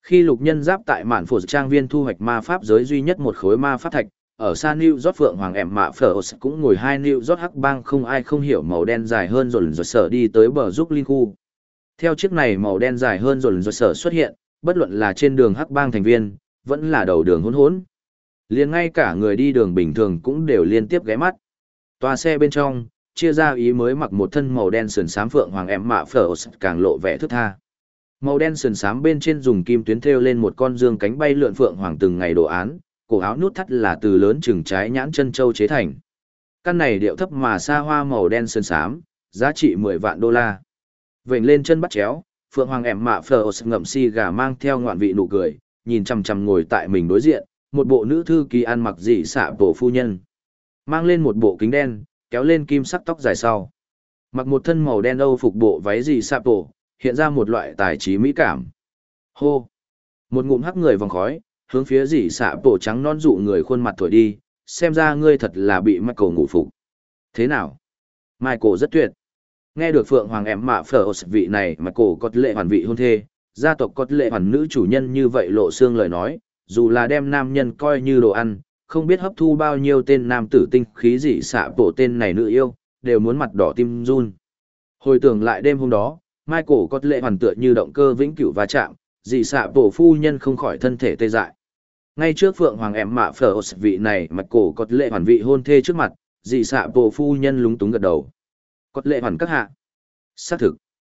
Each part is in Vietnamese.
Khi Lục Nhân Giáp tại Mạn Phổ trang viên thu hoạch ma pháp giới duy nhất một khối ma pháp thạch, ở xa New York Phượng Hoàng em mạ phở cũng ngồi hai New York hắc bang không ai không hiểu màu đen dài hơn rồi sở đi tới bờ giúp linh khu. Theo chiếc này màu đen dài hơn rồi sở xuất hiện, bất luận là trên đường hắc bang thành viên, vẫn là đầu đường hỗn hỗn. Liền ngay cả người đi đường bình thường cũng đều liên tiếp ghé mắt. Toa xe bên trong, chia ra ý mới mặc một thân màu đen sườn xám Phượng Hoàng em mạ phở càng lộ vẻ thức tha. Màu đen sườn xám bên trên dùng kim tuyến thêu lên một con dương cánh bay lượn Phượng Hoàng từng ngày đồ án, cổ áo nút thắt là từ lớn chừng trái nhãn chân châu chế thành. Căn này điệu thấp mà xa hoa màu đen sơn xám, giá trị 10 vạn đô la. Vểnh lên chân bắt chéo, Phượng Hoàng em mạ phở ngậm si gà mang theo ngoạn vị nụ cười, nhìn chằm chằm ngồi tại mình đối diện, một bộ nữ thư ký ăn mặc dị xạ bộ phu nhân. Mang lên một bộ kính đen, kéo lên kim sắc tóc dài sau. Mặc một thân màu đen âu phục bộ váy dị xạ bộ, hiện ra một loại tài trí mỹ cảm. Hô! Một ngụm hắc người vòng khói, hướng phía dì xạ bộ trắng non dụ người khuôn mặt thổi đi, xem ra ngươi thật là bị Michael ngủ phục. Thế nào? Michael rất tuyệt. Nghe được Phượng Hoàng em mạ phở vị này Michael có lệ hoàn vị hôn thê, gia tộc có lệ hoàn nữ chủ nhân như vậy lộ xương lời nói, dù là đem nam nhân coi như đồ ăn, không biết hấp thu bao nhiêu tên nam tử tinh khí dì xạ bộ tên này nữ yêu, đều muốn mặt đỏ tim run. Hồi tưởng lại đêm hôm đó, Michael có lệ hoàn tựa như động cơ vĩnh cửu va chạm, dì xạ bộ phu nhân không khỏi thân thể tê dại. Ngay trước Phượng Hoàng em mạ phở vị này mặt cổ có lệ hoàn vị hôn thê trước mặt, dì xạ bộ phu nhân lúng túng gật đầu. Có lệ hoàn các hạ. Xác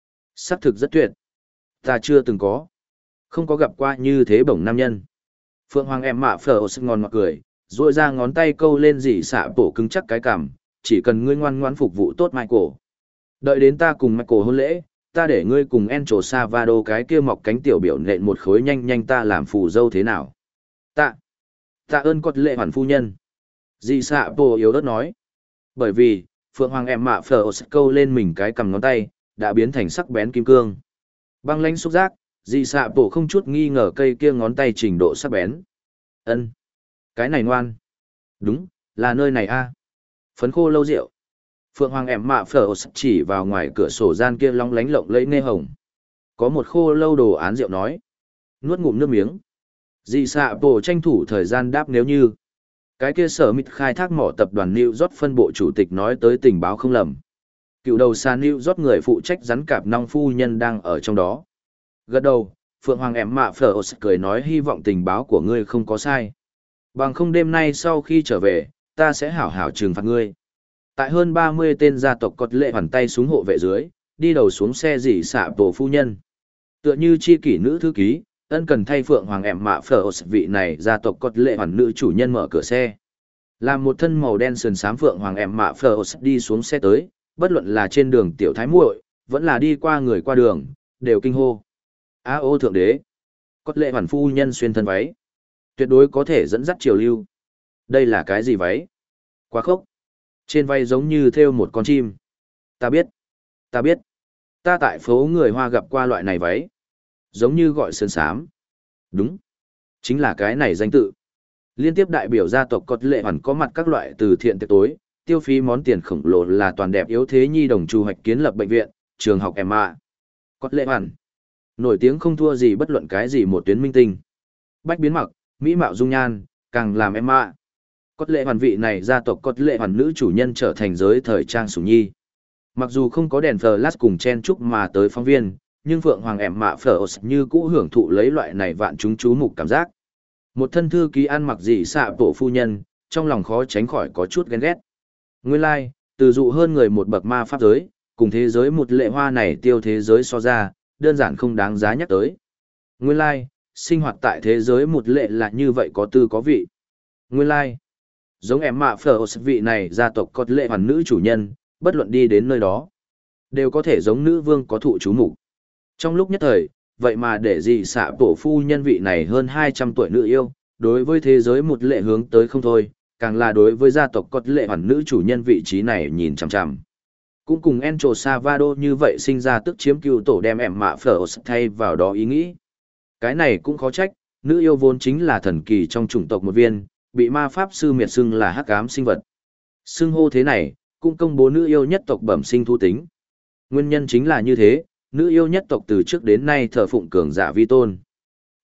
thực rất tuyệt. Ta chưa từng có. Không có gặp qua như thế bổng nam nhân. Phượng Hoàng em mạ phở ngon ngọt cười, rồi ra ngón tay câu lên dì xạ bộ cứng chắc cái cằm, chỉ cần ngươi ngoan ngoãn phục vụ tốt Michael. Đợi đến ta cùng Michael hôn lễ, ta để ngươi cùng Encho Savado cái kia mọc cánh tiểu biểu nện một khối nhanh nhanh ta làm phù dâu thế nào. Tạ ơn có lệ hoàn phu nhân. Dì xạ bộ yếu ớt nói. Bởi vì, Phượng Hoàng em mạ phở câu lên mình cái cầm ngón tay, đã biến thành sắc bén kim cương. Băng lãnh xúc giác, dì xạ bộ không chút nghi ngờ cây kia ngón tay trình độ sắc bén. Ân, cái này ngoan. Đúng, là nơi này a. Phấn khô lâu rượu. Phượng Hoàng em mạ phở chỉ vào ngoài cửa sổ gian kia long lánh lộng lẫy nghe hồng. Có một khô lâu đồ án rượu nói. Nuốt ngụm nước miếng. Dì xạ bộ tranh thủ thời gian đáp nếu như. Cái kia sở mịt khai thác mỏ tập đoàn New York phân bộ chủ tịch nói tới tình báo không lầm. Cựu đầu xa New York người phụ trách rắn cạp nong phu nhân đang ở trong đó. Gật đầu, Phượng Hoàng em mạ phở cười nói hy vọng tình báo của ngươi không có sai. Bằng không đêm nay sau khi trở về, ta sẽ hảo hảo trừng phạt ngươi. Tại hơn 30 tên gia tộc cột lệ hoàn tay súng hộ vệ dưới, đi đầu xuống xe dì xạ tổ phu nhân. Tựa như chi kỷ nữ thư ký, ân cần thay Phượng Hoàng em mạ phở vị này gia tộc cột lệ hoàn nữ chủ nhân mở cửa xe. Làm một thân màu đen sườn xám Phượng Hoàng em mạ phở đi xuống xe tới, bất luận là trên đường tiểu thái muội, vẫn là đi qua người qua đường, đều kinh hô. Á ô thượng đế! Cột lệ hoàn phu nhân xuyên thân váy. Tuyệt đối có thể dẫn dắt triều lưu. Đây là cái gì váy? Quá khốc. Trên vai giống như thêu một con chim. Ta biết. Ta tại phố người Hoa gặp qua loại này váy. Giống như gọi sơn sám. Đúng. Chính là cái này danh tự. Liên tiếp đại biểu gia tộc cột lệ hoàn có mặt các loại từ thiện tiệc tối, tiêu phí món tiền khổng lồ là toàn đẹp yếu thế nhi đồng chu hoạch kiến lập bệnh viện, trường học Emma. Cột lệ hoàn. Nổi tiếng không thua gì bất luận cái gì một tuyến minh tinh. Bách biến mặc, mỹ mạo dung nhan, càng làm Emma. Cốt lệ hoàn vị này gia tộc cốt lệ hoàn nữ chủ nhân trở thành giới thời trang sủng nhi. Mặc dù không có đèn flash cùng chen chúc mà tới phóng viên, nhưng Phượng Hoàng em mạ phở như cũ hưởng thụ lấy loại này vạn chúng chú mục cảm giác. Một thân thư ký ăn mặc dị xạ bộ phu nhân, trong lòng khó tránh khỏi có chút ghen ghét. Nguyên lai, từ dụ hơn người một bậc ma pháp giới, cùng thế giới một lệ hoa này tiêu thế giới so ra, đơn giản không đáng giá nhắc tới. Nguyên lai, sinh hoạt tại thế giới một lệ là như vậy có tư có vị. Nguyên lai, giống em mạ phở vị này gia tộc cột lệ hoàn nữ chủ nhân, bất luận đi đến nơi đó, đều có thể giống nữ vương có thụ chú mục. Trong lúc nhất thời, vậy mà để gì xạ bộ phu nhân vị này hơn 200 tuổi nữ yêu, đối với thế giới một lệ hướng tới không thôi, càng là đối với gia tộc cột lệ hoàn nữ chủ nhân vị trí này nhìn chằm chằm. Cũng cùng Encho Savado như vậy sinh ra tức chiếm cựu tổ đem em mạ phở thay vào đó ý nghĩ. Cái này cũng khó trách, nữ yêu vốn chính là thần kỳ trong chủng tộc một viên, bị ma pháp sư miệt xưng là hắc ám sinh vật. Xưng hô thế này, cũng công bố nữ yêu nhất tộc bẩm sinh thu tính. Nguyên nhân chính là như thế, nữ yêu nhất tộc từ trước đến nay thờ phụng cường giả vi tôn.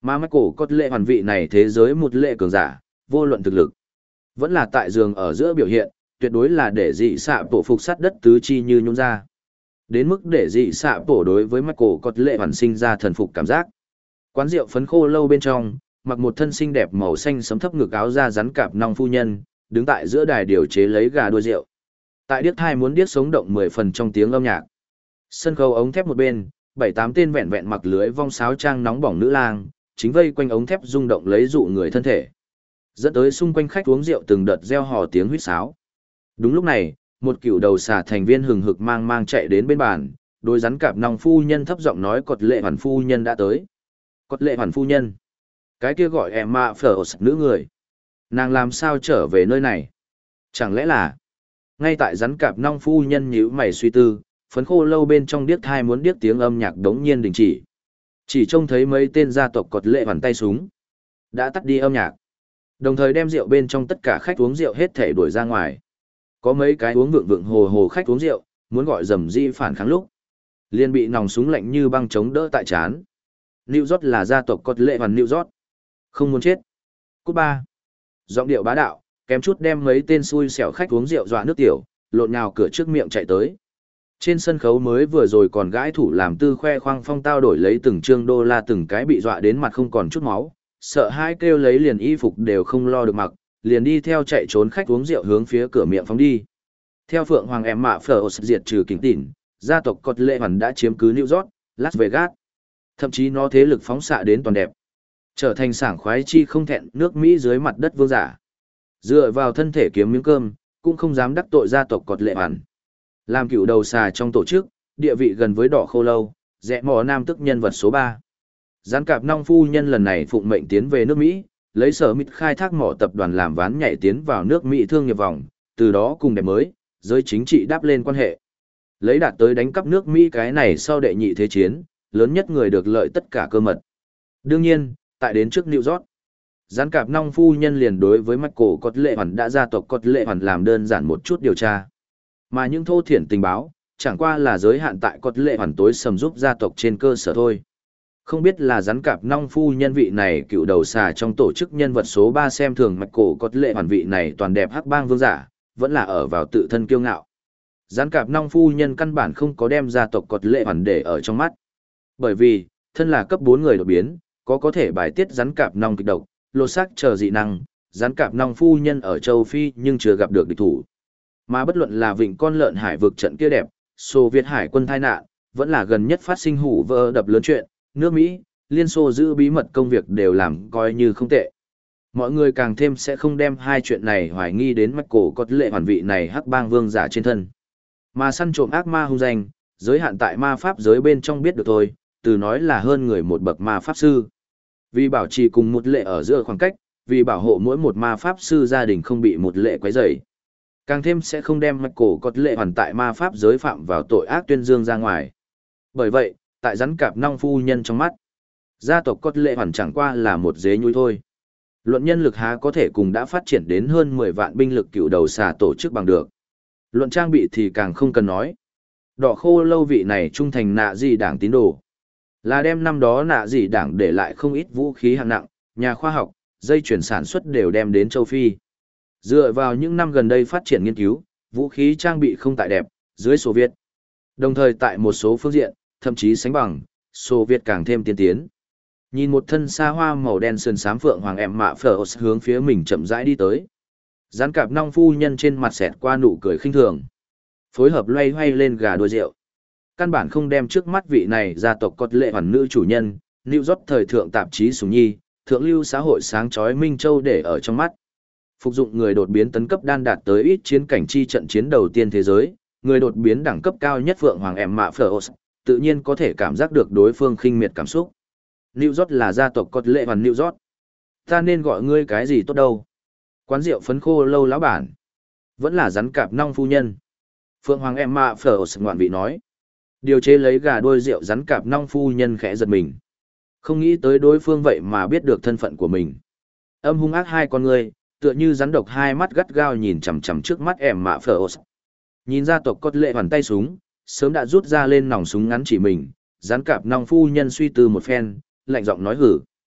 Mà Michael cốt lệ hoàn vị này thế giới một lệ cường giả, vô luận thực lực. Vẫn là tại giường ở giữa biểu hiện, tuyệt đối là để dị xạ bộ phục sắt đất tứ chi như nhung ra. Đến mức để dị xạ bộ đối với Michael cốt lệ hoàn sinh ra thần phục cảm giác. Quán rượu phấn khô lâu bên trong, mặc một thân xinh đẹp màu xanh sẫm thấp ngực áo da rắn cạp nong phu nhân, đứng tại giữa đài điều chế lấy gà đua rượu. Tại điếc thai muốn điếc sống động 10 phần trong tiếng âm nhạc. Sân khấu ống thép một bên, 7-8 tên vẹn vẹn mặc lưới vong sáo trang nóng bỏng nữ lang, chính vây quanh ống thép rung động lấy dụ người thân thể. Dẫn tới xung quanh khách uống rượu từng đợt reo hò tiếng huýt sáo. Đúng lúc này, một cựu đầu xà thành viên hừng hực mang mang chạy đến bên bàn, đôi rắn cạp nong phu nhân thấp giọng nói cột lệ hoàn phu nhân đã tới. Cột lệ hoàn phu nhân. Cái kia gọi em mạ phở nữ người. Nàng làm sao trở về nơi này? Chẳng lẽ là... Ngay tại rắn cạp nong phu nhân nhíu mày suy tư, phấn khô lâu bên trong điếc thai muốn điếc tiếng âm nhạc đống nhiên đình chỉ. Chỉ trông thấy mấy tên gia tộc cột lệ hoàn tay súng. Đã tắt đi âm nhạc. Đồng thời đem rượu bên trong tất cả khách uống rượu hết thể đuổi ra ngoài. Có mấy cái uống vượng vượng hồ hồ khách uống rượu, muốn gọi dầm di phản kháng lúc. Liền bị nòng súng lạnh như băng chống đỡ tại chán. New York là gia tộc cột lệ hoàn New York. Không muốn chết. Cút ba. Giọng điệu bá đạo, kém chút đem mấy tên xui xẻo khách uống rượu dọa nước tiểu, lộn nhào cửa trước miệng chạy tới. Trên sân khấu mới vừa rồi còn gãi thủ làm tư khoe khoang phong tao đổi lấy từng trương đô la từng cái bị dọa đến mặt không còn chút máu, sợ hai kêu lấy liền y phục đều không lo được mặc, liền đi theo chạy trốn khách uống rượu hướng phía cửa miệng phóng đi. Theo Phượng Hoàng em mạ phở diệt trừ kính tỉn, gia tộc cột lệ hoàn đã chiếm cứ New York, Las Vegas. Thậm chí nó thế lực phóng xạ đến toàn đẹp. Trở thành sảng khoái chi không thẹn nước Mỹ dưới mặt đất vương giả. Dựa vào thân thể kiếm miếng cơm, cũng không dám đắc tội gia tộc cột lệ hoàn. Làm cựu đầu xà trong tổ chức, địa vị gần với đỏ khô lâu, rẽ mò nam tức nhân vật số 3. Gián cạp nong phu nhân lần này phụng mệnh tiến về nước Mỹ, lấy sở mít khai thác mỏ tập đoàn làm ván nhảy tiến vào nước Mỹ thương nghiệp vòng, từ đó cùng đẹp mới, giới chính trị đáp lên quan hệ. Lấy đạt tới đánh cắp nước Mỹ cái này sau đệ nhị thế chiến, lớn nhất người được lợi tất cả cơ mật. Đương nhiên, tại đến trước New York, gián cạp nong phu nhân liền đối với Michael cột lệ hoàn đã gia tộc cột lệ hoàn làm đơn giản một chút điều tra. Mà những thô thiển tình báo, chẳng qua là giới hạn tại cột lệ hoàn tối sầm giúp gia tộc trên cơ sở thôi. Không biết là rắn cạp nong phu nhân vị này cựu đầu xà trong tổ chức nhân vật số 3 xem thường Michael cột lệ hoàn vị này toàn đẹp hắc bang vương giả, vẫn là ở vào tự thân kiêu ngạo. Rắn cạp nong phu nhân căn bản không có đem gia tộc cột lệ hoàn để ở trong mắt. Bởi vì, thân là cấp 4 người đột biến, có thể bài tiết rắn cạp nong kịch độc, lột xác chờ dị năng, rắn cạp nong phu nhân ở châu Phi nhưng chưa gặp được địch thủ. Mà bất luận là vịnh con lợn hải vực trận kia đẹp, Xô Viết hải quân tai nạn, vẫn là gần nhất phát sinh hủ vỡ đập lớn chuyện, nước Mỹ, Liên Xô giữ bí mật công việc đều làm coi như không tệ. Mọi người càng thêm sẽ không đem hai chuyện này hoài nghi đến Michael cột lệ hoàn vị này hắc bang vương giả trên thân. Mà săn trộm ác ma hung danh, giới hạn tại ma pháp giới bên trong biết được thôi, từ nói là hơn người một bậc ma pháp sư. Vì bảo trì cùng một lệ ở giữa khoảng cách, vì bảo hộ mỗi một ma pháp sư gia đình không bị một lệ quấy rầy. Càng thêm sẽ không đem Michael cột lệ hoàn tại ma pháp giới phạm vào tội ác tuyên dương ra ngoài. Bởi vậy, tại rắn cạp nong phu nhân trong mắt, gia tộc cột lệ hoàn chẳng qua là một dế nhúi thôi. Luận nhân lực há có thể cùng đã phát triển đến hơn 10 vạn binh lực cựu đầu xà tổ chức bằng được. Luận trang bị thì càng không cần nói. Đỏ khô lâu vị này trung thành nạ gì đảng tín đồ. Là đem năm đó nạ gì đảng để lại không ít vũ khí hạng nặng, nhà khoa học, dây chuyển sản xuất đều đem đến châu Phi. Dựa vào những năm gần đây phát triển nghiên cứu, vũ khí trang bị không tại đẹp, dưới Xô Viết. Đồng thời tại một số phương diện, thậm chí sánh bằng, Xô Viết càng thêm tiên tiến. Nhìn một thân xa hoa màu đen sườn xám phượng hoàng em mạ phở hướng phía mình chậm rãi đi tới. Gián cạp nong phu nhân trên mặt xẹt qua nụ cười khinh thường. Phối hợp loay hoay lên gà đua rượu. Căn bản không đem trước mắt vị này gia tộc cột lệ hoàn nữ chủ nhân, New York thời thượng tạp chí Sùng Nhi, thượng lưu xã hội sáng chói Minh Châu để ở trong mắt. Phục dụng người đột biến tấn cấp đan đạt tới ít chiến cảnh chi trận chiến đầu tiên thế giới, người đột biến đẳng cấp cao nhất Phượng Hoàng em mạ phở tự nhiên có thể cảm giác được đối phương khinh miệt cảm xúc. New York là gia tộc cột lệ hoàn New York. Ta nên gọi ngươi cái gì tốt đâu? Quán rượu phấn khô lâu lão bản. Vẫn là rắn cạp nong phu nhân. Phượng Hoàng em mạ phở ngoạn vị nói. Điều chế lấy gà đuôi rượu rắn cạp nong phu nhân khẽ giật mình. Không nghĩ tới đối phương vậy mà biết được thân phận của mình. Âm hung ác hai con ngươi, tựa như rắn độc hai mắt gắt gao nhìn chằm chằm trước mắt em mạ phở. Nhìn gia tộc cốt lệ hoàn tay súng, sớm đã rút ra lên nòng súng ngắn chỉ mình, rắn cạp nong phu nhân suy tư một phen, lạnh giọng nói hử.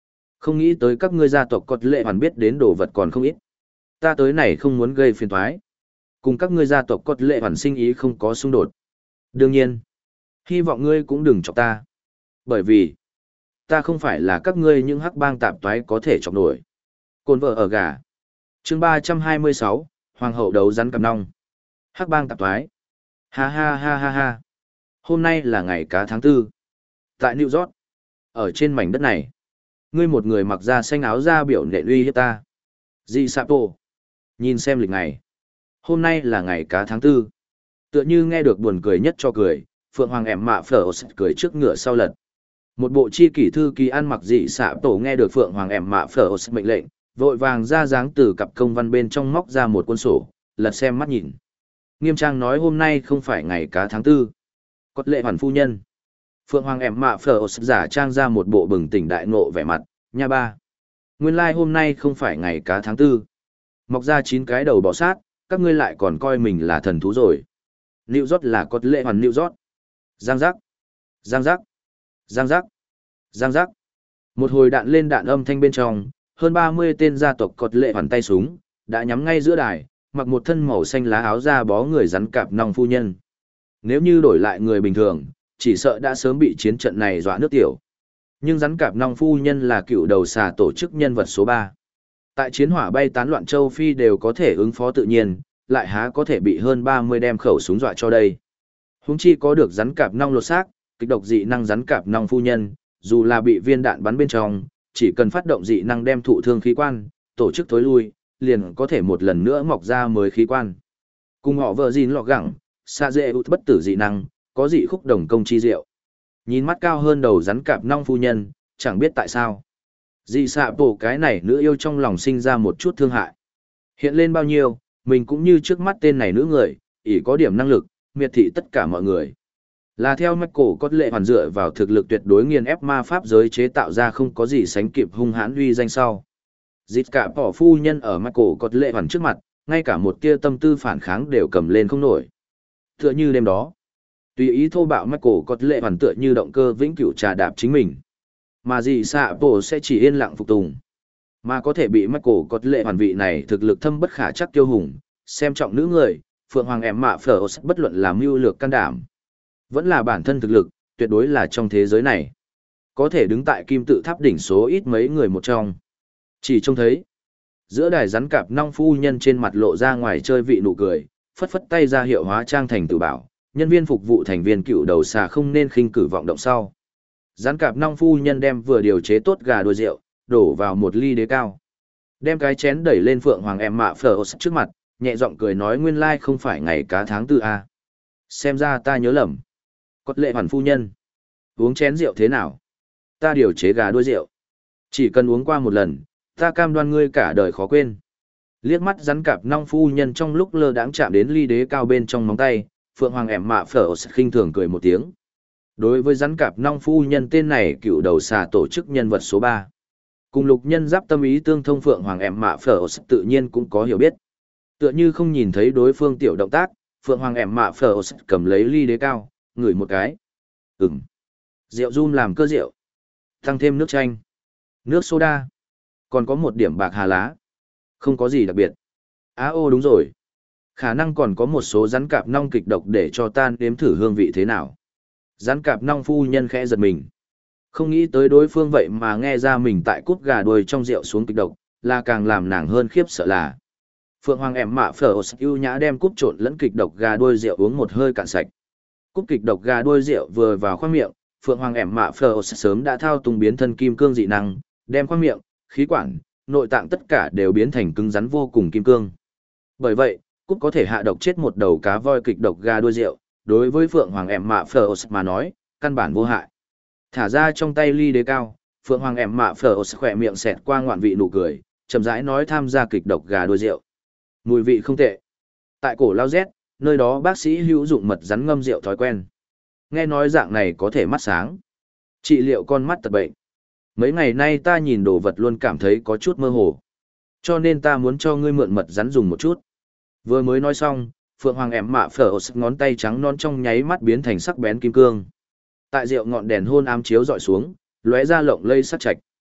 Không nghĩ tới các ngươi gia tộc cột lệ hoàn biết đến đồ vật còn không ít. Ta tới này không muốn gây phiền toái. Cùng các ngươi gia tộc cột lệ hoàn sinh ý không có xung đột. Đương nhiên, hy vọng ngươi cũng đừng chọc ta. Bởi vì, ta không phải là các ngươi những hắc bang tạp toái có thể chọc nổi. Côn vợ ở gà. Chương 326, Hoàng hậu đấu rắn cặp nong. Hắc bang tạp toái. Ha ha ha ha ha. Hôm nay là ngày cá tháng 4. Tại New York. Ở trên mảnh đất này, ngươi một người mặc da xanh áo da biểu nệ uy hiếp ta. Di Sapo. Nhìn xem lịch ngày. Hôm nay là ngày cá tháng 4. Tựa như nghe được buồn cười nhất cho cười, Phượng Hoàng em mạ phở cười trước ngựa sau lật. Một bộ chi kỷ thư ký ăn mặc dị xạ tổ nghe được Phượng Hoàng em mạ phở mệnh lệnh, vội vàng ra dáng từ cặp công văn bên trong móc ra một cuốn sổ, lật xem mắt nhìn. Nghiêm trang nói hôm nay không phải ngày cá tháng 4. Cốt lệ hoàn phu nhân. Phượng Hoàng em mạ phở giả trang ra một bộ bừng tỉnh đại ngộ vẻ mặt, nha ba. Nguyên lai hôm nay không phải ngày cá tháng 4. Mọc ra 9 cái đầu bò sát, các ngươi lại còn coi mình là thần thú rồi. New York là cốt lệ hoàn New York. Giang giác. Giang giác. Giang giác. Giang giác. Một hồi đạn lên đạn âm thanh bên trong, hơn 30 tên gia tộc cột lệ hoàn tay súng, đã nhắm ngay giữa đài, mặc một thân màu xanh lá áo da bó người rắn cạp nòng phu nhân. Nếu như đổi lại người bình thường, chỉ sợ đã sớm bị chiến trận này dọa nước tiểu. Nhưng rắn cạp nòng phu nhân là cựu đầu xà tổ chức nhân vật số 3. Tại chiến hỏa bay tán loạn châu Phi đều có thể ứng phó tự nhiên, lại há có thể bị hơn 30 đem khẩu súng dọa cho đây. Huống chi có được rắn cạp nòng lột xác, kịch độc dị năng rắn cạp nòng phu nhân, dù là bị viên đạn bắn bên trong, chỉ cần phát động dị năng đem thụ thương khí quan, tổ chức tối lui, liền có thể một lần nữa mọc ra mới khí quan. Cùng họ vợ gìn lọ gẳng, xa dễ út bất tử dị năng, có dị khúc đồng công chi diệu. Nhìn mắt cao hơn đầu rắn cạp nong phu nhân, chẳng biết tại sao. Dị xạ bổ cái này nữ yêu trong lòng sinh ra một chút thương hại. Hiện lên bao nhiêu, mình cũng như trước mắt tên này nữ người, ỷ có điểm năng lực, miệt thị tất cả mọi người. Là theo Michael có lệ hoàn dựa vào thực lực tuyệt đối nghiền ép ma pháp giới chế tạo ra không có gì sánh kịp hung hãn uy danh sau. Dịch cả bỏ phu nhân ở Michael có lệ hoàn trước mặt, ngay cả một tia tâm tư phản kháng đều cầm lên không nổi. Tựa như đêm đó, tùy ý thô bạo Michael có lệ hoàn tựa như động cơ vĩnh cửu trà đạp chính mình. Mà gì xạ bộ sẽ chỉ yên lặng phục tùng. Mà có thể bị Michael có lệ hoàn vị này thực lực thâm bất khả chắc tiêu hùng, xem trọng nữ người, Phượng Hoàng em mạ phở bất luận làm mưu lược can đảm. Vẫn là bản thân thực lực, tuyệt đối là trong thế giới này. Có thể đứng tại kim tự tháp đỉnh số ít mấy người một trong. Chỉ trông thấy, giữa đài rắn cạp nong phu nhân trên mặt lộ ra ngoài chơi vị nụ cười, phất phất tay ra hiệu hóa trang thành tự bảo, nhân viên phục vụ thành viên cựu đầu xà không nên khinh cử vọng động sau. Rắn cạp nong phu nhân đem vừa điều chế tốt gà đuôi rượu, đổ vào một ly đế cao. Đem cái chén đẩy lên Phượng Hoàng em mạ phở trước mặt, nhẹ giọng cười nói nguyên lai không phải ngày cá tháng 4 a. Xem ra ta nhớ lầm. Cốt lệ hoàn phu nhân. Uống chén rượu thế nào? Ta điều chế gà đuôi rượu. Chỉ cần uống qua một lần, ta cam đoan ngươi cả đời khó quên. Liếc mắt rắn cạp nong phu nhân trong lúc lơ đãng chạm đến ly đế cao bên trong móng tay, Phượng Hoàng ẻm mạ phở khinh thường cười một tiếng. Đối với rắn cạp nong phu nhân tên này cựu đầu xà tổ chức nhân vật số 3. Cùng lục nhân giáp tâm ý tương thông Phượng Hoàng ẻm mạ phở tự nhiên cũng có hiểu biết. Tựa như không nhìn thấy đối phương tiểu động tác, Phượng Hoàng ẻm mạ phở cầm lấy ly đế cao, ngửi một cái. Rượu rum làm cơ rượu. Tăng thêm nước chanh. Nước soda. Còn có một điểm bạc hà lá. Không có gì đặc biệt. Ô đúng rồi. Khả năng còn có một số rắn cạp nong kịch độc để cho tan đếm thử hương vị thế nào. Rắn cạp nong phu nhân khẽ giật mình. Không nghĩ tới đối phương vậy mà nghe ra mình tại cút gà đuôi trong rượu xuống kịch độc, là càng làm nàng hơn khiếp sợ là. Phượng Hoàng em mạ phở ưu nhã đem cúp trộn lẫn kịch độc gà đuôi rượu uống một hơi cạn sạch. Cúp kịch độc gà đuôi rượu vừa vào khoang miệng, Phượng Hoàng em mạ phở sớm đã thao túng biến thân kim cương dị năng, đem khoang miệng, khí quản, nội tạng tất cả đều biến thành cứng rắn vô cùng kim cương. Bởi vậy, cúp có thể hạ độc chết một đầu cá voi kịch độc gà đuôi rượu, đối với Phượng Hoàng em mạ phở mà nói, căn bản vô hại. Thả ra trong tay ly đế cao, Phượng Hoàng em mạ phở khỏe miệng xẹt qua ngoạn vị nụ cười, chậm rãi nói tham gia kịch độc gà đuôi rượu. Mùi vị không tệ. Tại cổ lao rét, nơi đó bác sĩ hữu dụng mật rắn ngâm rượu thói quen. Nghe nói dạng này có thể mắt sáng. Trị liệu con mắt tật bệnh. Mấy ngày nay ta nhìn đồ vật luôn cảm thấy có chút mơ hồ. Cho nên ta muốn cho ngươi mượn mật rắn dùng một chút. Vừa mới nói xong, Phượng Hoàng em mạ phở ngón tay trắng non trong nháy mắt biến thành sắc bén kim cương. Tại rượu ngọn đèn hôn ám chiếu dọi xuống, lóe ra lộng lây sắc chạch.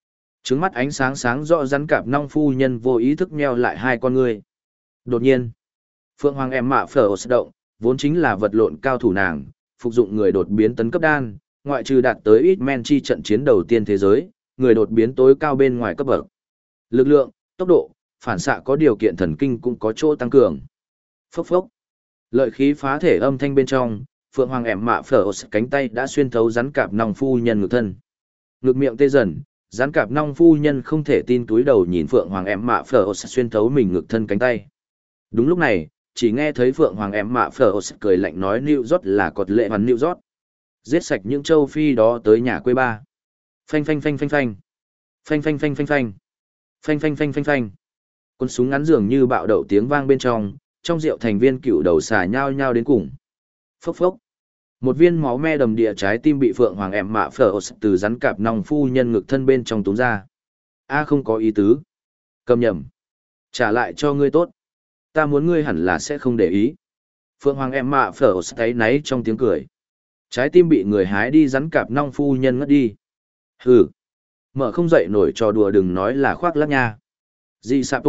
Trứng mắt ánh sáng sáng rõ rắn cạp nong phu nhân vô ý thức nheo lại hai con ngươi. Đột nhiên, Phượng Hoàng em mạ phở động, vốn chính là vật lộn cao thủ nàng, phục dụng người đột biến tấn cấp đan, ngoại trừ đạt tới ít men chi trận chiến đầu tiên thế giới, người đột biến tối cao bên ngoài cấp bậc. Lực lượng, tốc độ, phản xạ có điều kiện thần kinh cũng có chỗ tăng cường. Phốc phốc. Lợi khí phá thể âm thanh bên trong, Phượng Hoàng em mạ phở cánh tay đã xuyên thấu rắn cạp nong phu nhân ngực thân. Ngực miệng tê dần, rắn cạp nong phu nhân không thể tin túi đầu nhìn Phượng Hoàng em mạ phở xuyên thấu mình ngực thân cánh tay. Đúng lúc này, chỉ nghe thấy Phượng Hoàng em mạ phở cười lạnh nói New York là cột lệ hoàn New York. Giết sạch những châu Phi đó tới nhà quê ba. Phanh phanh phanh phanh phanh. Phanh phanh phanh phanh phanh. Phanh phanh phanh phanh phanh. Con súng ngắn dường như bạo đậu tiếng vang bên trong rượu thành viên cựu đầu xà nhao nhao đến cùng. Phốc phốc. Một viên máu me đầm địa trái tim bị Phượng Hoàng em mạ phở từ rắn cạp nòng phu nhân ngực thân bên trong túm ra. A không có ý tứ. Cầm nhầm. Trả lại cho ngươi tốt. Ta muốn ngươi hẳn là sẽ không để ý. Phượng Hoàng em mạ phở thấy náy trong tiếng cười. Trái tim bị người hái đi rắn cạp nong phu nhân ngất đi. Hừ. Mở không dậy nổi trò đùa đừng nói là khoác lác nha. Di Sapo.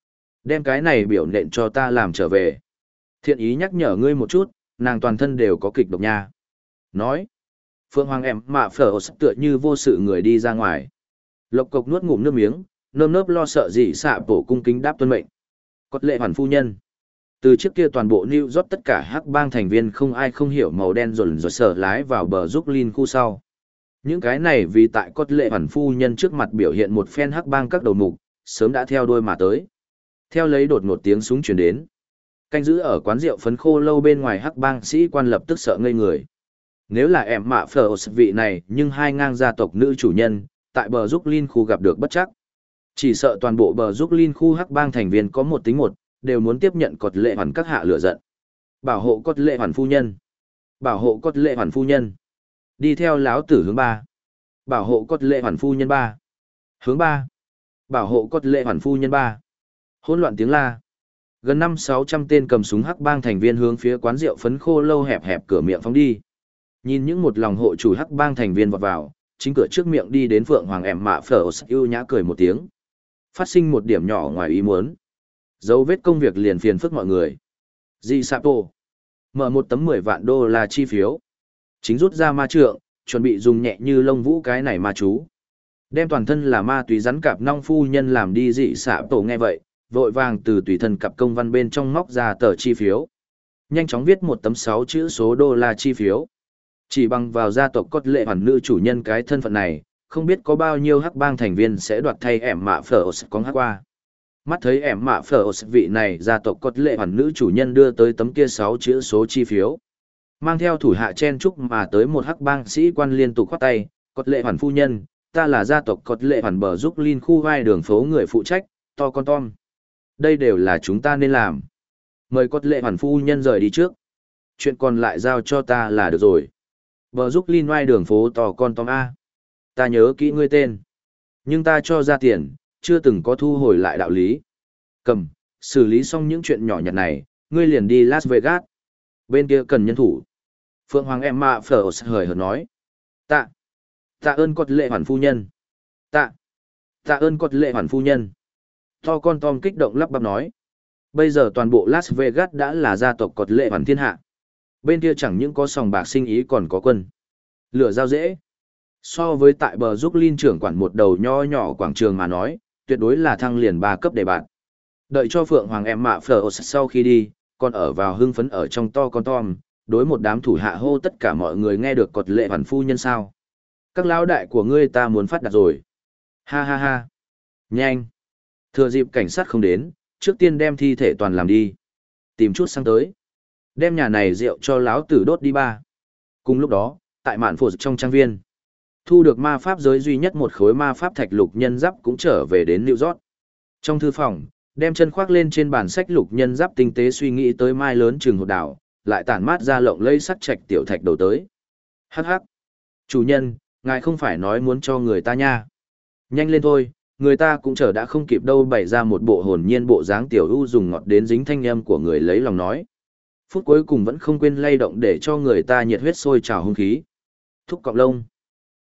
Đem cái này biểu nện cho ta làm trở về. Thiện ý nhắc nhở ngươi một chút, nàng toàn thân đều có kịch độc nha. Nói. Phượng Hoàng em mạ phở tựa như vô sự người đi ra ngoài. Lộc cộc nuốt ngụm nước miếng, nơm nớp lo sợ Di Sapo cung kính đáp tuân mệnh. Cốt lệ hoàn phu nhân. Từ trước kia toàn bộ New York tất cả hắc bang thành viên không ai không hiểu màu đen rồi sở lái vào bờ Brooklyn khu sau. Những cái này vì tại cốt lệ hoàn phu nhân trước mặt biểu hiện một phen hắc bang các đầu mục, sớm đã theo đuôi mà tới. Theo lấy đột ngột tiếng súng truyền đến. Canh giữ ở quán rượu phấn khô lâu bên ngoài hắc bang sĩ quan lập tức sợ ngây người. Nếu là em mạ phở vị này nhưng hai ngang gia tộc nữ chủ nhân, tại bờ Brooklyn khu gặp được bất chắc. Chỉ sợ toàn bộ bờ Brooklyn khu hắc bang thành viên có một tính một, đều muốn tiếp nhận cột lệ hoàn các hạ lửa giận. Bảo hộ cột lệ hoàn phu nhân. Bảo hộ cột lệ hoàn phu nhân. Đi theo láo tử hướng 3. Bảo hộ cột lệ hoàn phu nhân 3. Hướng 3. Bảo hộ cột lệ hoàn phu nhân 3. Hỗn loạn tiếng la. Gần 500-600 tên cầm súng hắc bang thành viên hướng phía quán rượu phấn khô lâu hẹp hẹp cửa miệng phóng đi. Nhìn những một lòng hộ chủ hắc bang thành viên vọt vào, chính cửa trước miệng đi đến Phượng Hoàng em mạ phở ưu nhã cười một tiếng. Phát sinh một điểm nhỏ ngoài ý muốn. Dấu vết công việc liền phiền phức mọi người. Di Sapo. Mở một tấm 10 vạn đô la chi phiếu. Chính rút ra ma trượng, chuẩn bị dùng nhẹ như lông vũ cái này ma chú. Đem toàn thân là ma túy rắn cạp nong phu nhân làm đi Dị Sapo nghe vậy, vội vàng từ tùy thân cặp công văn bên trong móc ra tờ chi phiếu. Nhanh chóng viết một tấm 6 chữ số đô la chi phiếu. Chỉ bằng vào gia tộc cốt lệ hoàn nữ chủ nhân cái thân phận này, không biết có bao nhiêu hắc bang thành viên sẽ đoạt thay ẻm mạ phở con hắc qua. Mắt thấy ẻm mạ phở vị này gia tộc cốt lệ hoàn nữ chủ nhân đưa tới tấm kia 6 chữ số chi phiếu. Mang theo thủ hạ chen chúc mà tới một hắc bang sĩ quan liên tục khoát tay, cốt lệ hoàn phu nhân, ta là gia tộc cốt lệ hoàn bờ giúp Linh khu vai đường phố người phụ trách, to con Tom. Đây đều là chúng ta nên làm. Mời cốt lệ hoàn phu nhân rời đi trước. Chuyện còn lại giao cho ta là được rồi. Bờ giúp Linh vai đường phố to con Tom A. Ta nhớ kỹ ngươi tên. Nhưng ta cho ra tiền, chưa từng có thu hồi lại đạo lý. Cầm, xử lý xong những chuyện nhỏ nhặt này, ngươi liền đi Las Vegas. Bên kia cần nhân thủ. Phượng Hoàng Emma phở hời hợt nói. Tạ ơn cốt lệ hoàn phu nhân. Tạ ơn cốt lệ hoàn phu nhân. To con Tom kích động lắp bắp nói. Bây giờ toàn bộ Las Vegas đã là gia tộc cốt lệ hoàn thiên hạ. Bên kia chẳng những có sòng bạc sinh ý còn có quân. Lửa giao dễ. So với tại bờ giúp Linh trưởng quản một đầu nho nhỏ quảng trường mà nói, tuyệt đối là thăng liền 3 cấp đề bạn. Đợi cho Phượng Hoàng em mạ phở sau khi đi, còn ở vào hưng phấn ở trong to con Tom, đối một đám thủ hạ hô tất cả mọi người nghe được cột lệ hoàn phu nhân sao. Các lão đại của ngươi ta muốn phát đạt rồi. Ha ha ha. Nhanh. Thừa dịp cảnh sát không đến, trước tiên đem thi thể toàn làm đi. Tìm chút sang tới. Đem nhà này rượu cho lão tử đốt đi ba. Cùng lúc đó, tại mạn phổ trong trang viên, thu được ma pháp giới duy nhất một khối ma pháp thạch lục nhân giáp cũng trở về đến New York. Trong thư phòng, đem chân khoác lên trên bàn sách lục nhân giáp tinh tế suy nghĩ tới mai lớn trường hột đảo, lại tản mát ra lộng lẫy sắc trạch tiểu thạch đầu tới. Hắc hắc. Chủ nhân, ngài không phải nói muốn cho người ta nha. Nhanh lên thôi, người ta cũng chờ đã không kịp đâu bày ra một bộ hồn nhiên bộ dáng tiểu u dùng ngọt đến dính thanh âm của người lấy lòng nói. Phút cuối cùng vẫn không quên lay động để cho người ta nhiệt huyết sôi trào hung khí. Thúc cọng lông.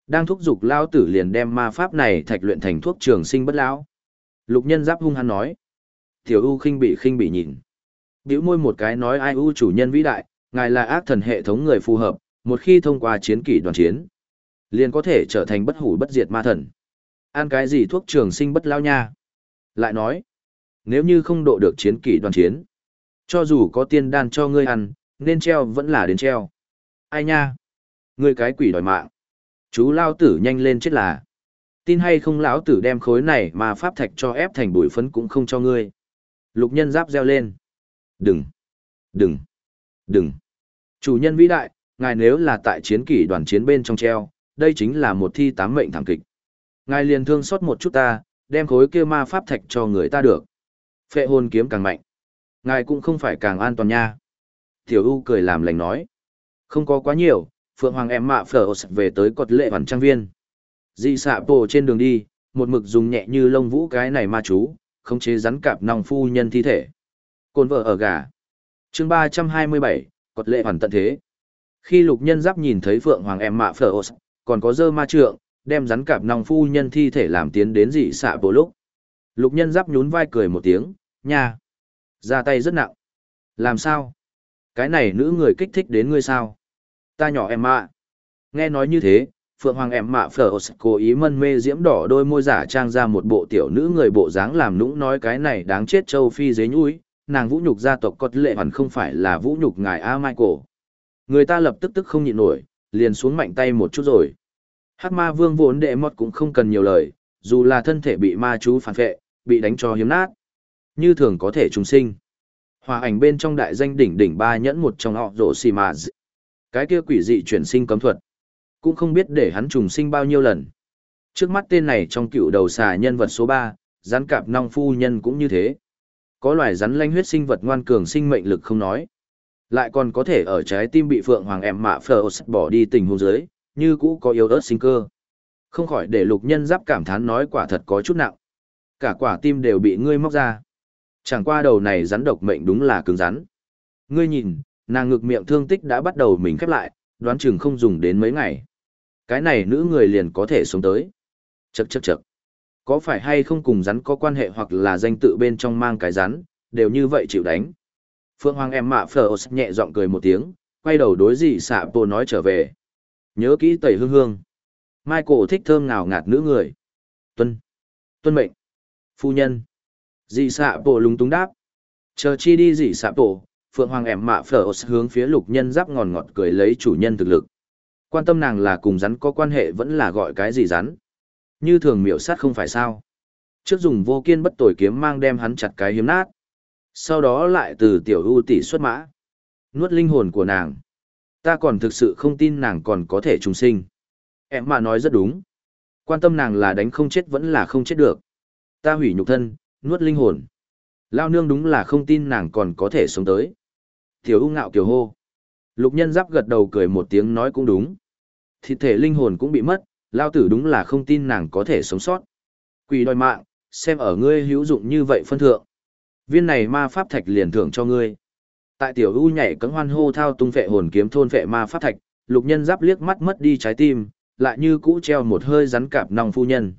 Đang thúc giục lao tử liền đem ma pháp này thạch luyện thành thuốc trường sinh bất lão. Lục nhân giáp hung hăng nói. Tiểu U khinh bị nhìn. Bĩu môi một cái nói ai U chủ nhân vĩ đại, ngài là ác thần hệ thống người phù hợp, một khi thông qua chiến kỷ đoàn chiến, liền có thể trở thành bất hủ bất diệt ma thần. Ăn cái gì thuốc trường sinh bất lão nha? Lại nói, nếu như không độ được chiến kỷ đoàn chiến, cho dù có tiên đan cho ngươi ăn, nên treo vẫn là đến treo. Ai nha? Ngươi cái quỷ đòi mạng. Chú lao tử nhanh lên chết là. Tin hay không lão tử đem khối này mà pháp thạch cho ép thành bụi phấn cũng không cho ngươi. Lục nhân giáp reo lên. Đừng, đừng, đừng. Chủ nhân vĩ đại, ngài nếu là tại chiến kỷ đoàn chiến bên trong treo, đây chính là một thi tám mệnh thảm kịch. Ngài liền thương xót một chút ta, đem khối kia ma pháp thạch cho người ta được. Phệ hồn kiếm càng mạnh. Ngài cũng không phải càng an toàn nha. Tiểu U cười làm lành nói. Không có quá nhiều, Phượng Hoàng em mạ phở về tới cột lệ hoàn trang viên. Dị xạ bộ trên đường đi, một mực dùng nhẹ như lông vũ cái này ma chú, khống chế rắn cạp nòng phu nhân thi thể. Côn vợ ở gà. Chương 327, cột lệ hoàn tận thế. Khi lục nhân giáp nhìn thấy Phượng Hoàng em mạ phở còn có dơ ma trượng, đem rắn cạp nòng phu nhân thi thể làm tiến đến dị xạ bộ lúc. Lục nhân giáp nhún vai cười một tiếng, nha. Ra tay rất nặng. Làm sao? Cái này nữ người kích thích đến ngươi sao? Ta nhỏ em ạ. Nghe nói như thế, Phượng Hoàng em mạ phở cố ý mân mê diễm đỏ đôi môi giả trang ra một bộ tiểu nữ người bộ dáng làm nũng nói cái này đáng chết châu phi dế nhũi, nàng vũ nhục gia tộc cốt lệ hoàn không phải là vũ nhục ngài A Michael. Người ta lập tức không nhịn nổi, liền xuống mạnh tay một chút rồi. Hắc ma vương vốn đệ mót cũng không cần nhiều lời, dù là thân thể bị ma chú phản phệ, bị đánh cho hiếm nát, như thường có thể trùng sinh. Hòa ảnh bên trong đại danh đỉnh đỉnh ba nhẫn một trong họ rổ xì mà cái kia quỷ dị chuyển sinh cấm thuật, cũng không biết để hắn trùng sinh bao nhiêu lần. Trước mắt tên này trong cựu đầu xà nhân vật số 3, rắn cạp nong phu nhân cũng như thế. Có loài rắn lanh huyết sinh vật ngoan cường sinh mệnh lực không nói. Lại còn có thể ở trái tim bị Phượng Hoàng em mạ phờ bỏ đi tình huống dưới, như cũ có yếu ớt sinh cơ. Không khỏi để lục nhân giáp cảm thán nói quả thật có chút nặng. Cả quả tim đều bị ngươi móc ra. Chẳng qua đầu này rắn độc mệnh đúng là cứng rắn. Ngươi nhìn, nàng ngực miệng thương tích đã bắt đầu mình khép lại, đoán chừng không dùng đến mấy ngày. Cái này nữ người liền có thể sống tới. Chậc. Có phải hay không cùng rắn có quan hệ hoặc là danh tự bên trong mang cái rắn, đều như vậy chịu đánh. Phượng Hoàng em mạ phở nhẹ giọng cười một tiếng, quay đầu đối dị xạ bộ nói trở về. Nhớ kỹ tẩy hương hương. Michael thích thơm ngào ngạt nữ người. Tuân mệnh. Phu nhân. Dị xạ bộ lúng túng đáp. Chờ chi đi dị xạ bộ, Phượng Hoàng em mạ phở hướng phía lục nhân giáp ngọt ngọt cười lấy chủ nhân thực lực. Quan tâm nàng là cùng rắn có quan hệ vẫn là gọi cái gì rắn. Như thường miểu sát không phải sao. Trước dùng vô kiên bất tồi kiếm mang đem hắn chặt cái hiếm nát. Sau đó lại từ tiểu ưu tỷ xuất mã. Nuốt linh hồn của nàng. Ta còn thực sự không tin nàng còn có thể trùng sinh. Em mà nói rất đúng. Quan tâm nàng là đánh không chết vẫn là không chết được. Ta hủy nhục thân, nuốt linh hồn. Lao nương đúng là không tin nàng còn có thể sống tới. Tiểu ưu ngạo kiều hô. Lục nhân giáp gật đầu cười một tiếng nói cũng đúng. Thịt thể linh hồn cũng bị mất, lao tử đúng là không tin nàng có thể sống sót. Quỷ đòi mạng, xem ở ngươi hữu dụng như vậy phân thượng. Viên này ma pháp thạch liền thưởng cho ngươi. Tại tiểu ưu nhảy cẫng hoan hô thao tung phệ hồn kiếm thôn phệ ma pháp thạch, lục nhân giáp liếc mắt mất đi trái tim, lại như cũ treo một hơi rắn cạp nòng phu nhân.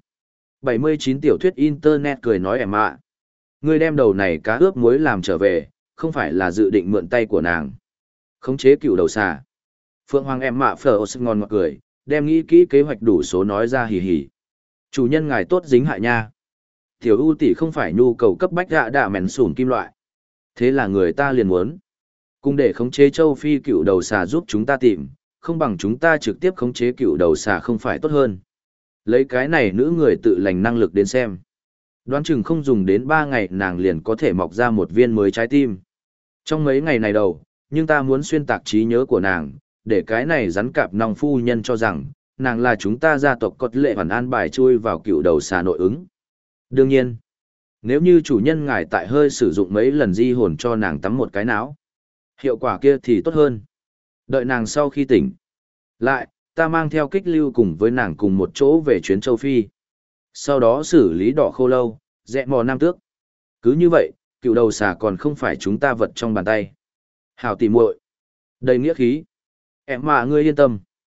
79 tiểu thuyết internet cười nói em ạ. Ngươi đem đầu này cá ướp muối làm trở về, không phải là dự định mượn tay của nàng. Khống chế cựu đầu xà. Phượng Hoàng em mạ phở ngon ngọt cười, đem nghĩ kỹ kế hoạch đủ số nói ra hì hì. Chủ nhân ngài tốt dính hại nha. Tiểu ưu tỷ không phải nhu cầu cấp bách gạ đạ mèn sủn kim loại. Thế là người ta liền muốn. Cùng để khống chế châu Phi cựu đầu xà giúp chúng ta tìm, không bằng chúng ta trực tiếp khống chế cựu đầu xà không phải tốt hơn. Lấy cái này nữ người tự lành năng lực đến xem. Đoán chừng không dùng đến 3 ngày nàng liền có thể mọc ra một viên mới trái tim. Trong mấy ngày này đầu, nhưng ta muốn xuyên tạc trí nhớ của nàng, để cái này rắn cạp nòng phu nhân cho rằng, nàng là chúng ta gia tộc cốt lệ hoàn an bài chui vào cựu đầu xà nội ứng. Đương nhiên, nếu như chủ nhân ngài tại hơi sử dụng mấy lần di hồn cho nàng tắm một cái não, hiệu quả kia thì tốt hơn. Đợi nàng sau khi tỉnh lại, ta mang theo kích lưu cùng với nàng cùng một chỗ về chuyến châu Phi. Sau đó xử lý đỏ khô lâu, dẹ mò nam tước. Cứ như vậy, cựu đầu xà còn không phải chúng ta vật trong bàn tay. Hảo tỉ muội, đầy nghĩa khí. Em mà ngươi yên tâm.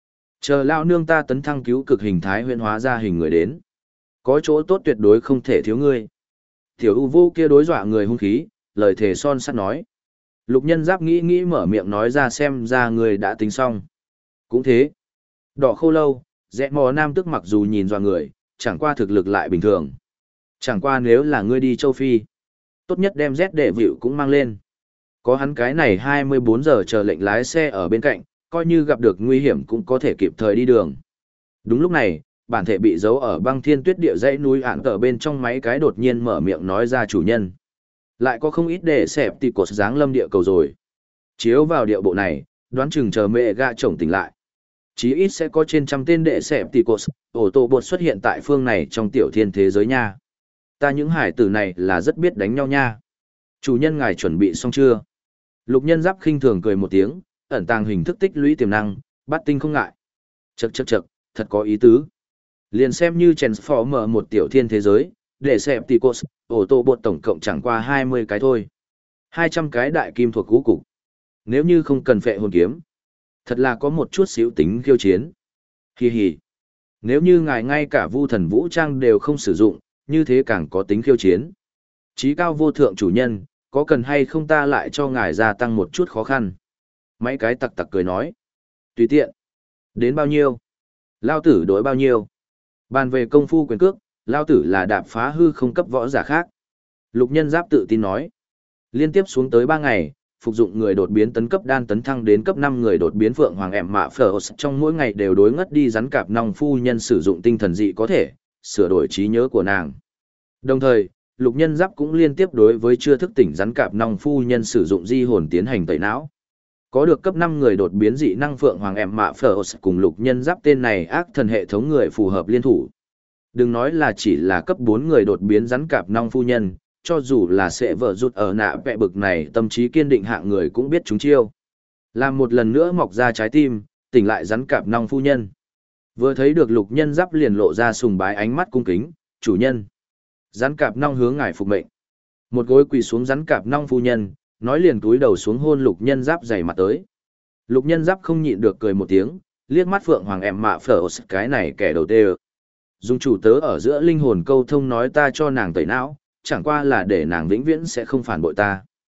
Chờ lao nương ta tấn thăng cứu cực hình thái huyễn hóa ra hình người đến. Có chỗ tốt tuyệt đối không thể thiếu ngươi. Tiểu U Vô kia đối dọa người hung khí, lời thề son sắt nói. Lục Nhân Giáp nghĩ nghĩ mở miệng nói ra xem ra người đã tính xong. Cũng thế. Đỏ Khô Lâu, Rẽ Mò Nam Tức mặc dù nhìn dọa người, chẳng qua thực lực lại bình thường. Chẳng qua nếu là ngươi đi châu Phi, tốt nhất đem Z đệ vịu cũng mang lên. Có hắn cái này 24 giờ chờ lệnh lái xe ở bên cạnh, coi như gặp được nguy hiểm cũng có thể kịp thời đi đường. Đúng lúc này, bản thể bị giấu ở băng thiên tuyết địa dãy núi ản tờ bên trong máy cái đột nhiên mở miệng nói ra chủ nhân. Lại có không ít để xẹp tì cột dáng lâm địa cầu rồi. Chiếu vào điệu bộ này, đoán chừng chờ mẹ gạ chồng tỉnh lại. Chí ít sẽ có trên trăm tên đệ xẹp tì cột, ổ tổ bột xuất hiện tại phương này trong tiểu thiên thế giới nha. Ta những hải tử này là rất biết đánh nhau nha. Chủ nhân ngài chuẩn bị xong chưa? Lục Nhân Giáp khinh thường cười một tiếng, ẩn tàng hình thức tích lũy tiềm năng, bắt tinh không ngại. Chậc, thật có ý tứ. Liền xem như Transformer một tiểu thiên thế giới, để xem Ticos, ổ tô bột tổng cộng chẳng qua 20 cái thôi. 200 cái đại kim thuộc cũ cục. Nếu như không cần phệ hồn kiếm, thật là có một chút xíu tính khiêu chiến. Hi hi. Nếu như ngài ngay cả vu thần vũ trang đều không sử dụng, như thế càng có tính khiêu chiến. Chí cao vô thượng chủ nhân, có cần hay không ta lại cho ngài gia tăng một chút khó khăn? Mấy cái tặc tặc cười nói. Tùy tiện. Đến bao nhiêu? Lao tử đối bao nhiêu? Bàn về công phu quyền cước, Lao tử là đạp phá hư không cấp võ giả khác. Lục Nhân Giáp tự tin nói. Liên tiếp xuống tới 3 ngày, phục dụng người đột biến tấn cấp đan tấn thăng đến cấp 5 người đột biến phượng hoàng em mạ phở trong mỗi ngày đều đối ngất đi rắn cạp nong phu nhân sử dụng tinh thần dị có thể, sửa đổi trí nhớ của nàng. Đồng thời, Lục Nhân Giáp cũng liên tiếp đối với chưa thức tỉnh rắn cạp nong phu nhân sử dụng di hồn tiến hành tẩy não. Có được cấp 5 người đột biến dị năng phượng hoàng em mạ phở cùng Lục Nhân Giáp tên này ác thần hệ thống người phù hợp liên thủ. Đừng nói là chỉ là cấp 4 người đột biến rắn cạp nong phu nhân, cho dù là sẽ vợ rụt ở nạ vẹ bực này tâm trí kiên định hạng người cũng biết chúng chiêu. Làm một lần nữa mọc ra trái tim, tỉnh lại rắn cạp nong phu nhân. Vừa thấy được Lục Nhân Giáp liền lộ ra sùng bái ánh mắt cung kính, chủ nhân. Rắn cạp nong hướng ngài phục mệnh. Một gối quỳ xuống rắn cạp nong phu nhân, nói liền túi đầu xuống hôn Lục Nhân Giáp dày mặt tới. Lục Nhân Giáp không nhịn được cười một tiếng, liếc mắt phượng hoàng em mạ phở cái này kẻ đầu tê. Dùng chủ tớ ở giữa linh hồn câu thông nói ta cho nàng tẩy não, chẳng qua là để nàng vĩnh viễn sẽ không phản bội ta.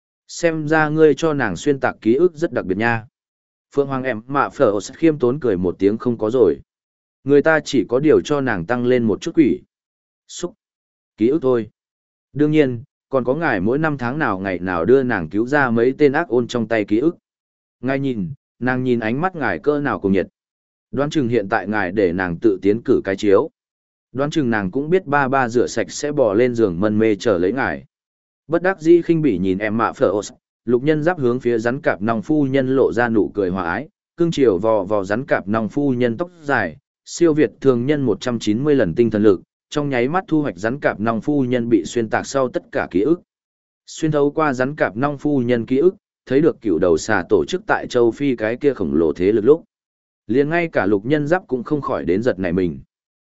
Xem ra ngươi cho nàng xuyên tạc ký ức rất đặc biệt nha. Phượng hoàng em mạ phở khiêm tốn cười một tiếng không có rồi. Người ta chỉ có điều cho nàng tăng lên một chút quỷ. Xúc. Ký ức thôi. Đương nhiên, còn có ngài mỗi năm tháng nào ngày nào đưa nàng cứu ra mấy tên ác ôn trong tay ký ức. Ngài nhìn, nàng nhìn ánh mắt ngài cỡ nào cùng nhiệt. Đoán chừng hiện tại ngài để nàng tự tiến cử cái chiếu. Đoán chừng nàng cũng biết ba rửa sạch sẽ bò lên giường mân mê chờ lấy ngài. Bất đắc dĩ khinh bỉ nhìn em mạ phở Lục Nhân Giáp hướng phía rắn cạp nong phu nhân lộ ra nụ cười hòa ái, cương chiều vò rắn cạp nong phu nhân tóc dài, siêu việt thường nhân 190 lần tinh thần lực, trong nháy mắt thu hoạch rắn cạp nong phu nhân bị xuyên tạc sau tất cả ký ức. Xuyên thấu qua rắn cạp nong phu nhân ký ức, thấy được cựu đầu xà tổ chức tại châu Phi cái kia khổng lồ thế lực lúc. Liền ngay cả Lục Nhân Giáp cũng không khỏi đến giật nảy mình.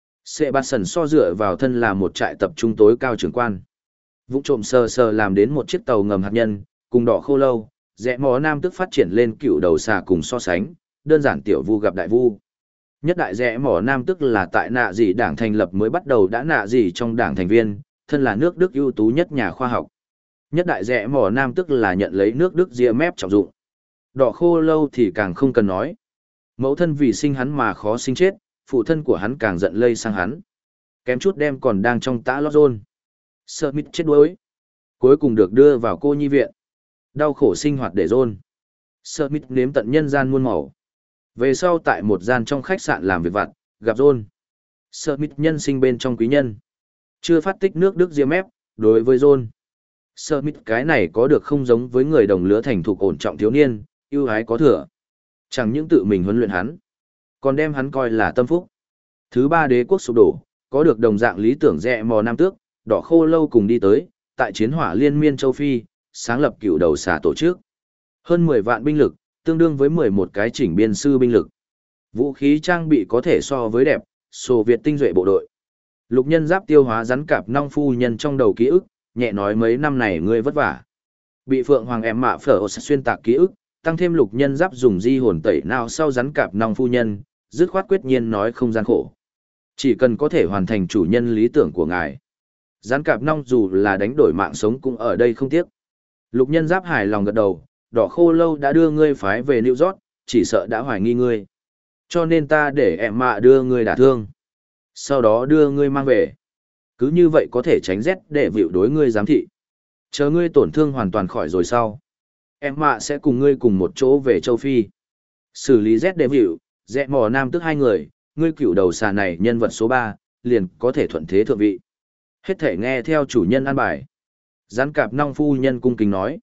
Sệ bạt sần so dựa vào thân là một trại tập trung tối cao trưởng quan. Vũng trộm sờ làm đến một chiếc tàu ngầm hạt nhân, cùng Đỏ Khô Lâu, Rẽ Mó Nam Tức phát triển lên cựu đầu xà cùng so sánh, đơn giản tiểu vu gặp đại vu. Nhất đại Rẽ Mỏ Nam Tức là tại nạ dị đảng thành lập mới bắt đầu đã nạ dị trong đảng thành viên, thân là nước Đức ưu tú nhất nhà khoa học. Nhất đại Rẽ Mỏ Nam Tức là nhận lấy nước Đức ria mép trọng dụng. Đỏ Khô Lâu thì càng không cần nói. Mẫu thân vì sinh hắn mà khó sinh chết, phụ thân của hắn càng giận lây sang hắn. Kém chút đem còn đang trong tã lót rôn. Smith chết đuối. Cuối cùng được đưa vào cô nhi viện. Đau khổ sinh hoạt để rôn. Smith nếm tận nhân gian muôn màu. Về sau tại một gian trong khách sạn làm việc vặt, gặp rôn. Smith nhân sinh bên trong quý nhân. Chưa phát tích nước Đức ria mép, đối với rôn. Smith cái này có được không giống với người đồng lứa thành thục ổn trọng thiếu niên, ưu ái có thừa. Chẳng những tự mình huấn luyện hắn, còn đem hắn coi là tâm phúc. Thứ ba đế quốc sụp đổ, có được đồng dạng lý tưởng Rẽ Mò Nam Tước, Đỏ Khô Lâu cùng đi tới, tại chiến hỏa liên miên châu Phi, sáng lập cựu đầu xà tổ chức. Hơn 10 vạn binh lực, tương đương với 11 cái chỉnh biên sư binh lực. Vũ khí trang bị có thể so với đẹp, Xô Viết tinh duệ bộ đội. Lục Nhân Giáp tiêu hóa rắn cạp nong phu nhân trong đầu ký ức, nhẹ nói mấy năm này ngươi vất vả. Bị Phượng Hoàng em mạ phở xuyên tạc ký ức, tăng thêm Lục Nhân Giáp dùng di hồn tẩy não sau rắn cạp nong phu nhân, dứt khoát quyết nhiên nói không gian khổ. Chỉ cần có thể hoàn thành chủ nhân lý tưởng của ngài. Rắn cạp nong dù là đánh đổi mạng sống cũng ở đây không tiếc. Lục nhân giáp hài lòng gật đầu, đỏ khô lâu đã đưa ngươi phái về New York, chỉ sợ đã hoài nghi ngươi. Cho nên ta để em mạ đưa ngươi đả thương. Sau đó đưa ngươi mang về. Cứ như vậy có thể tránh rét để vịu đối ngươi giám thị. Chờ ngươi tổn thương hoàn toàn khỏi rồi sau. Em mạ sẽ cùng ngươi cùng một chỗ về châu Phi. Xử lý rét để vịu, rẽ mò nam tức hai người, ngươi cựu đầu xà này nhân vật số 3, liền có thể thuận thế thượng vị. Hết thể nghe theo chủ nhân an bài. Rắn cạp nong phu nhân cung kính nói.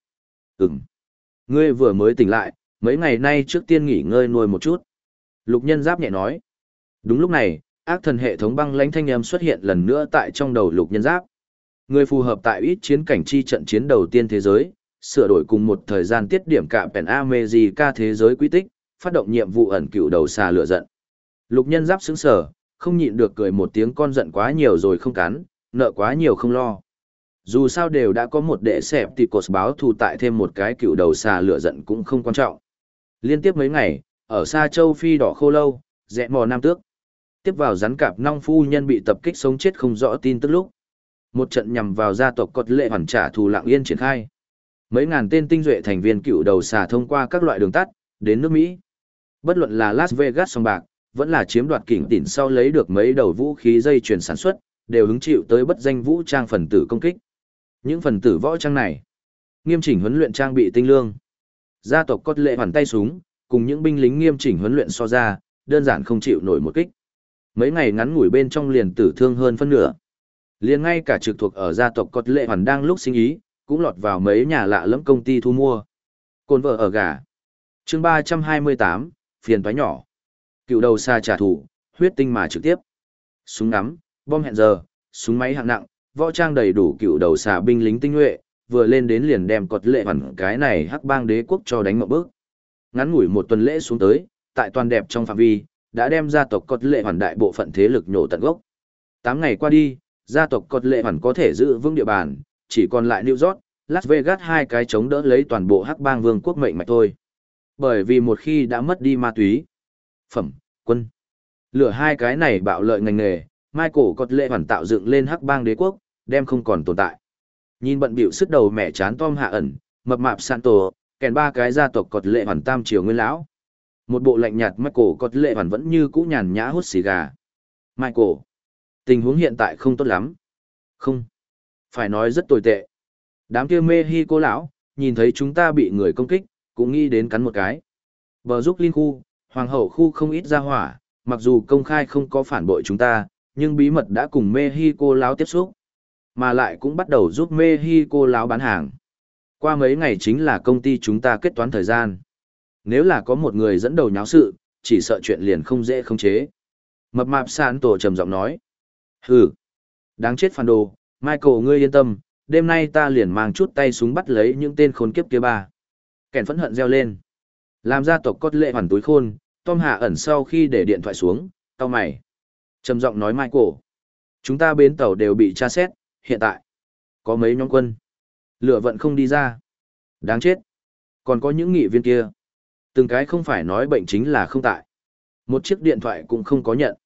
Ngươi vừa mới tỉnh lại, mấy ngày nay trước tiên nghỉ ngơi nuôi một chút. Lục nhân giáp nhẹ nói. Đúng lúc này, ác thần hệ thống băng lãnh thanh âm xuất hiện lần nữa tại trong đầu lục nhân giáp. Người phù hợp tại ít chiến cảnh chi trận chiến đầu tiên thế giới, sửa đổi cùng một thời gian tiết điểm cả Pen America thế giới quy tích, phát động nhiệm vụ ẩn cựu đầu xà lửa giận. Lục nhân giáp sững sờ, không nhịn được cười một tiếng, con giận quá nhiều rồi không cắn, nợ quá nhiều không lo. Dù sao đều đã có một đệ sẹp thì cột báo thù, tại thêm một cái cựu đầu xà lửa giận cũng không quan trọng. Liên tiếp mấy ngày, ở xa châu Phi đỏ khô lâu, rẽ mò nam tước. Tiếp vào rắn cạp nong phu nhân bị tập kích sống chết không rõ tin tức lúc. Một trận nhằm vào gia tộc cột lệ hoàn trả thù lặng yên triển khai. Mấy ngàn tên tinh duệ thành viên cựu đầu xà thông qua các loại đường tắt, đến nước Mỹ. Bất luận là Las Vegas sòng bạc, vẫn là chiếm đoạt kỉnh tỉn sau lấy được mấy đầu vũ khí dây chuyền sản xuất, đều hứng chịu tới bất danh vũ trang phần tử công kích. Những phần tử võ trang này, nghiêm chỉnh huấn luyện trang bị tinh lương. Gia tộc cốt lệ hoàn tay súng, cùng những binh lính nghiêm chỉnh huấn luyện so ra, đơn giản không chịu nổi một kích. Mấy ngày ngắn ngủi bên trong liền tử thương hơn phân nửa. Liền ngay cả trực thuộc ở gia tộc cốt lệ hoàn đang lúc sinh ý, cũng lọt vào mấy nhà lạ lẫm công ty thu mua. Cồn vợ ở gà. Chương 328, phiền toái nhỏ. Cựu đầu xa trả thù, huyết tinh mà trực tiếp. Súng ngắm, bom hẹn giờ, súng máy hạng nặng, võ trang đầy đủ, cựu đầu xà binh lính tinh nhuệ, vừa lên đến liền đem cột lệ hoàn cái này hắc bang đế quốc cho đánh một bước. Ngắn ngủi một tuần lễ xuống tới, tại toàn đẹp trong phạm vi, đã đem gia tộc cột lệ hoàn đại bộ phận thế lực nhổ tận gốc. 8 ngày qua đi, gia tộc cột lệ hoàn có thể giữ vững địa bàn, chỉ còn lại New York, Las Vegas hai cái chống đỡ lấy toàn bộ hắc bang vương quốc mệnh mạch thôi. Bởi vì một khi đã mất đi ma túy, phẩm, quân, lửa hai cái này bạo lợi ngành nghề, Michael cột lệ hoàn tạo dựng lên hắc bang đế quốc, đem không còn tồn tại. Nhìn bận bịu sức đầu mẹ chán Tom hạ ẩn, mập mạp Santo, kèn ba cái gia tộc cột lệ hoàn tam triều nguyên lão. Một bộ lạnh nhạt Michael cột lệ hoàn vẫn như cũ nhàn nhã hút xì gà. Michael, tình huống hiện tại không tốt lắm. Không, phải nói rất tồi tệ. Đám kia Mexico lão, nhìn thấy chúng ta bị người công kích, cũng nghĩ đến cắn một cái. Bờ giúp Linh khu, hoàng hậu khu không ít ra hỏa, mặc dù công khai không có phản bội chúng ta, nhưng bí mật đã cùng Mexico lão tiếp xúc, mà lại cũng bắt đầu giúp Mexico lão bán hàng. Qua mấy ngày chính là công ty chúng ta kết toán thời gian. Nếu là có một người dẫn đầu nháo sự, chỉ sợ chuyện liền không dễ khống chế. Mập mạp sán tổ trầm giọng nói. Hừ, đáng chết phản đồ, Michael ngươi yên tâm, đêm nay ta liền mang chút tay súng bắt lấy những tên khốn kiếp kia ba. Kẻn phẫn hận reo lên. Làm gia tộc cốt lệ hoàn túi khôn, Tom hạ ẩn sau khi để điện thoại xuống, cau mày. Trầm giọng nói Michael. Chúng ta bến tàu đều bị tra xét, hiện tại. Có mấy nhóm quân. Lửa vận không đi ra. Đáng chết. Còn có những nghị viên kia. Từng cái không phải nói bệnh chính là không tại. Một chiếc điện thoại cũng không có nhận.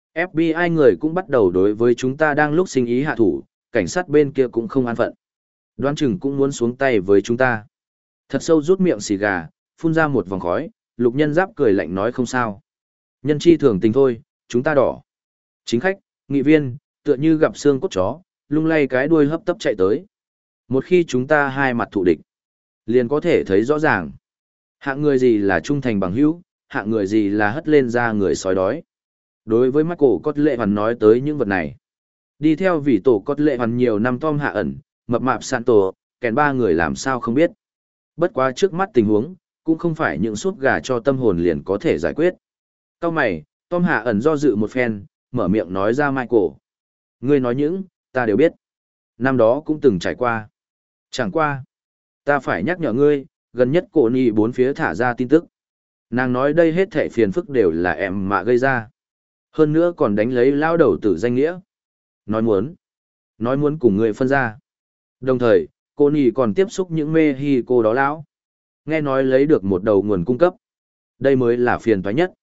FBI người cũng bắt đầu đối với chúng ta đang lúc sinh ý hạ thủ, cảnh sát bên kia cũng không an phận. Đoán chừng cũng muốn xuống tay với chúng ta. Thật sâu rút miệng xì gà, phun ra một vòng khói, lục nhân giáp cười lạnh nói không sao. Nhân chi thường tình thôi, chúng ta đỏ. Chính khách, nghị viên, tựa như gặp xương cốt chó, lung lay cái đuôi hấp tấp chạy tới. Một khi chúng ta hai mặt thù địch, liền có thể thấy rõ ràng. Hạng người gì là trung thành bằng hữu, hạng người gì là hất lên ra người sói đói. Đối với Michael Cốt Lệ Hoàn nói tới những vật này. Đi theo vị tổ Cốt Lệ Hoàn nhiều năm Tom hạ ẩn, mập mạp Santo, kèn ba người làm sao không biết. Bất quá trước mắt tình huống, cũng không phải những suốt gà cho tâm hồn liền có thể giải quyết. Cao mày, Tom hạ ẩn do dự một phen, mở miệng nói ra Michael. Ngươi nói những, ta đều biết. Năm đó cũng từng trải qua. Chẳng qua. Ta phải nhắc nhở ngươi, gần nhất cổ nì bốn phía thả ra tin tức. Nàng nói đây hết thảy phiền phức đều là em mạ gây ra. Hơn nữa còn đánh lấy lao đầu tử danh nghĩa. Nói muốn cùng người phân ra. Đồng thời, cô nì còn tiếp xúc những mê hi cô đó lão. Nghe nói lấy được một đầu nguồn cung cấp. Đây mới là phiền toái nhất.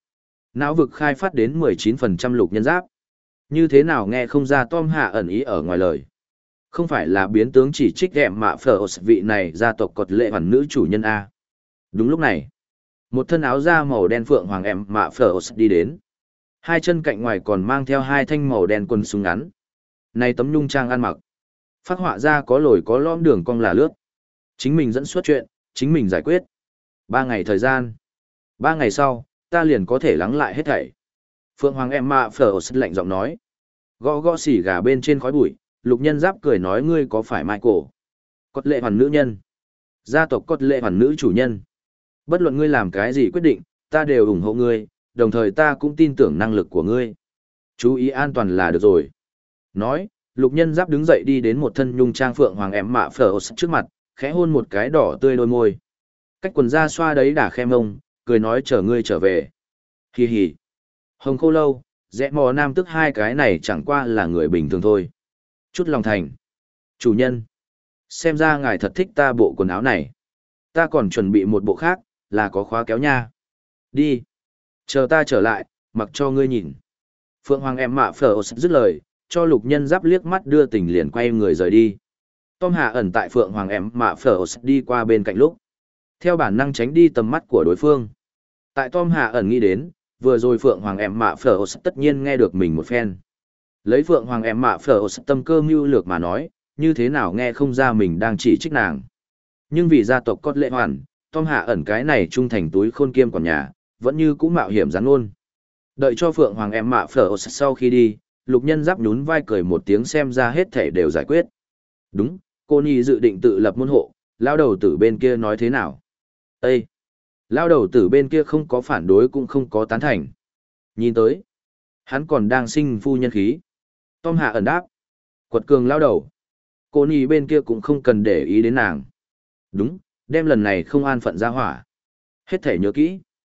Não vực khai phát đến 19% lục nhân giáp. Như thế nào nghe không ra Tom Hạ ẩn ý ở ngoài lời. Không phải là biến tướng chỉ trích đẹp mạ phở vị này gia tộc cột lệ hoàn nữ chủ nhân A. Đúng lúc này, một thân áo da màu đen phượng hoàng em mạ phở đi đến. Hai chân cạnh ngoài còn mang theo hai thanh màu đen quần súng ngắn. Này tấm nhung trang ăn mặc. Phác họa ra có lồi có lõm đường cong là lướt. Chính mình dẫn xuất chuyện, chính mình giải quyết. 3 ngày thời gian. 3 ngày sau, ta liền có thể lắng lại hết thảy. Phượng Hoàng em mạ phở lạnh giọng nói. Gõ gõ xỉ gà bên trên khói bụi, lục nhân giáp cười nói ngươi có phải Michael? Cốt lệ hoàn nữ nhân. Gia tộc cốt lệ hoàn nữ chủ nhân. Bất luận ngươi làm cái gì quyết định, ta đều ủng hộ ngươi, đồng thời ta cũng tin tưởng năng lực của ngươi. Chú ý an toàn là được rồi. Nói, lục nhân giáp đứng dậy đi đến một thân nhung trang Phượng Hoàng em mạ phở trước mặt, khẽ hôn một cái đỏ tươi đôi môi. Cách quần da xoa đấy đả khe mông, cười nói chờ ngươi trở về. Hì hì. Hồng khô lâu, rẽ mò nam tức hai cái này chẳng qua là người bình thường thôi. Chút lòng thành. Chủ nhân. Xem ra ngài thật thích ta bộ quần áo này. Ta còn chuẩn bị một bộ khác, là có khóa kéo nha. Đi. Chờ ta trở lại, mặc cho ngươi nhìn. Phượng Hoàng em mạ phở dứt lời, cho lục nhân giáp liếc mắt đưa tình liền quay người rời đi. Tom Hạ ẩn tại Phượng Hoàng em mạ phở đi qua bên cạnh lúc. Theo bản năng tránh đi tầm mắt của đối phương. Tại Tom Hạ ẩn nghĩ đến, vừa rồi Phượng Hoàng em mạ phở tất nhiên nghe được mình một phen. Lấy Phượng Hoàng em mạ phở tâm cơ mưu lược mà nói, như thế nào nghe không ra mình đang chỉ trích nàng. Nhưng vì gia tộc cốt lệ hoàn, Tom Hạ ẩn cái này trung thành túi khôn kiêm quản nhà, vẫn như cũ mạo hiểm rắn ôn. Đợi cho Phượng Hoàng em mạ phở sau khi đi, lục nhân giáp nhún vai cười một tiếng xem ra hết thể đều giải quyết. Đúng, cô Nhi dự định tự lập môn hộ, lao đầu tử bên kia nói thế nào? Ê! Lao đầu tử bên kia không có phản đối cũng không có tán thành. Nhìn tới, hắn còn đang sinh phu nhân khí. Tom Hạ ẩn đáp. Quật cường lao đầu. Cô Nhi bên kia cũng không cần để ý đến nàng. Đúng, đem lần này không an phận ra hỏa. Hết thể nhớ kỹ.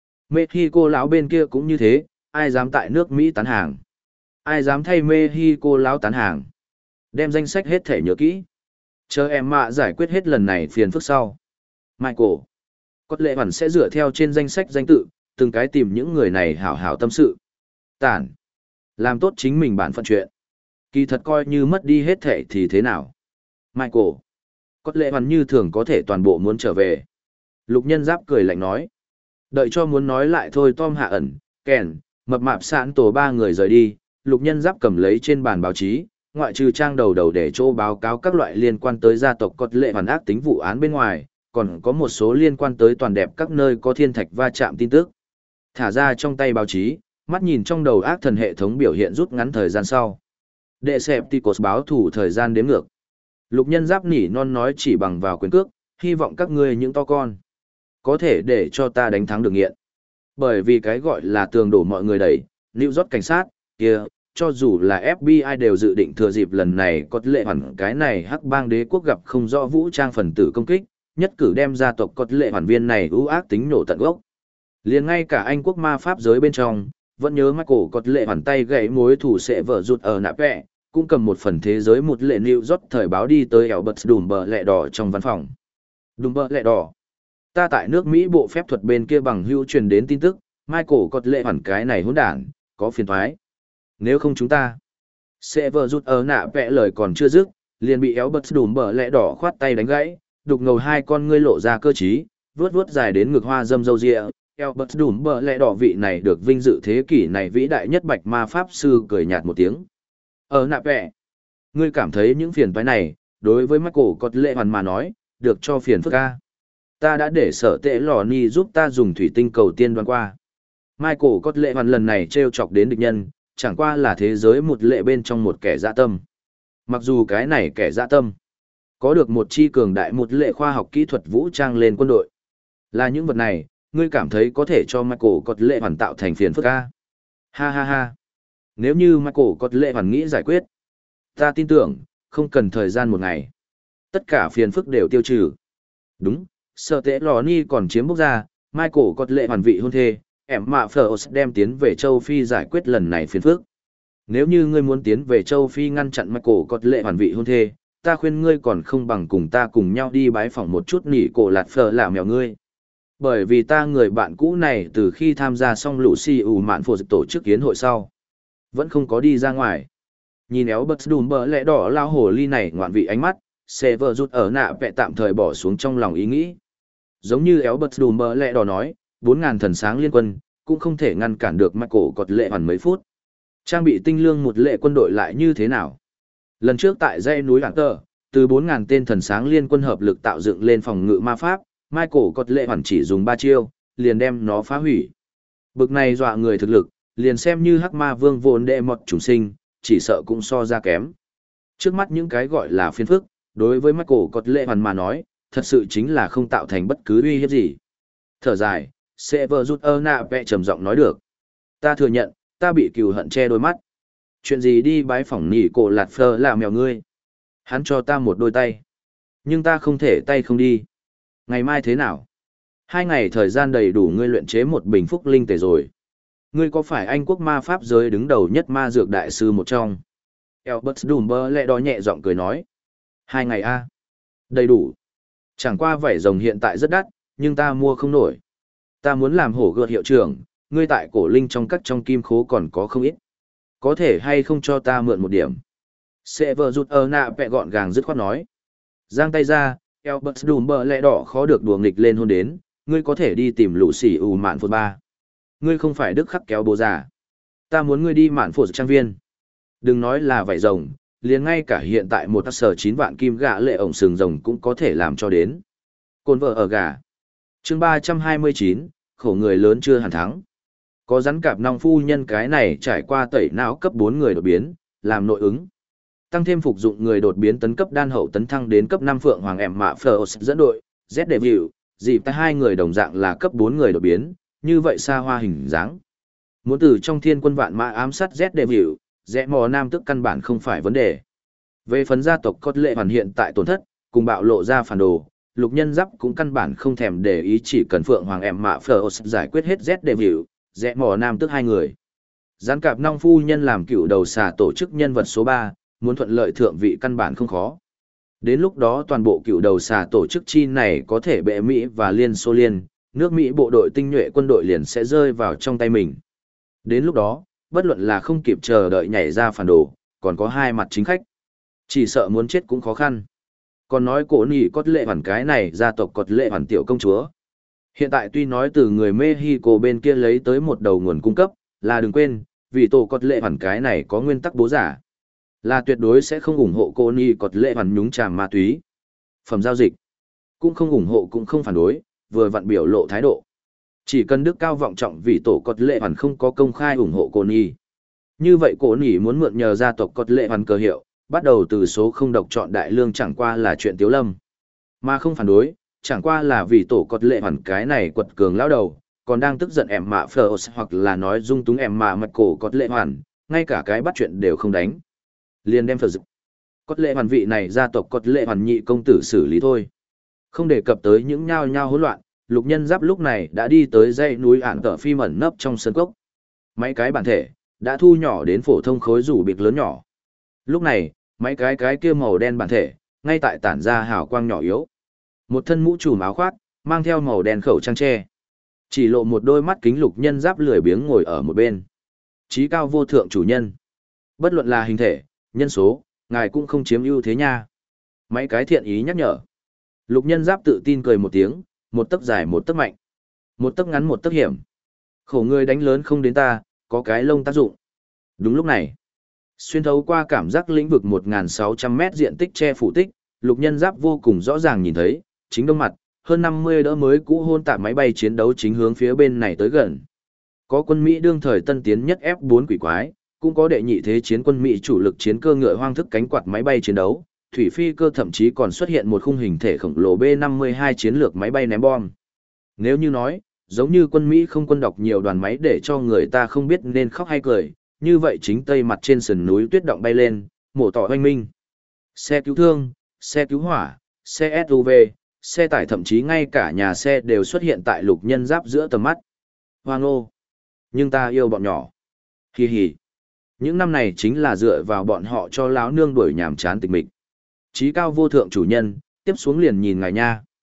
Mexico lão bên kia cũng như thế, ai dám tại nước Mỹ tán hàng. Ai dám thay Mexico lão tán hàng. Đem danh sách hết thể nhớ kỹ. Chờ em mạ giải quyết hết lần này phiền phức sau. Michael. Cốt lệ hoàn sẽ dựa theo trên danh sách danh tự, từng cái tìm những người này hảo hảo tâm sự. Tản. Làm tốt chính mình bản phận chuyện. Kỳ thật coi như mất đi hết thể thì thế nào. Michael. Cốt lệ hoàn như thường có thể toàn bộ muốn trở về. Lục nhân giáp cười lạnh nói. Đợi cho muốn nói lại thôi Tom Hạ ẩn, Ken, mập mạp sạn tổ 3 người rời đi. Lục nhân giáp cầm lấy trên bàn báo chí, ngoại trừ trang đầu để chỗ báo cáo các loại liên quan tới gia tộc cốt lệ hoàn ác tính vụ án bên ngoài, còn có một số liên quan tới toàn đẹp các nơi có thiên thạch va chạm tin tức. Thả ra trong tay báo chí, mắt nhìn trong đầu ác thần hệ thống biểu hiện rút ngắn thời gian sau. Decepticons báo thủ thời gian đếm ngược. Lục nhân giáp nỉ non nói chỉ bằng vào quyền cước, hy vọng các ngươi những to con có thể để cho ta đánh thắng được nghiện. Bởi vì cái gọi là tường đổ mọi người đẩy, New York cảnh sát, kia, cho dù là FBI đều dự định thừa dịp lần này có lệ hoàn cái này hắc bang đế quốc gặp không rõ vũ trang phần tử công kích, nhất cử đem gia tộc có lệ hoàn viên này ưu ác tính nổ tận gốc. Liền ngay cả Anh quốc ma pháp giới bên trong, vẫn nhớ Michael có lệ hoàn tay gãy mối thủ sẽ vợ rụt ở nạp vẹ, cũng cầm một phần thế giới một lệ New York thời báo đi tới Albert đùm bờ lẹ đỏ trong văn phòng. Đùm bờ lẹ đỏ. Ta tại nước Mỹ bộ phép thuật bên kia bằng hữu truyền đến tin tức, Michael có lệ hoàn cái này hỗn đản, có phiền toái. Nếu không chúng ta sẽ vợ rụt ở nạ vẽ lời còn chưa dứt, liền bị Albert đùm bờ lẹ đỏ khoát tay đánh gãy, đục ngầu hai con ngươi lộ ra cơ trí, vuốt vuốt dài đến ngực hoa dâm râu ria. Albert đùm bờ lẹ đỏ vị này được vinh dự thế kỷ này vĩ đại nhất bạch ma pháp sư cười nhạt một tiếng. Ở nạ vẽ, ngươi cảm thấy những phiền toái này, đối với Michael có lệ hoàn mà nói, được cho phiền phức ca. Ta đã để sở tệ lò ni giúp ta dùng thủy tinh cầu tiên đoán qua. Michael có lệ hoàn lần này trêu chọc đến địch nhân, chẳng qua là thế giới một lệ bên trong một kẻ dã tâm. Mặc dù cái này kẻ dã tâm, có được một chi cường đại một lệ khoa học kỹ thuật vũ trang lên quân đội. Là những vật này, ngươi cảm thấy có thể cho Michael có lệ hoàn tạo thành phiền phức ca. Ha ha ha. Nếu như Michael có lệ hoàn nghĩ giải quyết, ta tin tưởng, không cần thời gian một ngày. Tất cả phiền phức đều tiêu trừ. Đúng, sở tệ lò ni còn chiếm bốc ra, Michael có lệ hoàn vị hôn thê, em mạ phở đem tiến về châu Phi giải quyết lần này phiền phức. Nếu như ngươi muốn tiến về châu Phi ngăn chặn Michael có lệ hoàn vị hôn thê, ta khuyên ngươi còn không bằng cùng ta cùng nhau đi bái phỏng một chút nỉ cổ lạt phở làm mèo ngươi. Bởi vì ta người bạn cũ này từ khi tham gia xong lũ si ủ mạn phổ tổ chức kiến hội sau, vẫn không có đi ra ngoài. Nhìn éo bật đùm bờ lẽ đỏ lao hồ ly này ngoạn vị ánh mắt, sẽ vợ rút ở nạ vẽ tạm thời bỏ xuống trong lòng ý nghĩ. Giống như éo bật đùm bờ lẽ đỏ nói, 4.000 thần sáng liên quân, cũng không thể ngăn cản được Michael cọt lệ hoàn mấy phút. Trang bị tinh lương một lệ quân đội lại như thế nào? Lần trước tại dãy núi Hạng Tờ, từ 4.000 tên thần sáng liên quân hợp lực tạo dựng lên phòng ngự ma pháp, Michael cọt lệ hoàn chỉ dùng 3 chiêu, liền đem nó phá hủy. Bực này dọa người thực lực, liền xem như hắc ma vương vốn đệ mọt trùng sinh, chỉ sợ cũng so ra kém. Trước mắt những cái gọi là phiền phức, đối với Michael cọt lệ hoàn mà nói, thật sự chính là không tạo thành bất cứ uy hiếp gì. Thở dài, Sever rút nạ vẽ trầm giọng nói được. Ta thừa nhận, ta bị cừu hận che đôi mắt. Chuyện gì đi bái phỏng nỉ cổ lạt phơ là mèo ngươi. Hắn cho ta một đôi tay. Nhưng ta không thể tay không đi. Ngày mai thế nào? 2 ngày thời gian đầy đủ ngươi luyện chế một bình phúc linh tề rồi. Ngươi có phải Anh quốc ma pháp giới đứng đầu nhất ma dược đại sư một trong? Albert Dumber lẹ đó nhẹ giọng cười nói. 2 ngày a, đầy đủ. Chẳng qua vảy rồng hiện tại rất đắt, nhưng ta mua không nổi. Ta muốn làm hổ gợt hiệu trưởng, ngươi tại cổ linh trong kim khố còn có không ít. Có thể hay không cho ta mượn một điểm? Sever rút nạ vẽ gọn gàng dứt khoát nói. Giang tay ra, Albert Dumber lẹ đỏ khó được đùa nghịch lên hôn đến, ngươi có thể đi tìm lũ xỉ ù mạn phột 3. Ngươi không phải đức khắc kéo bố già. Ta muốn ngươi đi mạn phột trang viên. Đừng nói là vảy rồng, liền ngay cả hiện tại một sở 9 vạn kim gạ lệ ổng sừng rồng cũng có thể làm cho đến. Côn vợ ở gà. Chương 329, khổ người lớn chưa hẳn thắng. Có rắn cạp nong phu nhân cái này trải qua tẩy não cấp 4 người đột biến, làm nội ứng. Tăng thêm phục dụng người đột biến tấn cấp đan hậu tấn thăng đến cấp 5 phượng hoàng em mạ Phlos dẫn đội, Z Devil, dịp tại 2 người đồng dạng là cấp 4 người đột biến, như vậy xa hoa hình dáng. Muốn từ trong thiên quân vạn mã ám sát Z Devil, rẽ mò nam tức căn bản không phải vấn đề. Về phần gia tộc cốt lệ hoàn hiện tại tổn thất, cùng bạo lộ ra phản đồ, lục nhân giáp cũng căn bản không thèm để ý, chỉ cần phượng hoàng em mạ Phlos giải quyết hết Z Devil, rẽ mò nam tức 2 người. Gián cạp nong phu nhân làm cựu đầu xà tổ chức nhân vật số 3, muốn thuận lợi thượng vị căn bản không khó. Đến lúc đó toàn bộ cựu đầu xà tổ chức chi này có thể bệ Mỹ và Liên Xô Liên, nước Mỹ bộ đội tinh nhuệ quân đội liền sẽ rơi vào trong tay mình. Đến lúc đó, bất luận là không kịp chờ đợi nhảy ra phản đồ, còn có 2 mặt chính khách. Chỉ sợ muốn chết cũng khó khăn. Còn nói cổ nỉ cốt lệ hoàn cái này gia tộc cốt lệ hoàn tiểu công chúa. Hiện tại tuy nói từ người Mexico bên kia lấy tới một đầu nguồn cung cấp, là đừng quên, vì tổ cốt lệ hoàn cái này có nguyên tắc bố giả. Là tuyệt đối sẽ không ủng hộ cô nỉ cốt lệ hoàn nhúng chàm ma túy. Phẩm giao dịch. Cũng không ủng hộ cũng không phản đối, vừa vặn biểu lộ thái độ. Chỉ cần đức cao vọng trọng vì tổ cốt lệ hoàn không có công khai ủng hộ cô nỉ. Như vậy cô nỉ muốn mượn nhờ gia tộc cốt lệ hoàn cơ hiệu, bắt đầu từ số không độc chọn đại lương chẳng qua là chuyện tiếu lâm. Mà không phản đối, chẳng qua là vì tổ cốt lệ hoàn cái này quật cường lão đầu, còn đang tức giận em mạ Phlos hoặc là nói dung túng em mạ mạch cổ cốt lệ hoàn, ngay cả cái bắt chuyện đều không đánh. Liền đem Phlos. Cốt lệ hoàn vị này gia tộc cốt lệ hoàn nhị công tử xử lý thôi. Không đề cập tới những nhao nhao hỗn loạn, lục nhân giáp lúc này đã đi tới dãy núi ản tở phi ẩn nấp trong sân cốc. Mấy cái bản thể, đã thu nhỏ đến phổ thông khối rủ biệt lớn nhỏ. Lúc này, mấy cái kia màu đen bản thể, ngay tại tản ra hào quang nhỏ yếu. Một thân mũ trùm áo khoác, mang theo màu đen khẩu trang tre. Chỉ lộ một đôi mắt kính lục nhân giáp lười biếng ngồi ở một bên. Chí cao vô thượng chủ nhân. Bất luận là hình thể, nhân số, ngài cũng không chiếm ưu thế nha. Mấy cái thiện ý nhắc nhở. Lục nhân giáp tự tin cười một tiếng, một tấc dài một tấc mạnh. Một tấc ngắn một tấc hiểm. Khổ người đánh lớn không đến ta, có cái lông tác dụng. Đúng lúc này, xuyên thấu qua cảm giác lĩnh vực 1.600 mét diện tích che phủ tích, lục nhân giáp vô cùng rõ ràng nhìn thấy, chính đông mặt, hơn 50 đỡ mới cũ hôn tạp máy bay chiến đấu chính hướng phía bên này tới gần. Có quân Mỹ đương thời tân tiến nhất F4 quỷ quái, cũng có đệ nhị thế chiến quân Mỹ chủ lực chiến cơ ngựa hoang thức cánh quạt máy bay chiến đấu, thủy phi cơ thậm chí còn xuất hiện một khung hình thể khổng lồ B-52 chiến lược máy bay ném bom. Nếu như nói, giống như quân Mỹ không quân đọc nhiều đoàn máy để cho người ta không biết nên khóc hay cười, như vậy chính tây mặt trên sườn núi tuyết động bay lên, mổ tỏ oanh minh. Xe cứu thương, xe cứu hỏa, xe SUV, xe tải thậm chí ngay cả nhà xe đều xuất hiện tại lục nhân giáp giữa tầm mắt. Hoang ô! Nhưng ta yêu bọn nhỏ. Hi hi! Những năm này chính là dựa vào bọn họ cho láo nương đuổi nhàm chán tịch mịch. Chí cao vô thượng chủ nhân, tiếp xuống liền nhìn ngài nha.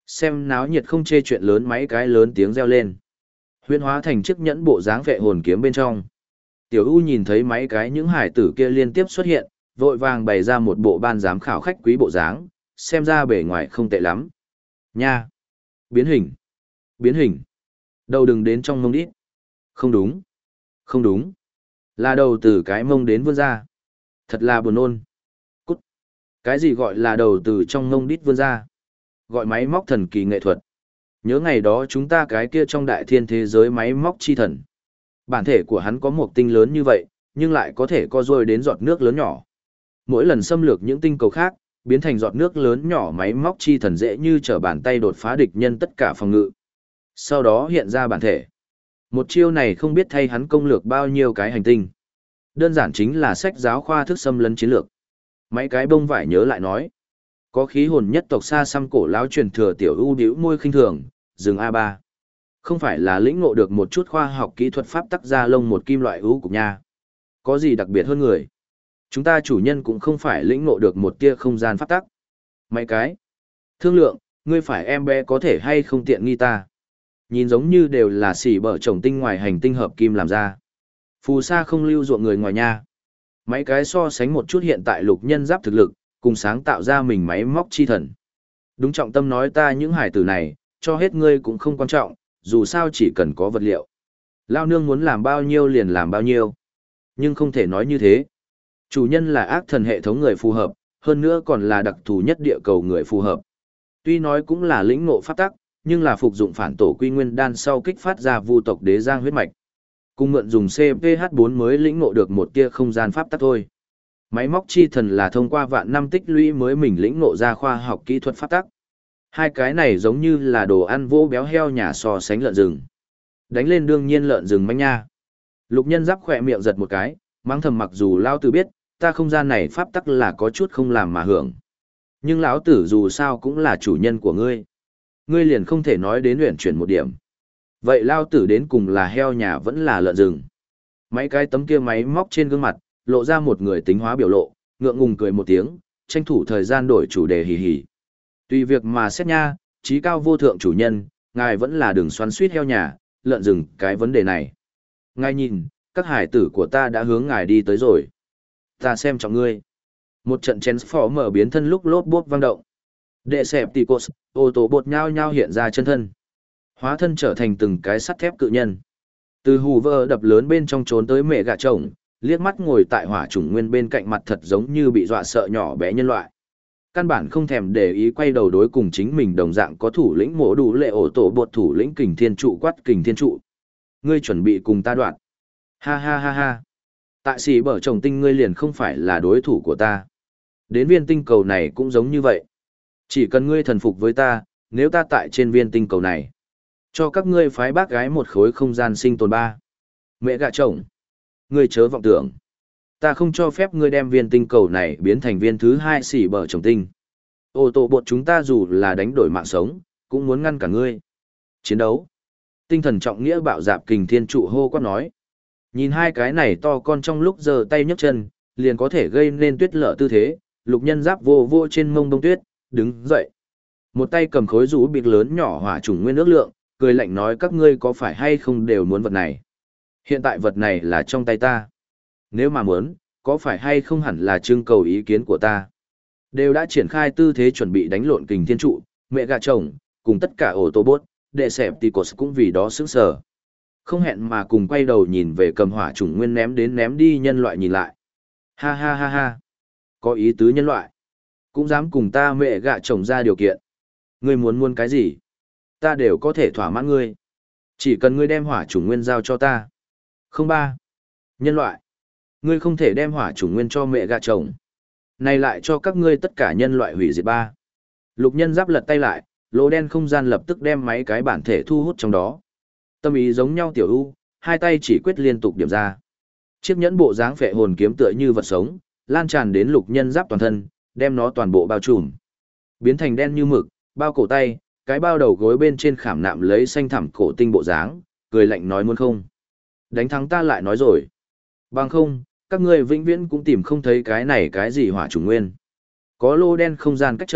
Xem náo nhiệt không chê chuyện lớn, mấy cái lớn tiếng reo lên. Huyễn hóa thành chiếc nhẫn bộ dáng vệ hồn kiếm bên trong. Tiểu U nhìn thấy mấy cái những hải tử kia liên tiếp xuất hiện, vội vàng bày ra một bộ ban giám khảo khách quý bộ dáng, xem ra bề ngoài không tệ lắm. Nha! Biến hình! Biến hình! Đầu đừng đến trong mông đít. Không đúng! Không đúng! Là đầu từ cái mông đến vươn ra. Thật là buồn nôn. Cút! Cái gì gọi là đầu từ trong mông đít vươn ra? Gọi máy móc thần kỳ nghệ thuật. Nhớ ngày đó chúng ta cái kia trong đại thiên thế giới máy móc chi thần. Bản thể của hắn có một tinh lớn như vậy, nhưng lại có thể co duỗi đến giọt nước lớn nhỏ. Mỗi lần xâm lược những tinh cầu khác, biến thành giọt nước lớn nhỏ, máy móc chi thần dễ như trở bàn tay đột phá địch nhân tất cả phòng ngự. Sau đó hiện ra bản thể. Một chiêu này không biết thay hắn công lược bao nhiêu cái hành tinh. Đơn giản chính là sách giáo khoa thức xâm lấn chiến lược. Mấy cái bông vải nhớ lại nói. Có khí hồn nhất tộc xa xăm cổ lão truyền thừa Tiểu U bĩu môi khinh thường, dừng A3. Không phải là lĩnh ngộ được một chút khoa học kỹ thuật pháp tắc ra lông một kim loại ưu cục nha. Có gì đặc biệt hơn người? Chúng ta chủ nhân cũng không phải lĩnh ngộ được một tia không gian pháp tắc. Mấy cái. Thương lượng, ngươi phải em bé có thể hay không tiện nghi ta. Nhìn giống như đều là xỉ bở trồng tinh ngoài hành tinh hợp kim làm ra. Phù sa không lưu ruộng người ngoài nha. Mấy cái so sánh một chút hiện tại lục nhân giáp thực lực, cùng sáng tạo ra mình máy móc chi thần. Đúng trọng tâm nói ta những hải tử này, cho hết ngươi cũng không quan trọng, dù sao chỉ cần có vật liệu. Lao nương muốn làm bao nhiêu liền làm bao nhiêu. Nhưng không thể nói như thế. Chủ nhân là ác thần hệ thống người phù hợp, hơn nữa còn là đặc thù nhất địa cầu người phù hợp. Tuy nói cũng là lĩnh ngộ pháp tắc, nhưng là phục dụng phản tổ quy nguyên đan sau kích phát ra vu tộc đế giang huyết mạch. Cùng mượn dùng CPH4 mới lĩnh ngộ được một tia không gian pháp tắc thôi. Máy móc chi thần là thông qua vạn năm tích lũy mới mình lĩnh ngộ ra khoa học kỹ thuật pháp tắc. Hai cái này giống như là đồ ăn vô béo heo nhà so sánh lợn rừng. Đánh lên đương nhiên lợn rừng manh nha. Lục nhân giáp khỏe miệng giật một cái, mắng thầm mặc dù lao tử biết, ta không gian này pháp tắc là có chút không làm mà hưởng. Nhưng lão tử dù sao cũng là chủ nhân của ngươi. Ngươi liền không thể nói đến luyện chuyển một điểm. Vậy lao tử đến cùng là heo nhà vẫn là lợn rừng. Mấy cái tấm kia máy móc trên gương mặt, lộ ra một người tính hóa biểu lộ, ngượng ngùng cười một tiếng, tranh thủ thời gian đổi chủ đề hì hì. Tùy việc mà xét nha, trí cao vô thượng chủ nhân, ngài vẫn là đường xoắn suýt heo nhà, lợn rừng cái vấn đề này. Ngài nhìn, các hải tử của ta đã hướng ngài đi tới rồi. Ta xem trọng ngươi. Một trận Transformer biến thân lúc lốp bốp vang động. Decepticons, ô tô bột nhao nhao hiện ra chân thân. Hóa thân trở thành từng cái sắt thép cự nhân. Từ hù vơ đập lớn bên trong trốn tới mẹ gà chồng, liếc mắt ngồi tại hỏa chủng nguyên bên cạnh mặt thật giống như bị dọa sợ nhỏ bé nhân loại. Căn bản không thèm để ý quay đầu đối cùng chính mình đồng dạng có thủ lĩnh mổ đủ lệ ổ tổ bột thủ lĩnh kình thiên trụ quát kình thiên trụ. Ngươi chuẩn bị cùng ta đoạn. Ha ha ha ha. Tại xỉ bở chồng tinh ngươi liền không phải là đối thủ của ta. Đến viên tinh cầu này cũng giống như vậy. Chỉ cần ngươi thần phục với ta, nếu ta tại trên viên tinh cầu này, cho các ngươi phái bác gái một khối không gian sinh tồn ba. Mẹ gạ chồng. Ngươi chớ vọng tưởng. Ta không cho phép ngươi đem viên tinh cầu này biến thành viên thứ hai xỉ bở chồng tinh. Ô tô bột chúng ta dù là đánh đổi mạng sống, cũng muốn ngăn cả ngươi. Chiến đấu. Tinh thần trọng nghĩa bạo dạp kình thiên trụ hô quát nói. Nhìn hai cái này to con trong lúc giơ tay nhấc chân, liền có thể gây nên tuyết lở tư thế, lục nhân giáp vô vô trên mông bông tuyết, đứng dậy. Một tay cầm khối rũ bịt lớn nhỏ hỏa chủng nguyên ước lượng, cười lạnh nói các ngươi có phải hay không đều muốn vật này. Hiện tại vật này là trong tay ta. Nếu mà muốn, có phải hay không hẳn là trưng cầu ý kiến của ta. Đều đã triển khai tư thế chuẩn bị đánh lộn kình thiên trụ, mẹ gà chồng, cùng tất cả ổ tô bốt, đệ sẹp Ticos cũng vì đó sững sờ. Không hẹn mà cùng quay đầu nhìn về cầm hỏa chủng nguyên ném đến ném đi nhân loại nhìn lại. Ha ha ha ha. Có ý tứ nhân loại. Cũng dám cùng ta mẹ gạ chồng ra điều kiện. Ngươi muốn cái gì? Ta đều có thể thỏa mãn ngươi. Chỉ cần ngươi đem hỏa chủng nguyên giao cho ta. Không ba. Nhân loại. Ngươi không thể đem hỏa chủng nguyên cho mẹ gạ chồng. Này lại cho các ngươi tất cả nhân loại hủy diệt ba. Lục nhân giáp lật tay lại, lỗ đen không gian lập tức đem mấy cái bản thể thu hút trong đó. Tâm ý giống nhau tiểu u, hai tay chỉ quyết liên tục điểm ra. Chiếc nhẫn bộ dáng phệ hồn kiếm tựa như vật sống, lan tràn đến lục nhân giáp toàn thân, đem nó toàn bộ bao trùm. Biến thành đen như mực, bao cổ tay, cái bao đầu gối bên trên khảm nạm lấy xanh thẳm cổ tinh bộ dáng, cười lạnh nói muốn không. Đánh thắng ta lại nói rồi. Bằng không, các ngươi vĩnh viễn cũng tìm không thấy cái này cái gì hỏa chủng nguyên. Có lô đen không gian cách trở,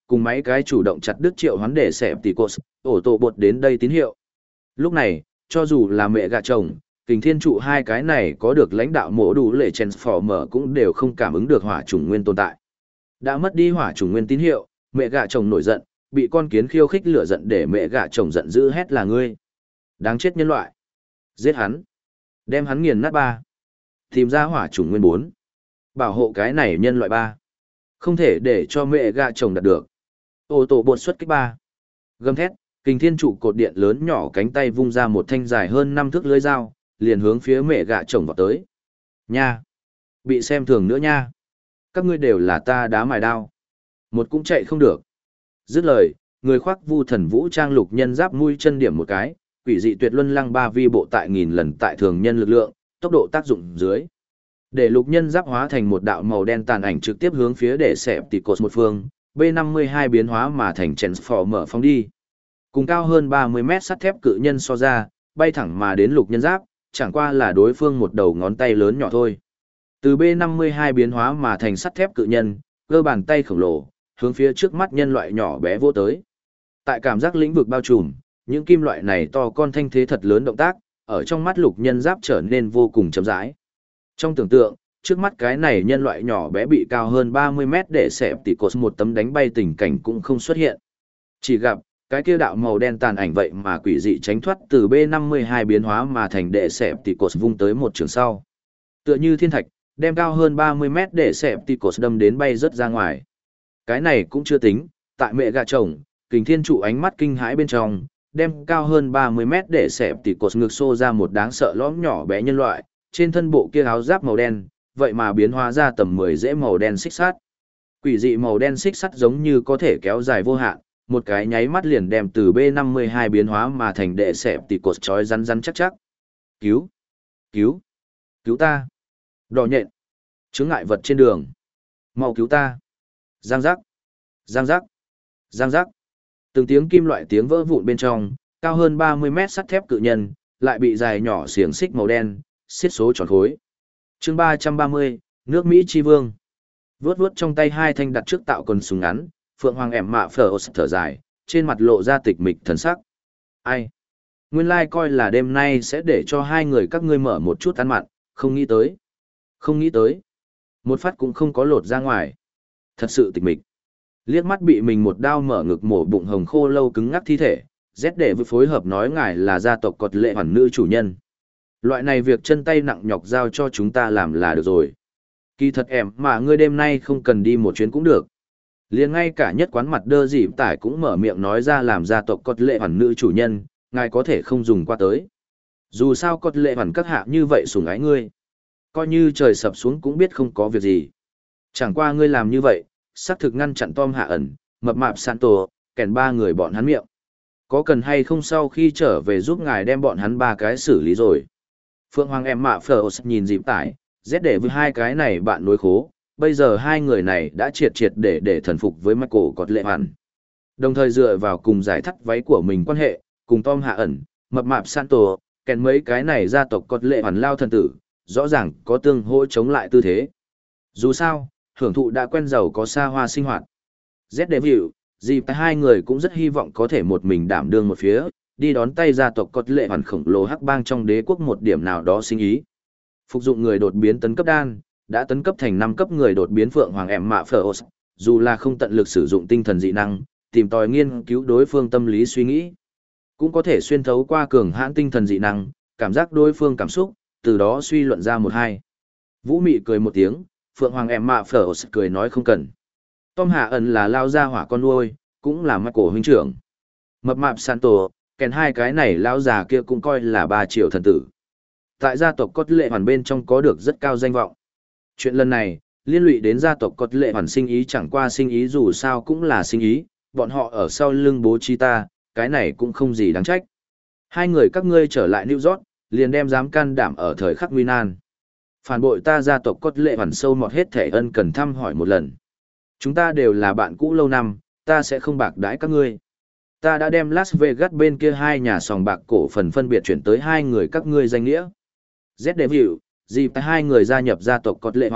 cùng máy cái chủ động chặt đứt triệu hoán để xẹp tỷ cột, ổ tổ bột đến đây tín hiệu. Lúc này, cho dù là mẹ gà chồng, kình thiên trụ hai cái này có được lãnh đạo mổ đủ lệ Transformer cũng đều không cảm ứng được hỏa chủng nguyên tồn tại. Đã mất đi hỏa chủng nguyên tín hiệu, mẹ gà chồng nổi giận, bị con kiến khiêu khích lửa giận để mẹ gà chồng giận dữ hét là ngươi. Đáng chết nhân loại. Giết hắn. Đem hắn nghiền nát ba. Tìm ra hỏa chủng nguyên 4. Bảo hộ cái này nhân loại 3. Không thể để cho mẹ gà chồng đạt được. Ô tô bột xuất kích 3. Gầm thét, kình thiên trụ cột điện lớn nhỏ cánh tay vung ra một thanh dài hơn 5 thước lưỡi dao, liền hướng phía mẹ gà chồng vào tới. Nha! Bị xem thường nữa nha! Các ngươi đều là ta đá mài đao. Một cũng chạy không được. Dứt lời, người khoác vu thần vũ trang lục nhân giáp mũi chân điểm một cái, quỷ dị tuyệt luân lăng ba vi bộ tại nghìn lần tại thường nhân lực lượng, tốc độ tác dụng dưới. Để lục nhân giáp hóa thành một đạo màu đen tàn ảnh trực tiếp hướng phía để xẹp tỷ cột một phương, B-52 biến hóa mà thành Transformer phóng đi. Cùng cao hơn 30 mét sắt thép cự nhân so ra, bay thẳng mà đến lục nhân giáp, chẳng qua là đối phương một đầu ngón tay lớn nhỏ thôi. Từ B-52 biến hóa mà thành sắt thép cự nhân, cơ bàn tay khổng lồ, hướng phía trước mắt nhân loại nhỏ bé vô tới. Tại cảm giác lĩnh vực bao trùm, những kim loại này to con thanh thế thật lớn động tác, ở trong mắt lục nhân giáp trở nên vô cùng chậm rãi. Trong tưởng tượng, trước mắt cái này nhân loại nhỏ bé bị cao hơn 30 mét để xẹp tỷ cột một tấm đánh bay tình cảnh cũng không xuất hiện. Chỉ gặp, cái kia đạo màu đen tàn ảnh vậy mà quỷ dị tránh thoát từ B-52 biến hóa mà thành để xẹp tỷ cột vung tới một trường sau. Tựa như thiên thạch, đem cao hơn 30 mét để xẹp tỷ cột đâm đến bay rất ra ngoài. Cái này cũng chưa tính, tại mẹ gà chồng, kình thiên trụ ánh mắt kinh hãi bên trong, đem cao hơn 30 mét để xẹp tỷ cột ngược xô ra một đáng sợ lõm nhỏ bé nhân loại, trên thân bộ kia áo giáp màu đen, vậy mà biến hóa ra tầm 10 rễ màu đen xích sắt. Quỷ dị màu đen xích sắt giống như có thể kéo dài vô hạn, một cái nháy mắt liền đem từ B-52 biến hóa mà thành đệ xẹp tỷ cột chói rắn rắn chắc chắc. Cứu! Cứu! Cứu ta! Đỏ nhện! Chướng ngại vật trên đường! Mau cứu ta! Giang giác! Giang giác! Giang giác! Từng tiếng kim loại tiếng vỡ vụn bên trong, cao hơn 30 mét sắt thép cự nhân, lại bị dài nhỏ xiềng xích màu đen, xiết số tròn khối. Chương 330, nước Mỹ Chi Vương. Vuốt vuốt trong tay hai thanh đặt trước tạo quần súng ngắn, Phượng Hoàng ẻm mạ phở thở dài, trên mặt lộ ra tịch mịch thần sắc. Ai? Nguyên lai coi là đêm nay sẽ để cho hai người các ngươi mở một chút ăn mặn, không nghĩ tới. Không nghĩ tới. Một phát cũng không có lột ra ngoài. Thật sự tịch mịch. Liếc mắt bị mình một đao mở ngực mổ bụng hồng khô lâu cứng ngắc thi thể, Z để với phối hợp nói ngài là gia tộc cột lệ hoàn nữ chủ nhân. Loại này việc chân tay nặng nhọc giao cho chúng ta làm là được rồi. Kỳ thật em mà ngươi đêm nay không cần đi một chuyến cũng được. Liền ngay cả nhất quán mặt đơ dịp tải cũng mở miệng nói ra làm gia tộc cột lệ hoàn nữ chủ nhân, ngài có thể không dùng qua tới. Dù sao cột lệ hoàn các hạ như vậy sủng ái ngươi. Coi như trời sập xuống cũng biết không có việc gì. Chẳng qua ngươi làm như vậy, xác thực ngăn chặn Tom Hạ ẩn, mập mạp Santo, kèn ba người bọn hắn miệng. Có cần hay không sau khi trở về giúp ngài đem bọn hắn ba cái xử lý rồi. Phượng Hoàng em mạ phở nhìn dịp tải, Z để với hai cái này bạn nối khố, bây giờ hai người này đã triệt để thần phục với Michael Cọt lệ hoàn. Đồng thời dựa vào cùng giải thắt váy của mình quan hệ, cùng Tom Hạ ẩn, mập mạp Santo, kèn mấy cái này gia tộc Cọt lệ hoàn lao thần tử, rõ ràng có tương hỗ chống lại tư thế. Dù sao, hưởng thụ đã quen giàu có xa hoa sinh hoạt. Z Devil, dịp hai người cũng rất hy vọng có thể một mình đảm đương một phía, đi đón tay gia tộc Cọt lệ hoàn khổng lồ hắc bang trong đế quốc một điểm nào đó sinh ý. Phục dụng người đột biến tấn cấp đan, đã tấn cấp thành 5 cấp người đột biến Phượng Hoàng em mạ phở dù là không tận lực sử dụng tinh thần dị năng, tìm tòi nghiên cứu đối phương tâm lý suy nghĩ, cũng có thể xuyên thấu qua cường hãn tinh thần dị năng, cảm giác đối phương cảm xúc, từ đó suy luận ra một hai. Vũ Mị cười một tiếng, Phượng Hoàng em mạ phở cười nói không cần. Tom Hạ ẩn là lao ra hỏa con nuôi, cũng là Michael huynh trưởng. Mập mạp Santo, kèn hai cái này lao già kia cũng coi là 3 triệu thần tử. Tại gia tộc Cọt lệ hoàn bên trong có được rất cao danh vọng. Chuyện lần này, liên lụy đến gia tộc Cọt lệ hoàn sinh ý chẳng qua sinh ý dù sao cũng là sinh ý, bọn họ ở sau lưng bố trí ta, cái này cũng không gì đáng trách. Hai người các ngươi trở lại New York, liền đem dám can đảm ở thời khắc nguy nan. Phản bội ta gia tộc Cọt lệ hoàn sâu mọt hết thể ân cần thăm hỏi một lần. Chúng ta đều là bạn cũ lâu năm, ta sẽ không bạc đãi các ngươi. Ta đã đem Las Vegas bên kia hai nhà sòng bạc cổ phần phân biệt chuyển tới hai người các ngươi danh nghĩa. Z Devil, dịp hai người gia nhập gia tộc Cọt lệ hoàn,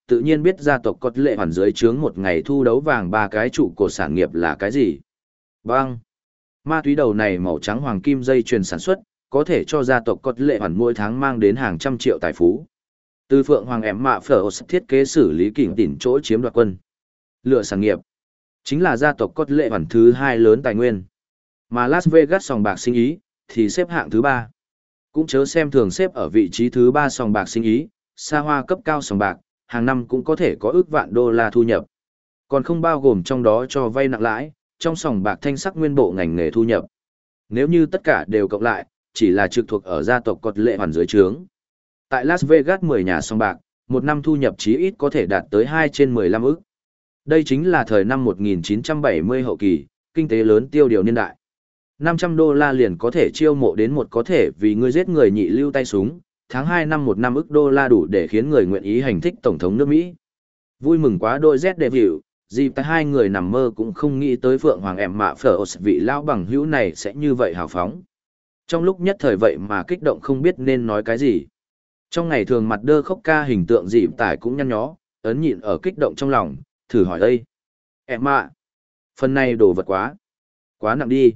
tự nhiên biết gia tộc Cốt Lệ Hoàn dưới trướng một ngày thu đấu vàng ba cái trụ cột sản nghiệp là cái gì. Băng. Ma túy đầu này màu trắng hoàng kim dây chuyền sản xuất, có thể cho gia tộc Cốt Lệ Hoàn mỗi tháng mang đến hàng trăm triệu tài phú. Từ Phượng Hoàng em mạ phở thiết kế xử lý kỉnh tỉn chỗ chiếm đoạt quân. Lựa sản nghiệp. Chính là gia tộc Cốt Lệ Hoàn thứ hai lớn tài nguyên. Mà Las Vegas sòng bạc sinh ý, thì xếp hạng thứ ba. Cũng chớ xem thường xếp ở vị trí thứ ba sòng bạc sinh ý, xa hoa cấp cao sòng bạc, hàng năm cũng có thể có ước vạn đô la thu nhập. Còn không bao gồm trong đó cho vay nặng lãi, trong sòng bạc thanh sắc nguyên bộ ngành nghề thu nhập. Nếu như tất cả đều cộng lại, chỉ là trực thuộc ở gia tộc Cốt Lệ Hoàn dưới trướng. Tại Las Vegas 10 nhà sòng bạc, một năm thu nhập chí ít có thể đạt tới 2 trên 15 ức. Đây chính là thời năm 1970 hậu kỳ, kinh tế lớn tiêu điều niên đại. 500 đô la liền có thể chiêu mộ đến một có thể vì ngươi giết người nhị lưu tay súng, tháng 2 năm 1 năm ức đô la đủ để khiến người nguyện ý hành thích tổng thống nước Mỹ. Vui mừng quá đôi Z đệ vịu, dịp tại hai người nằm mơ cũng không nghĩ tới Phượng Hoàng em mạ phở vị lão bằng hữu này sẽ như vậy hào phóng. Trong lúc nhất thời vậy mà kích động không biết nên nói cái gì. Trong ngày thường mặt đơ khóc ca hình tượng dịp tải cũng nhăn nhó, ấn nhịn ở kích động trong lòng, thử hỏi đây. Em mạ, phần này đồ vật quá nặng đi.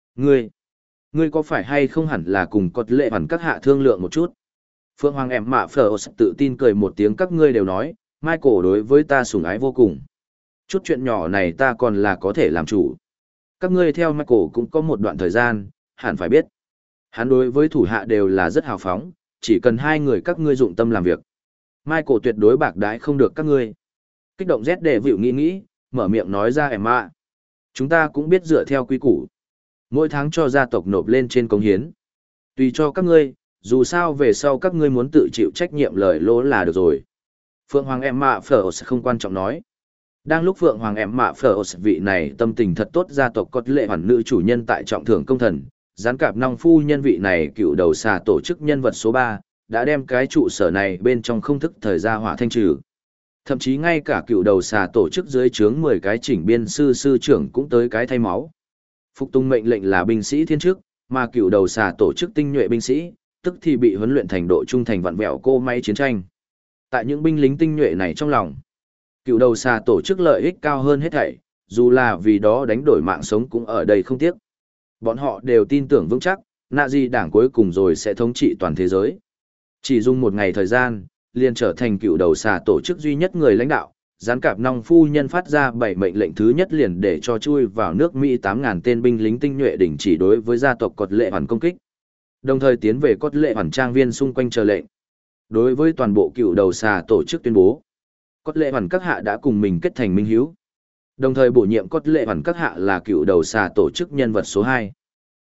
Ngươi có phải hay không hẳn là cùng Cốt Lệ Hoàn các hạ thương lượng một chút. Phượng Hoàng em mạ phở tự tin cười một tiếng, các ngươi đều nói, Michael đối với ta sủng ái vô cùng. Chút chuyện nhỏ này ta còn là có thể làm chủ. Các ngươi theo Michael cũng có một đoạn thời gian, hẳn phải biết. Hắn đối với thủ hạ đều là rất hào phóng, chỉ cần hai người các ngươi dụng tâm làm việc. Michael tuyệt đối bạc đái không được các ngươi. Kích động Z đệ vịu nghĩ, mở miệng nói ra em mạ. Chúng ta cũng biết dựa theo quy củ. Mỗi tháng cho gia tộc nộp lên trên cống hiến. Tùy cho các ngươi, dù sao về sau các ngươi muốn tự chịu trách nhiệm lời lỗ là được rồi. Phượng Hoàng em mạ phở không quan trọng nói. Đang lúc Phượng Hoàng em mạ phở vị này tâm tình thật tốt, gia tộc Cốt Lệ Hoàn nữ chủ nhân tại trọng thưởng công thần, gián cạp nong phu nhân vị này cựu đầu xà tổ chức nhân vật số 3, đã đem cái trụ sở này bên trong không thức thời gia hỏa thanh trừ. Thậm chí ngay cả cựu đầu xà tổ chức dưới trướng 10 cái chỉnh biên sư trưởng cũng tới cái thay máu. Phục tùng mệnh lệnh là binh sĩ thiên chức, mà cựu đầu xà tổ chức tinh nhuệ binh sĩ, tức thì bị huấn luyện thành độ trung thành vặn vẹo cô máy chiến tranh. Tại những binh lính tinh nhuệ này trong lòng, cựu đầu xà tổ chức lợi ích cao hơn hết thảy, dù là vì đó đánh đổi mạng sống cũng ở đây không tiếc. Bọn họ đều tin tưởng vững chắc, Nazi đảng cuối cùng rồi sẽ thống trị toàn thế giới. Chỉ dùng một ngày thời gian, liền trở thành cựu đầu xà tổ chức duy nhất người lãnh đạo. Gián cạp nong phu nhân phát ra 7 mệnh lệnh thứ nhất liền để cho chui vào nước Mỹ 8.000 tên binh lính tinh nhuệ đình chỉ đối với gia tộc Cốt Lệ Hoàn công kích. Đồng thời tiến về Cốt Lệ Hoàn trang viên xung quanh chờ lệnh. Đối với toàn bộ cựu đầu xà tổ chức tuyên bố, Cốt Lệ Hoàn các hạ đã cùng mình kết thành minh hiếu. Đồng thời bổ nhiệm Cốt Lệ Hoàn các hạ là cựu đầu xà tổ chức nhân vật số 2.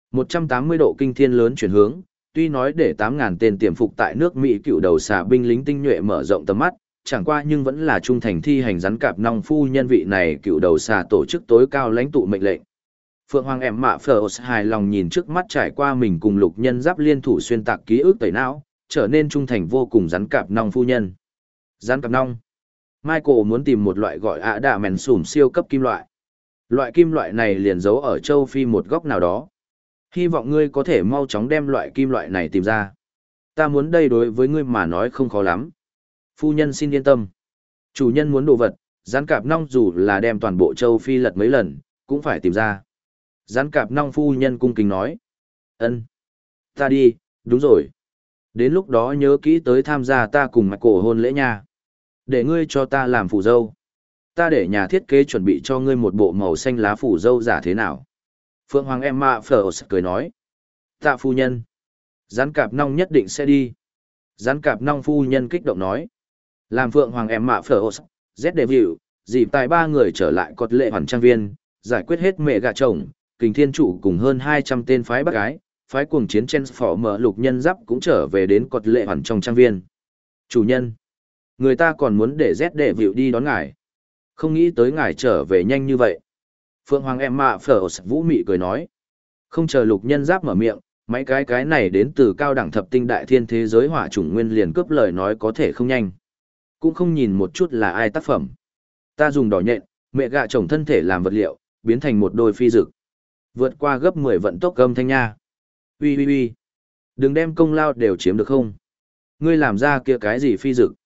180 độ kinh thiên lớn chuyển hướng, tuy nói để 8.000 tên tiềm phục tại nước Mỹ cựu đầu xà binh lính tinh nhuệ mở rộng tầm mắt, chẳng qua nhưng vẫn là trung thành thi hành rắn cạp nong phu nhân vị này cựu đầu xà tổ chức tối cao lãnh tụ mệnh lệnh. Phượng Hoàng em mạ phở hài lòng nhìn trước mắt trải qua mình cùng lục nhân giáp liên thủ xuyên tạc ký ức tẩy não, trở nên trung thành vô cùng rắn cạp nong phu nhân. Rắn cạp nong. Michael muốn tìm một loại gọi ạ đạ mèn sủm siêu cấp kim loại. Loại kim loại này liền giấu ở châu Phi một góc nào đó. Hy vọng ngươi có thể mau chóng đem loại kim loại này tìm ra. Ta muốn đây đối với ngươi mà nói không khó lắm. Phu nhân xin yên tâm. Chủ nhân muốn đồ vật, rắn cạp nong dù là đem toàn bộ châu Phi lật mấy lần, cũng phải tìm ra. Rắn cạp nong phu nhân cung kính nói. Ân, ta đi, đúng rồi. Đến lúc đó nhớ kỹ tới tham gia ta cùng Michael hôn lễ nha. Để ngươi cho ta làm phù dâu. Ta để nhà thiết kế chuẩn bị cho ngươi một bộ màu xanh lá phù dâu giả thế nào. Phượng Hoàng Emma Fleurs cười nói. Tạ phu nhân. Rắn cạp nong nhất định sẽ đi. Rắn cạp nong phu nhân kích động nói. Làm Phượng Hoàng Emma Fleurs, Z Devil, dịp tài 3 người trở lại Cốt Lệ Hoàn trang viên, giải quyết hết mẹ gà chồng, kình thiên chủ cùng hơn 200 tên phái bác gái, phái cuồng chiến Transformer lục nhân giáp cũng trở về đến Cốt Lệ Hoàn trong trang viên. Chủ nhân. Người ta còn muốn để Z Devil đi đón ngài. Không nghĩ tới ngài trở về nhanh như vậy. Phượng Hoàng Emma Fleurs vũ mị cười nói. Không chờ lục nhân giáp mở miệng, mấy cái này đến từ cao đẳng thập tinh đại thiên thế giới hỏa chủng nguyên liền cướp lời nói có thể không nhanh. Cũng không nhìn một chút là ai tác phẩm. Ta dùng đỏ nhện, mẹ gạ chồng thân thể làm vật liệu, biến thành một đôi phi dực. Vượt qua gấp 10 vận tốc âm thanh nha. Ui. Đừng đem công lao đều chiếm được không? Ngươi làm ra kia cái gì phi dực?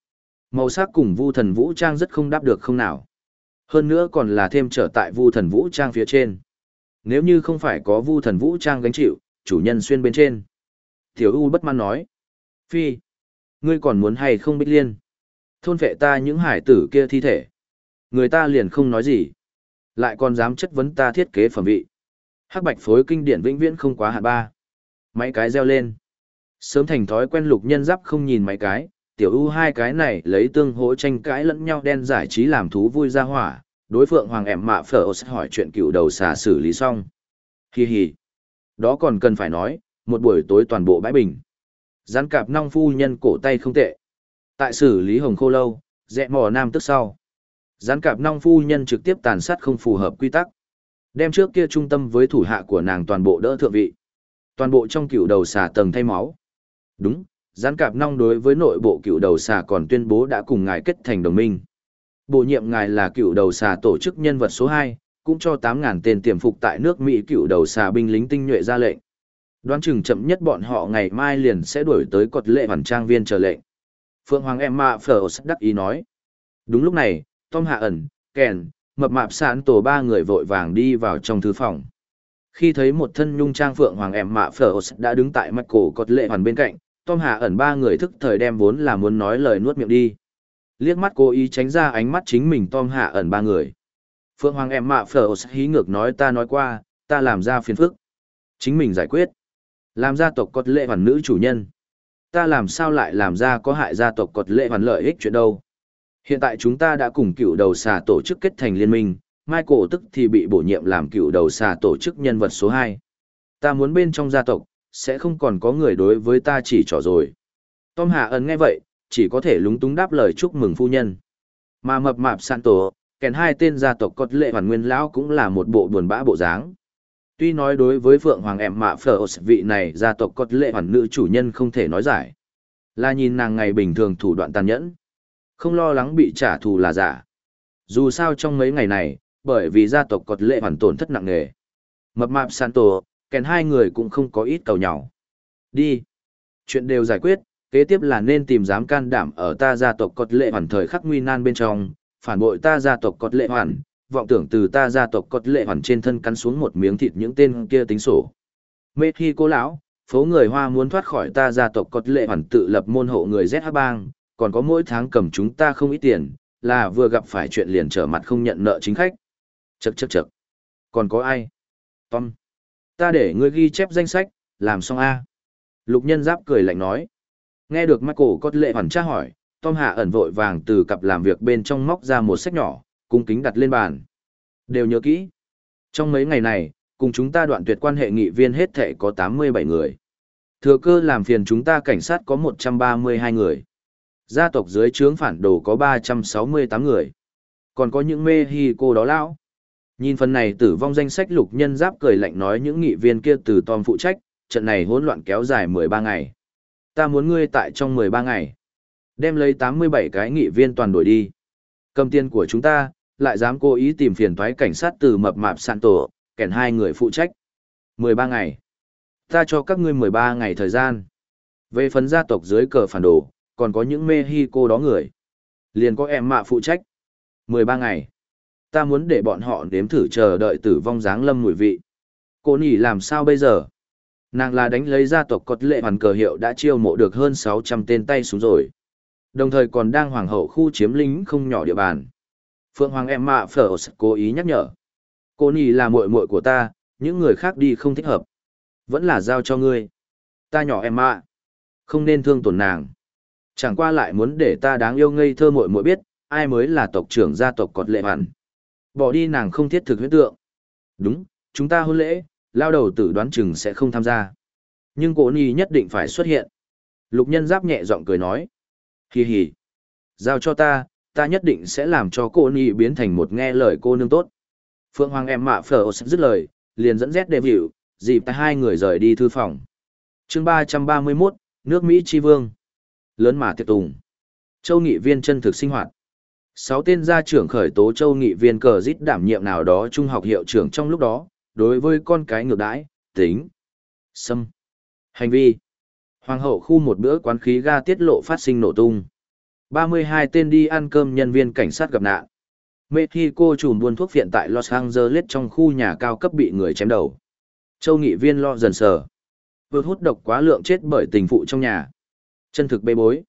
Màu sắc cùng Vu Thần Vũ Trang rất không đáp được không nào. Hơn nữa còn là thêm trở tại Vu Thần Vũ Trang phía trên. Nếu như không phải có Vu Thần Vũ Trang gánh chịu, chủ nhân xuyên bên trên. Tiểu U bất mãn nói. Phi, ngươi còn muốn hay không Bích Liên? Thôn vệ ta những hải tử kia thi thể. Người ta liền không nói gì. Lại còn dám chất vấn ta thiết kế phẩm vị. Hắc bạch phối kinh điển vĩnh viễn không quá hạn ba. Mấy cái reo lên. Sớm thành thói quen Lục Nhân Giáp không nhìn mấy cái, tiểu U hai cái này lấy tương hỗ tranh cãi lẫn nhau đen giải trí làm thú vui ra hỏa, đối phượng hoàng ẻm mạ phở hỏi chuyện cựu đầu xà xử lý xong. Hi hi. Đó còn cần phải nói, một buổi tối toàn bộ bãi bình. Gián cạp nong phu nhân cổ tay không tệ. Tại xử lý hồng khô lâu, rẽ mò nam tức sau. Gián cạp nong phu nhân trực tiếp tàn sát không phù hợp quy tắc. Đem trước kia trung tâm với thủ hạ của nàng toàn bộ đỡ thượng vị. Toàn bộ trong cựu đầu xà tầng thay máu. Đúng, gián cạp nong đối với nội bộ cựu đầu xà còn tuyên bố đã cùng ngài kết thành đồng minh. Bổ nhiệm ngài là cựu đầu xà tổ chức nhân vật số 2, cũng cho 8.000 tên tiềm phục tại nước Mỹ cựu đầu xà binh lính tinh nhuệ ra lệnh. Đoán chừng chậm nhất bọn họ ngày mai liền sẽ đuổi tới cột lệ hoàn trang viên chờ lệnh. Phượng Hoàng Emma First đắc ý nói. Đúng lúc này, Tom Hạ ẩn, Ken, mập mạp sán tổ ba người vội vàng đi vào trong thư phòng. Khi thấy một thân nhung trang Phượng Hoàng Emma First đã đứng tại mặt cổ cột lệ hoàn bên cạnh, Tom Hạ ẩn ba người thức thời đem vốn là muốn nói lời nuốt miệng đi. Liếc mắt cố ý tránh ra ánh mắt chính mình Tom Hạ ẩn ba người. Phượng Hoàng Emma First hí ngược nói ta nói qua, ta làm ra phiền phức. Chính mình giải quyết. Làm gia tộc cột lệ hoàn nữ chủ nhân. Ta làm sao lại làm ra có hại gia tộc cột lệ hoàn lợi ích chuyện đâu. Hiện tại chúng ta đã cùng cựu đầu xà tổ chức kết thành liên minh, Michael tức thì bị bổ nhiệm làm cựu đầu xà tổ chức nhân vật số 2. Ta muốn bên trong gia tộc, sẽ không còn có người đối với ta chỉ trỏ rồi. Tom Hạ ẩn nghe vậy, chỉ có thể lúng túng đáp lời chúc mừng phu nhân. Mà mập mạp sạn tổ, kèn hai tên gia tộc cột lệ hoàn nguyên lão cũng là một bộ buồn bã bộ dáng. Tuy nói đối với Phượng Hoàng em mạ phở vị này gia tộc cột lệ hoàn nữ chủ nhân không thể nói giải. Là nhìn nàng ngày bình thường thủ đoạn tàn nhẫn. Không lo lắng bị trả thù là giả. Dù sao trong mấy ngày này, bởi vì gia tộc cột lệ hoàn tổn thất nặng nề. Mập mạp sạn tổ, kèn hai người cũng không có ít cầu nhau. Đi. Chuyện đều giải quyết, kế tiếp là nên tìm dám can đảm ở ta gia tộc cột lệ hoàn thời khắc nguy nan bên trong, phản bội ta gia tộc cột lệ hoàn, vọng tưởng từ ta gia tộc cột lệ hoàn trên thân cắn xuống một miếng thịt những tên kia tính sổ. Mê khi cô lão, phố người Hoa muốn thoát khỏi ta gia tộc cột lệ hoàn tự lập môn hộ người ZH bang, còn có mỗi tháng cầm chúng ta không ít tiền, là vừa gặp phải chuyện liền trở mặt không nhận nợ chính khách. Chậc chậc chậc. Còn có ai? Tom. Ta để ngươi ghi chép danh sách, làm xong A. Lục Nhân Giáp cười lạnh nói. Nghe được Michael cột lệ hoàn tra hỏi, Tom Hạ ẩn vội vàng từ cặp làm việc bên trong móc ra một sách nhỏ, cung kính đặt lên bàn. Đều nhớ kỹ. Trong mấy ngày này, cùng chúng ta đoạn tuyệt quan hệ nghị viên hết thảy có 87 người. Thừa cơ làm phiền chúng ta cảnh sát có 132 người. Gia tộc dưới trướng phản đồ có 368 người. Còn có những Mexico đó lão. Nhìn phần này tử vong danh sách Lục Nhân Giáp cười lạnh nói những nghị viên kia từ Tom phụ trách, trận này hỗn loạn kéo dài 13 ngày. Ta muốn ngươi tại trong 13 ngày. Đem lấy 87 cái nghị viên toàn đổi đi. Cầm tiền của chúng ta, lại dám cố ý tìm phiền toái cảnh sát từ mập mạp sạn tổ, kèn hai người phụ trách. 13 ngày. Ta cho các ngươi 13 ngày thời gian. Về phần gia tộc dưới cờ phản đồ, còn có những Mexico đó người. Liền có em mạ phụ trách. 13 ngày. Ta muốn để bọn họ nếm thử chờ đợi tử vong giáng lâm mùi vị. Cô nhỉ làm sao bây giờ? Nàng là đánh lấy gia tộc cột lệ hoàn cờ hiệu đã chiêu mộ được hơn 600 tên tay súng rồi. Đồng thời còn đang hoàng hậu khu chiếm lính không nhỏ địa bàn. Phượng Hoàng Emma First cố ý nhắc nhở. Cô nhỉ là muội muội của ta, những người khác đi không thích hợp. Vẫn là giao cho ngươi. Ta nhỏ Emma. Không nên thương tổn nàng. Chẳng qua lại muốn để ta đáng yêu ngây thơ muội muội biết, ai mới là tộc trưởng gia tộc cột lệ hoàn. Bỏ đi nàng không thiết thực huyết tượng. Đúng, chúng ta hôn lễ, lao đầu tử đoán chừng sẽ không tham gia. Nhưng cô nhỉ nhất định phải xuất hiện. Lục Nhân Giáp nhẹ giọng cười nói. Hì hì. Giao cho ta nhất định sẽ làm cho cô nhỉ biến thành một nghe lời cô nương tốt. Phượng Hoàng em mạ phở dứt lời, liền dẫn dét đề vịu, dịp tại hai người rời đi thư phòng. Chương 331, nước Mỹ Chi Vương. Lớn mà tiệc tùng. Châu nghị viên chân thực sinh hoạt. 6 tên gia trưởng khởi tố châu nghị viên cờ dít đảm nhiệm nào đó trung học hiệu trưởng trong lúc đó, đối với con cái ngược đãi, tính, xâm, hành vi. Hoàng hậu khu một bữa quán khí ga tiết lộ phát sinh nổ tung. 32 tên đi ăn cơm nhân viên cảnh sát gặp nạn. Mexico trùm buôn thuốc phiện tại Los Angeles trong khu nhà cao cấp bị người chém đầu. Châu nghị viên lo dần sờ. Vượt hút độc quá lượng chết bởi tình phụ trong nhà. Chân thực bê bối.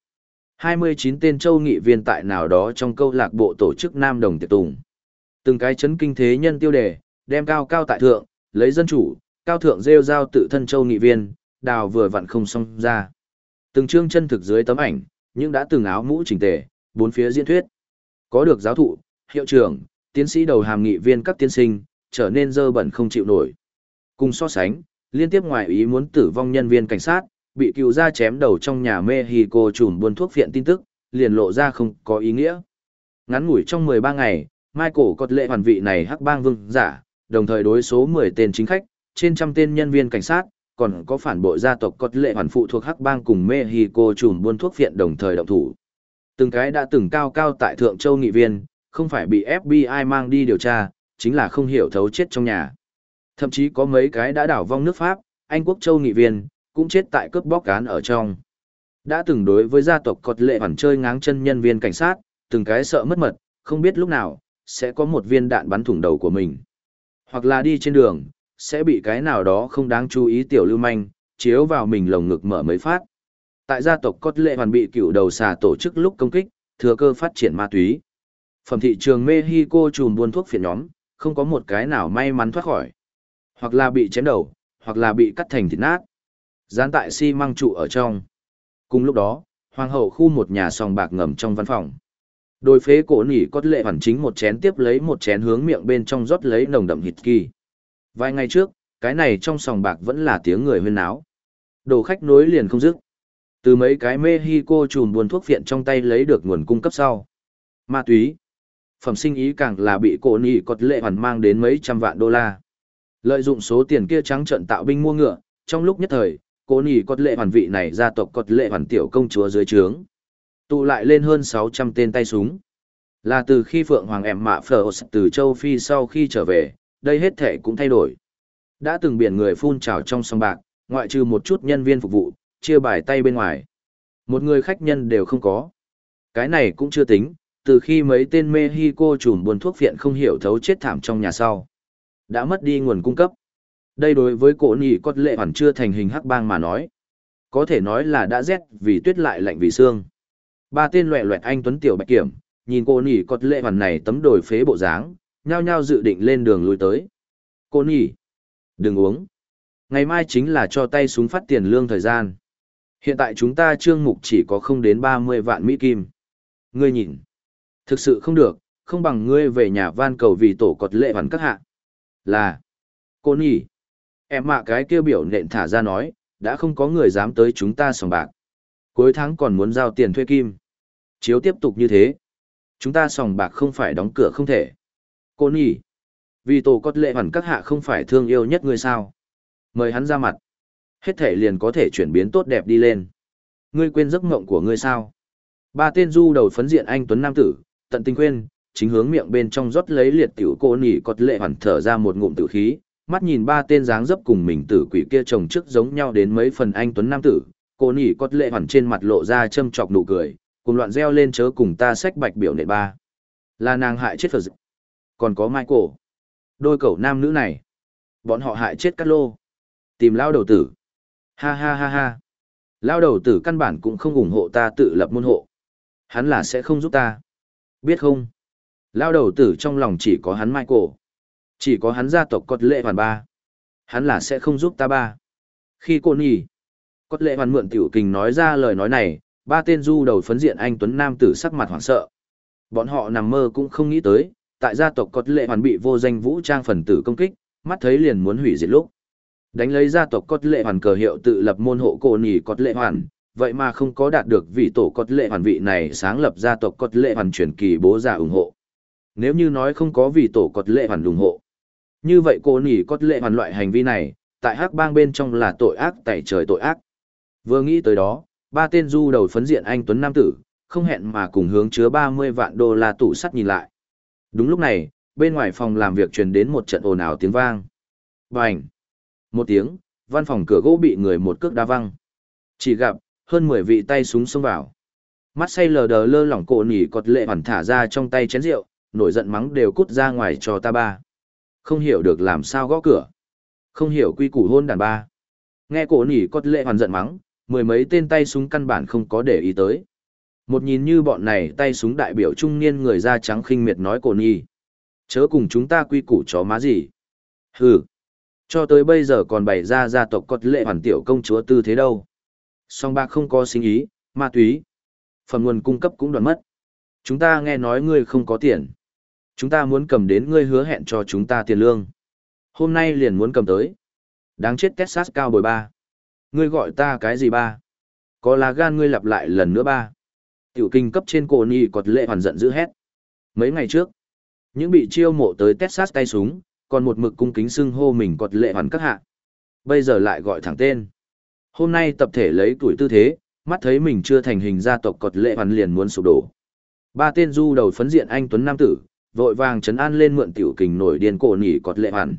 29 tên châu nghị viên tại nào đó trong câu lạc bộ tổ chức Nam Đồng tiệc tùng. Từng cái chấn kinh thế nhân tiêu đề, đem cao cao tại thượng, lấy dân chủ, cao thượng rêu rao tự thân châu nghị viên, đào vừa vặn không xong ra. Từng chương chân thực dưới tấm ảnh, nhưng đã từng áo mũ chỉnh tề, bốn phía diễn thuyết. Có được giáo thụ, hiệu trưởng, tiến sĩ đầu hàm nghị viên các tiên sinh, trở nên dơ bẩn không chịu nổi. Cùng so sánh, liên tiếp ngoài ý muốn tử vong nhân viên cảnh sát, bị cựu ra chém đầu trong nhà Mexico trùm buôn thuốc phiện tin tức, liền lộ ra không có ý nghĩa. Ngắn ngủi trong 13 ngày, Michael Cốt lệ hoàn vị này hắc bang vương giả, đồng thời đối số 10 tên chính khách, trên trăm tên nhân viên cảnh sát, còn có phản bội gia tộc Cốt lệ hoàn phụ thuộc hắc bang cùng Mexico trùm buôn thuốc phiện đồng thời động thủ. Từng cái đã từng cao cao tại Thượng Châu nghị viên, không phải bị FBI mang đi điều tra, chính là không hiểu thấu chết trong nhà. Thậm chí có mấy cái đã đảo vong nước Pháp, Anh quốc Châu nghị viên, cũng chết tại cướp bóc cán ở trong. Đã từng đối với gia tộc Cốt lệ hoàn chơi ngáng chân nhân viên cảnh sát, từng cái sợ mất mật, không biết lúc nào, sẽ có một viên đạn bắn thủng đầu của mình. Hoặc là đi trên đường, sẽ bị cái nào đó không đáng chú ý tiểu lưu manh, chiếu vào mình lồng ngực mở mấy phát. Tại gia tộc Cốt lệ hoàn bị cựu đầu xà tổ chức lúc công kích, thừa cơ phát triển ma túy. Phẩm thị trường Mexico trùm buôn thuốc phiện nhóm, không có một cái nào may mắn thoát khỏi. Hoặc là bị chém đầu, hoặc là bị cắt thành thịt nát. Dán tại xi măng trụ ở trong. Cùng lúc đó, hoàng hậu khu một nhà sòng bạc ngầm trong văn phòng. Đôi phế cổ nỉ Cốt lệ hoàn chính một chén tiếp lấy một chén hướng miệng bên trong rót lấy nồng đậm hít kỳ. Vài ngày trước, cái này trong sòng bạc vẫn là tiếng người huyên náo. Đồ khách nối liền không dứt. Từ mấy cái Mexico trùm buôn thuốc phiện trong tay lấy được nguồn cung cấp sau. Ma túy. Phẩm sinh ý càng là bị cổ nỉ Cốt lệ hoàn mang đến mấy trăm vạn đô la. Lợi dụng số tiền kia trắng trợn tạo binh mua ngựa, trong lúc nhất thời, cổ nỉ Cốt lệ hoàn vị này gia tộc Cốt lệ hoàn tiểu công chúa dưới trướng. Tụ lại lên hơn 600 tên tay súng. Là từ khi Phượng Hoàng em mạ phở từ châu Phi sau khi trở về, đây hết thể cũng thay đổi. Đã từng biển người phun trào trong sòng bạc, ngoại trừ một chút nhân viên phục vụ, chia bài tay bên ngoài. Một người khách nhân đều không có. Cái này cũng chưa tính, từ khi mấy tên Mexico trùm buôn thuốc phiện không hiểu thấu chết thảm trong nhà sau. Đã mất đi nguồn cung cấp. Đây đối với cổ nỉ Cốt lệ hoàn chưa thành hình hắc bang mà nói. Có thể nói là đã rét vì tuyết lại lạnh vì xương. Ba tên loẹ loẹt anh tuấn tiểu bạch kiểm, nhìn cô nỉ Cốt lệ hoàn này tấm đồi phế bộ dáng, nhao nhao dự định lên đường lui tới. Cô nỉ, đừng uống. Ngày mai chính là cho tay súng phát tiền lương thời gian. Hiện tại chúng ta trương mục chỉ có không đến 30 vạn Mỹ Kim. Ngươi nhìn, thực sự không được, không bằng ngươi về nhà van cầu vì tổ Cốt lệ hoàn các hạ. Là, cô nỉ, em mạ cái kêu biểu nện thả ra nói, đã không có người dám tới chúng ta sòng bạc. Cuối tháng còn muốn giao tiền thuê kim. Chiếu tiếp tục như thế, chúng ta sòng bạc không phải đóng cửa không thể. Cô nhỉ, vì tổ Cốt lệ hoàn các hạ không phải thương yêu nhất ngươi sao. Mời hắn ra mặt. Hết thể liền có thể chuyển biến tốt đẹp đi lên. Ngươi quên giấc mộng của ngươi sao. Ba tên du đầu phấn diện anh tuấn nam tử, tận tình quên, chính hướng miệng bên trong rót lấy liệt tiểu cô nhỉ Cốt lệ hoàn thở ra một ngụm tử khí, mắt nhìn ba tên dáng dấp cùng mình tử quỷ kia chồng trước giống nhau đến mấy phần anh tuấn nam tử. Cô nỉ Cốt lệ hoàn trên mặt lộ ra châm chọc nụ cười, cùng loạn reo lên chớ cùng ta xách bạch biểu nệ ba. Là nàng hại chết Phật. Còn có Michael. Đôi cẩu nam nữ này. Bọn họ hại chết Cát Lô. Tìm lao đầu tử. Ha ha ha ha. Lao đầu tử căn bản cũng không ủng hộ ta tự lập môn hộ. Hắn là sẽ không giúp ta. Biết không? Lao đầu tử trong lòng chỉ có hắn Michael. Chỉ có hắn gia tộc Cốt lệ hoàn ba. Hắn là sẽ không giúp ta ba. Khi cô nỉ Cốt lệ hoàn mượn tiểu kình nói ra lời nói này, ba tên du đầu phấn diện anh tuấn nam tử sắc mặt hoảng sợ. Bọn họ nằm mơ cũng không nghĩ tới, tại gia tộc Cốt lệ hoàn bị vô danh vũ trang phần tử công kích, mắt thấy liền muốn hủy diệt lúc. Đánh lấy gia tộc Cốt lệ hoàn cờ hiệu tự lập môn hộ cổ nỉ Cốt lệ hoàn, vậy mà không có đạt được vị tổ Cốt lệ hoàn vị này sáng lập gia tộc Cốt lệ hoàn truyền kỳ bố già ủng hộ. Nếu như nói không có vị tổ Cốt lệ hoàn ủng hộ, như vậy cổ nỉ Cốt lệ hoàn loại hành vi này, tại hắc bang bên trong là tội ác tẩy trời tội ác. Vừa nghĩ tới đó, ba tên du đầu phấn diện anh tuấn nam tử, không hẹn mà cùng hướng chứa 30 vạn đô la tủ sắt nhìn lại. Đúng lúc này, bên ngoài phòng làm việc truyền đến một trận ồn ào tiếng vang. Bành! Một tiếng, văn phòng cửa gỗ bị người một cước đá văng. Chỉ gặp, hơn 10 vị tay súng xông vào. Mắt say lờ đờ lơ lỏng cổ nỉ cọt lệ hoàn thả ra trong tay chén rượu, nổi giận mắng đều cút ra ngoài cho ta ba. Không hiểu được làm sao gõ cửa. Không hiểu quy củ hôn đàn ba. Nghe cổ nỉ cọt lệ hoàn giận mắng, mười mấy tên tay súng căn bản không có để ý tới. Một nhìn như bọn này tay súng đại biểu trung niên người da trắng khinh miệt nói cổ nỉ. Chớ cùng chúng ta quy củ chó má gì. Hừ. Cho tới bây giờ còn bày ra gia tộc cọt lệ hoàn tiểu công chúa tư thế đâu. Song bạc không có sinh ý, ma túy. Phần nguồn cung cấp cũng đoạn mất. Chúng ta nghe nói ngươi không có tiền. Chúng ta muốn cầm đến ngươi hứa hẹn cho chúng ta tiền lương. Hôm nay liền muốn cầm tới. Đáng chết Texas cao bồi ba. Ngươi gọi ta cái gì ba? Có lá gan ngươi lặp lại lần nữa ba. Tiểu kinh cấp trên cổ nỉ cọt lệ hoàn giận dữ hét. Mấy ngày trước, những bị chiêu mộ tới Texas tay súng, còn một mực cung kính xưng hô mình cọt lệ hoàn các hạ. Bây giờ lại gọi thẳng tên. Hôm nay tập thể lấy tuổi tư thế, mắt thấy mình chưa thành hình gia tộc cọt lệ hoàn liền muốn sụp đổ. Ba tên du đầu phấn diện anh tuấn nam tử, vội vàng trấn an lên mượn tiểu kình nổi điên cổ nỉ cọt lệ hoàn.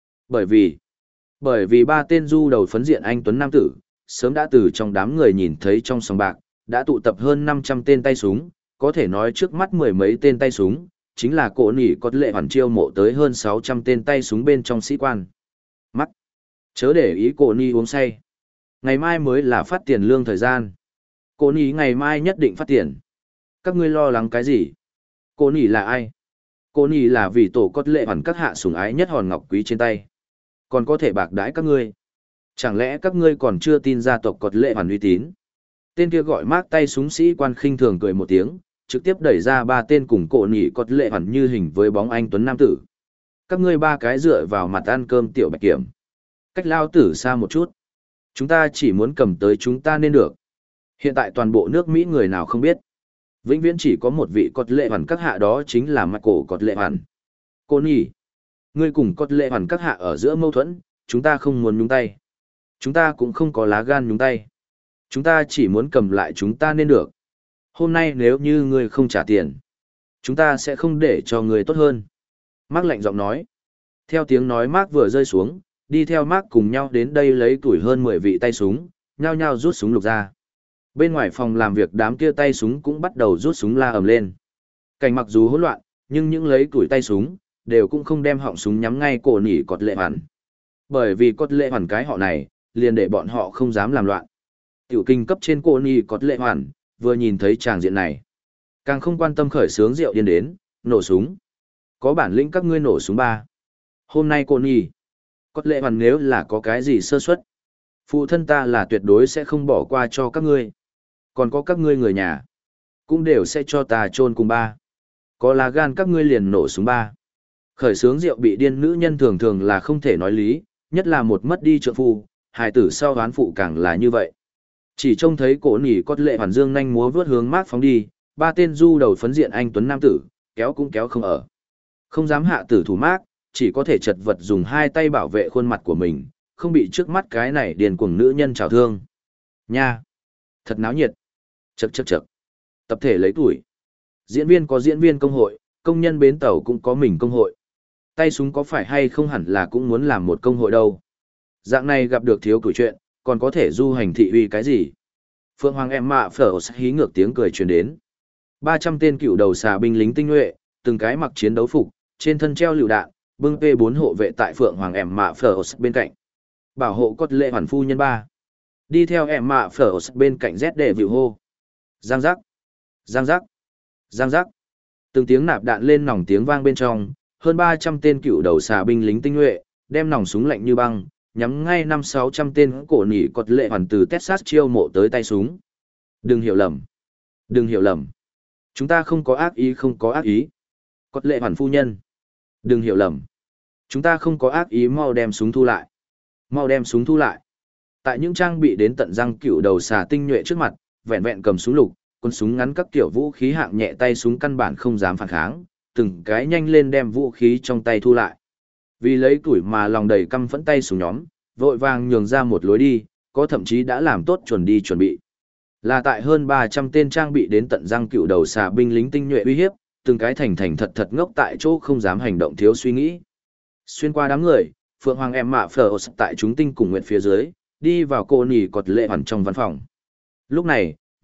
Bởi vì ba tên du đầu phấn diện anh tuấn nam tử, sớm đã từ trong đám người nhìn thấy trong sòng bạc, đã tụ tập hơn 500 tên tay súng, có thể nói trước mắt mười mấy tên tay súng, chính là cổ nỉ cọt lệ hoàn chiêu mộ tới hơn 600 tên tay súng bên trong sĩ quan. Mắt! Chớ để ý cổ nỉ uống say. Ngày mai mới là phát tiền lương thời gian. Cổ nỉ ngày mai nhất định phát tiền. Các ngươi lo lắng cái gì? Cổ nỉ là ai? Cổ nỉ là vì tổ cọt lệ hoàn các hạ sủng ái nhất hòn ngọc quý trên tay. Còn có thể bạc đãi các ngươi. Chẳng lẽ các ngươi còn chưa tin gia tộc cọt lệ hoàn uy tín? Tên kia gọi mác tay súng sĩ quan khinh thường cười một tiếng, trực tiếp đẩy ra ba tên cùng cổ nỉ cọt lệ hoàn như hình với bóng anh tuấn nam tử. Các ngươi ba cái dựa vào mặt ăn cơm tiểu bạch kiểm. Cách lao tử xa một chút. Chúng ta chỉ muốn cầm tới chúng ta nên được. Hiện tại toàn bộ nước Mỹ người nào không biết. Vĩnh viễn chỉ có một vị cọt lệ hoàn các hạ, đó chính là Michael cọt lệ hoàn. Cô nhỉ, ngươi cùng cọt lệ hoàn các hạ ở giữa mâu thuẫn, chúng ta không muốn nhúng tay. Chúng ta cũng không có lá gan nhúng tay. Chúng ta chỉ muốn cầm lại chúng ta nên được. Hôm nay nếu như ngươi không trả tiền, chúng ta sẽ không để cho ngươi tốt hơn. Mark lạnh giọng nói. Theo tiếng nói Mark vừa rơi xuống, đi theo Mark cùng nhau đến đây lấy tuổi hơn 10 vị tay súng, nhao nhao rút súng lục ra. Bên ngoài phòng làm việc đám kia tay súng cũng bắt đầu rút súng la ầm lên. Cảnh mặc dù hỗn loạn, nhưng những lấy tuổi tay súng, đều cũng không đem họng súng nhắm ngay cổ nỉ cọt lệ hoàn. Bởi vì cọt lệ hoàn cái họ này, liền để bọn họ không dám làm loạn. Tiểu kinh cấp trên cổ nỉ cọt lệ hoàn, vừa nhìn thấy tràng diện này. Càng không quan tâm khởi sướng rượu điên đến, nổ súng. Có bản lĩnh các ngươi nổ súng ba. Hôm nay cổ nỉ cọt lệ hoàn nếu là có cái gì sơ suất, phụ thân ta là tuyệt đối sẽ không bỏ qua cho các ngươi. Còn có các ngươi người nhà, cũng đều sẽ cho ta chôn cùng ba. Có lá gan các ngươi liền nổ súng ba. Khởi sướng rượu bị điên nữ nhân thường thường là không thể nói lý, nhất là một mất đi trượng phu, hài tử sau đoán phụ càng là như vậy. Chỉ trông thấy cổ nỉ cọt lệ hoàn dương nhanh múa vướt hướng Mark phóng đi, ba tên du đầu phấn diện anh tuấn nam tử, kéo cũng kéo không ở. Không dám hạ tử thủ Mark, chỉ có thể chật vật dùng hai tay bảo vệ khuôn mặt của mình, không bị trước mắt cái này điền cuồng nữ nhân trào thương. Nha! Thật náo nhiệt! Chậc chậc chậc! Tập thể lấy tuổi. Diễn viên có diễn viên công hội, công nhân bến tàu cũng có mình công hội. Tay súng có phải hay không hẳn là cũng muốn làm một công hội đâu. Dạng này gặp được thiếu tuổi chuyện, còn có thể du hành thị uy cái gì. Phượng Hoàng em mạ phở hí ngược tiếng cười truyền đến. 300 tên cựu đầu xà binh lính tinh nhuệ, từng cái mặc chiến đấu phục, trên thân treo lựu đạn, bưng P4 hộ vệ tại Phượng Hoàng em mạ phở bên cạnh. Bảo hộ cốt lệ hoàn phu nhân 3. Đi theo em mạ phở bên cạnh Z để vịu hô. Giang giác, giang giác, giang giác. Từng tiếng nạp đạn lên nòng tiếng vang bên trong, hơn 300 tên cựu đầu xà binh lính tinh nhuệ, đem nòng súng lạnh như băng, nhắm ngay 500-600 tên cổ nỉ cọt lệ hoàn từ Texas chiêu mộ tới tay súng. Đừng hiểu lầm. Đừng hiểu lầm. Chúng ta không có ác ý, không có ác ý. Cọt lệ hoàn phu nhân. Đừng hiểu lầm. Chúng ta không có ác ý, mau đem súng thu lại. Mau đem súng thu lại. Tại những trang bị đến tận răng cựu đầu xà tinh nhuệ trước mặt, vẹn vẹn cầm súng lục, quân súng ngắn các kiểu vũ khí hạng nhẹ tay súng căn bản không dám phản kháng, từng cái nhanh lên đem vũ khí trong tay thu lại. Vì lấy tuổi mà lòng đầy căm phẫn tay súng nhóm, vội vàng nhường ra một lối đi, có thậm chí đã làm tốt chuẩn bị. Là tại hơn 300 tên trang bị đến tận răng cựu đầu xà binh lính tinh nhuệ uy hiếp, từng cái thành thật ngốc tại chỗ không dám hành động thiếu suy nghĩ. Xuyên qua đám người, Phượng Hoàng em mạ phở tại chúng tinh cùng nguyện phía dưới, đi vào cô nỉ cọt lệ hoàn trong văn phòng. Lúc này,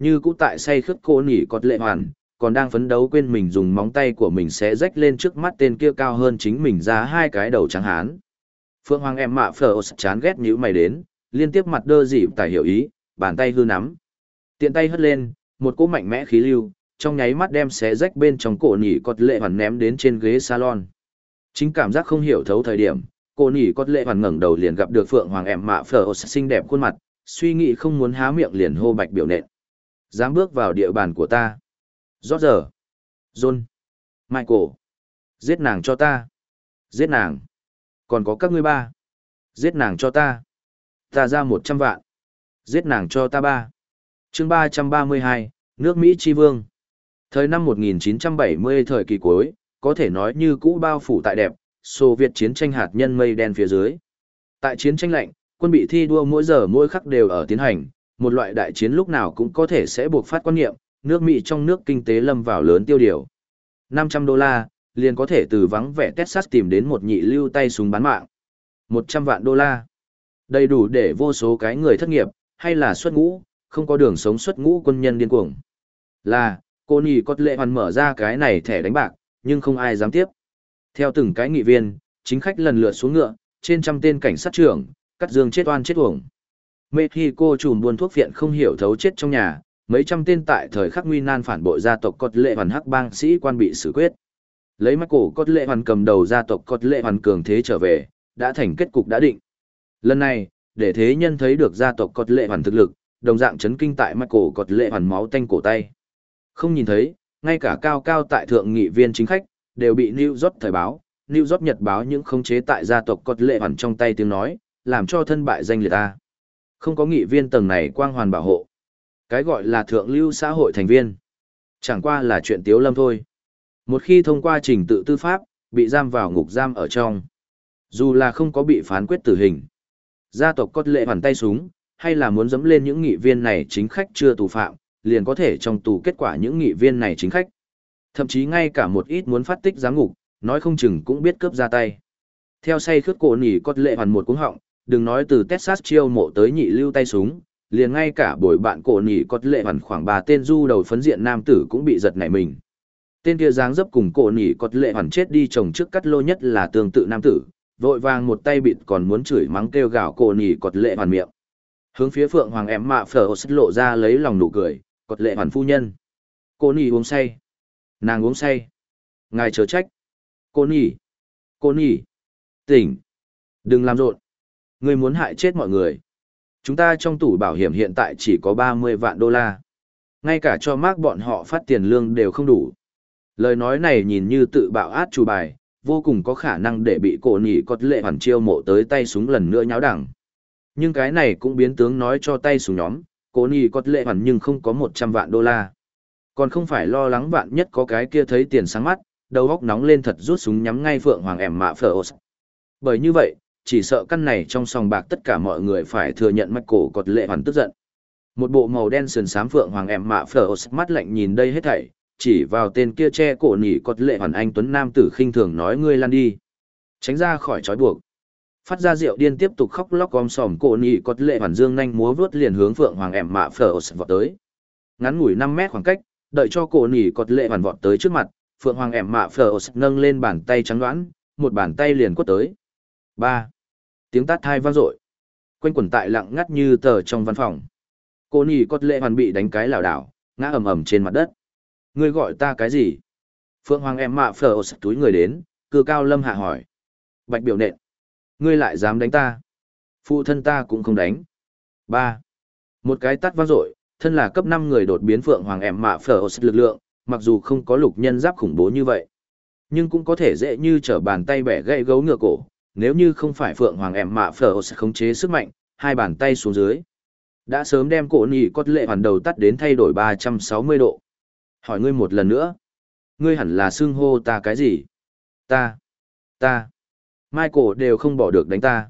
Như cũ tại say khướt cô nỉ cọt lệ hoàn, còn đang phấn đấu quên mình dùng móng tay của mình sẽ rách lên trước mắt tên kia cao hơn chính mình ra hai cái đầu trắng hán. Phượng Hoàng em mạ phở chán ghét nhíu mày đến, liên tiếp mặt đơ dịp tài hiểu ý, bàn tay hư nắm. Tiện tay hất lên, một cỗ mạnh mẽ khí lưu, trong nháy mắt đem xé rách bên trong cổ nỉ cọt lệ hoàn ném đến trên ghế salon. Chính cảm giác không hiểu thấu thời điểm, cô nỉ cọt lệ hoàn ngẩng đầu liền gặp được Phượng Hoàng em mạ phở xinh đẹp khuôn mặt, suy nghĩ không muốn há miệng liền hô bạch biểu nện. Dám bước vào địa bàn của ta. Roger, John, Michael. Giết nàng cho ta. Giết nàng. Còn có các ngươi ba. Giết nàng cho ta. Ta ra 100 vạn. Giết nàng cho ta ba. Chương 332, nước Mỹ Chi Vương. Thời năm 1970 thời kỳ cuối, có thể nói như cũ bao phủ tại đẹp, Xô Viết chiến tranh hạt nhân mây đen phía dưới. Tại chiến tranh lạnh, quân bị thi đua mỗi giờ mỗi khắc đều ở tiến hành, một loại đại chiến lúc nào cũng có thể sẽ buộc phát quan niệm, nước Mỹ trong nước kinh tế lâm vào lớn tiêu điều. $500 liền có thể từ vắng vẻ Texas tìm đến một nhị lưu tay súng bán mạng. $100 vạn. Đầy đủ để vô số cái người thất nghiệp, hay là xuất ngũ, không có đường sống xuất ngũ quân nhân điên cuồng. Là, cô nì có lệ hoàn mở ra cái này thẻ đánh bạc, nhưng không ai dám tiếp. Theo từng cái nghị viên, chính khách lần lượt xuống ngựa, trên trăm tên cảnh sát trưởng, cắt dương chết oan chết uổng. Mexico trùm buôn thuốc viện không hiểu thấu chết trong nhà, mấy trăm tên tại thời khắc nguy nan phản bội gia tộc Cốt Lệ Hoàn hắc bang sĩ quan bị xử quyết. Lấy Michael Cốt Lệ Hoàn cầm đầu gia tộc Cốt Lệ Hoàn cường thế trở về, đã thành kết cục đã định. Lần này, để thế nhân thấy được gia tộc Cốt Lệ Hoàn thực lực, đồng dạng chấn kinh tại Michael Cốt Lệ Hoàn máu tanh cổ tay. Không nhìn thấy, ngay cả cao cao tại thượng nghị viên chính khách, đều bị New York thời báo, New York nhật báo những khống chế tại gia tộc Cốt Lệ Hoàn trong tay tiếng nói, làm cho thân bại danh liệt ta. Không có nghị viên tầng này quang hoàn bảo hộ. Cái gọi là thượng lưu xã hội thành viên. Chẳng qua là chuyện tiếu lâm thôi. Một khi thông qua trình tự tư pháp, bị giam vào ngục giam ở trong. Dù là không có bị phán quyết tử hình. Gia tộc Cốt Lệ Hoàn tay súng, hay là muốn dẫm lên những nghị viên này chính khách chưa tù phạm, liền có thể trong tù kết quả những nghị viên này chính khách. Thậm chí ngay cả một ít muốn phát tích giám ngục, nói không chừng cũng biết cướp ra tay. Theo say khướt cổ nỉ Cốt Lệ Hoàn một cuống họng, đừng nói từ Texas chiêu mộ tới nhị lưu tay súng, liền ngay cả buổi bạn cổ nỉ Cốt Lệ Hoàn khoảng 3 tên du đầu phấn diện nam tử cũng bị giật nảy mình. Tên kia dáng dấp cùng cổ nỉ Cốt Lệ Hoàn chết đi chồng trước cắt lô nhất là tương tự nam tử, vội vàng một tay bịt còn muốn chửi mắng kêu gào cổ nỉ Cốt Lệ Hoàn miệng. Hướng phía Phượng Hoàng em mạ phở lộ ra lấy lòng nụ cười, Cốt Lệ Hoàn phu nhân. Cổ nỉ uống say. Nàng uống say. Ngài chớ trách. Cổ nỉ. Cổ nỉ. Tỉnh. Đừng làm rộn. Ngươi muốn hại chết mọi người. Chúng ta trong tủ bảo hiểm hiện tại chỉ có $30 vạn. Ngay cả cho Mark bọn họ phát tiền lương đều không đủ. Lời nói này nhìn như tự bạo át chủ bài, vô cùng có khả năng để bị cổ nỉ Cốt Lệ Hoàn chiêu mộ tới tay súng lần nữa nháo đẳng. Nhưng cái này cũng biến tướng nói cho tay súng nhóm, cổ nỉ Cốt Lệ Hoàn nhưng không có $100 vạn. Còn không phải lo lắng vạn nhất có cái kia thấy tiền sáng mắt, đầu óc nóng lên thật rút súng nhắm ngay Phượng Hoàng em mạ phở. Bởi như vậy, chỉ sợ căn này trong sòng bạc tất cả mọi người phải thừa nhận Michael Cốt Lệ Hoàn tức giận. Một bộ màu đen sườn xám Phượng Hoàng em mạ phở mắt lạnh nhìn đây hết thảy, chỉ vào tên kia che cổ nỉ Cốt Lệ Hoàn anh tuấn nam tử khinh thường nói ngươi lan đi, tránh ra khỏi trói buộc. Phát ra rượu điên tiếp tục khóc lóc om sòm cổ nỉ Cốt Lệ Hoàn dương nhanh múa vớt liền hướng Phượng Hoàng em mạ phở vọt tới. Ngắn ngủi 5 mét khoảng cách, đợi cho cổ nỉ Cốt Lệ Hoàn vọt tới trước mặt, Phượng Hoàng em mạ phở nâng lên bàn tay trắng đoán, một bàn tay liền quất tới. 3. Tiếng tát thai vang dội, quanh quẩn tại lặng ngắt như tờ trong văn phòng. Cô nỉ Cốt Lệ Hoàn bị đánh cái lảo đảo, ngã ầm ầm trên mặt đất. Ngươi gọi ta cái gì? Phượng Hoàng em mạ phở túi người đến, cư cao lâm hạ hỏi. Bạch biểu nện. Ngươi lại dám đánh ta? Phụ thân ta cũng không đánh. 3. Một cái tát vang dội, thân là cấp 5 người đột biến Phượng Hoàng em mạ phở lực lượng, mặc dù không có lục nhân giáp khủng bố như vậy, nhưng cũng có thể dễ như trở bàn tay bẻ gãy gấu ngựa cổ. Nếu như không phải Phượng Hoàng em mạ phở khống chế sức mạnh, hai bàn tay xuống dưới, đã sớm đem cổ nỉ Cốt Lệ Hoàn đầu tắt đến thay đổi 360 độ. Hỏi ngươi một lần nữa, ngươi hẳn là xưng hô ta cái gì? Ta. Michael đều không bỏ được đánh ta.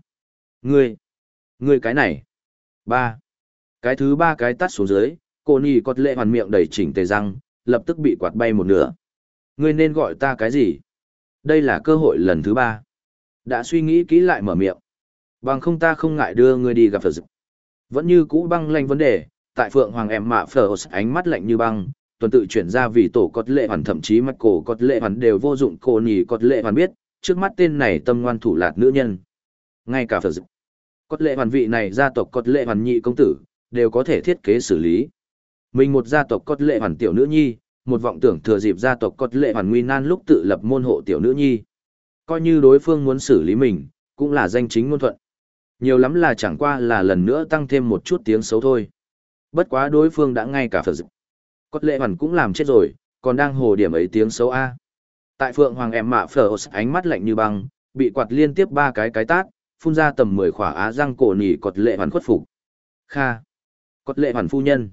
Ngươi cái này. 3. Cái thứ 3 cái tắt xuống dưới, cổ nỉ Cốt Lệ Hoàn miệng đầy chỉnh tề răng, lập tức bị quạt bay một nửa. Ngươi nên gọi ta cái gì? Đây là cơ hội lần thứ 3. Đã suy nghĩ kỹ lại mở miệng. Bằng không ta không ngại đưa ngươi đi gặp Phật. Vẫn như cũ băng lanh vấn đề, tại Phượng Hoàng em mạ phở ánh mắt lạnh như băng, tuần tự chuyển ra vì tổ cốt lệ hoàn thậm chí mắt cổ cốt lệ hoàn đều vô dụng cô nhì cốt lệ hoàn biết, trước mắt tên này tâm ngoan thủ lạt nữ nhân. Ngay cả phở cốt lệ hoàn vị này gia tộc cốt lệ hoàn nhị công tử, đều có thể thiết kế xử lý. Mình một gia tộc cốt lệ hoàn tiểu nữ nhi, một vọng tưởng thừa dịp gia tộc cốt lệ hoàn nguy nan lúc tự lập môn hộ tiểu nữ nhi. Coi như đối phương muốn xử lý mình, cũng là danh chính ngôn thuận. Nhiều lắm là chẳng qua là lần nữa tăng thêm một chút tiếng xấu thôi. Bất quá đối phương đã ngay cả phở cốt lệ hoàn cũng làm chết rồi, còn đang hồ điểm ấy tiếng xấu A. Tại Phượng Hoàng em mạ phở ánh mắt lạnh như băng, bị quạt liên tiếp 3 cái tát, phun ra tầm 10 khỏa á răng cổ nỉ cốt lệ hoàn khuất phục. Kha. Cốt lệ hoàn phu nhân.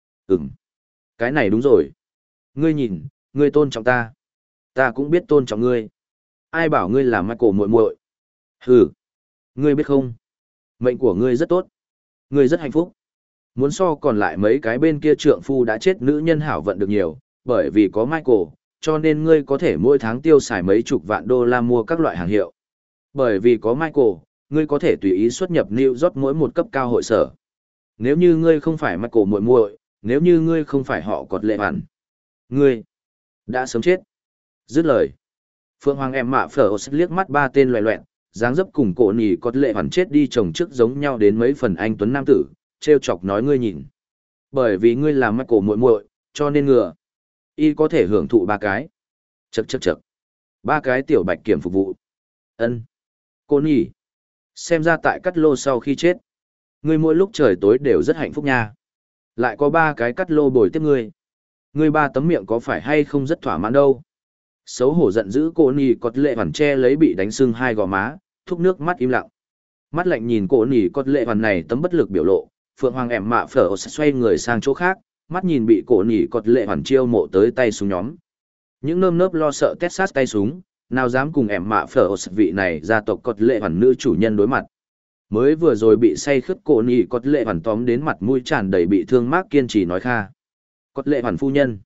Cái này đúng rồi. Ngươi nhìn, ngươi tôn trọng ta. Ta cũng biết tôn trọng ngươi. Ai bảo ngươi là Michael muội muội? Hừ. Ngươi biết không? Mệnh của ngươi rất tốt. Ngươi rất hạnh phúc. Muốn so còn lại mấy cái bên kia trượng phu đã chết nữ nhân hảo vận được nhiều, bởi vì có Michael, cho nên ngươi có thể mỗi tháng tiêu xài mấy chục vạn đô la mua các loại hàng hiệu. Bởi vì có Michael, ngươi có thể tùy ý xuất nhập New York mỗi một cấp cao hội sở. Nếu như ngươi không phải Michael muội muội, nếu như ngươi không phải họ cọt lệ hẳn, ngươi đã sớm chết. Dứt lời, Phượng Hoàng em mạ phở liếc mắt 3 tên loè loẹt, dáng dấp cùng cổ nỉ cọt lệ hẳn chết đi chồng trước giống nhau đến mấy phần anh tuấn nam tử, trêu chọc nói ngươi nhìn. Bởi vì ngươi là Michael muội muội, cho nên ngừa y có thể hưởng thụ 3 cái. Chậc. 3 cái tiểu bạch kiểm phục vụ. Ân. Cô nhỉ. Xem ra tại cắt lô sau khi chết, ngươi mỗi lúc trời tối đều rất hạnh phúc nha. Lại có 3 cái cắt lô bồi tiếp ngươi. Ngươi 3 tấm miệng có phải hay không rất thỏa mãn đâu. Xấu hổ giận dữ cô nhỉ cọt lệ hoàn che lấy bị đánh sưng 2 gò má, thúc nước mắt im lặng. Mắt lạnh nhìn cô nhỉ cọt lệ hoàn này tấm bất lực biểu lộ, Phượng Hoàng em mạ phở xoay người sang chỗ khác, mắt nhìn bị cổ nhỉ cọt lệ hoàn chiêu mộ tới tay súng nhóm. Những nơm nớp lo sợ Texas tay súng, nào dám cùng em mạ phở vị này gia tộc cọt lệ hoàn nữ chủ nhân đối mặt. Mới vừa rồi bị say khướt cổ nhỉ cọt lệ hoàn tóm đến mặt mũi tràn đầy bị thương mác kiên trì nói kha. Cọt lệ hoàn phu nhân.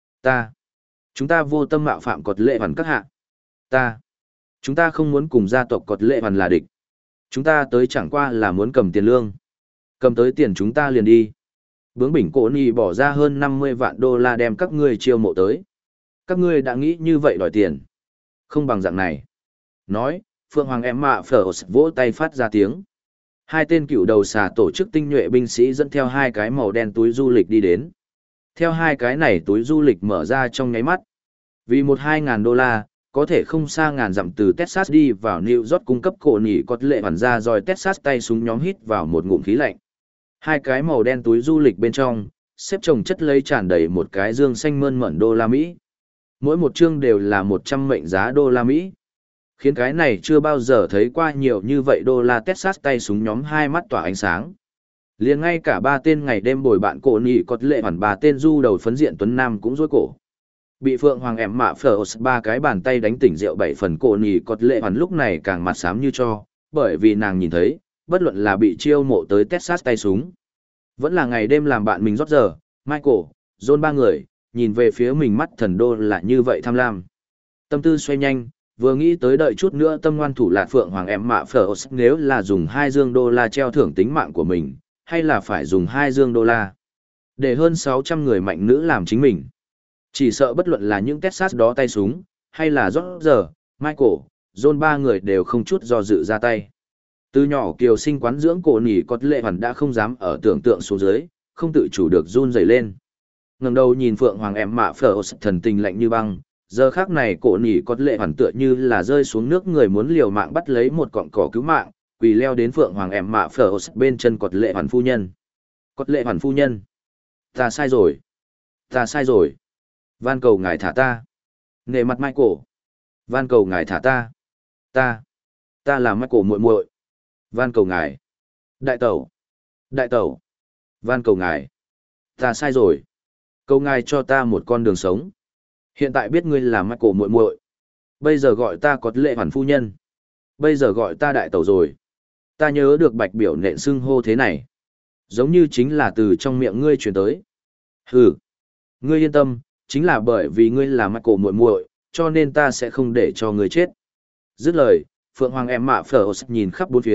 Chúng ta vô tâm mạo phạm cọt lệ hoàn các hạ. Chúng ta không muốn cùng gia tộc cọt lệ hoàn là địch. Chúng ta tới chẳng qua là muốn cầm tiền lương. Cầm tới tiền chúng ta liền đi. Bướng bỉnh cổ nhỉ bỏ ra hơn 50 vạn đô la đem các ngươi chiêu mộ tới. Các ngươi đã nghĩ như vậy đòi tiền. Không bằng dạng này. Nói, Phượng Hoàng em mạ phở vỗ tay phát ra tiếng. 2 tên cựu đầu xà tổ chức tinh nhuệ binh sĩ dẫn theo 2 cái màu đen túi du lịch đi đến. Theo 2 cái này túi du lịch mở ra trong nháy mắt. Vì 1-2 ngàn đô la, có thể không xa ngàn dặm từ Texas đi vào New York cung cấp cổ nhỉ cọt lệ hoàn ra rồi Texas tay súng nhóm hít vào một ngụm khí lạnh. 2 cái màu đen túi du lịch bên trong, xếp chồng chất lấy tràn đầy một cái dương xanh mơn mởn đô la Mỹ. Mỗi một chương đều là 100 mệnh giá đô la Mỹ. Khiến cái này chưa bao giờ thấy qua nhiều như vậy đô la Texas tay súng nhóm 2 mắt tỏa ánh sáng. Liền ngay cả 3 tên ngày đêm bồi bạn cổ nhỉ cọt lệ hoàn 3 tên du đầu phấn diện tuấn nam cũng rối cổ. Bị Phượng Hoàng em mạ phở 3 cái bàn tay đánh tỉnh rượu 7 phần cổ nhỉ cọt lệ hoàn lúc này càng mặt xám như cho, bởi vì nàng nhìn thấy, bất luận là bị chiêu mộ tới Texas tay súng, vẫn là ngày đêm làm bạn mình rót giờ, Michael, John 3 người, nhìn về phía mình mắt thần đô là như vậy tham lam. Tâm tư xoay nhanh, vừa nghĩ tới đợi chút nữa tâm ngoan thủ lạt Phượng Hoàng em mạ phở nếu là dùng 2 dương đô la treo thưởng tính mạng của mình, hay là phải dùng 2 dương đô la để hơn 600 người mạnh nữ làm chính mình. Chỉ sợ bất luận là những Texas đó tay súng, hay là rót giờ, Michael, John 3 người đều không chút do dự ra tay. Từ nhỏ kiều sinh quán dưỡng cổ nhỉ cọt lệ hoàn đã không dám ở tưởng tượng xuống dưới, không tự chủ được run rẩy lên. Ngẩng đầu nhìn Phượng Hoàng em mạ phở thần tình lạnh như băng, giờ khắc này cổ nhỉ cọt lệ hoàn tựa như là rơi xuống nước người muốn liều mạng bắt lấy một cọng cỏ cứu mạng, quỳ leo đến Phượng Hoàng em mạ phở bên chân cọt lệ hoàn phu nhân. Cọt lệ hoàn phu nhân, ta sai rồi. Van cầu ngài thả ta. Nể mặt Michael. Van cầu ngài thả ta. Ta là Michael muội muội. Van cầu ngài. Đại tẩu. Van cầu ngài. Ta sai rồi. Cầu ngài cho ta một con đường sống. Hiện tại biết ngươi là Michael muội muội. Bây giờ gọi ta cọt lệ hoàn phu nhân. Bây giờ gọi ta đại tẩu rồi. Ta nhớ được bạch biểu nện xưng hô thế này. Giống như chính là từ trong miệng ngươi truyền tới. Hừ. Ngươi yên tâm, chính là bởi vì ngươi là Michael muội muội, cho nên ta sẽ không để cho ngươi chết. Dứt lời, Phượng Hoàng em mạ phở nhìn khắp bốn phía,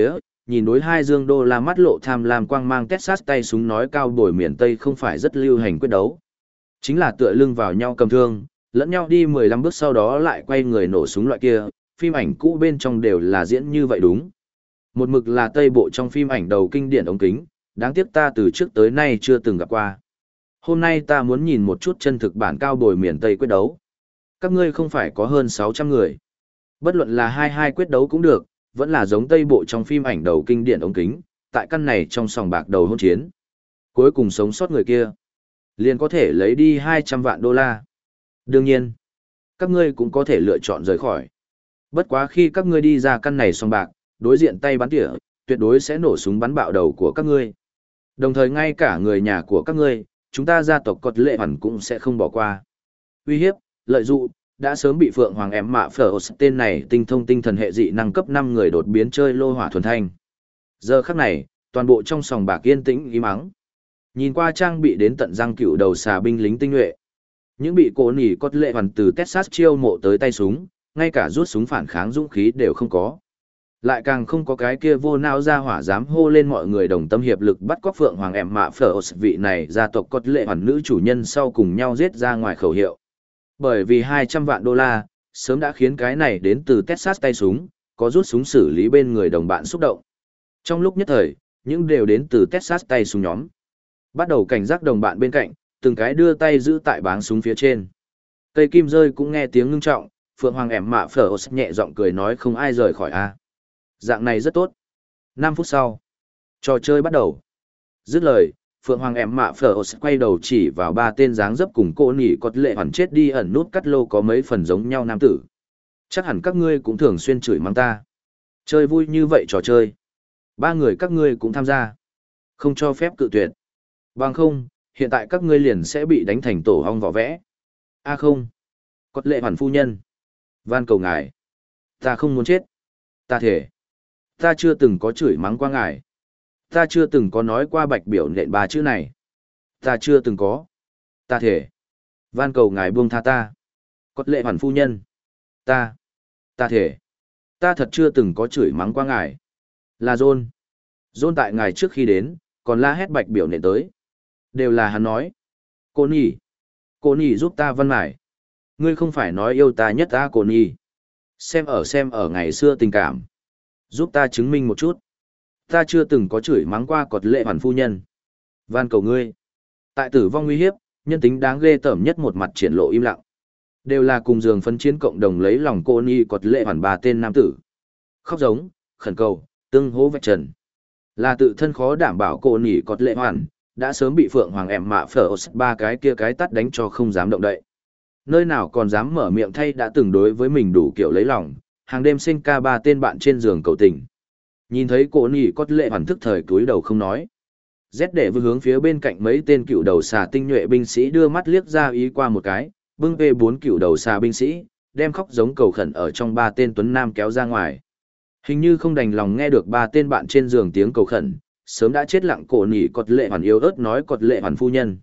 nhìn đối hai dương đô la mắt lộ tham lam quang mang Texas tay súng nói cao bồi miền Tây không phải rất lưu hành quyết đấu. Chính là tựa lưng vào nhau cầm thương, lẫn nhau đi 15 bước sau đó lại quay người nổ súng loại kia, phim ảnh cũ bên trong đều là diễn như vậy đúng. Một mực là Tây bộ trong phim ảnh đầu kinh điển ống kính, đáng tiếc ta từ trước tới nay chưa từng gặp qua. Hôm nay ta muốn nhìn một chút chân thực bản cao bồi miền Tây quyết đấu. Các ngươi không phải có hơn 600 người. Bất luận là 22 quyết đấu cũng được, vẫn là giống Tây bộ trong phim ảnh đầu kinh điển ống kính, tại căn này trong sòng bạc đầu hôn chiến. Cuối cùng sống sót người kia, liền có thể lấy đi 200 vạn đô la. Đương nhiên, các ngươi cũng có thể lựa chọn rời khỏi. Bất quá khi các ngươi đi ra căn này sòng bạc, đối diện tay bắn tỉa, tuyệt đối sẽ nổ súng bắn bạo đầu của các ngươi. Đồng thời ngay cả người nhà của các ngươi, chúng ta gia tộc Cột Lệ Hoàn cũng sẽ không bỏ qua. Uy hiếp, lợi dụ, đã sớm bị Phượng Hoàng ém mạ phở tên này tinh thông tinh thần hệ dị năng cấp 5 người đột biến chơi lô hỏa thuần thanh. Giờ khắc này, toàn bộ trong sòng bạc yên tĩnh im mắng. Nhìn qua trang bị đến tận răng cựu đầu xà binh lính tinh nhuệ. Những bị cổ nỉ Cột Lệ Hoàn từ Texas chiêu mộ tới tay súng, ngay cả rút súng phản kháng dũng khí đều không có. Lại càng không có cái kia vô não ra hỏa dám hô lên mọi người đồng tâm hiệp lực bắt cóc Phượng Hoàng ẻm mạ phở vị này gia tộc Cột Lệ Hoàn nữ chủ nhân sau cùng nhau giết ra ngoài khẩu hiệu. Bởi vì 200 vạn đô la, sớm đã khiến cái này đến từ Texas tay súng, có rút súng xử lý bên người đồng bạn xúc động. Trong lúc nhất thời, những đều đến từ Texas tay súng nhóm. Bắt đầu cảnh giác đồng bạn bên cạnh, từng cái đưa tay giữ tại báng súng phía trên. Cây kim rơi cũng nghe tiếng ngưng trọng, Phượng Hoàng ẻm mạ phở nhẹ giọng cười nói không ai rời khỏi a. Dạng này rất tốt. 5 phút sau, trò chơi bắt đầu. Dứt lời, Phượng Hoàng ẻm mạ phở quay đầu chỉ vào ba tên dáng dấp cùng cô nỉ Cột Lệ Hoàn chết đi ẩn nút cắt lô có mấy phần giống nhau nam tử. Chắc hẳn các ngươi cũng thường xuyên chửi mắng ta. Chơi vui như vậy trò chơi. Ba người các ngươi cũng tham gia. Không cho phép cự tuyệt. Bằng không, hiện tại các ngươi liền sẽ bị đánh thành tổ hong vỏ vẽ. A không. Cột Lệ Hoàn phu nhân. Van cầu ngài. Ta không muốn chết. Ta thể. Ta chưa từng có chửi mắng qua ngài. Ta chưa từng có nói qua bạch biểu nện ba chữ này. Ta chưa từng có. Ta thể. Van cầu ngài buông tha ta. Cột Lệ Hoàn phu nhân. Ta thể. Ta thật chưa từng có chửi mắng qua ngài. Là John. John tại ngài trước khi đến, còn la hét bạch biểu nện tới. Đều là hắn nói. Cô nhỉ. Cô nhỉ giúp ta văn mải. Ngươi không phải nói yêu ta nhất ta cô nhỉ. Xem ở ngày xưa tình cảm. Giúp ta chứng minh một chút. Ta chưa từng có chửi mắng qua Cột Lệ Hoàn phu nhân. Van cầu ngươi. Tại tử vong nguy hiếp, nhân tính đáng ghê tởm nhất một mặt triển lộ im lặng. Đều là cùng giường phân chiến cộng đồng lấy lòng cô ni Cột Lệ Hoàn ba tên nam tử. Khóc giống, khẩn cầu, tương hố vạch trần. Là tự thân khó đảm bảo cô ni Cột Lệ Hoàn, đã sớm bị Phượng Hoàng ẻm mạ phở ba cái kia cái tắt đánh cho không dám động đậy. Nơi nào còn dám mở miệng thay đã từng đối với mình đủ kiểu lấy lòng, hàng đêm sinh ca ba tên bạn trên giường cầu tình. Nhìn thấy cô nỉ Cột Lệ Hoàn thức thời cúi đầu không nói. Z để vừa hướng phía bên cạnh mấy tên cựu đầu xà tinh nhuệ binh sĩ đưa mắt liếc ra ý qua một cái, bưng về 4 cựu đầu xà binh sĩ, đem khóc giống cầu khẩn ở trong ba tên tuấn nam kéo ra ngoài. Hình như không đành lòng nghe được ba tên bạn trên giường tiếng cầu khẩn, sớm đã chết lặng cô nỉ Cột Lệ Hoàn yếu ớt nói Cột Lệ Hoàn phu nhân.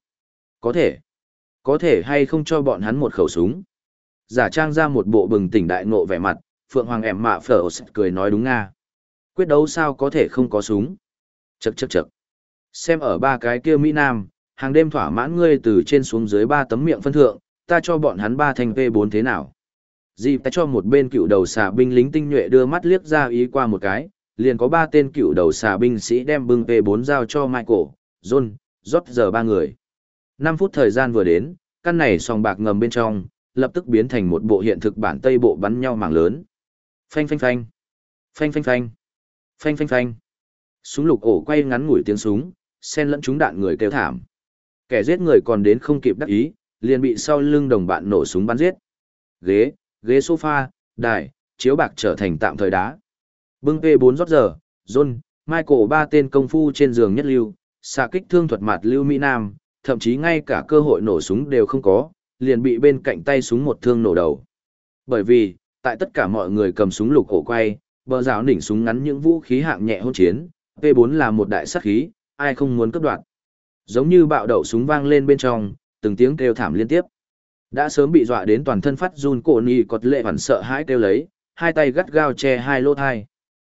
Có thể hay không cho bọn hắn một khẩu súng. Giả trang ra một bộ bừng tỉnh đại ngộ vẻ mặt, Phượng Hoàng ẻm mạ phở cười nói đúng nga. Quyết đấu sao có thể không có súng. Chậc. Xem ở ba cái kia Mỹ Nam, hàng đêm thỏa mãn ngươi từ trên xuống dưới 3 tấm miệng phân thượng, ta cho bọn hắn 3 thanh P4 thế nào. Dịp ta cho một bên cựu đầu xà binh lính tinh nhuệ đưa mắt liếc ra ý qua một cái, liền có 3 tên cựu đầu xà binh sĩ đem bưng P4 giao cho Michael, John, giờ 3 người. 5 phút thời gian vừa đến, căn này sòng bạc ngầm bên trong, lập tức biến thành một bộ hiện thực bản Tây bộ bắn nhau mảng lớn. Phanh. Súng lục ổ quay ngắn ngủi tiếng súng, xen lẫn chúng đạn người kêu thảm. Kẻ giết người còn đến không kịp đắc ý, liền bị sau lưng đồng bạn nổ súng bắn giết. Ghế sofa, đài, chiếu bạc trở thành tạm thời đá. Bưng P4 giờ, John, Michael ba tên công phu trên giường nhất lưu, xạ kích thương thuật mặt lưu Mỹ Nam, thậm chí ngay cả cơ hội nổ súng đều không có, liền bị bên cạnh tay súng một thương nổ đầu. Bởi vì, tại tất cả mọi người cầm súng lục ổ quay, bờ rào nỉnh súng ngắn những vũ khí hạng nhẹ hỗn chiến, P4 là một đại sát khí, ai không muốn cướp đoạt. Giống như bạo đậu súng vang lên bên trong, từng tiếng kêu thảm liên tiếp. Đã sớm bị dọa đến toàn thân phát run cổ nỉ Cột Lệ Hoàn sợ hãi kêu lấy, hai tay gắt gao che hai lỗ thai.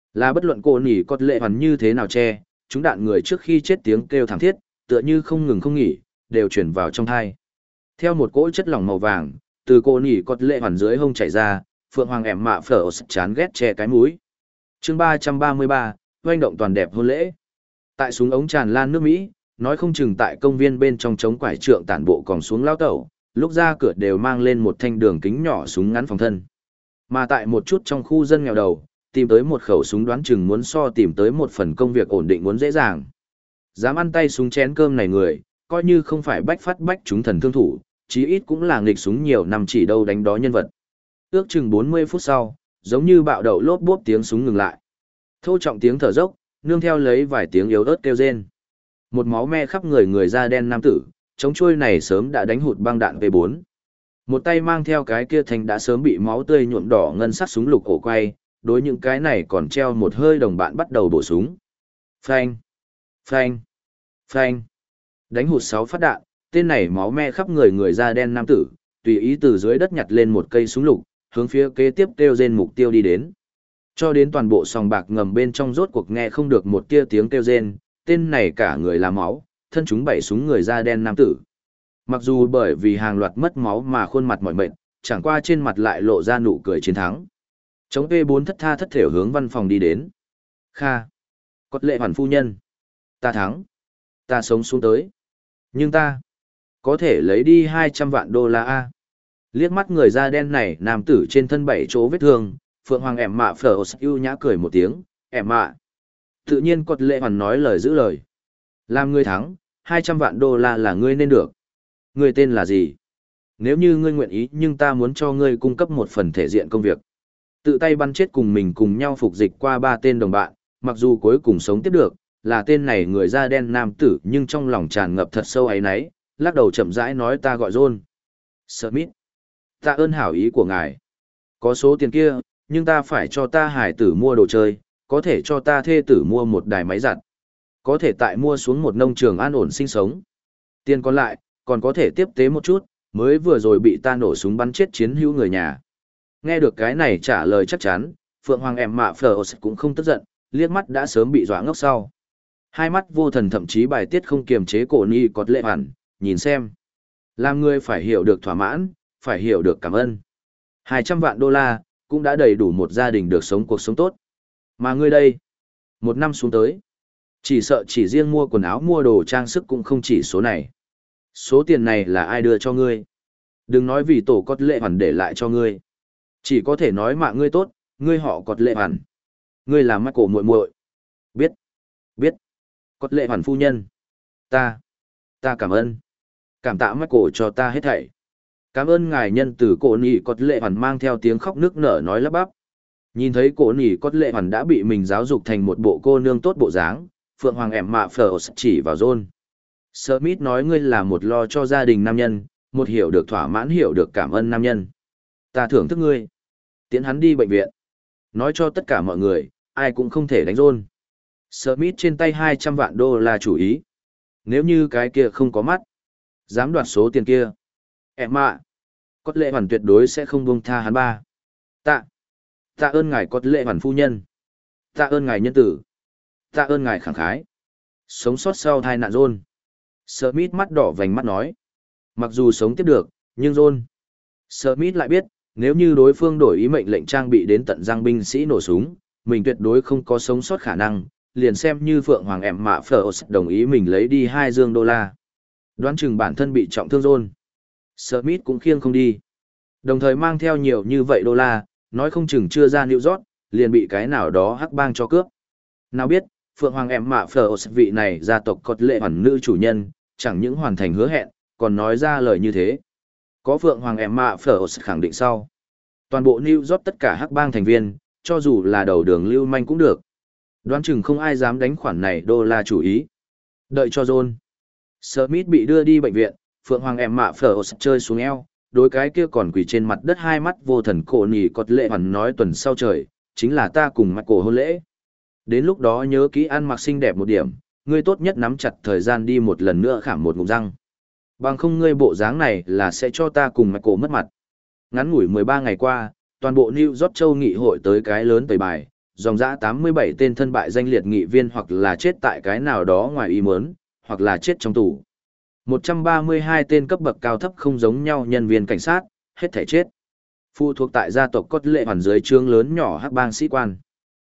Là bất luận cô nỉ cọt lệ hoàn như thế nào che, chúng đạn người trước khi chết tiếng kêu thảm thiết, tựa như không ngừng không nghỉ, đều chuyển vào trong thai. Theo một cỗ chất lỏng màu vàng, từ cô nỉ cọt lệ hoàn dưới hông chảy ra, Phượng Hoàng ẻm mạ phở chán ghét che cái mũi. Chương 333, hoành động toàn đẹp hôn lễ. Tại súng ống tràn lan nước Mỹ, nói không chừng tại công viên bên trong trống quải trượng tản bộ còn xuống lao tẩu, lúc ra cửa đều mang lên một thanh đường kính nhỏ súng ngắn phòng thân. Mà tại một chút trong khu dân nghèo đầu, tìm tới một khẩu súng đoán chừng muốn so tìm tới một phần công việc ổn định muốn dễ dàng. Dám ăn tay súng chén cơm này người, coi như không phải bách phát bách chúng thần thương thủ, chí ít cũng là nghịch súng nhiều năm chỉ đâu đánh đó nhân vật. Ước chừng 40 phút sau, giống như bạo đậu lốp bốp tiếng súng ngừng lại. Thô trọng tiếng thở dốc, nương theo lấy vài tiếng yếu ớt kêu rên. Một máu me khắp người người da đen nam tử, chống chuôi này sớm đã đánh hụt băng đạn V4. Một tay mang theo cái kia thành đã sớm bị máu tươi nhuộm đỏ ngân sắc súng lục ổ quay, đối những cái này còn treo một hơi đồng bạn bắt đầu bổ súng. Phanh, phanh, phanh. Đánh hụt 6 phát đạn, tên này máu me khắp người người da đen nam tử, tùy ý từ dưới đất nhặt lên một cây súng lục, hướng phía kế tiếp kêu rên mục tiêu đi đến. Cho đến toàn bộ sòng bạc ngầm bên trong rốt cuộc nghe không được một tia tiếng kêu rên, tên này cả người là máu, thân chúng 7 súng người da đen nam tử. Mặc dù bởi vì hàng loạt mất máu mà khuôn mặt mỏi mệt, chẳng qua trên mặt lại lộ ra nụ cười chiến thắng. Chống P4 thất tha thất thểu hướng văn phòng đi đến. Kha! Cốt lệ hoàn phu nhân! Ta thắng! Ta sống xuống tới! Nhưng ta! Có thể lấy đi 200 vạn đô la A. Liếc mắt người da đen này nam tử trên thân 7 chỗ vết thương, Phượng Hoàng ẻm mạ phở ưu nhã cười một tiếng, ẻm mạ. Tự nhiên cốt lệ hoàn nói lời giữ lời. Làm ngươi thắng, 200 vạn đô la là ngươi nên được. Ngươi tên là gì? Nếu như ngươi nguyện ý nhưng ta muốn cho ngươi cung cấp một phần thể diện công việc. Tự tay bắn chết cùng mình cùng nhau phục dịch qua 3 tên đồng bạn, mặc dù cuối cùng sống tiếp được, là tên này người da đen nam tử nhưng trong lòng tràn ngập thật sâu ấy nấy, lắc đầu chậm rãi nói ta gọi John. Smith. Tạ ơn hảo ý của ngài. Có số tiền kia, nhưng ta phải cho ta hải tử mua đồ chơi, có thể cho ta thê tử mua một đài máy giặt. Có thể tại mua xuống một nông trường an ổn sinh sống. Tiền còn lại, còn có thể tiếp tế một chút, mới vừa rồi bị ta nổ súng bắn chết chiến hữu người nhà. Nghe được cái này trả lời chắc chắn, Phượng Hoàng em mạ phở cũng không tức giận, liếc mắt đã sớm bị dọa ngốc sau. Hai mắt vô thần thậm chí bài tiết không kiềm chế cổ ni cọt lệ hẳn, nhìn xem. Làm người phải hiểu được thỏa mãn, phải hiểu được cảm ơn. 200 vạn đô la, cũng đã đầy đủ một gia đình được sống cuộc sống tốt. Mà ngươi đây, một năm xuống tới, chỉ sợ chỉ riêng mua quần áo mua đồ trang sức cũng không chỉ số này. Số tiền này là ai đưa cho ngươi? Đừng nói vì tổ cọt lệ hoàn để lại cho ngươi. Chỉ có thể nói mạng ngươi tốt, ngươi họ cọt lệ hoàn. Ngươi là Michael muội muội. Biết, biết. Cọt lệ hoàn phu nhân. Ta cảm ơn. Cảm tạ Michael cho ta hết thảy. Cảm ơn ngài nhân từ cổ nỉ cọt lệ hoàn mang theo tiếng khóc nức nở nói lắp bắp. Nhìn thấy cổ nỉ cọt lệ hoàn đã bị mình giáo dục thành một bộ cô nương tốt bộ dáng, Phượng Hoàng ẻm mạ phở chỉ vào John. Smith nói ngươi là một lo cho gia đình nam nhân, một hiểu được thỏa mãn hiểu được cảm ơn nam nhân. Ta thưởng thức ngươi. Tiễn hắn đi bệnh viện. Nói cho tất cả mọi người, ai cũng không thể đánh John. Smith trên tay 200 vạn đô la chủ ý. Nếu như cái kia không có mắt, dám đoạt số tiền kia. Em ạ, cốt lệ hoàn tuyệt đối sẽ không buông tha hắn ba. Tạ ơn ngài cốt lệ hoàn phu nhân. Tạ ơn ngài nhân tử. Tạ ơn ngài khẳng khái. Sống sót sau tai nạn John. Smith mắt đỏ vành mắt nói. Mặc dù sống tiếp được, nhưng John. Smith lại biết, nếu như đối phương đổi ý mệnh lệnh trang bị đến tận răng binh sĩ nổ súng, mình tuyệt đối không có sống sót khả năng, liền xem như Phượng Hoàng ẻm mạ phở đồng ý mình lấy đi 2 dương đô la. Đoán chừng bản thân bị trọng thương John. Smith cũng khiêng không đi. Đồng thời mang theo nhiều như vậy đô la, nói không chừng chưa ra New York, liền bị cái nào đó hắc bang cho cướp. Nào biết, Phượng Hoàng em mạ phở vị này gia tộc cốt lệ hoàn nữ chủ nhân, chẳng những hoàn thành hứa hẹn, còn nói ra lời như thế. Có Phượng Hoàng em mạ phở khẳng định sau. Toàn bộ New York tất cả hắc bang thành viên, cho dù là đầu đường lưu manh cũng được. Đoán chừng không ai dám đánh khoản này đô la chủ ý. Đợi cho John. Smith bị đưa đi bệnh viện, Phượng Hoàng em mạ phở chơi xuống eo, đối cái kia còn quỳ trên mặt đất hai mắt vô thần cổ nỉ cọt lệ hoàn nói tuần sau trời, chính là ta cùng Michael hôn lễ. Đến lúc đó nhớ kỹ ăn mặc xinh đẹp một điểm, ngươi tốt nhất nắm chặt thời gian đi một lần nữa khảm một ngụm răng. Bằng không ngươi bộ dáng này là sẽ cho ta cùng Michael mất mặt. Ngắn ngủi 13 ngày qua, toàn bộ New York châu nghị hội tới cái lớn tẩy bài, dòng dã 87 tên thân bại danh liệt nghị viên hoặc là chết tại cái nào đó ngoài ý muốn, hoặc là chết trong tù. 132 tên cấp bậc cao thấp không giống nhau nhân viên cảnh sát, hết thảy chết. Phụ thuộc tại gia tộc cốt lệ hoàn dưới trướng lớn nhỏ hắc bang sĩ quan.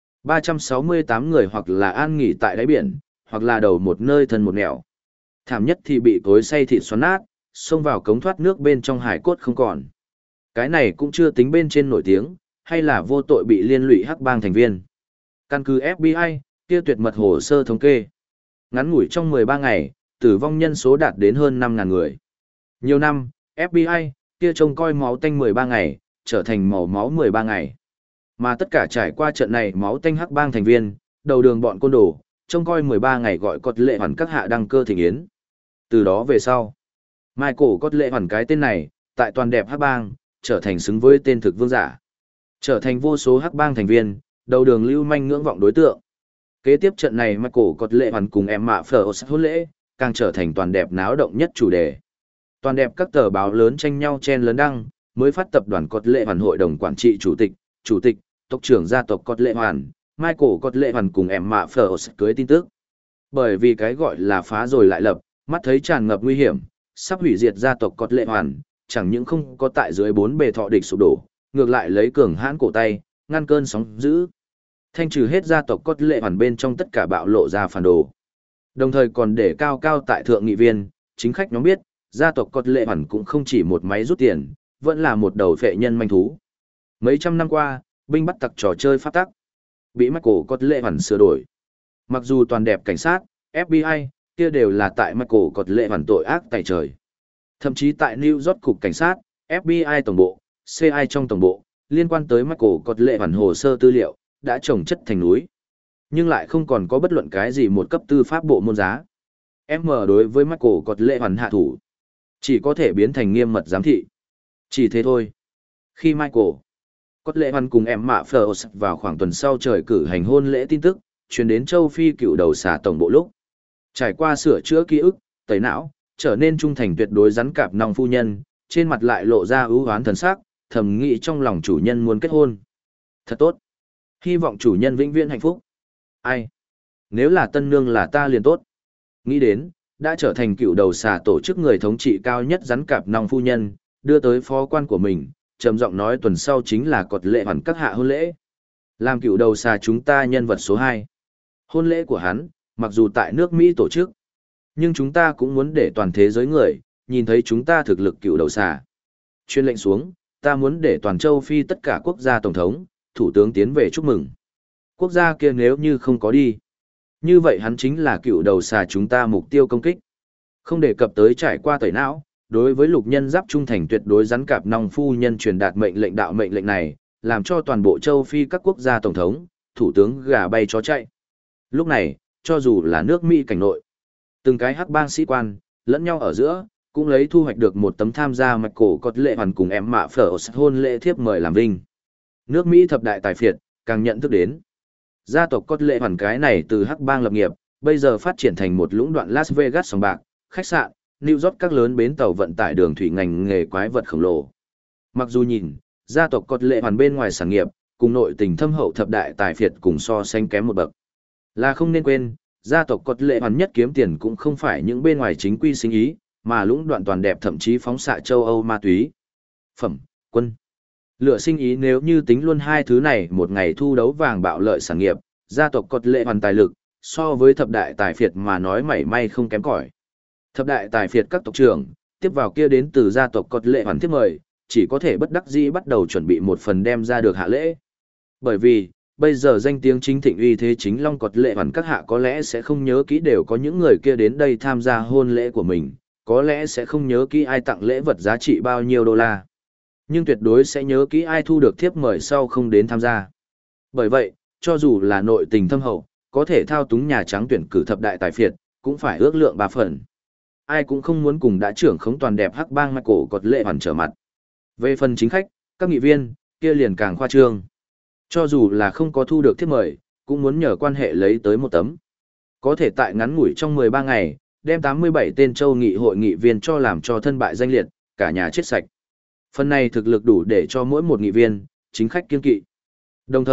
368 người hoặc là an nghỉ tại đáy biển, hoặc là đầu một nơi thân một nẻo. Thảm nhất thì bị cối xay thịt xoắn nát, xông vào cống thoát nước bên trong hải cốt không còn. Cái này cũng chưa tính bên trên nổi tiếng, hay là vô tội bị liên lụy hắc bang thành viên. Căn cứ FBI, kia tuyệt mật hồ sơ thống kê. Ngắn ngủi trong 13 ngày, tử vong nhân số đạt đến hơn 5.000 người. Nhiều năm, FBI, kia trông coi máu tanh 13 ngày, trở thành màu máu 13 ngày. Mà tất cả trải qua trận này máu tanh hắc bang thành viên, đầu đường bọn côn đồ, trông coi 13 ngày gọi cốt lệ hoàn các hạ đăng cơ thịnh yến. Từ đó về sau, Michael cốt lệ hoàn cái tên này, tại toàn đẹp hắc bang, trở thành xứng với tên thực vương giả. Trở thành vô số hắc bang thành viên, đầu đường lưu manh ngưỡng vọng đối tượng. Kế tiếp trận này Michael cốt lệ hoàn cùng em mạ phở hôn lễ, càng trở thành toàn đẹp náo động nhất chủ đề. Toàn đẹp các tờ báo lớn tranh nhau chen lớn đăng, mới phát tập đoàn cốt lệ hoàn hội đồng quản trị chủ tịch, tộc trưởng gia tộc cốt lệ hoàn, Michael cốt lệ hoàn cùng em mạ phở cưới tin tức. Bởi vì cái gọi là phá rồi lại lập, mắt thấy tràn ngập nguy hiểm, sắp hủy diệt gia tộc cốt lệ hoàn, chẳng những không có tại dưới 4 bề thọ địch sụp đổ, ngược lại lấy cường hãn cổ tay, ngăn cơn sóng dữ. Thanh trừ hết gia tộc cốt lệ hoàn bên trong tất cả bạo lộ ra phản đồ. Đồng thời còn để cao cao tại thượng nghị viên, chính khách nhóm biết, gia tộc cốt lệ hoàn cũng không chỉ một máy rút tiền, vẫn là một đầu phệ nhân manh thú. Mấy trăm năm qua, binh bắt tặc trò chơi pháp tắc, bị Michael cốt lệ hoàn sửa đổi. Mặc dù toàn đẹp cảnh sát, FBI, kia đều là tại Michael cốt lệ hoàn tội ác tày trời. Thậm chí tại New York cục cảnh sát, FBI tổng bộ, CI trong tổng bộ, liên quan tới Michael cốt lệ hoàn hồ sơ tư liệu, đã trồng chất thành núi. Nhưng lại không còn có bất luận cái gì một cấp tư pháp bộ môn giá. M đối với Michael cốt lệ hoàn hạ thủ, chỉ có thể biến thành nghiêm mật giám thị. Chỉ thế thôi. Khi Michael cốt lệ hoàn cùng em mạ phở vào khoảng tuần sau trời cử hành hôn lễ tin tức, truyền đến châu Phi cựu đầu xà tổng bộ lúc. Trải qua sửa chữa ký ức, tẩy não, trở nên trung thành tuyệt đối rắn cạp nòng phu nhân, trên mặt lại lộ ra ưu hoán thần sắc, thầm nghĩ trong lòng chủ nhân muốn kết hôn. Thật tốt. Hy vọng chủ nhân vĩnh viễn hạnh phúc. Ai? Nếu là tân nương là ta liền tốt. Nghĩ đến, đã trở thành cựu đầu xà tổ chức người thống trị cao nhất rắn cạp nòng phu nhân, đưa tới phó quan của mình, trầm giọng nói tuần sau chính là cốt lệ hoàn các hạ hôn lễ. Làm cựu đầu xà chúng ta nhân vật số 2. Hôn lễ của hắn, mặc dù tại nước Mỹ tổ chức, nhưng chúng ta cũng muốn để toàn thế giới người, nhìn thấy chúng ta thực lực cựu đầu xà. Chuyên lệnh xuống, ta muốn để toàn châu Phi tất cả quốc gia tổng thống, thủ tướng tiến về chúc mừng. Quốc gia kia nếu như không có đi, như vậy hắn chính là cựu đầu xà chúng ta mục tiêu công kích. Không đề cập tới trải qua tẩy não, đối với lục nhân giáp trung thành tuyệt đối rắn cạp nòng phu nhân truyền đạt mệnh lệnh đạo mệnh lệnh này, làm cho toàn bộ châu Phi các quốc gia tổng thống, thủ tướng gà bay chó chạy. Lúc này, cho dù là nước Mỹ cảnh nội, từng cái hắc bang sĩ quan, lẫn nhau ở giữa, cũng lấy thu hoạch được một tấm tham gia Michael cốt lệ hoàn cùng em mạ phở hôn lễ thiếp mời làm vinh. Nước Mỹ thập đại tài phiệt, càng nhận thức đến. Gia tộc cốt lệ hoàn cái này từ hắc bang lập nghiệp, bây giờ phát triển thành một lũng đoạn Las Vegas sòng bạc, khách sạn, New York các lớn bến tàu vận tải đường thủy ngành nghề quái vật khổng lồ. Mặc dù nhìn, gia tộc cốt lệ hoàn bên ngoài sản nghiệp, cùng nội tình thâm hậu thập đại tài phiệt cùng so sánh kém một bậc. Là không nên quên, gia tộc cốt lệ hoàn nhất kiếm tiền cũng không phải những bên ngoài chính quy sinh ý, mà lũng đoạn toàn đẹp thậm chí phóng xạ châu Âu ma túy. Phẩm, quân. Lựa sinh ý nếu như tính luôn hai thứ này một ngày thu đấu vàng bạo lợi sản nghiệp, gia tộc cốt lệ hoàn tài lực, so với thập đại tài phiệt mà nói mảy may không kém cỏi. Thập đại tài phiệt các tộc trưởng, tiếp vào kia đến từ gia tộc cốt lệ hoàn tiếp mời, chỉ có thể bất đắc dĩ bắt đầu chuẩn bị một phần đem ra được hạ lễ. Bởi vì, bây giờ danh tiếng chính thịnh uy thế chính long cốt lệ hoàn các hạ có lẽ sẽ không nhớ kỹ đều có những người kia đến đây tham gia hôn lễ của mình, có lẽ sẽ không nhớ kỹ ai tặng lễ vật giá trị bao nhiêu đô la. Nhưng tuyệt đối sẽ nhớ kỹ ai thu được thiếp mời sau không đến tham gia. Bởi vậy, cho dù là nội tình thâm hậu, có thể thao túng Nhà Trắng tuyển cử thập đại tài phiệt, cũng phải ước lượng 3 phần. Ai cũng không muốn cùng đã trưởng khống toàn đẹp hắc bang Michael cốt lệ hoàn trở mặt. Về phần chính khách, các nghị viên, kia liền càng khoa trương. Cho dù là không có thu được thiếp mời, cũng muốn nhờ quan hệ lấy tới một tấm. Có thể tại ngắn ngủi trong 13 ngày, đem 87 tên châu nghị hội nghị viên cho làm cho thân bại danh liệt, cả nhà chết sạch. Phần này thực lực đủ để cho mỗi một nghị viên, chính khách kiên kỵ. Đồng thời,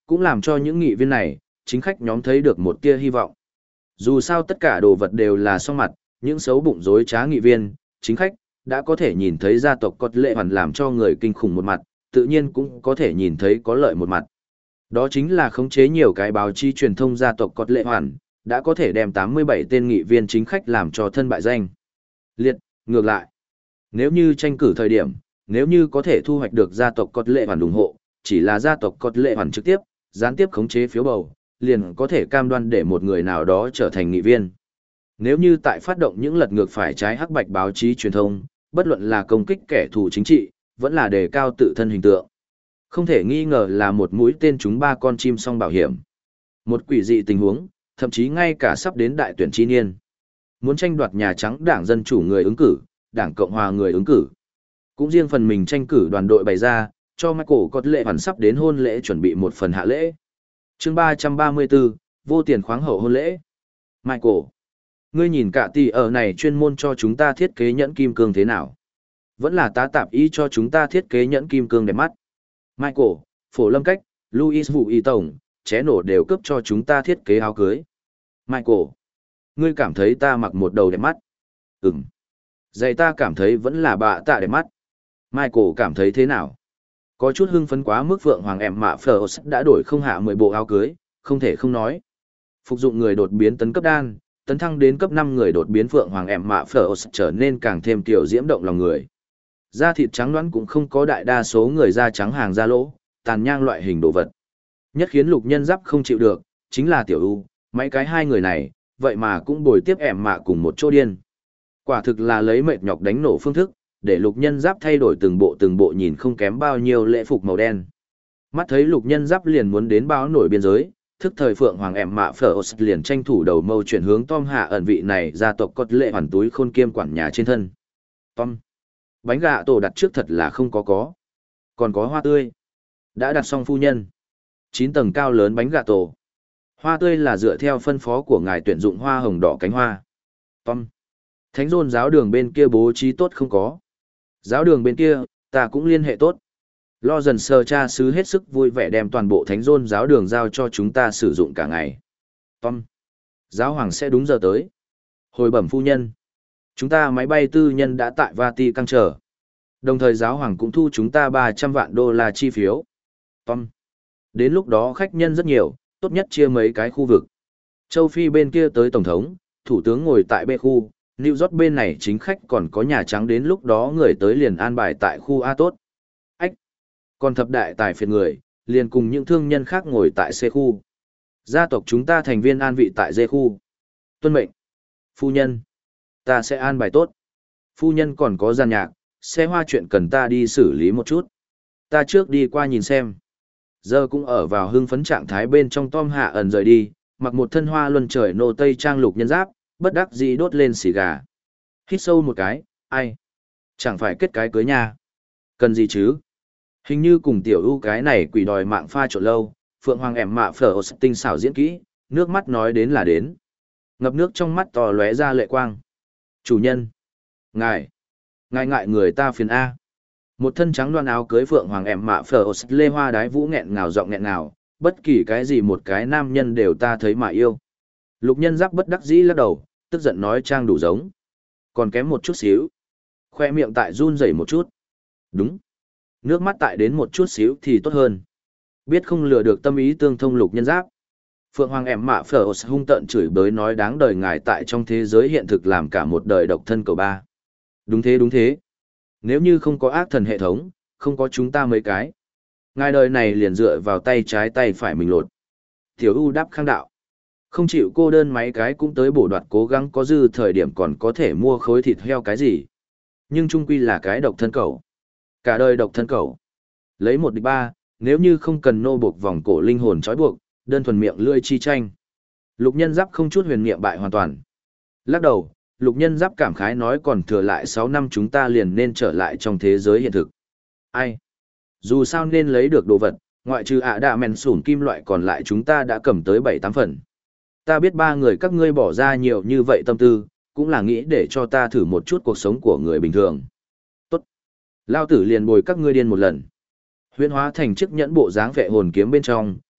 cũng làm cho những nghị viên này, chính khách nhóm thấy được một tia hy vọng. Dù sao tất cả đồ vật đều là song mặt, những xấu bụng dối trá nghị viên, chính khách, đã có thể nhìn thấy gia tộc Cốt Lệ Hoàn làm cho người kinh khủng một mặt, tự nhiên cũng có thể nhìn thấy có lợi một mặt. Đó chính là khống chế nhiều cái báo chí truyền thông gia tộc Cốt Lệ Hoàn, đã có thể đem 87 tên nghị viên chính khách làm cho thân bại danh. Liệt, ngược lại, nếu như tranh cử thời điểm, nếu như có thể thu hoạch được gia tộc Cốt Lệ Hoàn ủng hộ, chỉ là gia tộc Cốt Lệ Hoàn trực tiếp, gián tiếp khống chế phiếu bầu, liền có thể cam đoan để một người nào đó trở thành nghị viên. Nếu như tại phát động những lật ngược phải trái hắc bạch báo chí truyền thông, bất luận là công kích kẻ thù chính trị, vẫn là đề cao tự thân hình tượng. Không thể nghi ngờ là một mũi tên trúng ba con chim song bảo hiểm. Một quỷ dị tình huống, thậm chí ngay cả sắp đến đại tuyển chi niên. Muốn tranh đoạt Nhà Trắng Đảng Dân Chủ người ứng cử, Đảng Cộng Hòa người ứng cử. Cũng riêng phần mình tranh cử đoàn đội bày ra, cho Michael Cốt Lệ Hoàn sắp đến hôn lễ chuẩn bị một phần hạ lễ. Chương 334, vô tiền khoáng hậu hôn lễ. Michael, ngươi nhìn cả tỷ ở này chuyên môn cho chúng ta thiết kế nhẫn kim cương thế nào? Vẫn là tá tạp y cho chúng ta thiết kế nhẫn kim cương đẹp mắt. Michael, Phổ Lâm Cách, Louis Vũ Y Tổng, ché nổ đều cấp cho chúng ta thiết kế áo cưới. Michael, ngươi cảm thấy ta mặc một đầu đẹp mắt? Ừm. Giày ta cảm thấy vẫn là bạ tạ đẹp mắt. Michael cảm thấy thế nào? Có chút hưng phấn quá mức Phượng Hoàng em mạ Phở đã đổi không hạ 10 bộ áo cưới, không thể không nói. Phục dụng người đột biến tấn cấp đan, tấn thăng đến cấp 5 người đột biến Phượng Hoàng em mạ Phở trở nên càng thêm tiểu diễm động lòng người. Da thịt trắng nõn cũng không có đại đa số người da trắng hàng da lỗ, tàn nhang loại hình đồ vật. Nhất khiến Lục Nhân Giáp không chịu được, chính là Tiểu U, mấy cái hai người này, vậy mà cũng bồi tiếp em mạ cùng một chỗ điên. Quả thực là lấy mệt nhọc đánh nổ phương thức, để Lục Nhân Giáp thay đổi từng bộ nhìn không kém bao nhiêu lễ phục màu đen. Mắt thấy Lục Nhân Giáp liền muốn đến báo nổi biên giới, thức thời Phượng Hoàng em mạ Phở liền tranh thủ đầu mâu chuyển hướng Tom hạ ẩn vị này gia tộc Cốt Lệ Hoàn túi khôn kiêm quản nhà trên thân. Tom, bánh gà tổ đặt trước thật là không có. Còn có hoa tươi. Đã đặt xong phu nhân. 9 tầng cao lớn bánh gà tổ. Hoa tươi là dựa theo phân phó của ngài tuyển dụng hoa hồng đỏ cánh hoa. Tom, Thánh Dôn giáo đường bên kia bố trí tốt không có. Giáo đường bên kia, ta cũng liên hệ tốt. Lo dần sơ cha sứ hết sức vui vẻ đem toàn bộ Thánh Dôn giáo đường giao cho chúng ta sử dụng cả ngày. Tom, giáo hoàng sẽ đúng giờ tới. Hồi bẩm phu nhân. Chúng ta máy bay tư nhân đã tại Vatican chờ. Đồng thời giáo hoàng cũng thu chúng ta 300 vạn đô la chi phiếu. Tom, đến lúc đó khách nhân rất nhiều, tốt nhất chia mấy cái khu vực. Châu Phi bên kia tới Tổng thống, Thủ tướng ngồi tại B khu, New York bên này chính khách còn có Nhà Trắng đến lúc đó người tới liền an bài tại khu A tốt. Ách! Còn thập đại tài phiệt người, liền cùng những thương nhân khác ngồi tại C khu. Gia tộc chúng ta thành viên an vị tại D khu. Tuân mệnh! Phu nhân! Ta sẽ an bài tốt. Phu nhân còn có gian nhạc, xe hoa chuyện cần ta đi xử lý một chút. Ta trước đi qua nhìn xem. Giờ cũng ở vào hưng phấn trạng thái bên trong Tom hạ ẩn rời đi, mặc một thân hoa luân trời nô tây trang Lục Nhân Giáp, bất đắc dĩ đốt lên xì gà. Hít sâu một cái, ai? Chẳng phải kết cái cưới nha. Cần gì chứ? Hình như cùng Tiểu U cái này quỷ đòi mạng pha trộn lâu, Phượng Hoàng em mạ Phở tinh xảo diễn kỹ, nước mắt nói đến là đến. Ngập nước trong mắt to lóe ra lệ quang. Chủ nhân! Ngài ngại người ta phiền A. Một thân trắng đoan áo cưới Phượng Hoàng em mạ Phở lê hoa đái vũ nghẹn ngào giọng nghẹn ngào, bất kỳ cái gì một cái nam nhân đều ta thấy mà yêu. Lục Nhân Giáp bất đắc dĩ lắc đầu, tức giận nói trang đủ giống. Còn kém một chút xíu. Khoe miệng tại run rẩy một chút. Đúng. Nước mắt tại đến một chút xíu thì tốt hơn. Biết không lừa được tâm ý tương thông Lục Nhân Giáp. Phượng Hoàng em mạ Phở hung tợn chửi bới nói đáng đời ngài tại trong thế giới hiện thực làm cả một đời độc thân cầu ba. Đúng thế. Nếu như không có ác thần hệ thống, không có chúng ta mấy cái. Ngài đời này liền dựa vào tay trái tay phải mình lột. Tiểu U đáp khang đạo. Không chịu cô đơn mấy cái cũng tới bổ đoạt cố gắng có dư thời điểm còn có thể mua khối thịt heo cái gì. Nhưng trung quy là cái độc thân cẩu. Cả đời độc thân cẩu. Lấy 1 địch 3, nếu như không cần nô buộc vòng cổ linh hồn trói buộc, đơn thuần miệng lươi chi tranh. Lục Nhân Giáp không chút huyền niệm bại hoàn toàn. Lắc đầu, Lục Nhân Giáp cảm khái nói còn thừa lại 6 năm chúng ta liền nên trở lại trong thế giới hiện thực. Ai? Dù sao nên lấy được đồ vật, ngoại trừ đạ mèn sủn kim loại còn lại chúng ta đã cầm tới 7-8 phần. Ta biết 3 người các ngươi bỏ ra nhiều như vậy tâm tư, cũng là nghĩ để cho ta thử một chút cuộc sống của người bình thường. Tốt. Lao tử liền bồi các ngươi điên một lần. Huyễn hóa thành chiếc nhẫn bộ dáng vệ hồn kiếm bên trong,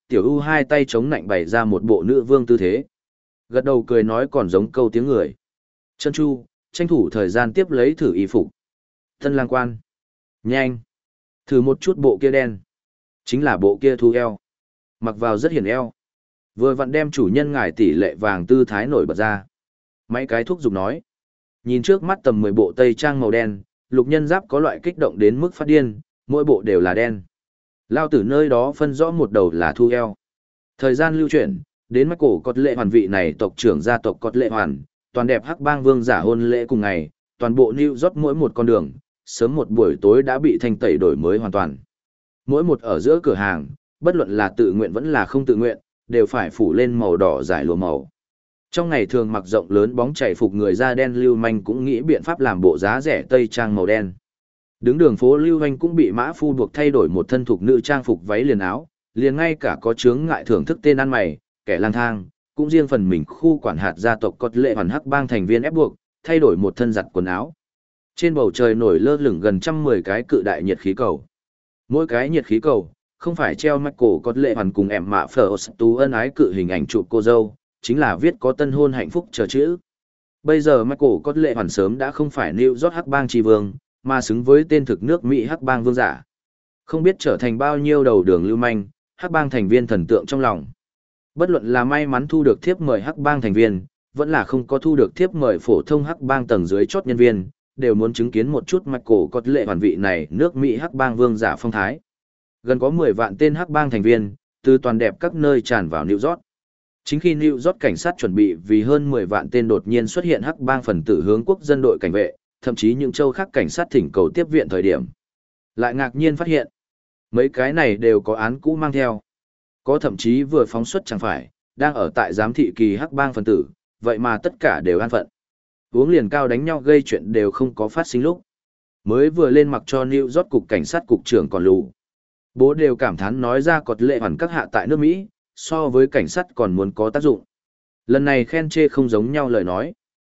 Tiểu U hai tay chống nạnh bày ra một bộ nữ vương tư thế. Gật đầu cười nói còn giống câu tiếng người. Chân Chu, tranh thủ thời gian tiếp lấy thử y phục. Tân lang quan. Nhanh. Thử một chút bộ kia đen. Chính là bộ kia thu eo. Mặc vào rất hiển eo. Vừa vặn đem chủ nhân ngài tỷ lệ vàng tư thái nổi bật ra. Mấy cái thuốc dục nói. Nhìn trước mắt tầm 10 bộ tây trang màu đen, lục nhân giáp có loại kích động đến mức phát điên, mỗi bộ đều là đen. Lao tử nơi đó phân rõ một đầu là thu eo. Thời gian lưu chuyển, đến mắt cổ cọt lệ hoàn vị này tộc trưởng gia tộc cọt lệ hoàn, toàn đẹp hắc bang vương giả hôn lễ cùng ngày, toàn bộ New York mỗi một con đường, sớm một buổi tối đã bị thanh tẩy đổi mới hoàn toàn. Mỗi một ở giữa cửa hàng, bất luận là tự nguyện vẫn là không tự nguyện, đều phải phủ lên màu đỏ giải lụa màu. Trong ngày thường mặc rộng lớn bóng chảy phục người da đen lưu manh cũng nghĩ biện pháp làm bộ giá rẻ tây trang màu đen. Đứng đường phố lưu manh cũng bị mã phu buộc thay đổi một thân thuộc nữ trang phục váy liền áo, liền ngay cả có chướng ngại thưởng thức tên ăn mày, kẻ lang thang, cũng riêng phần mình khu quản hạt gia tộc cọt lệ hoàn hắc bang thành viên ép buộc, thay đổi một thân giặt quần áo. Trên bầu trời nổi lơ lửng gần 110 cái cự đại nhiệt khí cầu. Mỗi cái nhiệt khí cầu, không phải treo Michael cọt lệ hoàn cùng em mạ phở tú ân ái cự hình ảnh chụp cô dâu, chính là viết có tân hôn hạnh phúc chờ chữ. Bây giờ Michael cọt lệ hoàn sớm đã không phải New York hắc bang tri vương, mà xứng với tên thực nước Mỹ hắc bang vương giả. Không biết trở thành bao nhiêu đầu đường lưu manh, hắc bang thành viên thần tượng trong lòng. Bất luận là may mắn thu được thiếp mời hắc bang thành viên, vẫn là không có thu được thiếp mời phổ thông hắc bang tầng dưới chót nhân viên, đều muốn chứng kiến một chút Michael cọt lệ hoàn vị này nước Mỹ hắc bang vương giả phong thái. Gần có 10 vạn tên hắc bang thành viên, từ toàn đẹp các nơi tràn vào New York. Chính khi New York cảnh sát chuẩn bị vì hơn 10 vạn tên đột nhiên xuất hiện hắc bang phần tử hướng quốc dân đội cảnh vệ, thậm chí những châu khác cảnh sát thỉnh cầu tiếp viện thời điểm. Lại ngạc nhiên phát hiện, mấy cái này đều có án cũ mang theo. Có thậm chí vừa phóng xuất chẳng phải, đang ở tại giám thị kỳ hắc bang phần tử, vậy mà tất cả đều an phận. Uống liền cao đánh nhau gây chuyện đều không có phát sinh lúc. Mới vừa lên mặc cho New York cục cảnh sát cục trưởng còn lù. Bố đều cảm thán nói ra cọt lệ hoàn các hạ tại nước Mỹ, so với cảnh sát còn muốn có tác dụng. Lần này khen chê không giống nhau lời nói.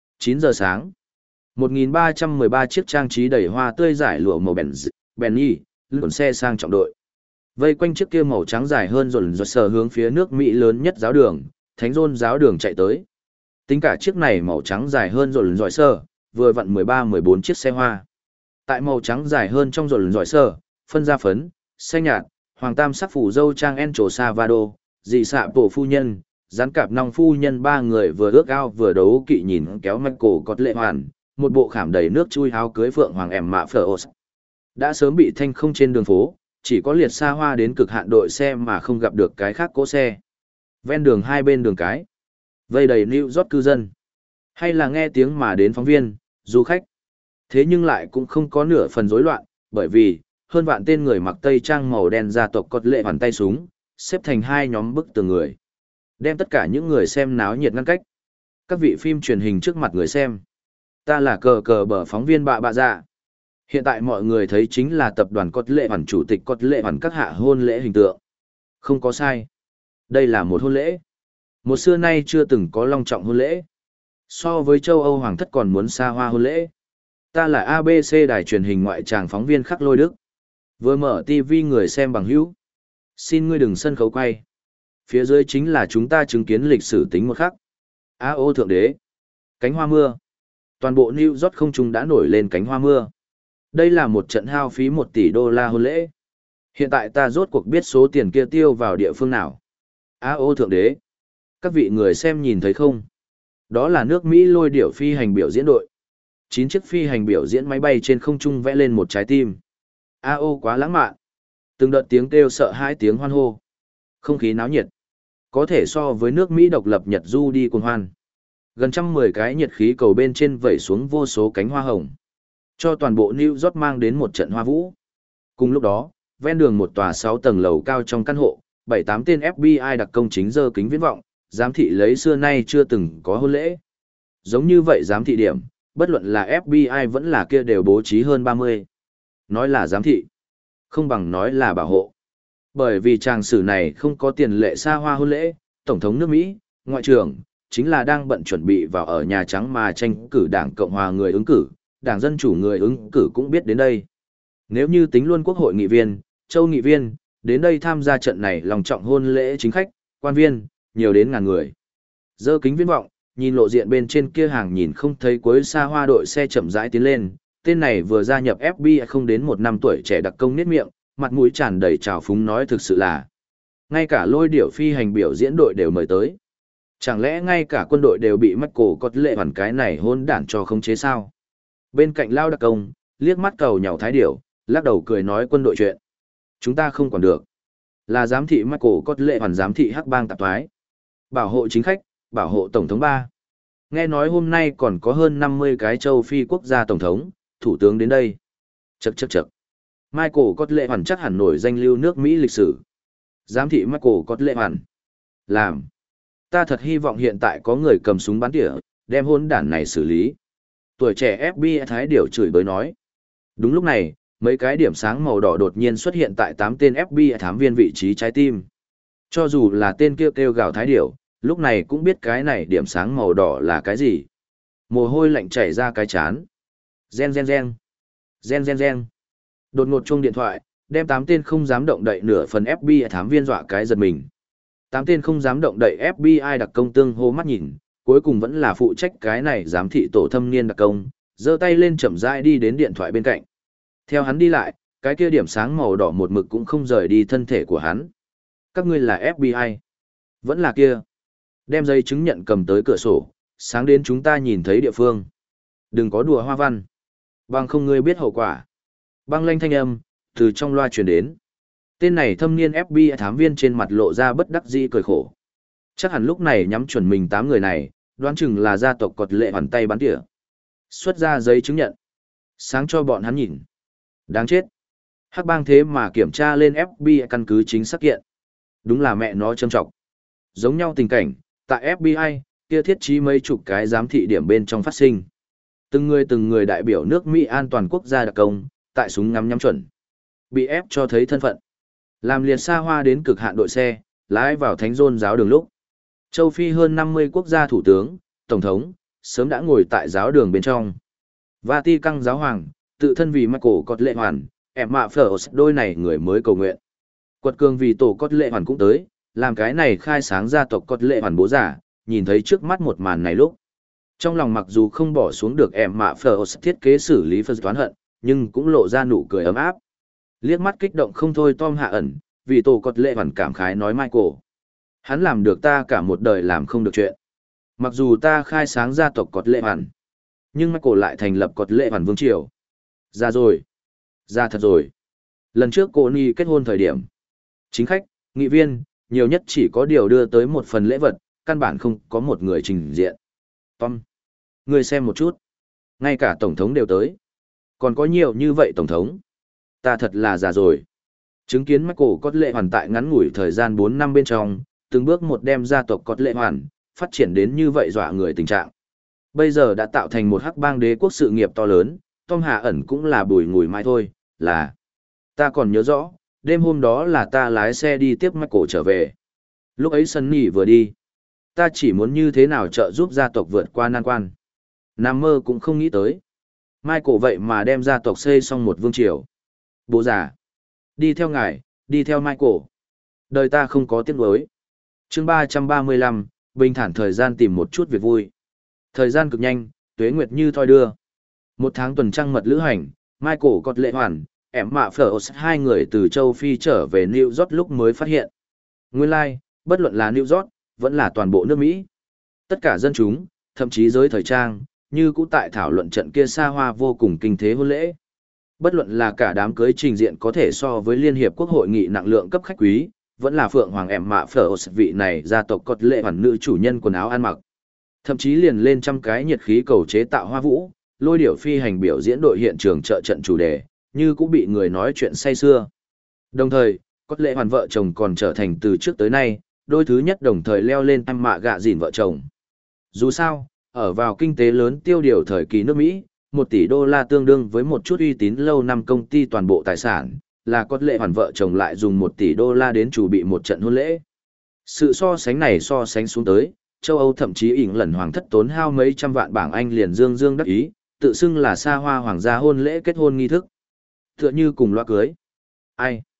9 giờ sáng. 1313 chiếc trang trí đầy hoa tươi giải lụa màu Benny, lượn xe sang trọng đội. Vây quanh chiếc kia màu trắng dài hơn rồi sờ hướng phía nước Mỹ lớn nhất giáo đường, Thánh Rôn giáo đường chạy tới. Tính cả chiếc này màu trắng dài hơn rồi sờ, vừa vặn 13-14 chiếc xe hoa. Tại màu trắng dài hơn trong rồi sờ, phân ra phấn, xanh nhạt, hoàng tam sắc phủ dâu trang Encho Savado, dị xạ bổ phu nhân, rắn cạp nong phu nhân ba người vừa ước ao vừa đấu kỵ nhìn kéo mạch cổ cọt lệ hoàn, một bộ khảm đầy nước chui áo cưới phượng hoàng em mạ phở ос. Đã sớm bị thanh không trên đường phố, chỉ có liệt xa hoa đến cực hạn đội xe mà không gặp được cái khác cỗ xe. Ven đường hai bên đường cái, vây đầy New York cư dân. Hay là nghe tiếng mà đến phóng viên, du khách. Thế nhưng lại cũng không có nửa phần rối loạn, bởi vì hơn vạn tên người mặc tây trang màu đen gia tộc cọt lệ hoàn tay súng, xếp thành hai nhóm bức tường người. Đem tất cả những người xem náo nhiệt ngăn cách. Các vị phim truyền hình trước mặt người xem. Ta là cờ cờ bờ phóng viên bạ dạ. Hiện tại mọi người thấy chính là tập đoàn cọt lệ hoàn chủ tịch cọt lệ hoàn các hạ hôn lễ hình tượng. Không có sai. Đây là một hôn lễ. Một xưa nay chưa từng có long trọng hôn lễ. So với châu Âu hoàng thất còn muốn xa hoa hôn lễ. Ta là ABC đài truyền hình ngoại tràng phóng viên Khắc Lôi Đức. Vừa mở TV người xem bằng hữu. Xin ngươi đừng sân khấu quay. Phía dưới chính là chúng ta chứng kiến lịch sử tính một khắc. A.O. Thượng Đế. Cánh hoa mưa. Toàn bộ New York không trung đã nổi lên cánh hoa mưa. Đây là một trận hao phí 1 tỷ đô la hôn lễ. Hiện tại ta rốt cuộc biết số tiền kia tiêu vào địa phương nào. A.O. Thượng Đế. Các vị người xem nhìn thấy không? Đó là nước Mỹ lôi điểu phi hành biểu diễn đội. 9 chiếc phi hành biểu diễn máy bay trên không trung vẽ lên một trái tim. A.O. quá lãng mạn. Từng đợt tiếng kêu sợ hãi tiếng hoan hô. Không khí náo nhiệt. Có thể so với nước Mỹ độc lập Nhật du đi cuồng hoan. Gần 110 cái nhiệt khí cầu bên trên vẩy xuống vô số cánh hoa hồng. Cho toàn bộ New York mang đến một trận hoa vũ. Cùng lúc đó, ven đường một tòa 6 tầng lầu cao trong căn hộ, 7-8 tên FBI đặc công chính giơ kính viễn vọng, giám thị lấy xưa nay chưa từng có hôn lễ. Giống như vậy giám thị điểm, bất luận là FBI vẫn là kia đều bố trí hơn 30. Nói là giám thị, không bằng nói là bảo hộ. Bởi vì tràng sử này không có tiền lệ xa hoa hôn lễ, Tổng thống nước Mỹ, Ngoại trưởng, chính là đang bận chuẩn bị vào ở Nhà Trắng mà tranh cử Đảng Cộng hòa người ứng cử, Đảng Dân Chủ người ứng cử cũng biết đến đây. Nếu như tính luôn quốc hội nghị viên, châu nghị viên, đến đây tham gia trận này lòng trọng hôn lễ chính khách, quan viên, nhiều đến ngàn người. Dơ kính viễn vọng, nhìn lộ diện bên trên kia hàng nhìn không thấy cuối xa hoa đội xe chậm rãi tiến lên, tên này vừa gia nhập FBI không đến 1 năm tuổi trẻ đặc công niết miệng, mặt mũi tràn đầy trào phúng nói thực sự là. Ngay cả lôi điểu phi hành biểu diễn đội đều mời tới. Chẳng lẽ ngay cả quân đội đều bị Michael có lệ hoàn cái này hôn đản cho khống chế sao? Bên cạnh lao đặc công, liếc mắt cầu nhàu thái điểu, lắc đầu cười nói quân đội chuyện. Chúng ta không quản được. Là giám thị Michael có lệ hoàn giám thị hắc bang tạp thoái. Bảo hộ chính khách, bảo hộ tổng thống 3. Nghe nói hôm nay còn có hơn 50 cái châu Phi quốc gia tổng thống, thủ tướng đến đây. Chậc chậc chậc. Michael có lệ hoàn chắc hẳn nổi danh lưu nước Mỹ lịch sử. Giám thị Michael có lệ hoàn. Làm. Ta thật hy vọng hiện tại có người cầm súng bắn tỉa, đem hôn đản này xử lý. Tuổi trẻ FBI thái điểu chửi bới nói. Đúng lúc này, mấy cái điểm sáng màu đỏ đột nhiên xuất hiện tại 8 tên FBI thám viên vị trí trái tim. Cho dù là tên kêu gào thái điểu, lúc này cũng biết cái này điểm sáng màu đỏ là cái gì. Mồ hôi lạnh chảy ra cái chán. Gen gen gen. Gen gen gen. Đột ngột chuông điện thoại, đem 8 tên không dám động đậy nửa phần FBI thám viên dọa cái giật mình. 8 tên không dám động đậy FBI đặc công tương hô mắt nhìn, cuối cùng vẫn là phụ trách cái này giám thị tổ thâm niên đặc công, giơ tay lên chậm rãi đi đến điện thoại bên cạnh. Theo hắn đi lại, cái kia điểm sáng màu đỏ một mực cũng không rời đi thân thể của hắn. Các ngươi là FBI. Vẫn là kia. Đem giấy chứng nhận cầm tới cửa sổ, sáng đến chúng ta nhìn thấy địa phương. Đừng có đùa hoa văn. Bằng không ngươi biết hậu quả. Băng lanh thanh âm, từ trong loa truyền đến. Tên này thâm niên FBI thám viên trên mặt lộ ra bất đắc dĩ cười khổ. Chắc hẳn lúc này nhắm chuẩn mình 8 người này, đoán chừng là gia tộc cọt lệ hoàn tay bắn tỉa. Xuất ra giấy chứng nhận. Sáng cho bọn hắn nhìn. Đáng chết. Hắc bang thế mà kiểm tra lên FBI căn cứ chính xác kiện. Đúng là mẹ nó châm trọng. Giống nhau tình cảnh, tại FBI, kia thiết trí mấy chục cái giám thị điểm bên trong phát sinh. Từng người đại biểu nước Mỹ an toàn quốc gia đặc công, tại súng ngắm nhắm chuẩn. Bị ép cho thấy thân phận. Làm liệt xa hoa đến cực hạn đội xe, lái vào thánh rôn giáo đường lúc. Châu Phi hơn 50 quốc gia thủ tướng, tổng thống, sớm đã ngồi tại giáo đường bên trong. Vatican giáo hoàng, tự thân vì Michael Cốt Lệ Hoàn, em mạ phở đôi này người mới cầu nguyện. Quật cường vì tổ Cốt Lệ Hoàn cũng tới, làm cái này khai sáng gia tộc Cốt Lệ Hoàn bố giả, nhìn thấy trước mắt một màn này lúc. Trong lòng mặc dù không bỏ xuống được em mạ phở thiết kế xử lý phân toán hận, nhưng cũng lộ ra nụ cười ấm áp. Liếc mắt kích động không thôi Tom hạ ẩn, vì tổ Cốt Lệ Hoàn cảm khái nói Michael. Hắn làm được ta cả một đời làm không được chuyện. Mặc dù ta khai sáng gia tộc Cốt Lệ Hoàn, nhưng Michael lại thành lập Cốt Lệ Hoàn vương triều. Ra rồi. Ra thật rồi. Lần trước cô Ni kết hôn thời điểm. Chính khách, nghị viên, nhiều nhất chỉ có điều đưa tới một phần lễ vật, căn bản không có một người trình diện. Tom. Người xem một chút. Ngay cả tổng thống đều tới. Còn có nhiều như vậy tổng thống. Ta thật là già rồi. Chứng kiến Michael Cốt Lệ Hoàn tại ngắn ngủi thời gian 4 năm bên trong, từng bước một đem gia tộc Cốt Lệ Hoàn, phát triển đến như vậy dọa người tình trạng. Bây giờ đã tạo thành một hắc bang đế quốc sự nghiệp to lớn, Tom Hà ẩn cũng là bùi ngùi mãi thôi, là. Ta còn nhớ rõ, đêm hôm đó là ta lái xe đi tiếp Michael trở về. Lúc ấy Sunny vừa đi. Ta chỉ muốn như thế nào trợ giúp gia tộc vượt qua nan quan. Nằm mơ cũng không nghĩ tới. Michael vậy mà đem gia tộc xây xong một vương triều. Bố già. Đi theo ngài, đi theo Michael. Đời ta không có tiếc nuối. Chương 335, bình thản thời gian tìm một chút việc vui. Thời gian cực nhanh, tuế nguyệt như thoi đưa. 1 tháng tuần trăng mật lữ hành, Michael Cốt Lệ Hoàn, em mạ phở hai người từ châu Phi trở về New York lúc mới phát hiện. Nguyên lai, bất luận là New York, vẫn là toàn bộ nước Mỹ. Tất cả dân chúng, thậm chí giới thời trang, như cũ tại thảo luận trận kia xa hoa vô cùng kinh thế hôn lễ. Bất luận là cả đám cưới trình diện có thể so với Liên Hiệp Quốc hội nghị nặng lượng cấp khách quý, vẫn là Phượng Hoàng em mạ phở vị này gia tộc Cốt Lệ Hoàn nữ chủ nhân quần áo ăn mặc. Thậm chí liền lên trăm cái nhiệt khí cầu chế tạo hoa vũ, lôi điểu phi hành biểu diễn đội hiện trường trợ trận chủ đề, như cũng bị người nói chuyện say xưa. Đồng thời, Cốt Lệ Hoàn vợ chồng còn trở thành từ trước tới nay, đôi thứ nhất đồng thời leo lên em mạ gạ dìn vợ chồng. Dù sao, ở vào kinh tế lớn tiêu điều thời kỳ nước Mỹ, 1 tỷ đô la tương đương với một chút uy tín lâu năm công ty toàn bộ tài sản, là Cốt Lệ Hoàn vợ chồng lại dùng 1 tỷ đô la đến chủ bị một trận hôn lễ. Sự so sánh này so sánh xuống tới, châu Âu thậm chí ỉn lần hoàng thất tốn hao mấy trăm vạn bảng Anh liền dương dương đắc ý, tự xưng là xa hoa hoàng gia hôn lễ kết hôn nghi thức. Tựa như cùng loa cưới. Ai?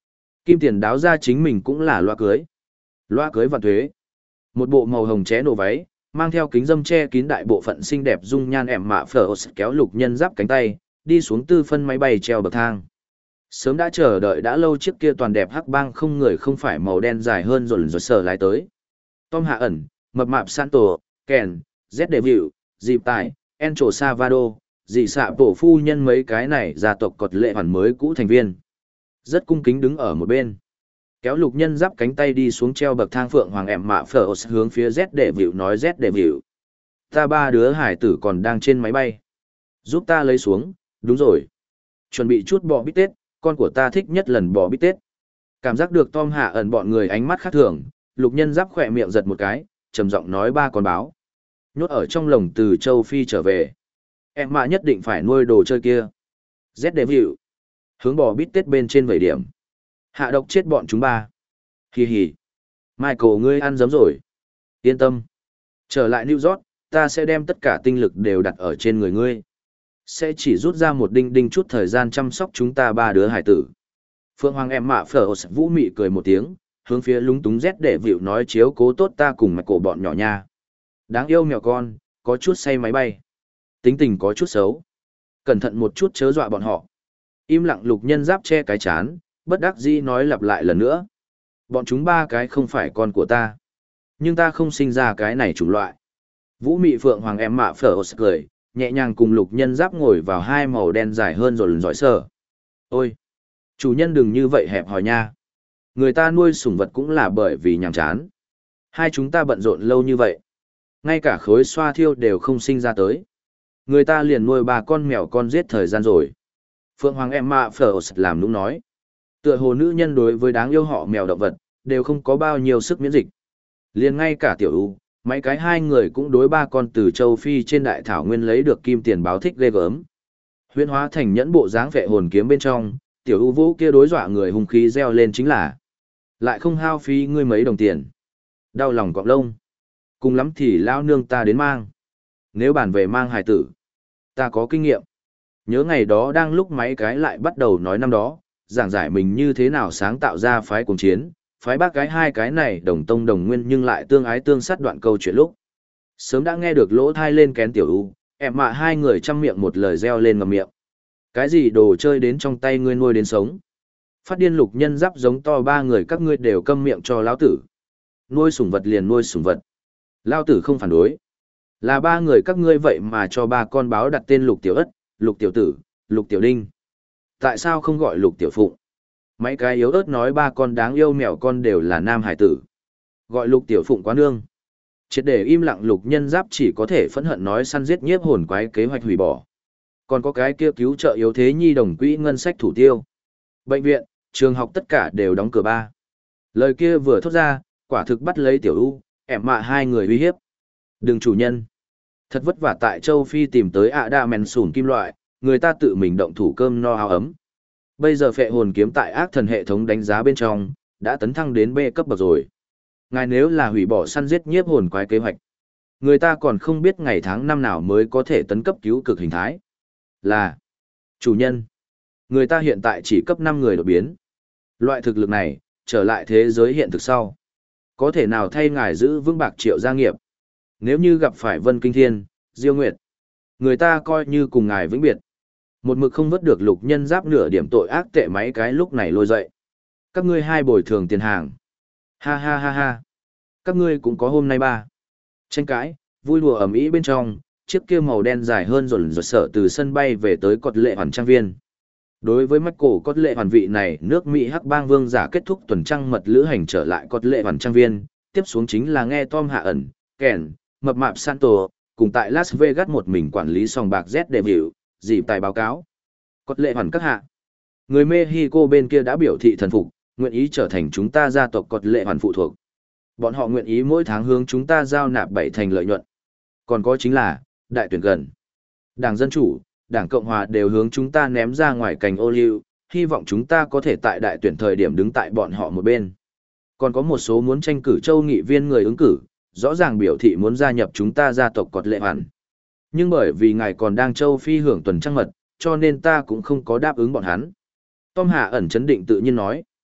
Kim Tiền đáo ra chính mình cũng là loa cưới. Loa cưới vạn thuế. Một bộ màu hồng ché nổ váy, mang theo kính dâm che kín đại bộ phận xinh đẹp dung nhan em mạ phở kéo Lục Nhân Giáp cánh tay, đi xuống tư phân máy bay treo bậc thang. Sớm đã chờ đợi đã lâu, chiếc kia toàn đẹp hắc bang không người không phải màu đen dài hơn rồi sở lái tới. Tom Hạ Ẩn, mập mạp Santo, Ken, Z Devil, Dịp Tài, Encho Savado, dị xạ bổ phu nhân mấy cái này gia tộc cột lệ hoàn mới cũ thành viên. Rất cung kính đứng ở một bên. Kéo Lục Nhân Giáp cánh tay đi xuống treo bậc thang phượng hoàng em mạ phở hướng phía Z Devil nói Z Devil. Ta ba đứa hải tử còn đang trên máy bay. Giúp ta lấy xuống, đúng rồi. Chuẩn bị chút bò bít tết, con của ta thích nhất lần bò bít tết. Cảm giác được Tom Hạ Ẩn bọn người ánh mắt khác thường, Lục Nhân Giáp khỏe miệng giật một cái, trầm giọng nói ba con báo. Nhốt ở trong lồng từ châu Phi trở về. Em mạ nhất định phải nuôi đồ chơi kia. Z Devil. Hướng bò bít tết bên trên vẩy điểm. Hạ độc chết bọn chúng ba. Hì hì. Michael ngươi ăn giấm rồi. Yên tâm. Trở lại New York, ta sẽ đem tất cả tinh lực đều đặt ở trên người ngươi. Sẽ chỉ rút ra một đinh chút thời gian chăm sóc chúng ta ba đứa hải tử. Phượng Hoàng em mạ phở vũ mị cười một tiếng, hướng phía lúng túng Z để vịu nói chiếu cố tốt ta cùng mạch cổ bọn nhỏ nha. Đáng yêu mèo con, có chút say máy bay. Tính tình có chút xấu. Cẩn thận một chút chớ dọa bọn họ. Im lặng Lục Nhân Giáp che cái chán, bất đắc dĩ nói lặp lại lần nữa. Bọn chúng ba cái không phải con của ta. Nhưng ta không sinh ra cái này chủng loại. Vũ mị Phượng Hoàng em mạ phở cười, nhẹ nhàng cùng Lục Nhân Giáp ngồi vào hai màu đen dài hơn rồi lần giỏi sờ. Ôi! Chủ nhân đừng như vậy hẹp hòi nha. Người ta nuôi sủng vật cũng là bởi vì nhàm chán. Hai chúng ta bận rộn lâu như vậy. Ngay cả khối xoa thiêu đều không sinh ra tới. Người ta liền nuôi ba con mèo con giết thời gian rồi. Phượng Hoàng Emma First làm nũng nói. Tựa hồ nữ nhân đối với đáng yêu họ mèo động vật, đều không có bao nhiêu sức miễn dịch. Liền ngay cả tiểu U, mấy cái hai người cũng đối ba con từ châu Phi trên đại thảo nguyên lấy được kim tiền báo thích ghê gớm. Huyễn hóa thành nhẫn bộ dáng vệ hồn kiếm bên trong, tiểu U vũ kia đối dọa người hung khí reo lên chính là. Lại không hao phí ngươi mấy đồng tiền. Đau lòng cọp lông. Cùng lắm thì lao nương ta đến mang. Nếu bàn về mang hài tử, ta có kinh nghiệm. Nhớ ngày đó đang lúc mấy cái lại bắt đầu nói năm đó, giảng giải mình như thế nào sáng tạo ra phái cùng chiến, phái bác cái hai cái này đồng tông đồng nguyên nhưng lại tương ái tương sát đoạn câu chuyện lúc. Sớm đã nghe được lỗ thai lên kén tiểu U, em mạ hai người chăm miệng một lời reo lên ngầm miệng. Cái gì đồ chơi đến trong tay ngươi nuôi đến sống? Phát điên Lục Nhân Giáp giống to ba người các ngươi đều câm miệng cho lão tử. Nuôi sủng vật liền nuôi sủng vật. Lão tử không phản đối. Là ba người các ngươi vậy mà cho ba con báo đặt tên Lục Tiểu Ất, Lục Tiểu Tử, Lục Tiểu Đinh. Tại sao không gọi Lục Tiểu Phụng? Mấy cái yếu ớt nói ba con đáng yêu mèo con đều là nam hải tử. Gọi Lục Tiểu Phụng quá nương. Triệt để im lặng Lục Nhân Giáp chỉ có thể phẫn hận nói săn giết nhiếp hồn quái kế hoạch hủy bỏ. Còn có cái kia cứu trợ yếu thế nhi đồng quỹ ngân sách thủ tiêu. Bệnh viện, trường học tất cả đều đóng cửa ba. Lời kia vừa thốt ra, quả thực bắt lấy tiểu U, em mạ hai người uy hiếp. Đừng chủ nhân. Thật vất vả tại châu Phi tìm tới ạ đa mèn sùn kim loại, người ta tự mình động thủ cơm no áo ấm. Bây giờ phệ hồn kiếm tại ác thần hệ thống đánh giá bên trong, đã tấn thăng đến B cấp bậc rồi. Ngài nếu là hủy bỏ săn giết nhiếp hồn quái kế hoạch, người ta còn không biết ngày tháng năm nào mới có thể tấn cấp cứu cực hình thái. Là chủ nhân. Người ta hiện tại chỉ cấp 5 người đột biến. Loại thực lực này, trở lại thế giới hiện thực sau. Có thể nào thay ngài giữ vững bạc triệu gia nghiệp. Nếu như gặp phải Vân Kinh Thiên, Diêu Nguyệt, người ta coi như cùng ngài vĩnh biệt. Một mực không vớt được Lục Nhân Giáp nửa điểm tội ác tệ mấy cái lúc này lôi dậy. Các ngươi hai bồi thường tiền hàng. Ha ha ha ha. Các ngươi cũng có hôm nay ba. Tranh cãi, vui đùa ầm ĩ bên trong, chiếc kia màu đen dài hơn rồi sở từ sân bay về tới cột lệ hoàn trang viên. Đối với Michael cột lệ hoàn vị này, nước Mỹ Hắc Bang Vương giả kết thúc tuần trăng mật lữ hành trở lại cột lệ hoàn trang viên, tiếp xuống chính là nghe Tom Hạ Ẩn, Ken, mập mạp Santo, cùng tại Las Vegas một mình quản lý sòng bạc Z Devil, dịp tài báo cáo. Cột lệ hoàn các hạ. Người Mexico bên kia đã biểu thị thần phục, nguyện ý trở thành chúng ta gia tộc cột lệ hoàn phụ thuộc. Bọn họ nguyện ý mỗi tháng hướng chúng ta giao nạp 7 thành lợi nhuận. Còn có chính là, đại tuyển gần. Đảng Dân Chủ, Đảng Cộng Hòa đều hướng chúng ta ném ra ngoài cành ô liu, hy vọng chúng ta có thể tại đại tuyển thời điểm đứng tại bọn họ một bên. Còn có một số muốn tranh cử châu nghị viên người ứng cử, rõ ràng biểu thị muốn gia nhập chúng ta gia tộc cột lệ hoàn. Nhưng bởi vì ngài còn đang châu Phi hưởng tuần trăng mật, cho nên ta cũng không có đáp ứng bọn hắn. Tom Hạ Ẩn chấn định tự nhiên nói.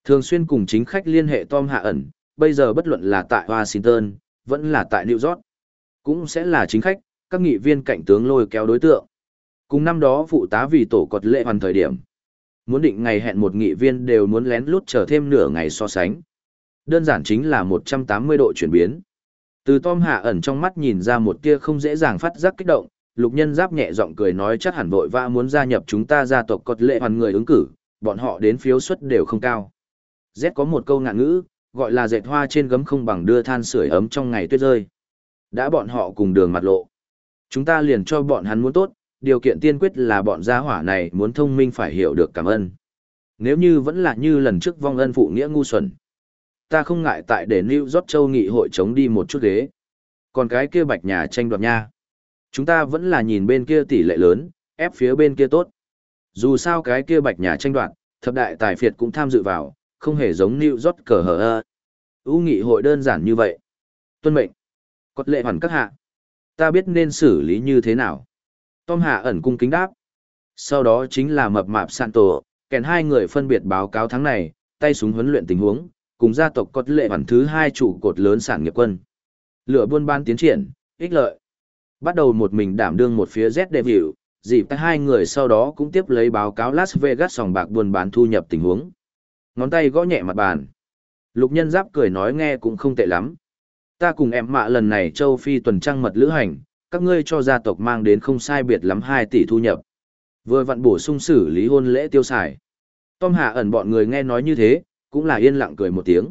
Thường xuyên cùng chính khách liên hệ Tom Hạ ẩn, bây giờ bất luận là tại Washington, vẫn là tại New York, cũng sẽ là chính khách, các nghị viên cạnh tướng lôi kéo đối tượng. Cùng năm đó phụ tá vì tổ cột lệ hoàn thời điểm. Muốn định ngày hẹn một nghị viên đều muốn lén lút chờ thêm nửa ngày so sánh. Đơn giản chính là 180 độ chuyển biến. Từ Tom Hạ ẩn trong mắt nhìn ra một tia không dễ dàng phát giác kích động, Lục Nhân Giáp nhẹ giọng cười nói chắc hẳn vội vã muốn gia nhập chúng ta gia tộc cột lệ hoàn người ứng cử, bọn họ đến phiếu suất đều không cao. Z có một câu ngạn ngữ, gọi là dệt hoa trên gấm không bằng đưa than sưởi ấm trong ngày tuyết rơi. Đã bọn họ cùng đường mặt lộ. Chúng ta liền cho bọn hắn muốn tốt, điều kiện tiên quyết là bọn gia hỏa này muốn thông minh phải hiểu được cảm ơn. Nếu như vẫn là như lần trước vong ân phụ nghĩa ngu xuẩn. Ta không ngại tại để New York châu nghị hội chống đi một chút ghế. Còn cái kia bạch nhà tranh đoạt nha. Chúng ta vẫn là nhìn bên kia tỷ lệ lớn, ép phía bên kia tốt. Dù sao cái kia bạch nhà tranh đoạt, thập đại tài phiệt cũng tham dự vào, không hề giống New York cờ hờ ơ. Nghị hội đơn giản như vậy. Tuân mệnh. Cột lệ hoàn các hạ. Ta biết nên xử lý như thế nào. Tom Hạ ẩn cung kính đáp. Sau đó chính là mập mạp Santo, kèn hai người phân biệt báo cáo tháng này, tay súng huấn luyện tình huống, cùng gia tộc cột lệ hoàn thứ hai trụ cột lớn sản nghiệp quân. Lửa buôn bán tiến triển, ích lợi. Bắt đầu một mình đảm đương một phía Z Devil, dịp tại hai người sau đó cũng tiếp lấy báo cáo Las Vegas sòng bạc buôn bán thu nhập tình huống. Ngón tay gõ nhẹ mặt bàn. Lục Nhân Giáp cười nói nghe cũng không tệ lắm. Ta cùng em mạ lần này châu Phi tuần trăng mật lữ hành, các ngươi cho gia tộc mang đến không sai biệt lắm 2 tỷ thu nhập. Vừa vặn bổ sung xử lý hôn lễ tiêu xài. Tom Hạ ẩn bọn người nghe nói như thế, cũng là yên lặng cười một tiếng.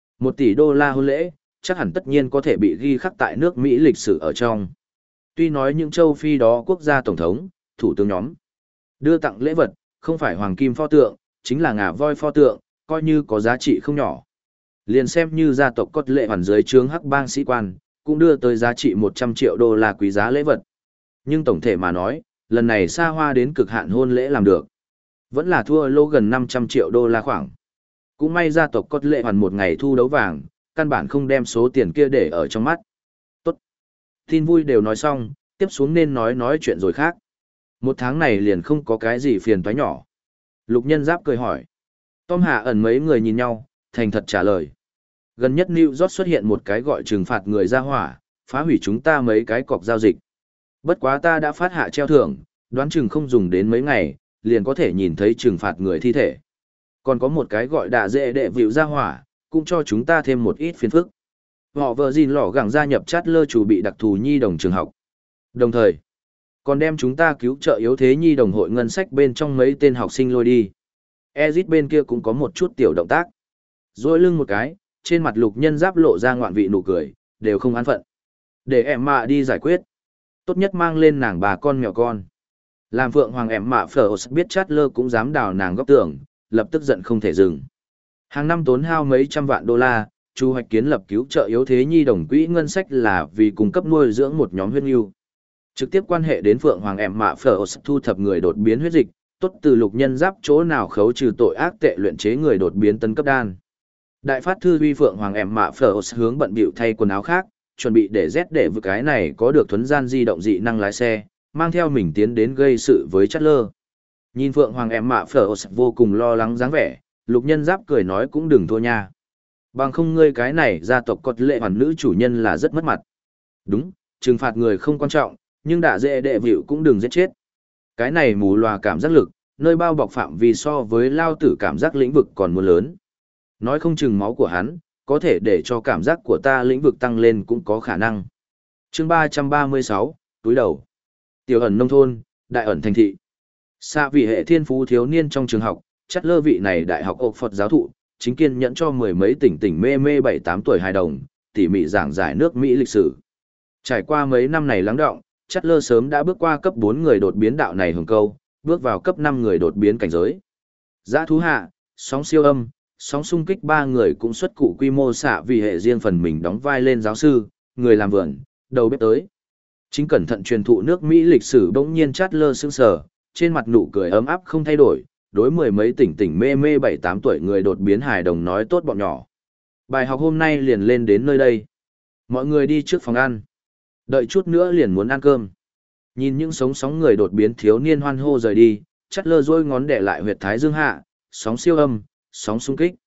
1 tỷ đô la hôn lễ, chắc hẳn tất nhiên có thể bị ghi khắc tại nước Mỹ lịch sử ở trong. Tuy nói những châu Phi đó quốc gia tổng thống, thủ tướng nhóm, đưa tặng lễ vật, không phải hoàng kim pho tượng, chính là ngà voi pho tượng, coi như có giá trị không nhỏ. Liền xem như gia tộc cốt lệ hoàn dưới trướng hắc bang sĩ quan, cũng đưa tới giá trị 100 triệu đô la quý giá lễ vật. Nhưng tổng thể mà nói, lần này xa hoa đến cực hạn hôn lễ làm được. Vẫn là thua lỗ gần 500 triệu đô la khoảng. Cũng may gia tộc cốt lệ hoàn một ngày thu đấu vàng, căn bản không đem số tiền kia để ở trong mắt. Tốt. Tin vui đều nói xong, tiếp xuống nên nói chuyện rồi khác. 1 tháng này liền không có cái gì phiền toái nhỏ. Lục Nhân Giáp cười hỏi. Tom Hạ ẩn mấy người nhìn nhau, thành thật trả lời. Gần nhất New York xuất hiện một cái gọi trừng phạt người ra hỏa, phá hủy chúng ta mấy cái cọc giao dịch. Bất quá ta đã phát hạ treo thưởng, đoán chừng không dùng đến mấy ngày, liền có thể nhìn thấy trừng phạt người thi thể. Còn có một cái gọi đạ dễ đệ vịu ra hỏa, cũng cho chúng ta thêm một ít phiền phức. Họ vợ gìn lỏ gẳng gia nhập chát lơ chủ bị đặc thù nhi đồng trường học. Đồng thời, còn đem chúng ta cứu trợ yếu thế nhi đồng hội ngân sách bên trong mấy tên học sinh lôi đi. Ezit bên kia cũng có một chút tiểu động tác. Rồi lưng một cái, trên mặt Lục Nhân Giáp lộ ra ngoạn vị nụ cười, đều không an phận. Để em mạ đi giải quyết. Tốt nhất mang lên nàng bà con mèo con. Làm Phượng Hoàng em mạ phở biết chát lơ cũng dám đào nàng góc tường, lập tức giận không thể dừng. Hàng năm tốn hao mấy trăm vạn đô la, Chu hoạch kiến lập cứu trợ yếu thế nhi đồng quỹ ngân sách là vì cung cấp nuôi dưỡng một nhóm huyết nhu. Trực tiếp quan hệ đến Phượng Hoàng em mạ phở thu thập người đột biến huyết dịch, tốt từ Lục Nhân Giáp chỗ nào khấu trừ tội ác tệ luyện chế người đột biến tân cấp đan. Đại phát thư uy Phượng Hoàng em mạ phở hướng bận bịu thay quần áo khác, chuẩn bị để Z để vừa cái này có được thuấn gian di động dị năng lái xe, mang theo mình tiến đến gây sự với Chát Lơ. Nhìn Phượng Hoàng em mạ phở vô cùng lo lắng dáng vẻ, Lục Nhân Giáp cười nói cũng đừng thua nha. Bằng không ngươi cái này gia tộc cột lệ hoàn nữ chủ nhân là rất mất mặt. Đúng, trừng phạt người không quan trọng, nhưng đã dễ đệ vịu cũng đừng giết chết. Cái này mù lòa cảm giác lực, nơi bao bọc phạm vi so với lao tử cảm giác lĩnh vực còn muốn lớn. Nói không chừng máu của hắn, có thể để cho cảm giác của ta lĩnh vực tăng lên cũng có khả năng. Chương 336, túi đầu. Tiểu ẩn nông thôn, đại ẩn thành thị. Xa vị hệ thiên phú thiếu niên trong trường học, Chát Lơ vị này đại học ốc Phật giáo thụ, chính kiên nhẫn cho mười mấy tỉnh mê 7-8 tuổi hài đồng, tỉ mỉ giảng giải nước Mỹ lịch sử. Trải qua mấy năm này lắng đọng, Chát Lơ sớm đã bước qua cấp 4 người đột biến đạo này hưởng câu, bước vào cấp 5 người đột biến cảnh giới. Dã thú hạ, sóng siêu âm, sóng xung kích 3 người cũng xuất cụ quy mô xạ vì hệ riêng phần mình đóng vai lên giáo sư, người làm vườn, đầu bếp tới. Chính cẩn thận truyền thụ nước Mỹ lịch sử bỗng nhiên Chát Lơ sững sờ, trên mặt nụ cười ấm áp không thay đổi, đối mười mấy tỉnh mê 7-8 tuổi người đột biến hài đồng nói tốt bọn nhỏ. Bài học hôm nay liền lên đến nơi đây. Mọi người đi trước phòng ăn. Đợi chút nữa liền muốn ăn cơm. Nhìn những sống sóng người đột biến thiếu niên hoan hô rời đi, Chát Lơ rôi ngón đẻ lại huyệt thái dương hạ, sóng siêu âm, sóng xung kích.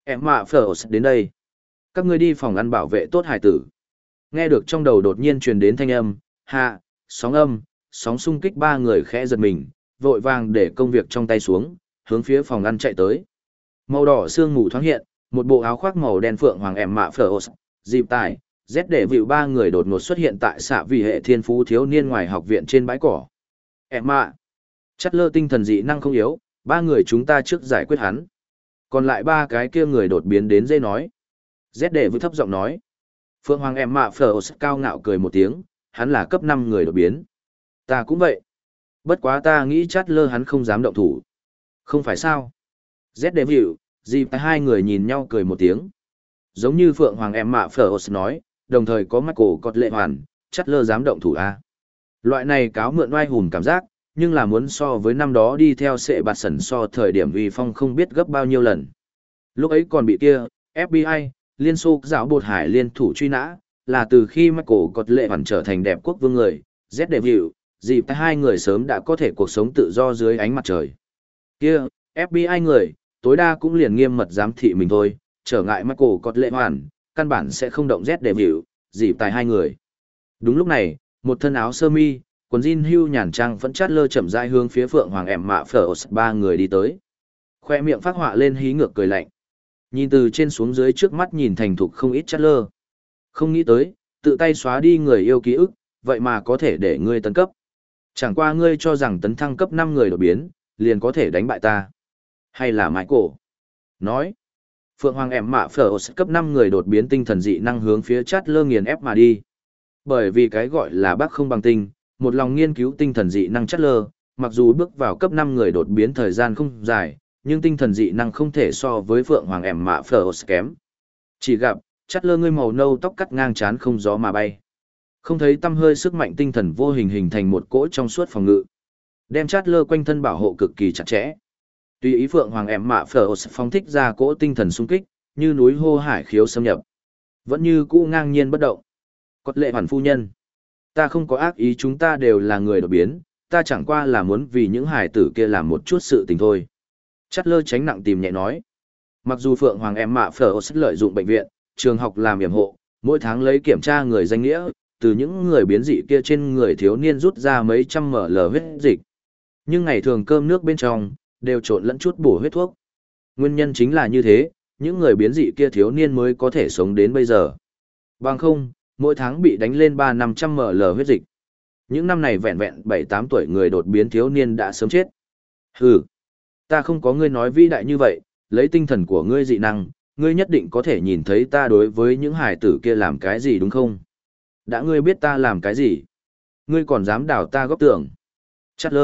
Em mạ phở đến đây. Các ngươi đi phòng ăn bảo vệ tốt hải tử. Nghe được trong đầu đột nhiên truyền đến thanh âm, sóng âm, sóng xung kích ba người khẽ giật mình, vội vàng để công việc trong tay xuống, hướng phía phòng ăn chạy tới. Màu đỏ sương mù thoáng hiện, một bộ áo khoác màu đen phượng hoàng em mạ phở dịp tài, rét để vịu ba người đột ngột xuất hiện tại xạ vì hệ thiên phú thiếu niên ngoài học viện trên bãi cỏ. Em mạ, chắt lơ tinh thần dị năng không yếu, ba người chúng ta trước giải quyết hắn. Còn lại ba cái kia người đột biến đến dây nói. Rét để vịu thấp giọng nói. Phượng hoàng em mạ phở cao ngạo cười một tiếng, hắn là cấp 5 người đột biến. Ta cũng vậy. Bất quá ta nghĩ chát lơ hắn không dám động thủ. Không phải sao? Z Devil, dịp hai người nhìn nhau cười một tiếng. Giống như Phượng Hoàng em mạ phở nói, đồng thời có Michael cọt lệ hoàn, chát lơ dám động thủ a. Loại này cáo mượn oai hùm cảm giác, nhưng là muốn so với năm đó đi theo sệ bạt sẩn so thời điểm uy phong không biết gấp bao nhiêu lần. Lúc ấy còn bị kia, FBI, Liên Xô giáo bột hải liên thủ truy nã, là từ khi Michael cọt lệ hoàn trở thành đẹp quốc vương người, Z Devil, dịp hai người sớm đã có thể cuộc sống tự do dưới ánh mặt trời. Kia, FBI người, tối đa cũng liền nghiêm mật giám thị mình thôi, trở ngại Michael cọt lệ hoàn, căn bản sẽ không động Z Devil, dịp tài hai người. Đúng lúc này, một thân áo sơ mi, quần jean hưu nhàn trang vẫn chát lơ chậm rãi hướng phía Phượng Hoàng em mạ phở ba người đi tới. Khoe miệng phát họa lên hí ngược cười lạnh. Nhìn từ trên xuống dưới trước mắt nhìn thành thục không ít chát lơ. Không nghĩ tới, tự tay xóa đi người yêu ký ức, vậy mà có thể để ngươi tấn cấp. Chẳng qua ngươi cho rằng tấn thăng cấp 5 người đột biến, liền có thể đánh bại ta. Hay là Michael? Nói. Phượng Hoàng em mạ phở cấp 5 người đột biến tinh thần dị năng hướng phía chát lơ nghiền ép mà đi. Bởi vì cái gọi là bác không bằng tinh, một lòng nghiên cứu tinh thần dị năng chát lơ, mặc dù bước vào cấp 5 người đột biến thời gian không dài, nhưng tinh thần dị năng không thể so với Phượng Hoàng em mạ phở kém. Chỉ gặp, chát lơ ngươi màu nâu tóc cắt ngang chán không gió mà bay. Không thấy tâm hơi sức mạnh tinh thần vô hình hình thành một cỗ trong suốt phòng ngự. Đem chát lơ quanh thân bảo hộ cực kỳ chặt chẽ. Tùy ý Phượng Hoàng em mạ phở phóng thích ra cỗ tinh thần xung kích, như núi hô hải khiếu xâm nhập. Vẫn như cũ ngang nhiên bất động. Cốt lệ hoàn phu nhân. Ta không có ác ý, chúng ta đều là người đột biến, ta chẳng qua là muốn vì những hải tử kia làm một chút sự tình thôi. Chát lơ tránh nặng tìm nhẹ nói. Mặc dù Phượng Hoàng em mạ phở lợi dụng bệnh viện, trường học làm yểm hộ, mỗi tháng lấy kiểm tra người danh nghĩa, từ những người biến dị kia trên người thiếu niên rút ra mấy trăm ml huyết dịch. Nhưng ngày thường cơm nước bên trong, đều trộn lẫn chút bổ huyết thuốc. Nguyên nhân chính là như thế, những người biến dị kia thiếu niên mới có thể sống đến bây giờ. Bằng không, mỗi tháng bị đánh lên 300-500 ml huyết dịch. Những năm này vẹn vẹn 7-8 tuổi người đột biến thiếu niên đã sớm chết. Hừ, ta không có ngươi nói vĩ đại như vậy, lấy tinh thần của ngươi dị năng, ngươi nhất định có thể nhìn thấy ta đối với những hải tử kia làm cái gì đúng không? Đã ngươi biết ta làm cái gì? Ngươi còn dám đào ta góc tường? Chát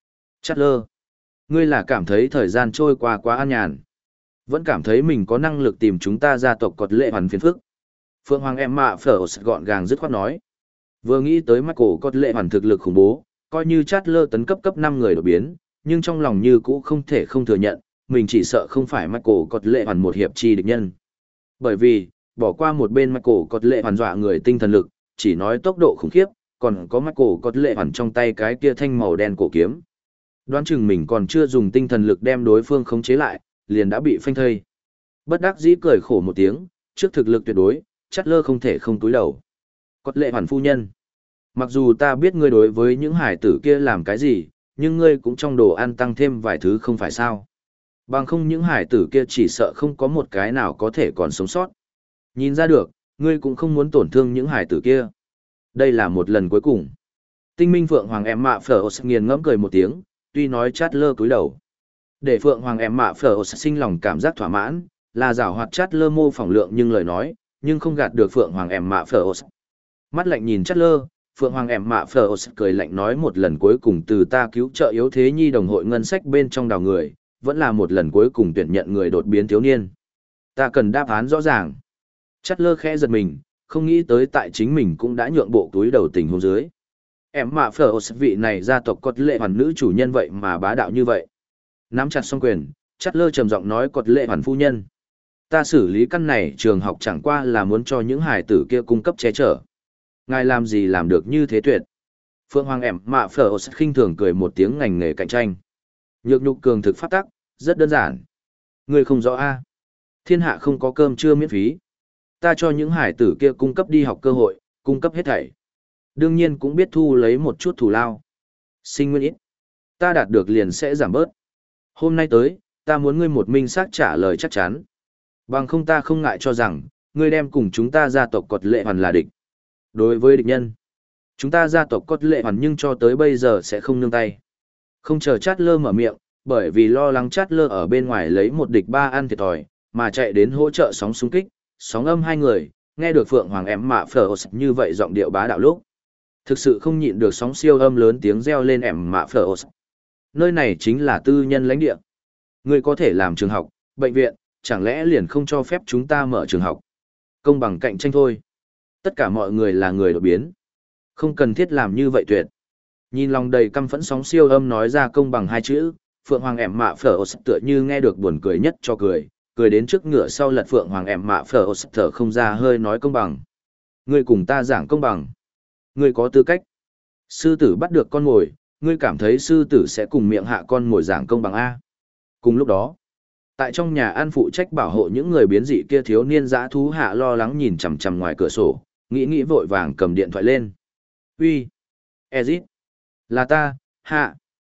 lơ. Ngươi là cảm thấy thời gian trôi qua quá an nhàn. Vẫn cảm thấy mình có năng lực tìm chúng ta gia tộc cọt lệ hoàn phiền phức. Phượng Hoàng em mạ phở gọn gàng dứt khoát nói. Vừa nghĩ tới Michael cọt lệ hoàn thực lực khủng bố, coi như chát lơ tấn cấp 5 người đột biến, nhưng trong lòng như cũ không thể không thừa nhận, mình chỉ sợ không phải Michael cọt lệ hoàn một hiệp chi địch nhân. Bởi vì, bỏ qua một bên Michael cọt lệ hoàn dọa người tinh thần lực, chỉ nói tốc độ khủng khiếp, còn có Michael cọt lệ hoàn trong tay cái kia thanh màu đen cổ kiếm. Đoán chừng mình còn chưa dùng tinh thần lực đem đối phương khống chế lại, liền đã bị phanh thây. Bất đắc dĩ cười khổ một tiếng, trước thực lực tuyệt đối, chát lơ không thể không túi đầu. Cọt lệ hoàn phu nhân. Mặc dù ta biết ngươi đối với những hải tử kia làm cái gì, nhưng ngươi cũng trong đồ ăn tăng thêm vài thứ không phải sao. Bằng không những hải tử kia chỉ sợ không có một cái nào có thể còn sống sót. Nhìn ra được, ngươi cũng không muốn tổn thương những hải tử kia. Đây là một lần cuối cùng. Tinh minh Phượng Hoàng em mạ phở nghiền ngẫm cười một tiếng, tuy nói chát lơ cúi đầu. Để Phượng Hoàng em mạ phở sinh lòng cảm giác thỏa mãn, là giảo hoạt chát lơ mô phỏng lượng nhưng lời nói, nhưng không gạt được Phượng Hoàng em mạ phở. Mắt lạnh nhìn chát lơ, Phượng Hoàng em mạ phở cười lạnh nói một lần cuối cùng từ ta cứu trợ yếu thế nhi đồng hội ngân sách bên trong đào người, vẫn là một lần cuối cùng tuyển nhận người đột biến thiếu niên. Ta cần đáp án rõ ràng. Chát lơ khẽ giật mình, không nghĩ tới tại chính mình cũng đã nhượng bộ túi đầu tình huống dưới. Em mạ phở vị này gia tộc cọt lệ hoàn nữ chủ nhân vậy mà bá đạo như vậy. Nắm chặt song quyền, chát lơ trầm giọng nói cọt lệ hoàn phu nhân. Ta xử lý căn này trường học chẳng qua là muốn cho những hài tử kia cung cấp che chở. Ngài làm gì làm được như thế tuyệt. Phượng Hoàng em mạ phở khinh thường cười một tiếng ngành nghề cạnh tranh. Nhược nhục cường thực phát tắc, rất đơn giản. Ngươi không rõ a? Thiên hạ không có cơm trưa miễn phí. Ta cho những hải tử kia cung cấp đi học cơ hội, cung cấp hết thảy. Đương nhiên cũng biết thu lấy một chút thù lao. Sinh nguyên ít. Ta đạt được liền sẽ giảm bớt. Hôm nay tới, ta muốn ngươi một minh xác trả lời chắc chắn. Bằng không ta không ngại cho rằng, ngươi đem cùng chúng ta gia tộc cột lệ hoàn là địch. Đối với địch nhân, chúng ta gia tộc cột lệ hoàn nhưng cho tới bây giờ sẽ không nương tay. Không chờ Chát Lơ mở miệng, bởi vì lo lắng Chát Lơ ở bên ngoài lấy một địch ba ăn thiệt thòi, mà chạy đến hỗ trợ sóng xung kích, sóng âm hai người, nghe được Phượng Hoàng em mạ phở như vậy giọng điệu bá đạo lúc. Thực sự không nhịn được sóng siêu âm lớn tiếng reo lên em mạ phở. Nơi này chính là tư nhân lãnh địa. Ngươi có thể làm trường học, bệnh viện, chẳng lẽ liền không cho phép chúng ta mở trường học? Công bằng cạnh tranh thôi. Tất cả mọi người là người đột biến. Không cần thiết làm như vậy tuyệt. Nhìn lòng đầy căm phẫn sóng siêu âm nói ra công bằng hai chữ, Phượng Hoàng em mạ phở tựa như nghe được buồn cười nhất cho cười, cười đến trước ngựa sau lật Phượng Hoàng em mạ phở thở không ra hơi nói công bằng. Ngươi cùng ta giảng công bằng. Ngươi có tư cách. Sư tử bắt được con mồi, ngươi cảm thấy sư tử sẽ cùng miệng hạ con mồi giảng công bằng A. Cùng lúc đó, tại trong nhà ăn phụ trách bảo hộ những người biến dị kia thiếu niên dã thú hạ lo lắng nhìn chằm chằm ngoài cửa sổ, nghĩ vội vàng cầm điện thoại lên. Uy, Ezit, là ta, hạ.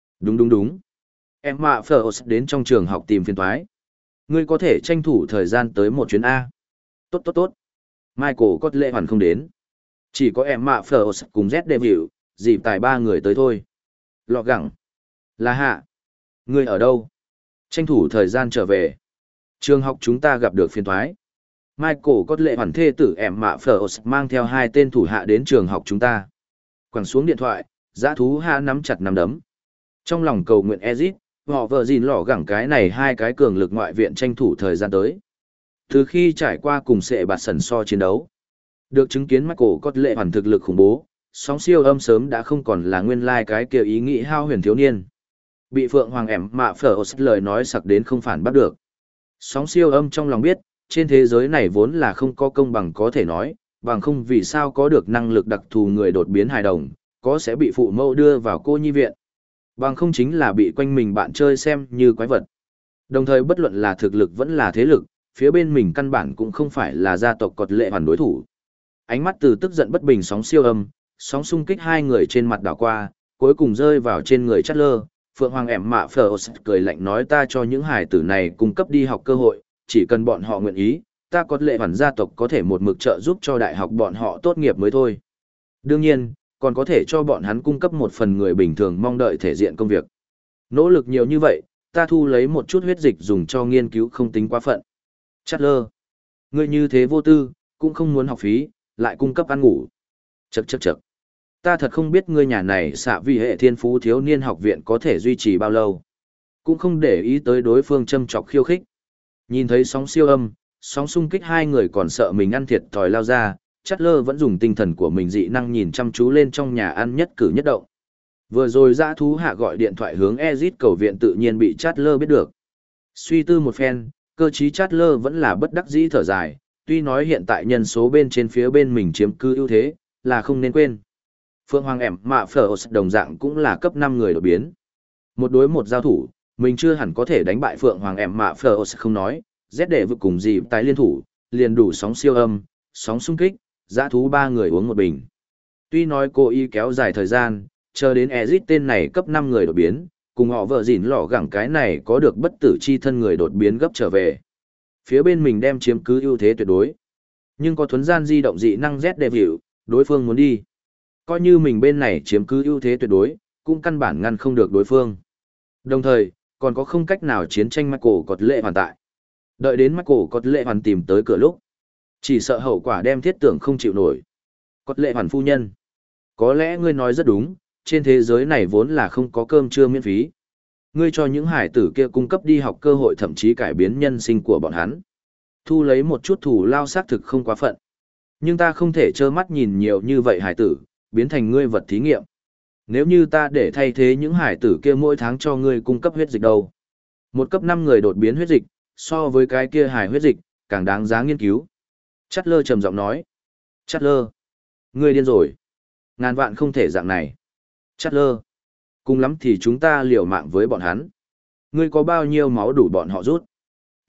Đúng. Em mạ phở đến trong trường học tìm phiền toái. Ngươi có thể tranh thủ thời gian tới một chuyến A. Tốt. Michael có lệ hoàn không đến. Chỉ có em mạ phở cùng Z Devil, dịp tài ba người tới thôi. Lọ gẳng. Là hạ. Ngươi ở đâu? Tranh thủ thời gian trở về. Trường học chúng ta gặp được phiền toái. Michael có lệ hoàn thê tử em mạ phở mang theo hai tên thủ hạ đến trường học chúng ta. Quẳng xuống điện thoại, dã thú hạ nắm chặt nắm đấm. Trong lòng cầu nguyện Ezit, họ vợ gìn lỏ gẳng cái này hai cái cường lực ngoại viện tranh thủ thời gian tới. Từ khi trải qua cùng sệ bạt sần so chiến đấu, được chứng kiến Michael có lệ hoàn thực lực khủng bố, sóng siêu âm sớm đã không còn là nguyên lai cái kiểu ý nghĩ hao huyền thiếu niên. Bị Phượng Hoàng em mạ phở lời nói sặc đến không phản bắt được. Sóng siêu âm trong lòng biết, trên thế giới này vốn là không có công bằng có thể nói, bằng không vì sao có được năng lực đặc thù người đột biến hài đồng, có sẽ bị phụ mẫu đưa vào cô nhi viện. Bằng không chính là bị quanh mình bạn chơi xem như quái vật. Đồng thời bất luận là thực lực vẫn là thế lực, phía bên mình căn bản cũng không phải là gia tộc cột lệ hoàn đối thủ. Ánh mắt từ tức giận bất bình sóng siêu âm, sóng xung kích hai người trên mặt đảo qua, cuối cùng rơi vào trên người Chát Lơ. Phượng Hoàng em mạ phở cười lạnh nói ta cho những hải tử này cung cấp đi học cơ hội, chỉ cần bọn họ nguyện ý, ta cột lệ hoàn gia tộc có thể một mực trợ giúp cho đại học bọn họ tốt nghiệp mới thôi. Đương nhiên, còn có thể cho bọn hắn cung cấp một phần người bình thường mong đợi thể diện công việc. Nỗ lực nhiều như vậy, ta thu lấy một chút huyết dịch dùng cho nghiên cứu không tính quá phận. Chát Lơ, ngươi như thế vô tư, cũng không muốn học phí, lại cung cấp ăn ngủ. Chậc. Ta thật không biết ngươi nhà này xạ vì hệ thiên phú thiếu niên học viện có thể duy trì bao lâu. Cũng không để ý tới đối phương châm chọc khiêu khích. Nhìn thấy sóng siêu âm, sóng xung kích hai người còn sợ mình ăn thiệt thòi lao ra, Chát Lơ vẫn dùng tinh thần của mình dị năng nhìn chăm chú lên trong nhà ăn nhất cử nhất động. Vừa rồi dã thú hạ gọi điện thoại hướng Ezit cầu viện tự nhiên bị Chát Lơ biết được. Suy tư một phen, cơ trí Chát Lơ vẫn là bất đắc dĩ thở dài, tuy nói hiện tại nhân số bên trên phía bên mình chiếm cứ ưu thế, là không nên quên. Phượng Hoàng em mạ phở đồng dạng cũng là cấp 5 người đột biến. Một đối một giao thủ, mình chưa hẳn có thể đánh bại Phượng Hoàng em mạ phở không nói, Z để vực cùng gì tái liên thủ, liền đủ sóng siêu âm, sóng xung kích, dã thú ba người uống một bình. Tuy nói cô y kéo dài thời gian, chờ đến Ezit tên này cấp 5 người đột biến, cùng họ vợ dỉn lỏ gẳng cái này có được bất tử chi thân người đột biến gấp trở về. Phía bên mình đem chiếm cứ ưu thế tuyệt đối. Nhưng có thuấn gian di động dị năng Z Devil, đối phương muốn đi. Coi như mình bên này chiếm cứ ưu thế tuyệt đối, cũng căn bản ngăn không được đối phương. Đồng thời, còn có không cách nào chiến tranh Michael cột lệ hoàn tại. Đợi đến Michael cột lệ hoàn tìm tới cửa lúc. Chỉ sợ hậu quả đem thiết tưởng không chịu nổi. Cột lệ hoàn phu nhân. Có lẽ ngươi nói rất đúng, trên thế giới này vốn là không có cơm trưa miễn phí. Ngươi cho những hải tử kia cung cấp đi học cơ hội thậm chí cải biến nhân sinh của bọn hắn. Thu lấy một chút thủ lao xác thực không quá phận. Nhưng ta không thể trơ mắt nhìn nhiều như vậy hải tử, biến thành ngươi vật thí nghiệm. Nếu như ta để thay thế những hải tử kia mỗi tháng cho ngươi cung cấp huyết dịch đâu. Một cấp 5 người đột biến huyết dịch, so với cái kia hải huyết dịch, càng đáng giá nghiên cứu. Chát Lơ trầm giọng nói. Chát Lơ, ngươi điên rồi. Ngàn vạn không thể dạng này. Chát Lơ, cùng lắm thì chúng ta liều mạng với bọn hắn. Ngươi có bao nhiêu máu đủ bọn họ rút.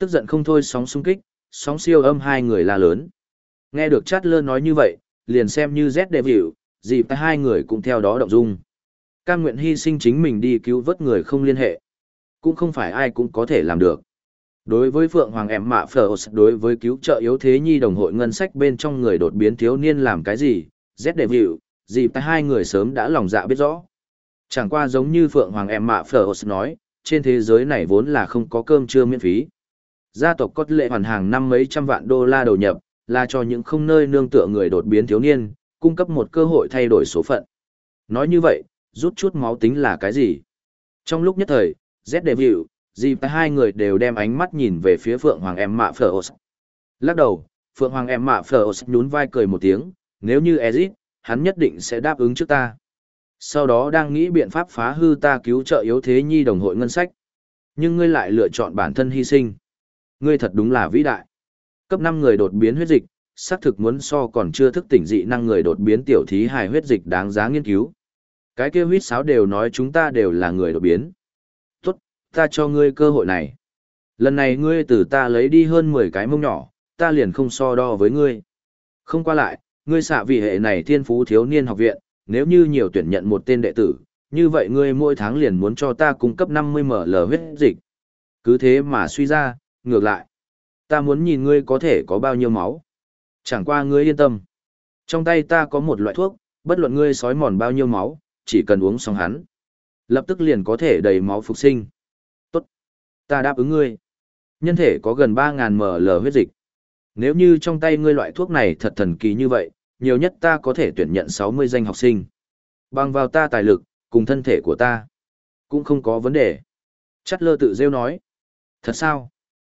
Tức giận không thôi sóng xung kích, sóng siêu âm hai người la lớn. Nghe được Chatler nói như vậy, liền xem như Z Devil, dịp hai người cũng theo đó động dung. Cam nguyện hy sinh chính mình đi cứu vớt người không liên hệ. Cũng không phải ai cũng có thể làm được. Đối với Phượng Hoàng em mạ Phở, đối với cứu trợ yếu thế nhi đồng hội ngân sách bên trong người đột biến thiếu niên làm cái gì, Z Devil, dịp hai người sớm đã lòng dạ biết rõ. Chẳng qua giống như Phượng Hoàng em mạ Phở nói, trên thế giới này vốn là không có cơm trưa miễn phí. Gia tộc có lệ hoàn hàng năm mấy trăm vạn đô la đầu nhập, là cho những không nơi nương tựa người đột biến thiếu niên, cung cấp một cơ hội thay đổi số phận. Nói như vậy, rút chút máu tính là cái gì? Trong lúc nhất thời, Z Devil, dịp hai người đều đem ánh mắt nhìn về phía Phượng Hoàng em mạ Phở. Lắc đầu, Phượng Hoàng em mạ Phở nhún vai cười một tiếng, nếu như Ezit, hắn nhất định sẽ đáp ứng trước ta. Sau đó đang nghĩ biện pháp phá hư ta cứu trợ yếu thế nhi đồng hội ngân sách. Nhưng ngươi lại lựa chọn bản thân hy sinh. Ngươi thật đúng là vĩ đại. Cấp 5 người đột biến huyết dịch, xác thực muốn so còn chưa thức tỉnh dị năng người đột biến tiểu thí hài huyết dịch đáng giá nghiên cứu. Cái kia huýt sáo đều nói chúng ta đều là người đột biến. Tốt, ta cho ngươi cơ hội này. Lần này ngươi từ ta lấy đi hơn 10 cái mông nhỏ, ta liền không so đo với ngươi. Không qua lại, ngươi xạ vị hệ này thiên phú thiếu niên học viện, nếu như nhiều tuyển nhận một tên đệ tử, như vậy ngươi mỗi tháng liền muốn cho ta cung cấp 50 ml huyết dịch. Cứ thế mà suy ra, ngược lại. Ta muốn nhìn ngươi có thể có bao nhiêu máu. Chẳng qua ngươi yên tâm. Trong tay ta có một loại thuốc, bất luận ngươi sói mòn bao nhiêu máu, chỉ cần uống xong hắn. Lập tức liền có thể đầy máu phục sinh. Tốt. Ta đáp ứng ngươi. Nhân thể có gần 3.000 ml huyết dịch. Nếu như trong tay ngươi loại thuốc này thật thần kỳ như vậy, nhiều nhất ta có thể tuyển nhận 60 danh học sinh. Bằng vào ta tài lực, cùng thân thể của ta. Cũng không có vấn đề. Chắt lơ tự rêu nói. Thật sao?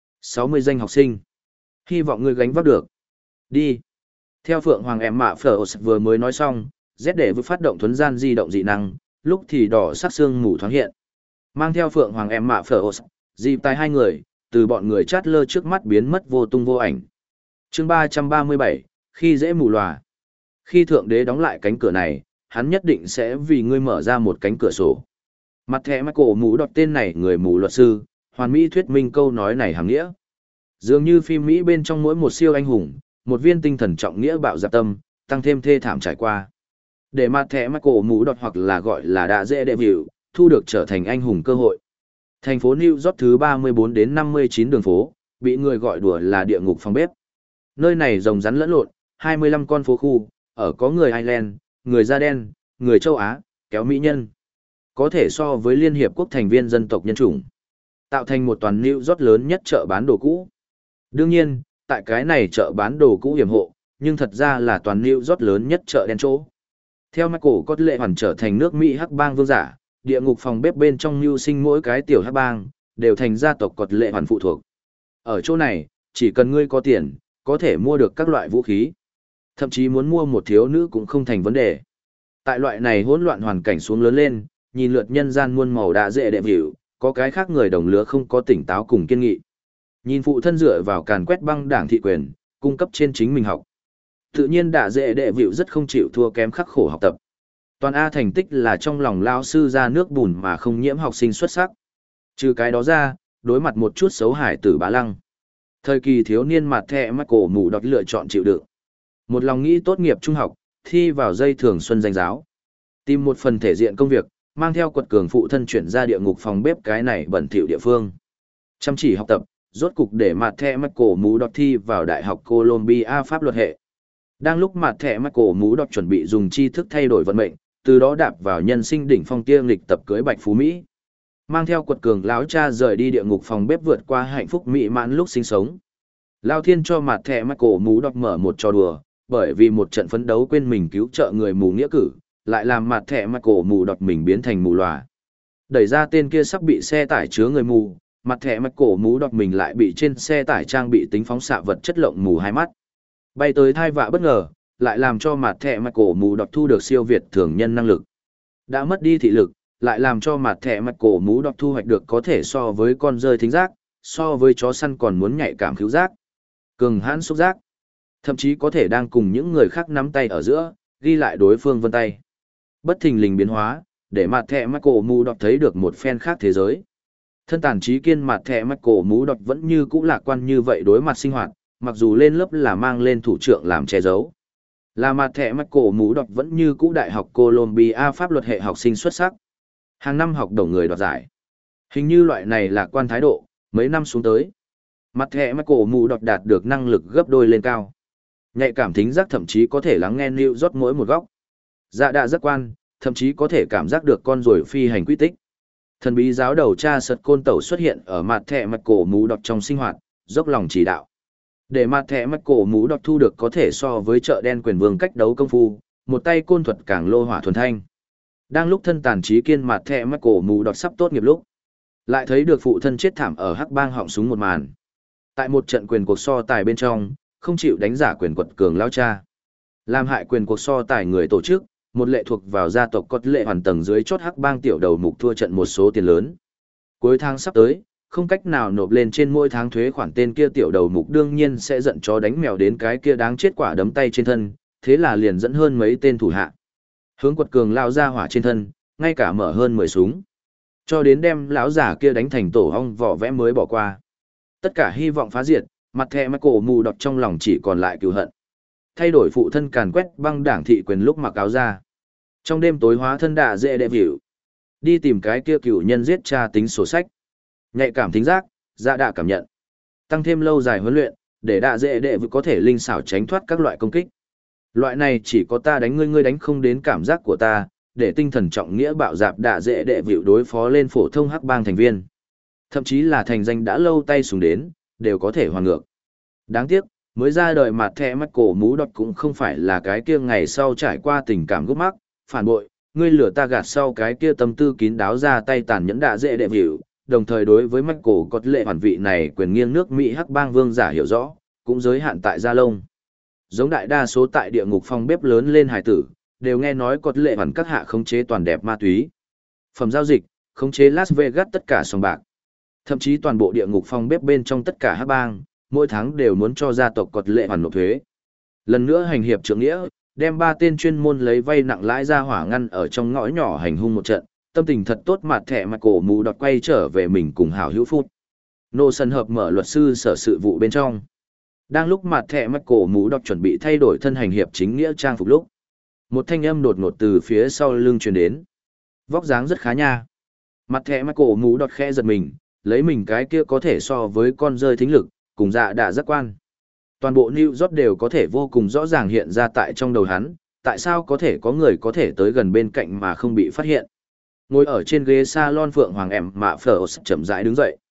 60 danh học sinh. Hy vọng ngươi gánh vác được. Đi. Theo Phượng Hoàng em mạ Phở vừa mới nói xong, Z để vừa phát động thuấn gian di động dị năng, lúc thì đỏ sắc xương mù thoáng hiện. Mang theo Phượng Hoàng em mạ Phở dịp tài hai người, từ bọn người chát lơ trước mắt biến mất vô tung vô ảnh. Chương 337, khi dễ mù lòa. Khi Thượng Đế đóng lại cánh cửa này, hắn nhất định sẽ vì ngươi mở ra một cánh cửa sổ. Mặt thẻ Michael mù đọt tên này người mù luật sư, hoàn mỹ thuyết minh câu nói này hàm nghĩa. Dường như phim Mỹ bên trong mỗi một siêu anh hùng, một viên tinh thần trọng nghĩa bạo dạp tâm, tăng thêm thê thảm trải qua. Để mặt thẻ Michael mù đọt hoặc là gọi là đã dễ đệ vịu, thu được trở thành anh hùng cơ hội. Thành phố New York thứ 34 đến 59 đường phố, bị người gọi đùa là địa ngục phòng bếp. Nơi này rồng rắn lẫn lộn, 25 con phố khu, ở có người Ireland, người da đen, người châu Á, kéo mỹ nhân. Có thể so với Liên Hiệp Quốc thành viên dân tộc nhân chủng. Tạo thành một toàn New York lớn nhất chợ bán đồ cũ. Đương nhiên, tại cái này chợ bán đồ cũ hiểm hộ, nhưng thật ra là toàn New York lớn nhất chợ đen chỗ. Theo Michael có lệ hoàn trở thành nước Mỹ hắc bang vương giả, địa ngục phòng bếp bên trong mưu sinh mỗi cái tiểu hắc bang, đều thành gia tộc cột lệ hoàn phụ thuộc. Ở chỗ này, chỉ cần ngươi có tiền, có thể mua được các loại vũ khí. Thậm chí muốn mua một thiếu nữ cũng không thành vấn đề. Tại loại này hỗn loạn hoàn cảnh xuống lớn lên, nhìn lượt nhân gian muôn màu đã dễ đẹp hiểu, có cái khác người đồng lứa không có tỉnh táo cùng kiên nghị. Nhìn phụ thân dựa vào càn quét băng đảng thị quyền, cung cấp trên chính mình học. Tự nhiên đã dễ đệ vịu rất không chịu thua kém khắc khổ học tập. Toàn A thành tích là trong lòng lao sư ra nước bùn mà không nhiễm học sinh xuất sắc. Trừ cái đó ra, đối mặt một chút xấu hải tử bá lăng. Thời kỳ thiếu niên mặt thẻ Michael mù đọt lựa chọn chịu đựng. Một lòng nghĩ tốt nghiệp trung học, thi vào dây thường xuân danh giáo. Tìm một phần thể diện công việc, mang theo quật cường phụ thân chuyển ra địa ngục phòng bếp cái này bẩn thỉu địa phương. Chăm chỉ học tập, rốt cục để mặt thẻ Michael mù đọt thi vào Đại học Columbia pháp luật hệ. Đang lúc mặt thẻ Michael mù đọt chuẩn bị dùng tri thức thay đổi vận mệnh, từ đó đạp vào nhân sinh đỉnh phong tiêm lịch tập cưới Bạch Phú Mỹ. Mang theo quật cường lão cha rời đi địa ngục phòng bếp vượt qua hạnh phúc mỹ mãn lúc sinh sống. Lao Thiên cho mặt thẻ Michael mù đọt mở một trò đùa, bởi vì một trận phấn đấu quên mình cứu trợ người mù nghĩa cử, lại làm mặt thẻ Michael mù đọt mình biến thành mù lòa. Đẩy ra tên kia sắp bị xe tải chứa người mù, mặt thẻ Michael mù đọt mình lại bị trên xe tải trang bị tính phóng xạ vật chất lộng mù hai mắt. Bay tới thai vạ bất ngờ, lại làm cho mặt thẻ Michael mù đọt thu được siêu việt thường nhân năng lực. Đã mất đi thị lực, lại làm cho mặt thẻ Michael mù đọt thu hoạch được có thể so với con rơi thính giác, so với chó săn còn muốn nhạy cảm khứu giác. Cường hãn xúc giác. Thậm chí có thể đang cùng những người khác nắm tay ở giữa, ghi lại đối phương vân tay. Bất thình lình biến hóa, để mặt thẻ Michael mù đọt thấy được một phen khác thế giới. Thân tàn trí kiên mặt thẻ mạch cổ mũ đọt vẫn như cũ lạc quan như vậy đối mặt sinh hoạt, mặc dù lên lớp là mang lên thủ trưởng làm che giấu. Là mặt thẻ mạch cổ mũ đọt vẫn như cũ đại học Columbia pháp luật hệ học sinh xuất sắc. Hàng năm học đồng người đoạt giải. Hình như loại này lạc quan thái độ, mấy năm xuống tới. Mặt thẻ mạch cổ mũ đọt đạt được năng lực gấp đôi lên cao. Nhạy cảm thính giác thậm chí có thể lắng nghe New York mỗi một góc. Dạ đạ giác quan, thậm chí có thể cảm giác được con ruồi phi hành quy tích. Thần bí giáo đầu cha sật côn tẩu xuất hiện ở mặt thẻ mạch cổ mũ đọt trong sinh hoạt, dốc lòng chỉ đạo. Để mặt thẻ mạch cổ mũ đọt thu được có thể so với chợ đen quyền vương cách đấu công phu, một tay côn thuật càng lô hỏa thuần thanh. Đang lúc thân tàn trí kiên mặt thẻ mạch cổ mũ đọt sắp tốt nghiệp lúc, lại thấy được phụ thân chết thảm ở hắc bang họng súng một màn. Tại một trận quyền cuộc so tài bên trong, không chịu đánh giả quyền quật cường lao cha. Làm hại quyền cuộc so tài người tổ chức, một lệ thuộc vào gia tộc có lệ hoàn tầng dưới chốt hắc bang tiểu đầu mục thua trận một số tiền lớn. Cuối tháng sắp tới, không cách nào nộp lên trên mỗi tháng thuế khoản tên kia tiểu đầu mục đương nhiên sẽ giận chó đánh mèo đến cái kia đáng chết quả đấm tay trên thân, thế là liền dẫn hơn mấy tên thủ hạ. Hướng quật cường lao ra hỏa trên thân, ngay cả mở hơn 10 súng. Cho đến đem lão giả kia đánh thành tổ hong vỏ vẽ mới bỏ qua. Tất cả hy vọng phá diệt, mặt thẻ mạch cổ mù đọt trong lòng chỉ còn lại cừu hận. Thay đổi phụ thân càn quét băng đảng thị quyền lúc mặc áo ra. Trong đêm tối hóa thân đạ dễ đệ vịu. Đi tìm cái kia cựu nhân giết cha tính sổ sách. Nhạy cảm thính giác, dạ đạ cảm nhận. Tăng thêm lâu dài huấn luyện, để đạ dễ đệ vịu có thể linh xảo tránh thoát các loại công kích. Loại này chỉ có ta đánh ngươi ngươi đánh không đến cảm giác của ta, để tinh thần trọng nghĩa bạo dạp đạ dễ đệ vịu đối phó lên phổ thông hắc bang thành viên. Thậm chí là thành danh đã lâu tay súng đến, đều có thể hoàn ngược. Đáng tiếc, mới ra đời mặt thẻ mạch cổ mũ đọt cũng không phải là cái kia ngày sau trải qua tình cảm gốc mắc, phản bội, ngươi lửa ta gạt sau cái kia tâm tư kín đáo ra tay tàn nhẫn đạ dễ đệ vịu, đồng thời đối với mạch cổ có lệ hoàn vị này quyền nghiêng nước Mỹ hắc bang vương giả hiểu rõ, cũng giới hạn tại gia lông. Giống đại đa số tại địa ngục phòng bếp lớn lên hải tử, đều nghe nói có lệ hoàn các hạ khống chế toàn đẹp ma túy. Phẩm giao dịch, khống chế Las Vegas tất cả sòng bạc. Thậm chí toàn bộ địa ngục phòng bếp bên trong tất cả hắc bang, mỗi tháng đều muốn cho gia tộc cột lệ hoàn nộp thuế. Lần nữa hành hiệp trượng nghĩa, đem 3 tên chuyên môn lấy vay nặng lãi ra hỏa ngăn ở trong ngõ nhỏ hành hung một trận, tâm tình thật tốt mặt thẻ mặt cổ mù đọt quay trở về mình cùng hảo hữu phút. Nô sân hợp mở luật sư sở sự vụ bên trong. Đang lúc mặt thẻ mặt cổ mù đọt chuẩn bị thay đổi thân hành hiệp chính nghĩa trang phục lúc. Một thanh âm đột ngột từ phía sau lưng truyền đến. Vóc dáng rất khá nha. Mặt thẻ mặt cổ mù đọt khẽ giật mình, lấy mình cái kia có thể so với con rơi thính lực, cùng dạ đạ giác quan. Toàn bộ New York đều có thể vô cùng rõ ràng hiện ra tại trong đầu hắn, tại sao có thể có người có thể tới gần bên cạnh mà không bị phát hiện. Ngồi ở trên ghế salon Phượng Hoàng em mạ phở chậm rãi đứng dậy.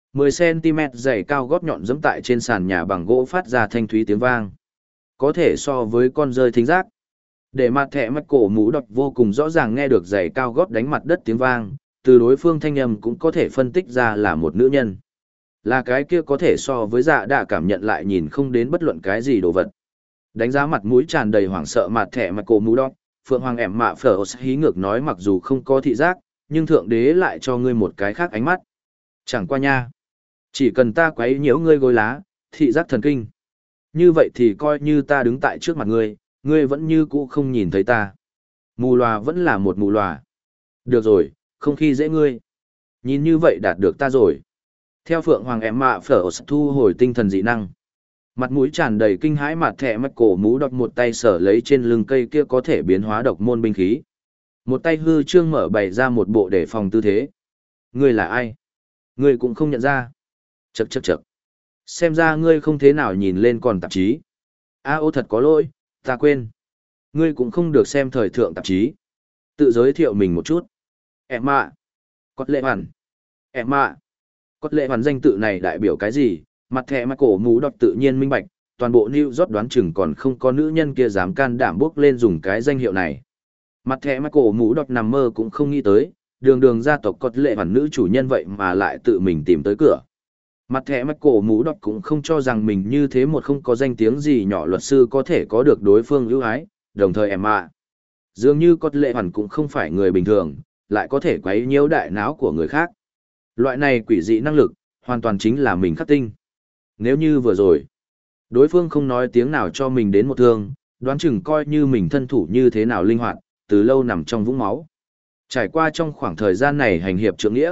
10cm dày cao gót nhọn giẫm tại trên sàn nhà bằng gỗ phát ra thanh thúy tiếng vang. Có thể so với con rơi thính giác. Để mặt thẻ mắt cổ mũ đọt vô cùng rõ ràng nghe được giày cao gót đánh mặt đất tiếng vang, từ đối phương thanh âm cũng có thể phân tích ra là một nữ nhân. Là cái kia có thể so với dạ đạ cảm nhận lại nhìn không đến bất luận cái gì đồ vật. Đánh giá mặt mũi tràn đầy hoảng sợ mặt thẻ mặt cổ mũ đọt, Phượng Hoàng em mạ phở hí ngược nói mặc dù không có thị giác, nhưng thượng đế lại cho ngươi một cái khác ánh mắt. Chẳng qua nha. Chỉ cần ta quấy nhiễu ngươi gối lá, thị giác thần kinh. Như vậy thì coi như ta đứng tại trước mặt ngươi, ngươi vẫn như cũ không nhìn thấy ta. Mù lòa vẫn là một mù lòa. Được rồi, không khi dễ ngươi. Nhìn như vậy đạt được ta rồi. Theo Phượng Hoàng em mạ phở thu hồi tinh thần dị năng. Mặt mũi tràn đầy kinh hãi mặt thẻ mắt cổ mũ đọt một tay sở lấy trên lưng cây kia có thể biến hóa độc môn binh khí. Một tay hư trương mở bày ra một bộ đề phòng tư thế. Ngươi là ai? Ngươi cũng không nhận ra. Chậc chậc chậc. Xem ra ngươi không thế nào nhìn lên còn tạp chí. Ô thật có lỗi, ta quên. Ngươi cũng không được xem thời thượng tạp chí. Tự giới thiệu mình một chút. Em ạ. Cốt lệ hoàn. Em ạ. Cốt lệ hoàn danh tự này đại biểu cái gì? Mặt thẻ mắt cổ mũ đọt tự nhiên minh bạch, toàn bộ New York đoán chừng còn không có nữ nhân kia dám can đảm bước lên dùng cái danh hiệu này. Mặt thẻ mắt cổ mũ đọt nằm mơ cũng không nghĩ tới, đường gia tộc cốt lệ hoàn nữ chủ nhân vậy mà lại tự mình tìm tới cửa. Mặt thẻ mắt cổ mũ đọt cũng không cho rằng mình như thế một không có danh tiếng gì nhỏ luật sư có thể có được đối phương ưu ái, đồng thời em ạ. Dường như cốt lệ hoàn cũng không phải người bình thường, lại có thể quấy nhiễu đại não của người khác. Loại này quỷ dị năng lực, hoàn toàn chính là mình khắc tinh. Nếu như vừa rồi, đối phương không nói tiếng nào cho mình đến một thương, đoán chừng coi như mình thân thủ như thế nào linh hoạt, từ lâu nằm trong vũng máu. Trải qua trong khoảng thời gian này hành hiệp trượng nghĩa,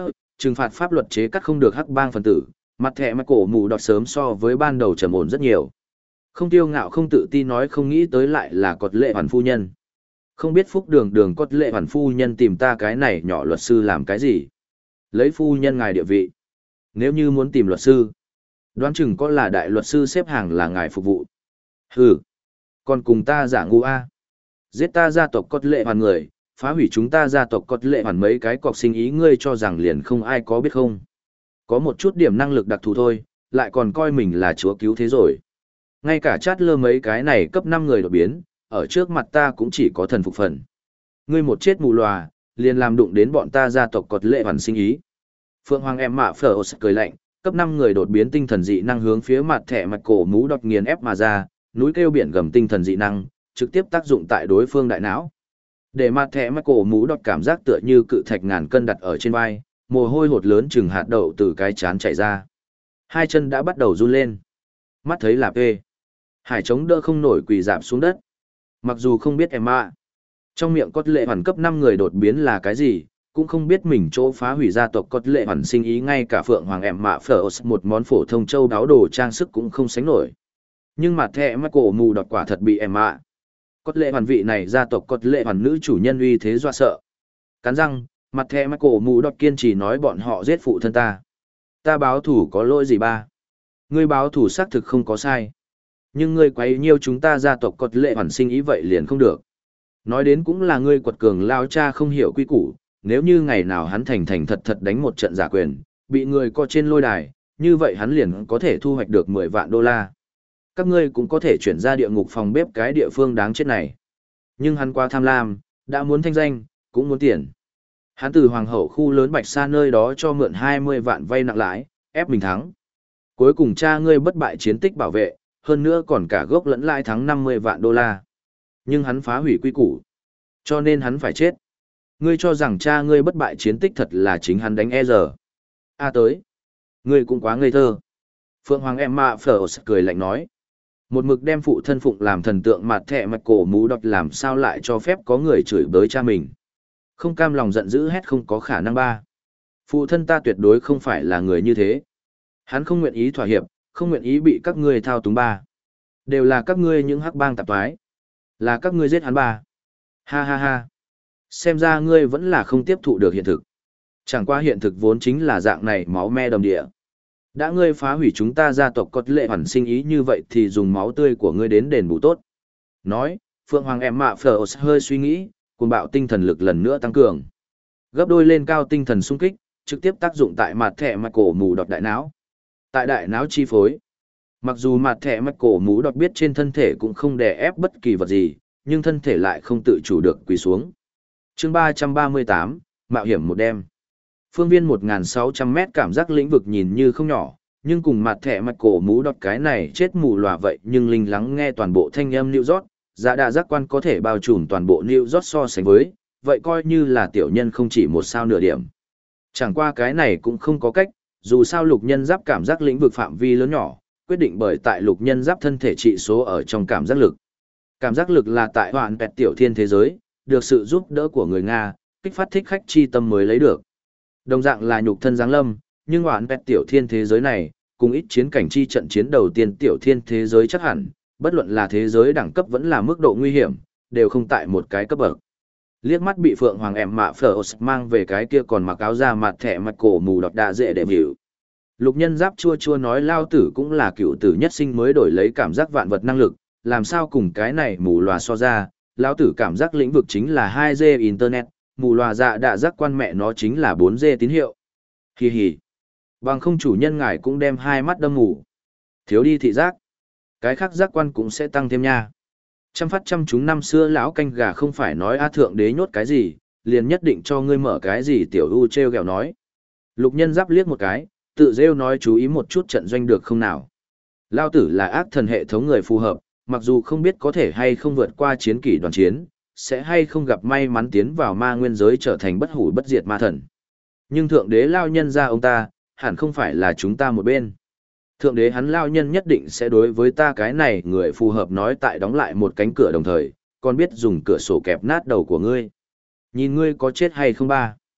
Trừng phạt pháp luật chế cắt không được hắc bang phần tử, mặt thẻ mà cổ mù đọt sớm so với ban đầu trầm ổn rất nhiều. Không tiêu ngạo không tự ti nói không nghĩ tới lại là cột lệ hoàn phu nhân. Không biết phúc đường đường cột lệ hoàn phu nhân tìm ta cái này nhỏ luật sư làm cái gì. Lấy phu nhân ngài địa vị. Nếu như muốn tìm luật sư, đoán chừng có là đại luật sư xếp hàng là ngài phục vụ. Hừ, còn cùng ta giả ngu a. Giết ta gia tộc cột lệ hoàn người, phá hủy chúng ta gia tộc cột lệ hoàn mấy cái cọc sinh ý ngươi cho rằng liền không ai có biết không. Có một chút điểm năng lực đặc thù thôi, lại còn coi mình là chúa cứu thế rồi. Ngay cả chát lơ mấy cái này cấp 5 người đột biến, ở trước mặt ta cũng chỉ có thần phục phần. Ngươi một chết mù lòa, liền làm đụng đến bọn ta gia tộc cột lệ hoàn sinh ý. Phượng Hoàng em mạ phở cười lạnh, cấp 5 người đột biến tinh thần dị năng hướng phía mặt thẻ mặt cổ mũ đọt nghiền ép mà ra, núi kêu biển gầm tinh thần dị năng, trực tiếp tác dụng tại đối phương đại não. Để mặt thẻ mặt cổ mũ đọt cảm giác tựa như cự thạch ngàn cân đặt ở trên vai, mồ hôi hột lớn chừng hạt đậu từ cái chán chảy ra. Hai chân đã bắt đầu run lên. Mắt thấy là P. Hải chống đỡ không nổi quỳ dạp xuống đất. Mặc dù không biết em ạ. Trong miệng cốt lệ hoàn cấp 5 người đột biến là cái gì, cũng không biết mình chỗ phá hủy gia tộc cốt lệ hoàn sinh ý ngay cả Phượng Hoàng em mạ phở một món phổ thông châu đáo đồ trang sức cũng không sánh nổi. Nhưng mặt thẻ mắt cổ mù đọt quả thật bị em ạ. Cốt lệ hoàn vị này gia tộc cốt lệ hoàn nữ chủ nhân uy thế dọa sợ. Cắn răng, mặt thẻ mắt cổ mù đọt kiên trì nói bọn họ giết phụ thân ta. Ta báo thủ có lỗi gì ba? Ngươi báo thủ xác thực không có sai. Nhưng ngươi quấy nhiêu chúng ta gia tộc cột lệ hoàn sinh ý vậy liền không được. Nói đến cũng là ngươi quật cường lao cha không hiểu quy củ, nếu như ngày nào hắn thành thành thật thật đánh một trận giả quyền, bị người co trên lôi đài, như vậy hắn liền có thể thu hoạch được 10 vạn đô la. Các ngươi cũng có thể chuyển ra địa ngục phòng bếp cái địa phương đáng chết này. Nhưng hắn quá tham lam, đã muốn thanh danh, cũng muốn tiền. Hắn từ hoàng hậu khu lớn Bạch Sa nơi đó cho mượn 20 vạn vay nặng lãi, ép mình thắng. Cuối cùng cha ngươi bất bại chiến tích bảo vệ, hơn nữa còn cả gốc lẫn lãi thắng 50 vạn đô la. Nhưng hắn phá hủy quy củ, cho nên hắn phải chết. Ngươi cho rằng cha ngươi bất bại chiến tích thật là chính hắn đánh e giờ. A tới. Ngươi cũng quá ngây thơ. Phượng Hoàng em mạ phở cười lạnh nói. Một mực đem phụ thân phụng làm thần tượng mặt thẹ mặt cổ mũ đọt làm sao lại cho phép có người chửi bới cha mình. Không cam lòng giận dữ hét không có khả năng ba. Phụ thân ta tuyệt đối không phải là người như thế. Hắn không nguyện ý thỏa hiệp, không nguyện ý bị các ngươi thao túng ba. Đều là các ngươi những hắc bang tạp thoái. Là các ngươi giết hắn ba. Ha ha ha. Xem ra ngươi vẫn là không tiếp thụ được hiện thực. Chẳng qua hiện thực vốn chính là dạng này máu me đầm địa. Đã ngươi phá hủy chúng ta gia tộc cốt lệ hoàn sinh ý như vậy thì dùng máu tươi của ngươi đến đền bù tốt. Nói, Phượng Hoàng em mạ phở hơi suy nghĩ, cuồng bạo tinh thần lực lần nữa tăng cường. Gấp đôi lên cao tinh thần xung kích, trực tiếp tác dụng tại mặt thẻ mặt cổ mù đọt đại não. Tại đại não chi phối. Mặc dù mặt thẻ mặt cổ mù đọt biết trên thân thể cũng không đè ép bất kỳ vật gì, nhưng thân thể lại không tự chủ được quỳ xuống. Chương 338, mạo hiểm một đêm. Phương viên 1.600 mét cảm giác lĩnh vực nhìn như không nhỏ, nhưng cùng mặt thẻ mặt cổ mũ đọt cái này chết mù lòa vậy nhưng linh lắng nghe toàn bộ thanh âm New York, dạ đa giác quan có thể bao trùm toàn bộ New York so sánh với, vậy coi như là tiểu nhân không chỉ một sao nửa điểm. Chẳng qua cái này cũng không có cách, dù sao lục nhân giáp cảm giác lĩnh vực phạm vi lớn nhỏ, quyết định bởi tại lục nhân giáp thân thể trị số ở trong cảm giác lực. Cảm giác lực là tại hoạn pẹt tiểu thiên thế giới, được sự giúp đỡ của người Nga, kích phát thích khách chi tâm mới lấy được. Đồng dạng là nhục thân giáng lâm, nhưng hoạn pẹt tiểu thiên thế giới này, cùng ít chiến cảnh chi trận chiến đầu tiên tiểu thiên thế giới chắc hẳn, bất luận là thế giới đẳng cấp vẫn là mức độ nguy hiểm, đều không tại một cái cấp bậc. Liếc mắt bị Phượng Hoàng em mạ phở mang về cái kia còn mặc áo da mặt thẻ mặt cổ mù đọt đạ dễ để hiểu. Lục nhân giáp chua chua nói lao tử cũng là cựu tử nhất sinh mới đổi lấy cảm giác vạn vật năng lực, làm sao cùng cái này mù lòa so ra, lao tử cảm giác lĩnh vực chính là 2G Internet, mù lòa dạ đạ giác quan mẹ nó chính là 4G tín hiệu. Hi hi. Bằng không chủ nhân ngài cũng đem hai mắt đâm mù. Thiếu đi thị giác. Cái khác giác quan cũng sẽ tăng thêm nha. Trăm phát trăm chúng năm xưa lão canh gà không phải nói a thượng đế nhốt cái gì, liền nhất định cho ngươi mở cái gì tiểu u treo gẹo nói. Lục nhân giáp liếc một cái, tự rêu nói chú ý một chút trận doanh được không nào. Lao tử là ác thần hệ thống người phù hợp, mặc dù không biết có thể hay không vượt qua chiến kỷ đoàn chiến, sẽ hay không gặp may mắn tiến vào ma nguyên giới trở thành bất hủ bất diệt ma thần. Nhưng thượng đế lao nhân ra ông ta, hẳn không phải là chúng ta một bên. Thượng đế hắn lao nhân nhất định sẽ đối với ta cái này người phù hợp nói tại đóng lại một cánh cửa đồng thời, còn biết dùng cửa sổ kẹp nát đầu của ngươi. Nhìn ngươi có chết hay không ba?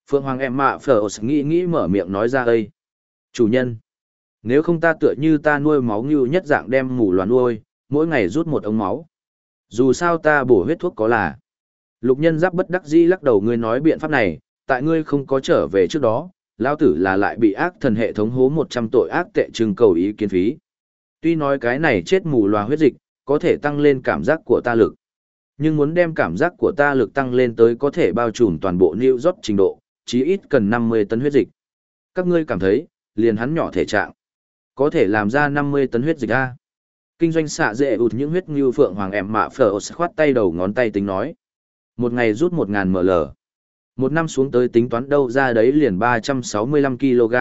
Phượng Hoàng em mạ phở nghĩ nghĩ mở miệng nói ra ây. Chủ nhân, nếu không ta tựa như ta nuôi máu như nhất dạng đem mù loà nuôi, mỗi ngày rút một ống máu. Dù sao ta bổ huyết thuốc có là. Lục nhân giáp bất đắc dĩ lắc đầu, ngươi nói biện pháp này, tại ngươi không có trở về trước đó, lao tử là lại bị ác thần hệ thống hố 100 tội ác tệ trưng cầu ý kiến phí. Tuy nói cái này chết mù loà huyết dịch, có thể tăng lên cảm giác của ta lực. Nhưng muốn đem cảm giác của ta lực tăng lên tới có thể bao trùm toàn bộ New York trình độ, chí ít cần 50 tấn huyết dịch. Các ngươi cảm thấy, liền hắn nhỏ thể trạng, có thể làm ra 50 tấn huyết dịch a? Kinh doanh xạ dễ ụt những huyết như Phượng Hoàng em mạ phở khoát tay đầu ngón tay tính nói. Một ngày rút 1.000 ml. Một năm xuống tới tính toán đâu ra đấy liền 365 kg.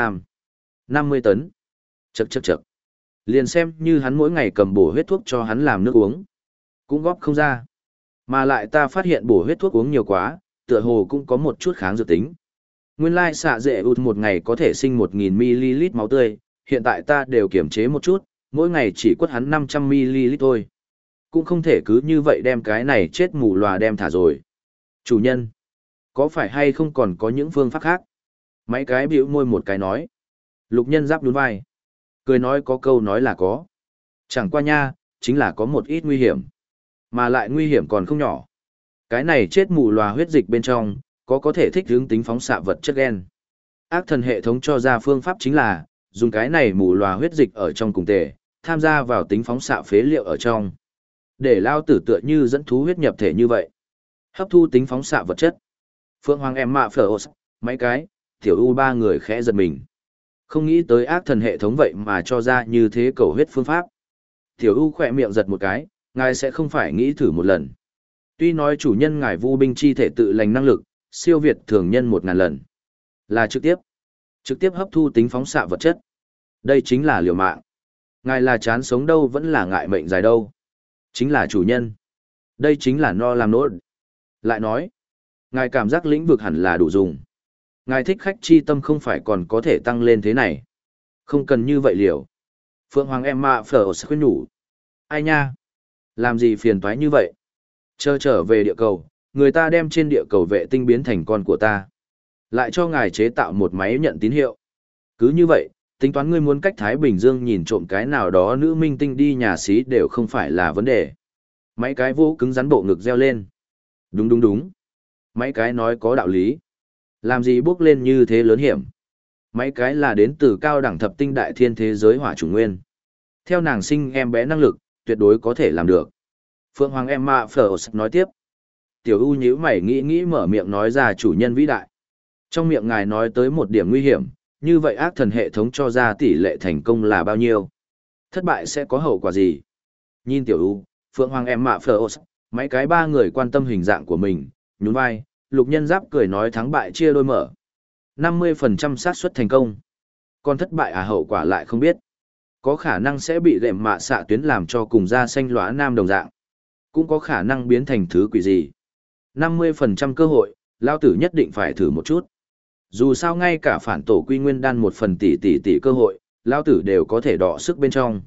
50 tấn. Chậc chậc chậc. Liền xem như hắn mỗi ngày cầm bổ huyết thuốc cho hắn làm nước uống, cũng góp không ra. Mà lại ta phát hiện bổ huyết thuốc uống nhiều quá, tựa hồ cũng có một chút kháng dược tính. Nguyên lai xạ dễ ụt một ngày có thể sinh 1.000 ml máu tươi, hiện tại ta đều kiểm chế một chút, mỗi ngày chỉ quất hắn 500 ml thôi. Cũng không thể cứ như vậy đem cái này chết mù lòa đem thả rồi. Chủ nhân, có phải hay không còn có những phương pháp khác? Mấy cái bĩu môi một cái nói. Lục nhân giáp nhún vai. Cười nói có câu nói là có. Chẳng qua nha, chính là có một ít nguy hiểm. Mà lại nguy hiểm còn không nhỏ. Cái này chết mù lòa huyết dịch bên trong, có thể thích hướng tính phóng xạ vật chất gen. Ác thần hệ thống cho ra phương pháp chính là, dùng cái này mù lòa huyết dịch ở trong cùng tề, tham gia vào tính phóng xạ phế liệu ở trong. Để lao tử tựa như dẫn thú huyết nhập thể như vậy. Hấp thu tính phóng xạ vật chất. Phượng Hoàng em mạ phở mấy cái, tiểu u ba người khẽ giật mình. Không nghĩ tới ác thần hệ thống vậy mà cho ra như thế cầu huyết phương pháp. Tiểu u khỏe miệng giật một cái, ngài sẽ không phải nghĩ thử một lần. Tuy nói chủ nhân ngài vu binh chi thể tự lành năng lực, siêu việt thường nhân 1.000 lần. Là trực tiếp hấp thu tính phóng xạ vật chất. Đây chính là liều mạng. Ngài là chán sống đâu vẫn là ngại mệnh dài đâu. Chính là chủ nhân. Đây chính là no làm nốt. Lại nói, ngài cảm giác lĩnh vực hẳn là đủ dùng. Ngài thích khách chi tâm không phải còn có thể tăng lên thế này. Không cần như vậy liều. Phượng Hoàng em mạ phở khuyên nhủ. Ai nha? Làm gì phiền toái như vậy? Chờ trở về địa cầu, người ta đem trên địa cầu vệ tinh biến thành con của ta. Lại cho ngài chế tạo một máy nhận tín hiệu. Cứ như vậy, tính toán ngươi muốn cách Thái Bình Dương nhìn trộm cái nào đó nữ minh tinh đi nhà xí đều không phải là vấn đề. Mấy cái vô cứng rắn bộ ngực reo lên. Đúng đúng đúng. Mấy cái nói có đạo lý. Làm gì bước lên như thế lớn hiểm. Mấy cái là đến từ cao đẳng thập tinh đại thiên thế giới hỏa chủng nguyên. Theo nàng sinh em bé năng lực, tuyệt đối có thể làm được. Phượng Hoàng Emma Phở nói tiếp. Tiểu U nhíu mày nghĩ nghĩ mở miệng nói ra chủ nhân vĩ đại. Trong miệng ngài nói tới một điểm nguy hiểm, như vậy ác thần hệ thống cho ra tỷ lệ thành công là bao nhiêu? Thất bại sẽ có hậu quả gì? Nhìn Tiểu U, Phượng Hoàng Emma Phở mấy cái ba người quan tâm hình dạng của mình, nhún vai, Lục Nhân Giáp cười nói thắng bại chia đôi mở. 50% xác suất thành công. Còn thất bại hậu quả lại không biết. Có khả năng sẽ bị gệm mạ xạ tuyến làm cho cùng da xanh lóa nam đồng dạng. Cũng có khả năng biến thành thứ quỷ gì. 50% cơ hội, lao tử nhất định phải thử một chút. Dù sao ngay cả phản tổ quy nguyên đan 1% cơ hội, lao tử đều có thể đọ sức bên trong.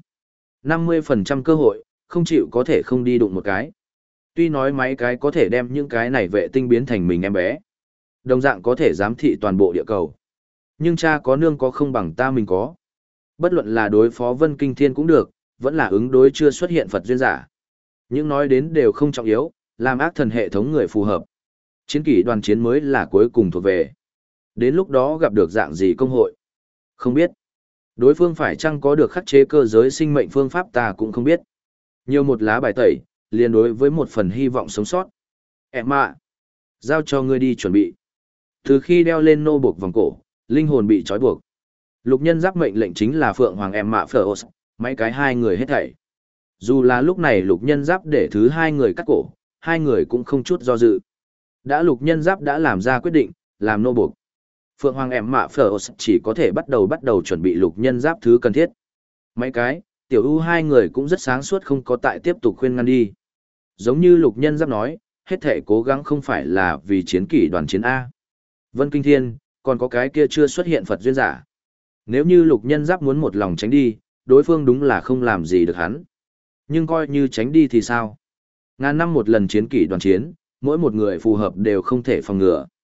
50% cơ hội, không chịu có thể không đi đụng một cái. Tuy nói mấy cái có thể đem những cái này vệ tinh biến thành mình em bé. Đồng dạng có thể giám thị toàn bộ địa cầu. Nhưng cha có nương có không bằng ta mình có. Bất luận là đối phó Vân Kinh Thiên cũng được, vẫn là ứng đối chưa xuất hiện Phật duyên giả. Những nói đến đều không trọng yếu, làm ác thần hệ thống người phù hợp. Chiến kỷ đoàn chiến mới là cuối cùng thuộc về. Đến lúc đó gặp được dạng gì công hội? Không biết. Đối phương phải chăng có được khắc chế cơ giới sinh mệnh phương pháp ta cũng không biết. Nhiều một lá bài tẩy, liên đối với một phần hy vọng sống sót. Em ạ, giao cho ngươi đi chuẩn bị. Từ khi đeo lên nô buộc vòng cổ, linh hồn bị trói buộc. Lục Nhân Giáp mệnh lệnh chính là Phượng Hoàng em mạ phở mấy cái hai người hết thảy. Dù là lúc này Lục Nhân Giáp để thứ hai người cắt cổ, hai người cũng không chút do dự. Đã Lục Nhân Giáp đã làm ra quyết định, làm nô buộc. Phượng Hoàng em mạ phở chỉ có thể bắt đầu chuẩn bị Lục Nhân Giáp thứ cần thiết. Mấy cái, tiểu u hai người cũng rất sáng suốt không có tại tiếp tục khuyên ngăn đi. Giống như Lục Nhân Giáp nói, hết thể cố gắng không phải là vì chiến kỷ đoàn chiến A. Vân Kinh Thiên, còn có cái kia chưa xuất hiện Phật duyên giả. Nếu như Lục Nhân Giáp muốn một lòng tránh đi, đối phương đúng là không làm gì được hắn. Nhưng coi như tránh đi thì sao? Ngàn năm một lần chiến kỷ đoàn chiến, mỗi một người phù hợp đều không thể phòng ngừa.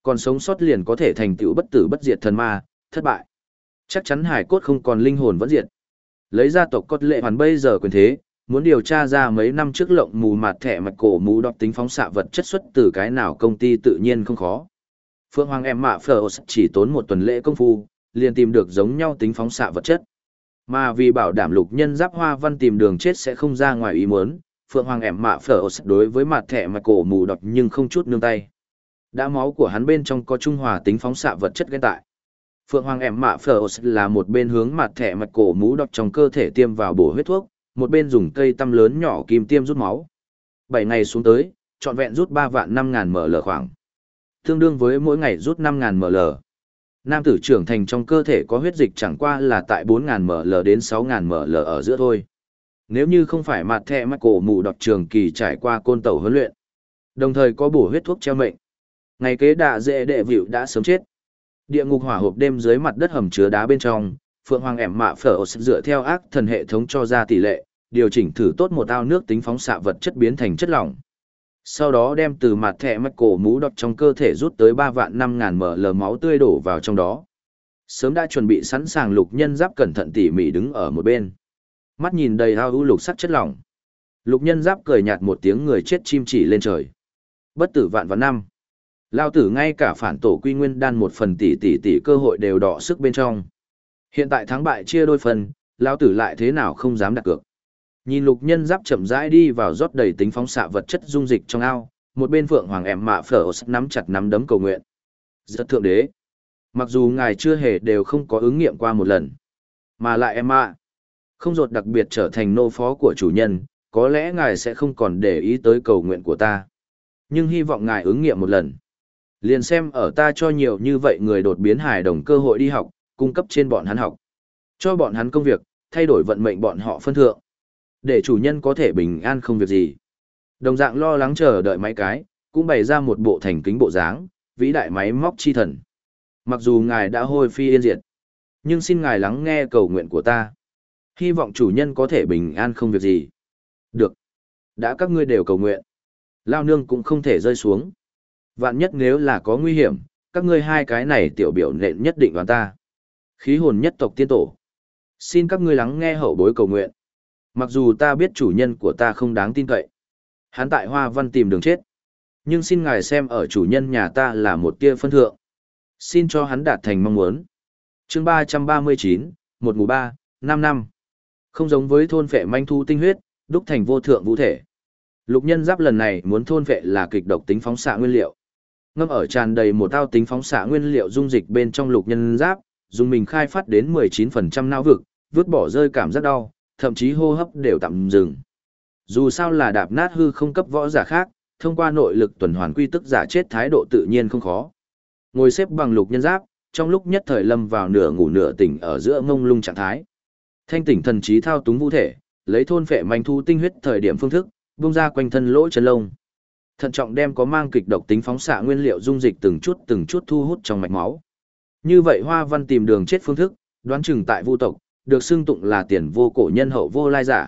Còn sống sót liền có thể thành tựu bất tử bất diệt thần ma, thất bại. Chắc chắn hải cốt không còn linh hồn vẫn diệt. Lấy gia tộc cốt lệ hoàn bây giờ quyền thế, muốn điều tra ra mấy năm trước lộng mù mạt thẻ mạch cổ mù đọc tính phóng xạ vật chất xuất từ cái nào công ty tự nhiên không khó. Phượng Hoàng em mạ phở chỉ tốn một tuần lễ công phu, liền tìm được giống nhau tính phóng xạ vật chất. Mà vì bảo đảm lục nhân giáp hoa văn tìm đường chết sẽ không ra ngoài ý muốn, Phượng Hoàng em mạ phở đối với mặt thẻ mạch cổ mù đọc nhưng không chút nương tay. Đã máu của hắn bên trong có trung hòa tính phóng xạ vật chất ghen tại. Phượng Hoàng em mạ phở là một bên hướng mặt thẻ mạch cổ mù đọc trong cơ thể tiêm vào bổ huyết thuốc, một bên dùng cây tăm lớn nhỏ kim tiêm rút máu. 7 ngày xuống tới, trọn vẹn rút 3 vạn 5.000 ml khoảng. Tương đương với mỗi ngày rút 5.000 ml. Nam tử trưởng thành trong cơ thể có huyết dịch chẳng qua là tại 4.000 ml đến 6.000 ml ở giữa thôi. Nếu như không phải mặt thẻ mạch cổ mù đọc trường kỳ trải qua côn tẩu huấn luyện, đồng thời có bổ huyết thuốc treo mệnh, ngày kế đạ dễ đệ vịu đã sớm chết. Địa ngục hỏa hộp đêm dưới mặt đất hầm chứa đá bên trong, Phượng Hoàng ẻm mạ phở dựa theo ác thần hệ thống cho ra tỷ lệ, điều chỉnh thử tốt một ao nước tính phóng xạ vật chất biến thành chất lỏng. Sau đó đem từ mặt thẻ mạch cổ mũ đọc trong cơ thể rút tới 3 vạn 5.000 ml máu tươi đổ vào trong đó. Sớm đã chuẩn bị sẵn sàng lục nhân giáp cẩn thận tỉ mỉ đứng ở một bên. Mắt nhìn đầy ao lục sắc chất lỏng. Lục nhân giáp cười nhạt một tiếng người chết chim chỉ lên trời. Bất tử vạn vạn năm. Lao tử ngay cả phản tổ quy nguyên đan một phần tỷ cơ hội đều đọ sức bên trong. Hiện tại thắng bại chia đôi phần, Lao tử lại thế nào không dám đặt cược. Nhìn lục nhân giáp chậm rãi đi vào rót đầy tính phóng xạ vật chất dung dịch trong ao, một bên Phượng Hoàng em mạ phở nắm chặt nắm đấm cầu nguyện. Rất thượng đế. Mặc dù ngài chưa hề đều không có ứng nghiệm qua một lần. Mà lại em ạ. Không rột đặc biệt trở thành nô phó của chủ nhân, có lẽ ngài sẽ không còn để ý tới cầu nguyện của ta. Nhưng hy vọng ngài ứng nghiệm một lần. Liền xem ở ta cho nhiều như vậy người đột biến hài đồng cơ hội đi học, cung cấp trên bọn hắn học. Cho bọn hắn công việc, thay đổi vận mệnh bọn họ phân thượng. Để chủ nhân có thể bình an không việc gì. Đồng dạng lo lắng chờ đợi máy cái, cũng bày ra một bộ thành kính bộ dáng, vĩ đại máy móc chi thần. Mặc dù ngài đã hôi phi yên diệt, nhưng xin ngài lắng nghe cầu nguyện của ta. Hy vọng chủ nhân có thể bình an không việc gì. Được. Đã các ngươi đều cầu nguyện. Lao nương cũng không thể rơi xuống. Vạn nhất nếu là có nguy hiểm, các ngươi hai cái này tiểu biểu nện nhất định đoán ta. Khí hồn nhất tộc tiên tổ. Xin các ngươi lắng nghe hậu bối cầu nguyện. Mặc dù ta biết chủ nhân của ta không đáng tin cậy. Hắn tại Hoa Văn tìm đường chết. Nhưng xin ngài xem ở chủ nhân nhà ta là một tia phân thượng. Xin cho hắn đạt thành mong muốn. Chương 339, 1 ngủ 3, 5 năm. Không giống với thôn phệ manh thu tinh huyết, đúc thành vô thượng vũ thể. Lục nhân giáp lần này muốn thôn phệ là kịch độc tính phóng xạ nguyên liệu. Ngâm ở tràn đầy một ao tính phóng xạ nguyên liệu dung dịch bên trong lục nhân giáp, dùng mình khai phát đến 19% não vực, vứt bỏ rơi cảm giác đau, thậm chí hô hấp đều tạm dừng. Dù sao là đạp nát hư không cấp võ giả khác, thông qua nội lực tuần hoàn quy tức giả chết thái độ tự nhiên không khó. Ngồi xếp bằng lục nhân giáp, trong lúc nhất thời lâm vào nửa ngủ nửa tỉnh ở giữa ngông lung trạng thái. Thanh tỉnh thần trí thao túng vũ thể, lấy thôn phệ manh thu tinh huyết thời điểm phương thức, bung ra quanh thân lỗ chân lông. Thận trọng đem có mang kịch độc tính phóng xạ nguyên liệu dung dịch từng chút thu hút trong mạch máu. Như vậy Hoa Văn tìm đường chết phương thức, đoán chừng tại vu tộc, được xưng tụng là tiền vô cổ nhân hậu vô lai giả.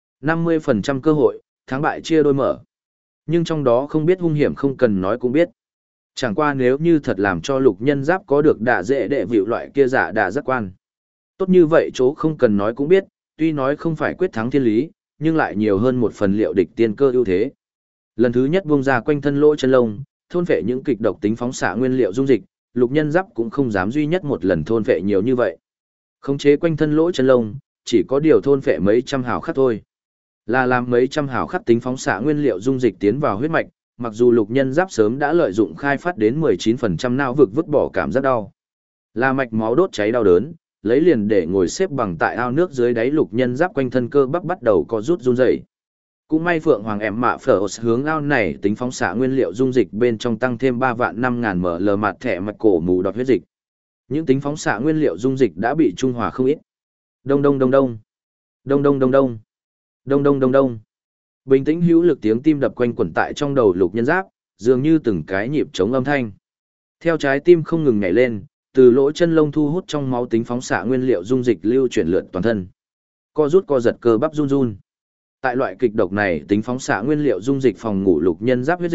50% cơ hội, thắng bại chia đôi mở. Nhưng trong đó không biết hung hiểm không cần nói cũng biết. Chẳng qua nếu như thật làm cho lục nhân giáp có được đả dễ đệ vịu loại kia giả đả giác quan. Tốt như vậy chỗ không cần nói cũng biết, tuy nói không phải quyết thắng thiên lý, nhưng lại nhiều hơn một phần liệu địch tiên cơ ưu thế. Lần thứ nhất buông ra quanh thân lỗ chân lông, thôn phệ những kịch độc tính phóng xạ nguyên liệu dung dịch, lục nhân giáp cũng không dám duy nhất một lần thôn phệ nhiều như vậy. Khống chế quanh thân lỗ chân lông, chỉ có điều thôn phệ mấy trăm hào khắc thôi. Là làm mấy trăm hào khắc tính phóng xạ nguyên liệu dung dịch tiến vào huyết mạch, mặc dù lục nhân giáp sớm đã lợi dụng khai phát đến 19% não vực vứt bỏ cảm giác đau. Là mạch máu đốt cháy đau đớn, lấy liền để ngồi xếp bằng tại ao nước dưới đáy lục nhân giáp quanh thân cơ bắp bắt đầu có rút run rẩy. Cũng may Phượng Hoàng em mạ phở hướng ao này tính phóng xạ nguyên liệu dung dịch bên trong tăng thêm 3 vạn 5.000 ml mặt thẻ mạch cổ mù đọt huyết dịch. Những tính phóng xạ nguyên liệu dung dịch đã bị trung hòa không ít. Đông đông đông đông. Đông đông đông đông. Đông đông đông đông. Bình tĩnh hữu lực tiếng tim đập quanh quẩn tại trong đầu lục nhân giáp, dường như từng cái nhịp chống âm thanh. Theo trái tim không ngừng nhảy lên, từ lỗ chân lông thu hút trong máu tính phóng xạ nguyên liệu dung dịch lưu chuyển lượn toàn thân. Co rút co giật cơ bắp run run. Tại loại kịch độc này, tính phóng xạ nguyên liệu dung dịch phòng ngủ lục nhân giáp huyết dịch,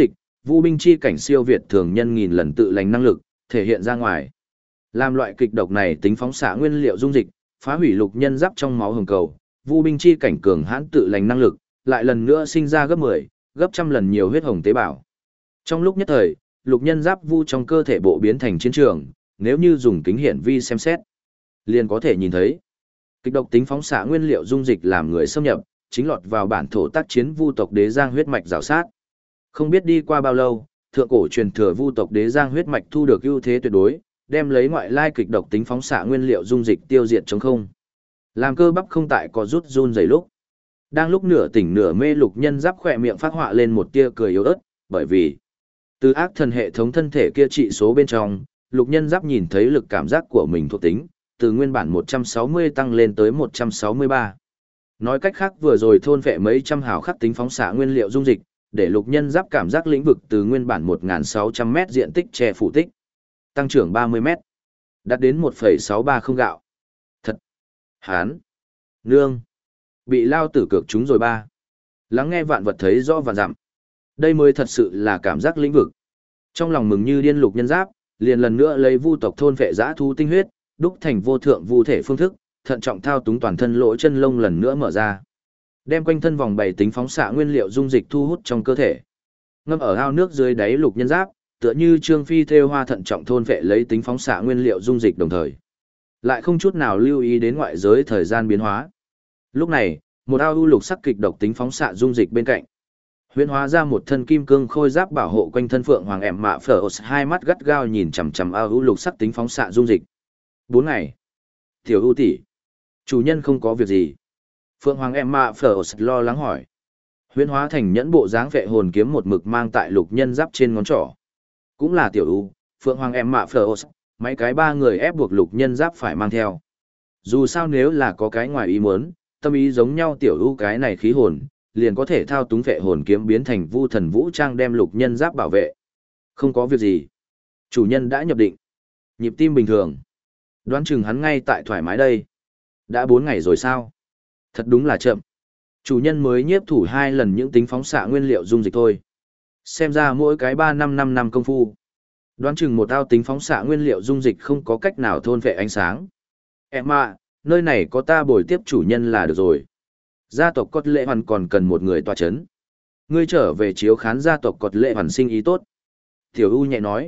vũ binh chi cảnh siêu việt thường nhân nghìn lần tự lành năng lực, thể hiện ra ngoài. Làm loại kịch độc này tính phóng xạ nguyên liệu dung dịch, phá hủy lục nhân giáp trong máu hồng cầu, vũ binh chi cảnh cường hãn tự lành năng lực, lại lần nữa sinh ra gấp 10, gấp trăm lần nhiều huyết hồng tế bào. Trong lúc nhất thời, lục nhân giáp vu trong cơ thể bộ biến thành chiến trường, nếu như dùng kính hiển vi xem xét, liền có thể nhìn thấy. Kịch độc tính phóng xạ nguyên liệu dung dịch làm người xâm nhập, chính lọt vào bản thổ tác chiến vu tộc đế giang huyết mạch rào sát. Không biết đi qua bao lâu, thượng cổ truyền thừa vu tộc đế giang huyết mạch thu được ưu thế tuyệt đối, đem lấy ngoại lai kịch độc tính phóng xạ nguyên liệu dung dịch tiêu diệt trống không. Làm cơ bắp không tại có rút run rẩy lúc. Đang lúc nửa tỉnh nửa mê lục nhân giáp khỏe miệng phát họa lên một tia cười yếu ớt, bởi vì từ ác thần hệ thống thân thể kia trị số bên trong, lục nhân giáp nhìn thấy lực cảm giác của mình thuộc tính, từ nguyên bản 160 tăng lên tới 163. Nói cách khác vừa rồi thôn vệ mấy trăm hào khắc tính phóng xạ nguyên liệu dung dịch, để lục nhân giáp cảm giác lĩnh vực từ nguyên bản 1.600m diện tích che phủ tích, tăng trưởng 30m, đạt đến 1,630 gạo. Thật! Hán! Nương! Bị lao tử cược chúng rồi ba. Lắng nghe vạn vật thấy rõ vạn dặm. Đây mới thật sự là cảm giác lĩnh vực. Trong lòng mừng như điên lục nhân giáp, liền lần nữa lấy vu tộc thôn vệ dã thú tinh huyết, đúc thành vô thượng vu thể phương thức, thận trọng thao túng toàn thân lỗ chân lông lần nữa mở ra. Đem quanh thân vòng 7 tính phóng xạ nguyên liệu dung dịch thu hút trong cơ thể. Ngâm ở ao nước dưới đáy lục nhân giáp, tựa như trương phi thêu hoa thận trọng thôn vệ lấy tính phóng xạ nguyên liệu dung dịch đồng thời. Lại không chút nào lưu ý đến ngoại giới thời gian biến hóa. Lúc này, một ao u lục sắc kịch độc tính phóng xạ dung dịch bên cạnh. Huyễn hóa ra một thân kim cương khôi giáp bảo hộ quanh thân phượng hoàng ẻm mạ phở, hai mắt gắt gao nhìn chằm chằm ao u lục sắc tính phóng xạ dung dịch. 4 ngày. Tiểu ưu tỷ, chủ nhân không có việc gì. Phượng hoàng ẻm mạ phở lo lắng hỏi. Huyễn hóa thành nhẫn bộ dáng vệ hồn kiếm một mực mang tại lục nhân giáp trên ngón trỏ. Cũng là tiểu ưu, phượng hoàng ẻm mạ phở, mấy cái ba người ép buộc lục nhân giáp phải mang theo. Dù sao nếu là có cái ngoài ý muốn, tâm ý giống nhau tiểu ưu cái này khí hồn, liền có thể thao túng vệ hồn kiếm biến thành vu thần vũ trang đem lục nhân giáp bảo vệ. Không có việc gì. Chủ nhân đã nhập định. Nhịp tim bình thường. Đoán chừng hắn ngay tại thoải mái đây. Đã 4 ngày rồi sao? Thật đúng là chậm. Chủ nhân mới nhiếp thủ 2 lần những tính phóng xạ nguyên liệu dung dịch thôi. Xem ra mỗi cái 3-5 năm công phu. Đoán chừng một ao tính phóng xạ nguyên liệu dung dịch không có cách nào thôn vệ ánh sáng. Em ạ, nơi này có ta bồi tiếp chủ nhân là được rồi. Gia tộc Cốt Lệ Hoàn còn cần một người tọa chấn. Ngươi trở về chiếu khán gia tộc Cốt Lệ Hoàn sinh ý tốt. Tiểu U nhẹ nói.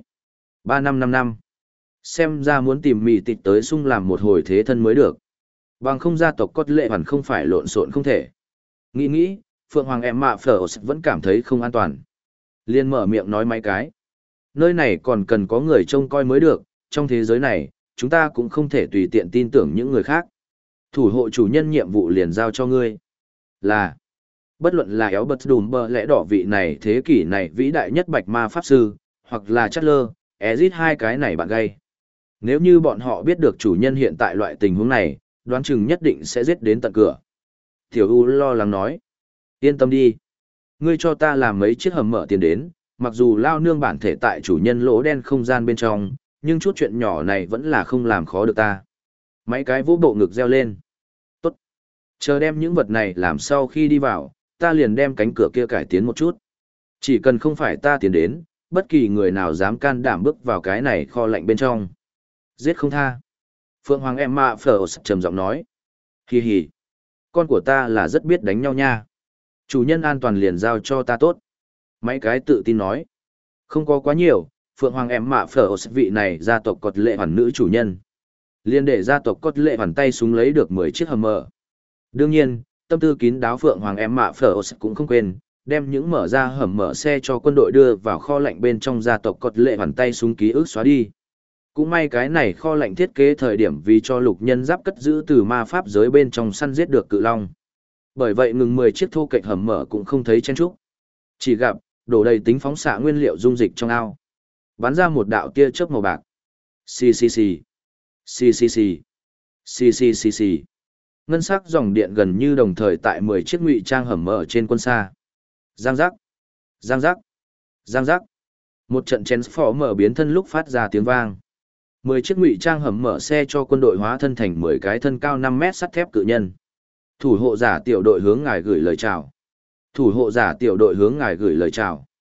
3-5 năm. Xem ra muốn tìm mì tịt tới sung làm một hồi thế thân mới được. Bằng không gia tộc Cốt Lệ Hoàn không phải lộn xộn không thể. Nghĩ, Phượng Hoàng em mạ phở vẫn cảm thấy không an toàn. Liên mở miệng nói mấy cái. Nơi này còn cần có người trông coi mới được, trong thế giới này, chúng ta cũng không thể tùy tiện tin tưởng những người khác. Thủ hộ chủ nhân nhiệm vụ liền giao cho ngươi. Là, bất luận là éo bật đùm bờ lẽ đỏ vị này thế kỷ này vĩ đại nhất bạch ma pháp sư, hoặc là Chatler, Ezit hai cái này bạn gây. Nếu như bọn họ biết được chủ nhân hiện tại loại tình huống này, đoán chừng nhất định sẽ giết đến tận cửa. Tiểu U lo lắng nói. Yên tâm đi. Ngươi cho ta làm mấy chiếc hầm mở tiền đến, mặc dù lao nương bản thể tại chủ nhân lỗ đen không gian bên trong, nhưng chút chuyện nhỏ này vẫn là không làm khó được ta. Mấy cái vỗ bộ ngực reo lên. Tốt. Chờ đem những vật này làm sau khi đi vào, ta liền đem cánh cửa kia cải tiến một chút. Chỉ cần không phải ta tiến đến, bất kỳ người nào dám can đảm bước vào cái này kho lạnh bên trong. Giết không tha. Phượng Hoàng Emma Phở trầm giọng nói. Hì hì. Con của ta là rất biết đánh nhau nha. Chủ nhân an toàn liền giao cho ta tốt. Mấy cái tự tin nói. Không có quá nhiều, Phượng Hoàng Emma Phở vị này gia tộc Cốt Lệ Hoàn nữ chủ nhân. Liên để gia tộc Cốt Lệ Hoàn tay súng lấy được 10 chiếc hầm mở. Đương nhiên, tâm tư kín đáo Phượng Hoàng Emma Phở cũng không quên, đem những mở ra hầm mở xe cho quân đội đưa vào kho lạnh bên trong gia tộc Cốt Lệ Hoàn tay súng ký ức xóa đi. Cũng may cái này kho lạnh thiết kế thời điểm vì cho lục nhân giáp cất giữ từ ma pháp giới bên trong săn giết được cự long. Bởi vậy ngừng 10 chiếc thô kệch hầm mở cũng không thấy chen chúc. Chỉ gặp, đổ đầy tính phóng xạ nguyên liệu dung dịch trong ao. Bắn ra một đạo tia chớp màu bạc. Xì xì xì. Xì xì xì. Xì xì xì xì. Ngân sắc dòng điện gần như đồng thời tại 10 chiếc ngụy trang hầm mở trên quân xa. Giang giác. Giang giác. Giang giác. Một trận chén phỏ mở biến thân lúc phát ra tiếng vang. 10 chiếc ngụy trang hầm mở xe cho quân đội hóa thân thành 10 cái thân cao 5 mét sắt thép cự nhân. Thủ hộ giả tiểu đội hướng ngài gửi lời chào. Thủ hộ giả tiểu đội hướng ngài gửi lời chào.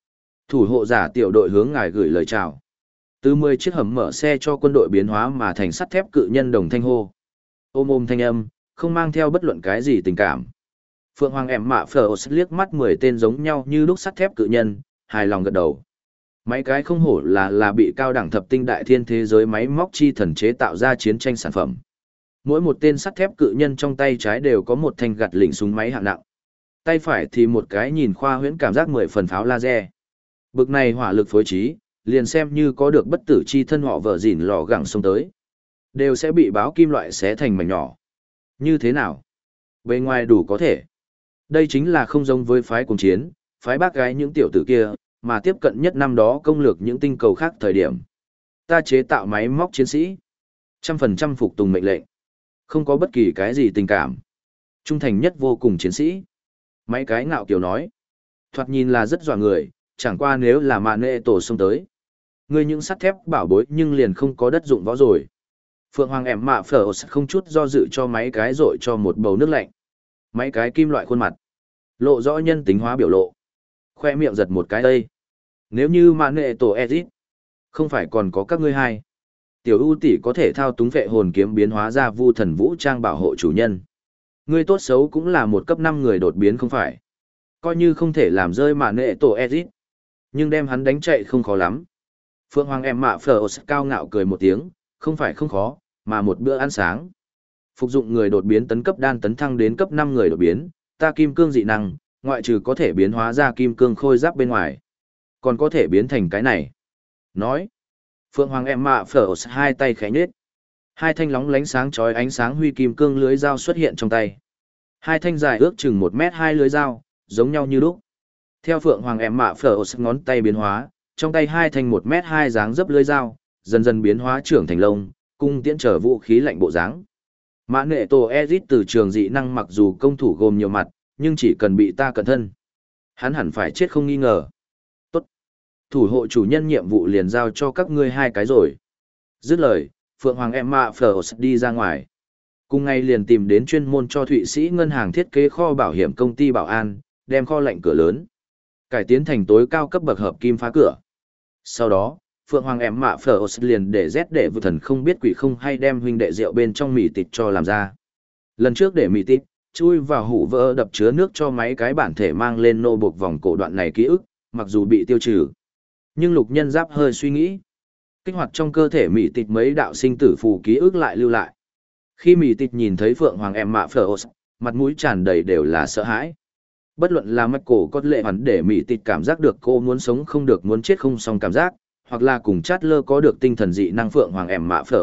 Thủ hộ giả tiểu đội hướng ngài gửi lời chào. Từ 10 chiếc hầm mở xe cho quân đội biến hóa mà thành sắt thép cự nhân đồng thanh hô. Ôm thanh âm, không mang theo bất luận cái gì tình cảm. Phượng Hoàng em mạ phở liếc mắt 10 tên giống nhau như lúc sắt thép cự nhân, hài lòng gật đầu. Mấy cái không hổ là bị cao đẳng thập tinh đại thiên thế giới máy móc chi thần chế tạo ra chiến tranh sản phẩm. Mỗi một tên sắt thép cự nhân trong tay trái đều có một thanh gạt lỉnh súng máy hạng nặng. Tay phải thì một cái nhìn khoa huyễn cảm giác 10 phần pháo laser. Bực này hỏa lực phối trí, liền xem như có được bất tử chi thân họ vợ dỉn lò gẳng xông tới, đều sẽ bị báo kim loại xé thành mảnh nhỏ. Như thế nào? Bề ngoài đủ có thể. Đây chính là không giống với phái cùng chiến, phái bác gái những tiểu tử kia, mà tiếp cận nhất năm đó công lược những tinh cầu khác thời điểm. Ta chế tạo máy móc chiến sĩ, 100% phục tùng mệnh lệnh. Không có bất kỳ cái gì tình cảm. Trung thành nhất vô cùng chiến sĩ. Mấy cái ngạo kiều nói. Thoạt nhìn là rất dọa người, chẳng qua nếu là mạ nệ tổ xông tới. Ngươi những sắt thép bảo bối nhưng liền không có đất dụng võ rồi. Phượng Hoàng em mạ phở không chút do dự cho mấy cái rội cho một bầu nước lạnh. Mấy cái kim loại khuôn mặt. Lộ rõ nhân tính hóa biểu lộ. Khoe miệng giật một cái đây. Nếu như mạ nệ tổ Ezit, không phải còn có các ngươi hai. Tiểu ưu tỷ có thể thao túng vệ hồn kiếm biến hóa ra vu thần vũ trang bảo hộ chủ nhân. Ngươi tốt xấu cũng là một cấp 5 người đột biến không phải. Coi như không thể làm rơi mạ nệ tổ Ezit, nhưng đem hắn đánh chạy không khó lắm. Phượng Hoàng em mạ phở cao ngạo cười một tiếng, không phải không khó, mà một bữa ăn sáng. Phục dụng người đột biến tấn cấp đan tấn thăng đến cấp 5 người đột biến, ta kim cương dị năng, ngoại trừ có thể biến hóa ra kim cương khôi giáp bên ngoài, còn có thể biến thành cái này. Nói, Phượng Hoàng em mạ phở hai tay khẽ nhếch. Hai thanh lóng lánh sáng chói ánh sáng huy kim cương lưới dao xuất hiện trong tay. Hai thanh dài ước chừng 1m2 lưới dao, giống nhau như lúc. Theo Phượng Hoàng em mạ phở ngón tay biến hóa, trong tay hai thanh 1m2 dáng dấp lưới dao, dần dần biến hóa trưởng thành lông, cung tiễn trở vũ khí lạnh bộ dáng. Mã nệ tổ Ezit từ trường dị năng mặc dù công thủ gồm nhiều mặt, nhưng chỉ cần bị ta cẩn thân, hắn hẳn phải chết không nghi ngờ. Tốt. Thủ hộ chủ nhân nhiệm vụ liền giao cho các ngươi hai cái rồi. Dứt lời, Phượng Hoàng Emma Fleurs đi ra ngoài. Cùng ngày liền tìm đến chuyên môn cho Thụy Sĩ ngân hàng thiết kế kho bảo hiểm công ty bảo an, đem kho lạnh cửa lớn cải tiến thành tối cao cấp bậc hợp kim phá cửa. Sau đó, Phượng Hoàng em mạ phở liền để rét để vừa thần không biết quỷ không hay đem huynh đệ rượu bên trong mì tịt cho làm ra. Lần trước để mì tịt, chui vào hũ vỡ đập chứa nước cho mấy cái bản thể mang lên nô buộc vòng cổ đoạn này ký ức, mặc dù bị tiêu trừ. Nhưng lục nhân giáp hơi suy nghĩ. Kích hoạt trong cơ thể mì tịt mấy đạo sinh tử phù ký ức lại lưu lại. Khi mì tịt nhìn thấy Phượng Hoàng em mạ phở mặt mũi tràn đầy đều là sợ hãi. Bất luận là mắt cổ có lệ hoàn để mì tịt cảm giác được cô muốn sống không được muốn chết không xong cảm giác, hoặc là cùng chát lơ có được tinh thần dị năng Phượng Hoàng em mạ phở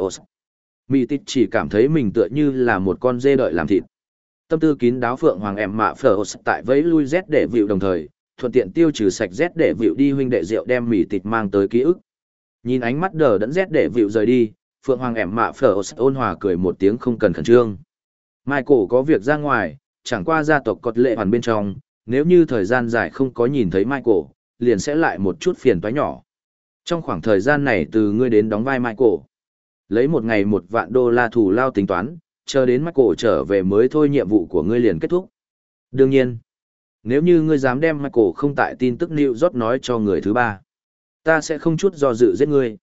mì tịt chỉ cảm thấy mình tựa như là một con dê đợi làm thịt. Tâm tư kín đáo Phượng Hoàng em mạ phở tại vẫy lui rét để vịu đồng thời, thuận tiện tiêu trừ sạch rét để vịu đi huynh đệ rượu đem mì tịt mang tới ký ức. Nhìn ánh mắt đờ đẫn rét để vịu rời đi, Phượng Hoàng em mạ phở ôn hòa cười một tiếng không cần khẩn trương. Michael có việc ra ngoài, chẳng qua gia tộc cột lệ hoàn bên trong, nếu như thời gian dài không có nhìn thấy Michael, liền sẽ lại một chút phiền toái nhỏ. Trong khoảng thời gian này từ ngươi đến đóng vai Michael, lấy một ngày $1,000,000 thù lao tính toán, chờ đến Michael trở về mới thôi nhiệm vụ của ngươi liền kết thúc. Đương nhiên, nếu như ngươi dám đem Michael không tại tin tức New York nói cho người thứ ba, ta sẽ không chút do dự giết ngươi.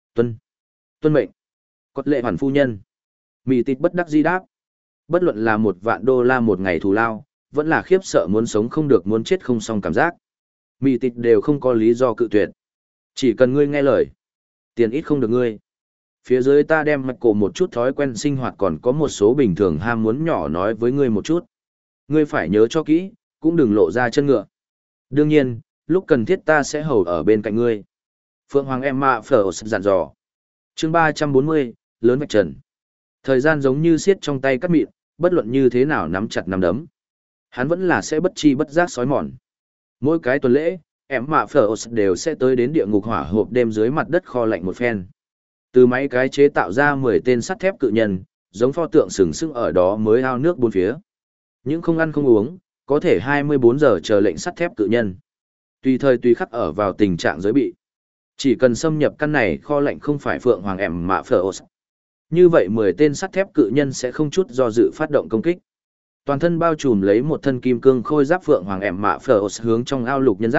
Tuân mệnh. Cột lệ hoàn phu nhân. Mị tịt bất đắc dĩ đáp. Bất luận là $1,000,000 một ngày thù lao, vẫn là khiếp sợ muốn sống không được muốn chết không xong cảm giác. Mị tịt đều không có lý do cự tuyệt. Chỉ cần ngươi nghe lời, tiền ít không được ngươi. Phía dưới ta đem Michael một chút thói quen sinh hoạt còn có một số bình thường ham muốn nhỏ nói với ngươi một chút. Ngươi phải nhớ cho kỹ, cũng đừng lộ ra chân ngựa. Đương nhiên, lúc cần thiết ta sẽ hầu ở bên cạnh ngươi. Phượng Hoàng Emma Fleurs dặn dò. Chương 340, lớn vạch trần. Thời gian giống như xiết trong tay cắt mịn, bất luận như thế nào nắm chặt nắm đấm. Hắn vẫn là sẽ bất chi bất giác sói mòn. Mỗi cái tuần lễ, Emma Fleurs đều sẽ tới đến địa ngục hỏa hộp đêm dưới mặt đất kho lạnh một phen. Từ mấy cái chế tạo ra 10 tên sắt thép cự nhân, giống pho tượng sừng sững ở đó mới ao nước bốn phía. Những không ăn không uống, có thể 24 giờ chờ lệnh sắt thép cự nhân. Tùy thời tùy khắc ở vào tình trạng giới bị. Chỉ cần xâm nhập căn này kho lạnh không phải Phượng Hoàng em mạ phở. Như vậy 10 tên sắt thép cự nhân sẽ không chút do dự phát động công kích. Toàn thân bao trùm lấy một thân kim cương khôi giáp Phượng Hoàng em mạ phở hướng trong ao lục nhân giáp,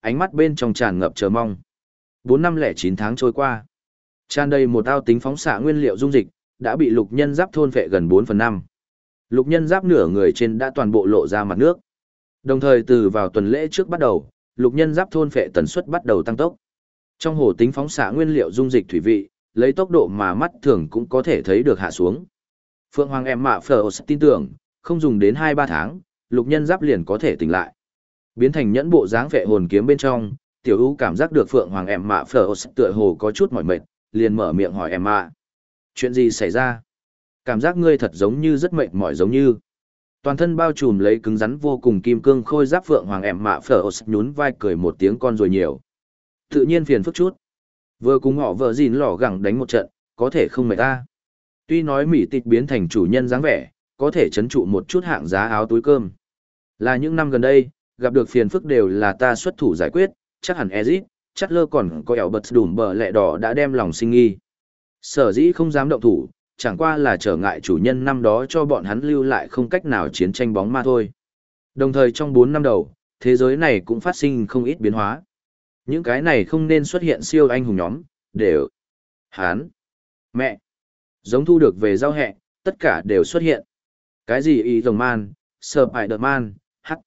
ánh mắt bên trong tràn ngập chờ mong. 4 năm lẻ 9 tháng trôi qua. Tràn đầy một ao tính phóng xạ nguyên liệu dung dịch, đã bị lục nhân giáp thôn phệ gần 4/5. Lục nhân giáp nửa người trên đã toàn bộ lộ ra mặt nước. Đồng thời từ vào tuần lễ trước bắt đầu, lục nhân giáp thôn phệ tần suất bắt đầu tăng tốc. Trong hồ tính phóng xạ nguyên liệu dung dịch thủy vị, lấy tốc độ mà mắt thường cũng có thể thấy được hạ xuống. Phượng Hoàng em mạ Phở tin tưởng, không dùng đến 2-3 tháng, lục nhân giáp liền có thể tỉnh lại. Biến thành nhẫn bộ dáng vệ hồn kiếm bên trong, Tiểu U cảm giác được Phượng Hoàng em mạ Phở tựa hồ có chút mỏi mệt, liền mở miệng hỏi em mạ. Chuyện gì xảy ra? Cảm giác ngươi thật giống như rất mệt mỏi giống như. Toàn thân bao trùm lấy cứng rắn vô cùng kim cương khôi giáp Phượng Hoàng em mạ Phở nhún vai cười một tiếng con rồi nhiều. Tự nhiên phiền phức chút. Vừa cùng họ vợ gìn lỏ gẳng đánh một trận, có thể không mệt ta. Tuy nói mỹ tịch biến thành chủ nhân dáng vẻ, có thể chấn trụ một chút hạng giá áo túi cơm. Là những năm gần đây, gặp được phiền phức đều là ta xuất thủ giải quyết, chắc hẳn Ezit, chắc lơ còn có ẻo bật đùm bờ lẹ đỏ đã đem lòng sinh nghi. Sở dĩ không dám động thủ, chẳng qua là trở ngại chủ nhân năm đó cho bọn hắn lưu lại không cách nào chiến tranh bóng ma thôi. Đồng thời trong 4 năm đầu, thế giới này cũng phát sinh không ít biến hóa. Những cái này không nên xuất hiện siêu anh hùng nhóm, đều. Hán. Mẹ. Giống thu được về giao hẹ, tất cả đều xuất hiện. Cái gì y rồng man, Spider-Man, hắc.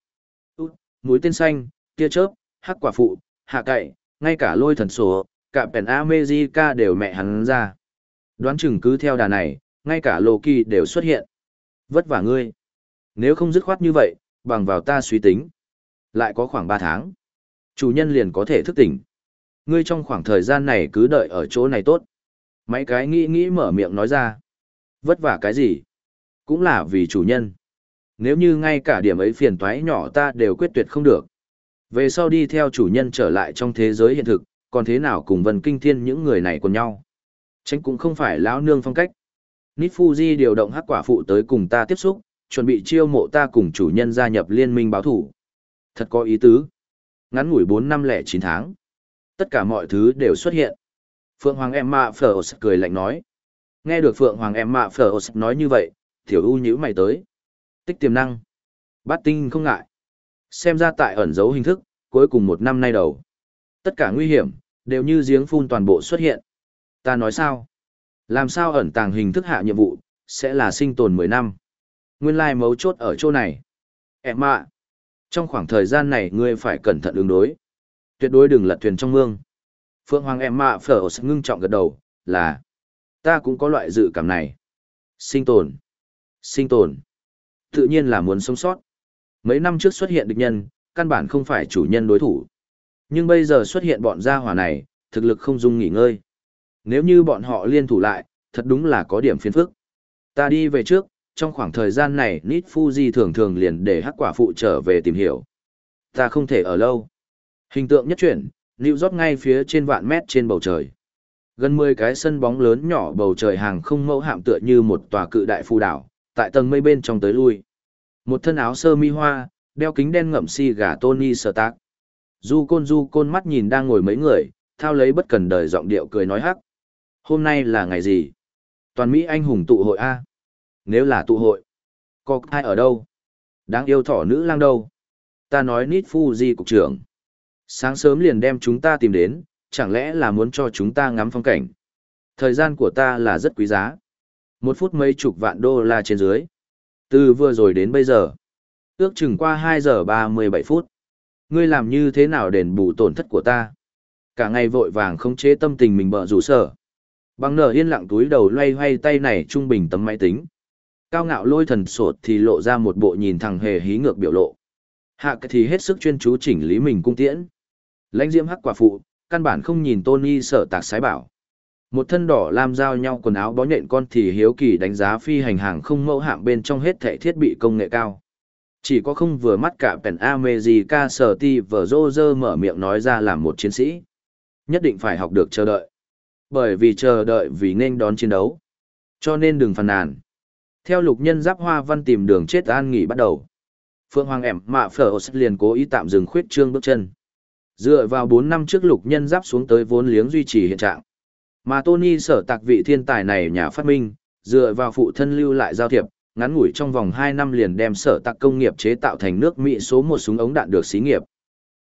Mũi tên xanh, tia chớp, hắc quả phụ, hạ cậy, ngay cả lôi thần sổ, cả Pen America đều mẹ hắn ra. Đoán chừng cứ theo đà này, ngay cả Loki đều xuất hiện. Vất vả ngươi. Nếu không dứt khoát như vậy, bằng vào ta suy tính. Lại có khoảng 3 tháng. Chủ nhân liền có thể thức tỉnh. Ngươi trong khoảng thời gian này cứ đợi ở chỗ này tốt. Mấy cái nghĩ mở miệng nói ra. Vất vả cái gì? Cũng là vì chủ nhân. Nếu như ngay cả điểm ấy phiền toái nhỏ ta đều quyết tuyệt không được. Về sau đi theo chủ nhân trở lại trong thế giới hiện thực, còn thế nào cùng Vân Kinh Thiên những người này cùng nhau. Tránh cũng không phải lão nương phong cách. Nít Fuji điều động hắc quả phụ tới cùng ta tiếp xúc, chuẩn bị chiêu mộ ta cùng chủ nhân gia nhập liên minh báo thủ. Thật có ý tứ. Ngắn ngủi 4 năm lẻ 9 tháng. Tất cả mọi thứ đều xuất hiện. Phượng Hoàng Emma Frost cười lạnh nói. Nghe được Phượng Hoàng Emma Frost nói như vậy, Tiểu U nhíu mày tới. Tích tiềm năng. Bát tinh không ngại. Xem ra tại ẩn dấu hình thức, cuối cùng 1 năm nay đầu. Tất cả nguy hiểm, đều như giếng phun toàn bộ xuất hiện. Ta nói sao? Làm sao ẩn tàng hình thức hạ nhiệm vụ, sẽ là sinh tồn 10 năm. Nguyên lai mấu chốt ở chỗ này. Emma. Trong khoảng thời gian này ngươi phải cẩn thận ứng đối. Tuyệt đối đừng lật thuyền trong mương. Phượng Hoàng Emma phở ngưng trọng gật đầu, là. Ta cũng có loại dự cảm này. Sinh tồn. Sinh tồn. Tự nhiên là muốn sống sót. Mấy năm trước xuất hiện địch nhân, căn bản không phải chủ nhân đối thủ. Nhưng bây giờ xuất hiện bọn gia hỏa này, thực lực không dung nghỉ ngơi. Nếu như bọn họ liên thủ lại, thật đúng là có điểm phiền phức. Ta đi về trước, trong khoảng thời gian này Nít Fuji thường thường liền để hắc quả phụ trở về tìm hiểu. Ta không thể ở lâu. Hình tượng nhất chuyển, New York ngay phía trên vạn mét trên bầu trời. Gần 10 cái sân bóng lớn nhỏ bầu trời hàng không mẫu hạm tựa như một tòa cự đại phù đảo, tại tầng mây bên trong tới lui. Một thân áo sơ mi hoa, đeo kính đen ngậm si gà Tony Stark. Du côn mắt nhìn đang ngồi mấy người, thao lấy bất cần đời giọng điệu cười nói hắc. Hôm nay là ngày gì? Toàn Mỹ anh hùng tụ hội A. Nếu là tụ hội, có ai ở đâu? Đáng yêu thỏ nữ lang đâu? Ta nói Nít Fuji cục trưởng. Sáng sớm liền đem chúng ta tìm đến, chẳng lẽ là muốn cho chúng ta ngắm phong cảnh? Thời gian của ta là rất quý giá. 1 phút mấy chục vạn đô la trên dưới. Từ vừa rồi đến bây giờ. Ước chừng qua 2 giờ 37 phút. Ngươi làm như thế nào đền bù tổn thất của ta? Cả ngày vội vàng không chế tâm tình mình bợ rủ sở. Bằng nở yên lặng túi đầu loay hoay tay này trung bình tấm máy tính. Cao ngạo lôi thần sột thì lộ ra một bộ nhìn thằng hề hí ngược biểu lộ. Hạ thì hết sức chuyên chú chỉnh lý mình cung tiễn. Lãnh diễm hắc quả phụ, căn bản không nhìn Tony sợ tạc sái bảo. Một thân đỏ lam giao nhau quần áo bó nhện con thì hiếu kỳ đánh giá phi hành hàng không mẫu hạm bên trong hết thảy thiết bị công nghệ cao. Chỉ có không vừa mắt cả Pen America Steve Rogers mở miệng nói ra làm một chiến sĩ. Nhất định phải học được chờ đợi. Bởi vì chờ đợi vì nên đón chiến đấu. Cho nên đừng phàn nàn. Theo lục nhân giáp hoa văn tìm đường chết an nghỉ bắt đầu. Phượng Hoàng ẻm mạ phở liền cố ý tạm dừng khuyết trương bước chân. Dựa vào 4 năm trước lục nhân giáp xuống tới vốn liếng duy trì hiện trạng. Mà Tony sở tạc vị thiên tài này nhà phát minh, dựa vào phụ thân lưu lại giao thiệp, ngắn ngủi trong vòng 2 năm liền đem sở tạc công nghiệp chế tạo thành nước Mỹ số 1 súng ống đạn được xí nghiệp.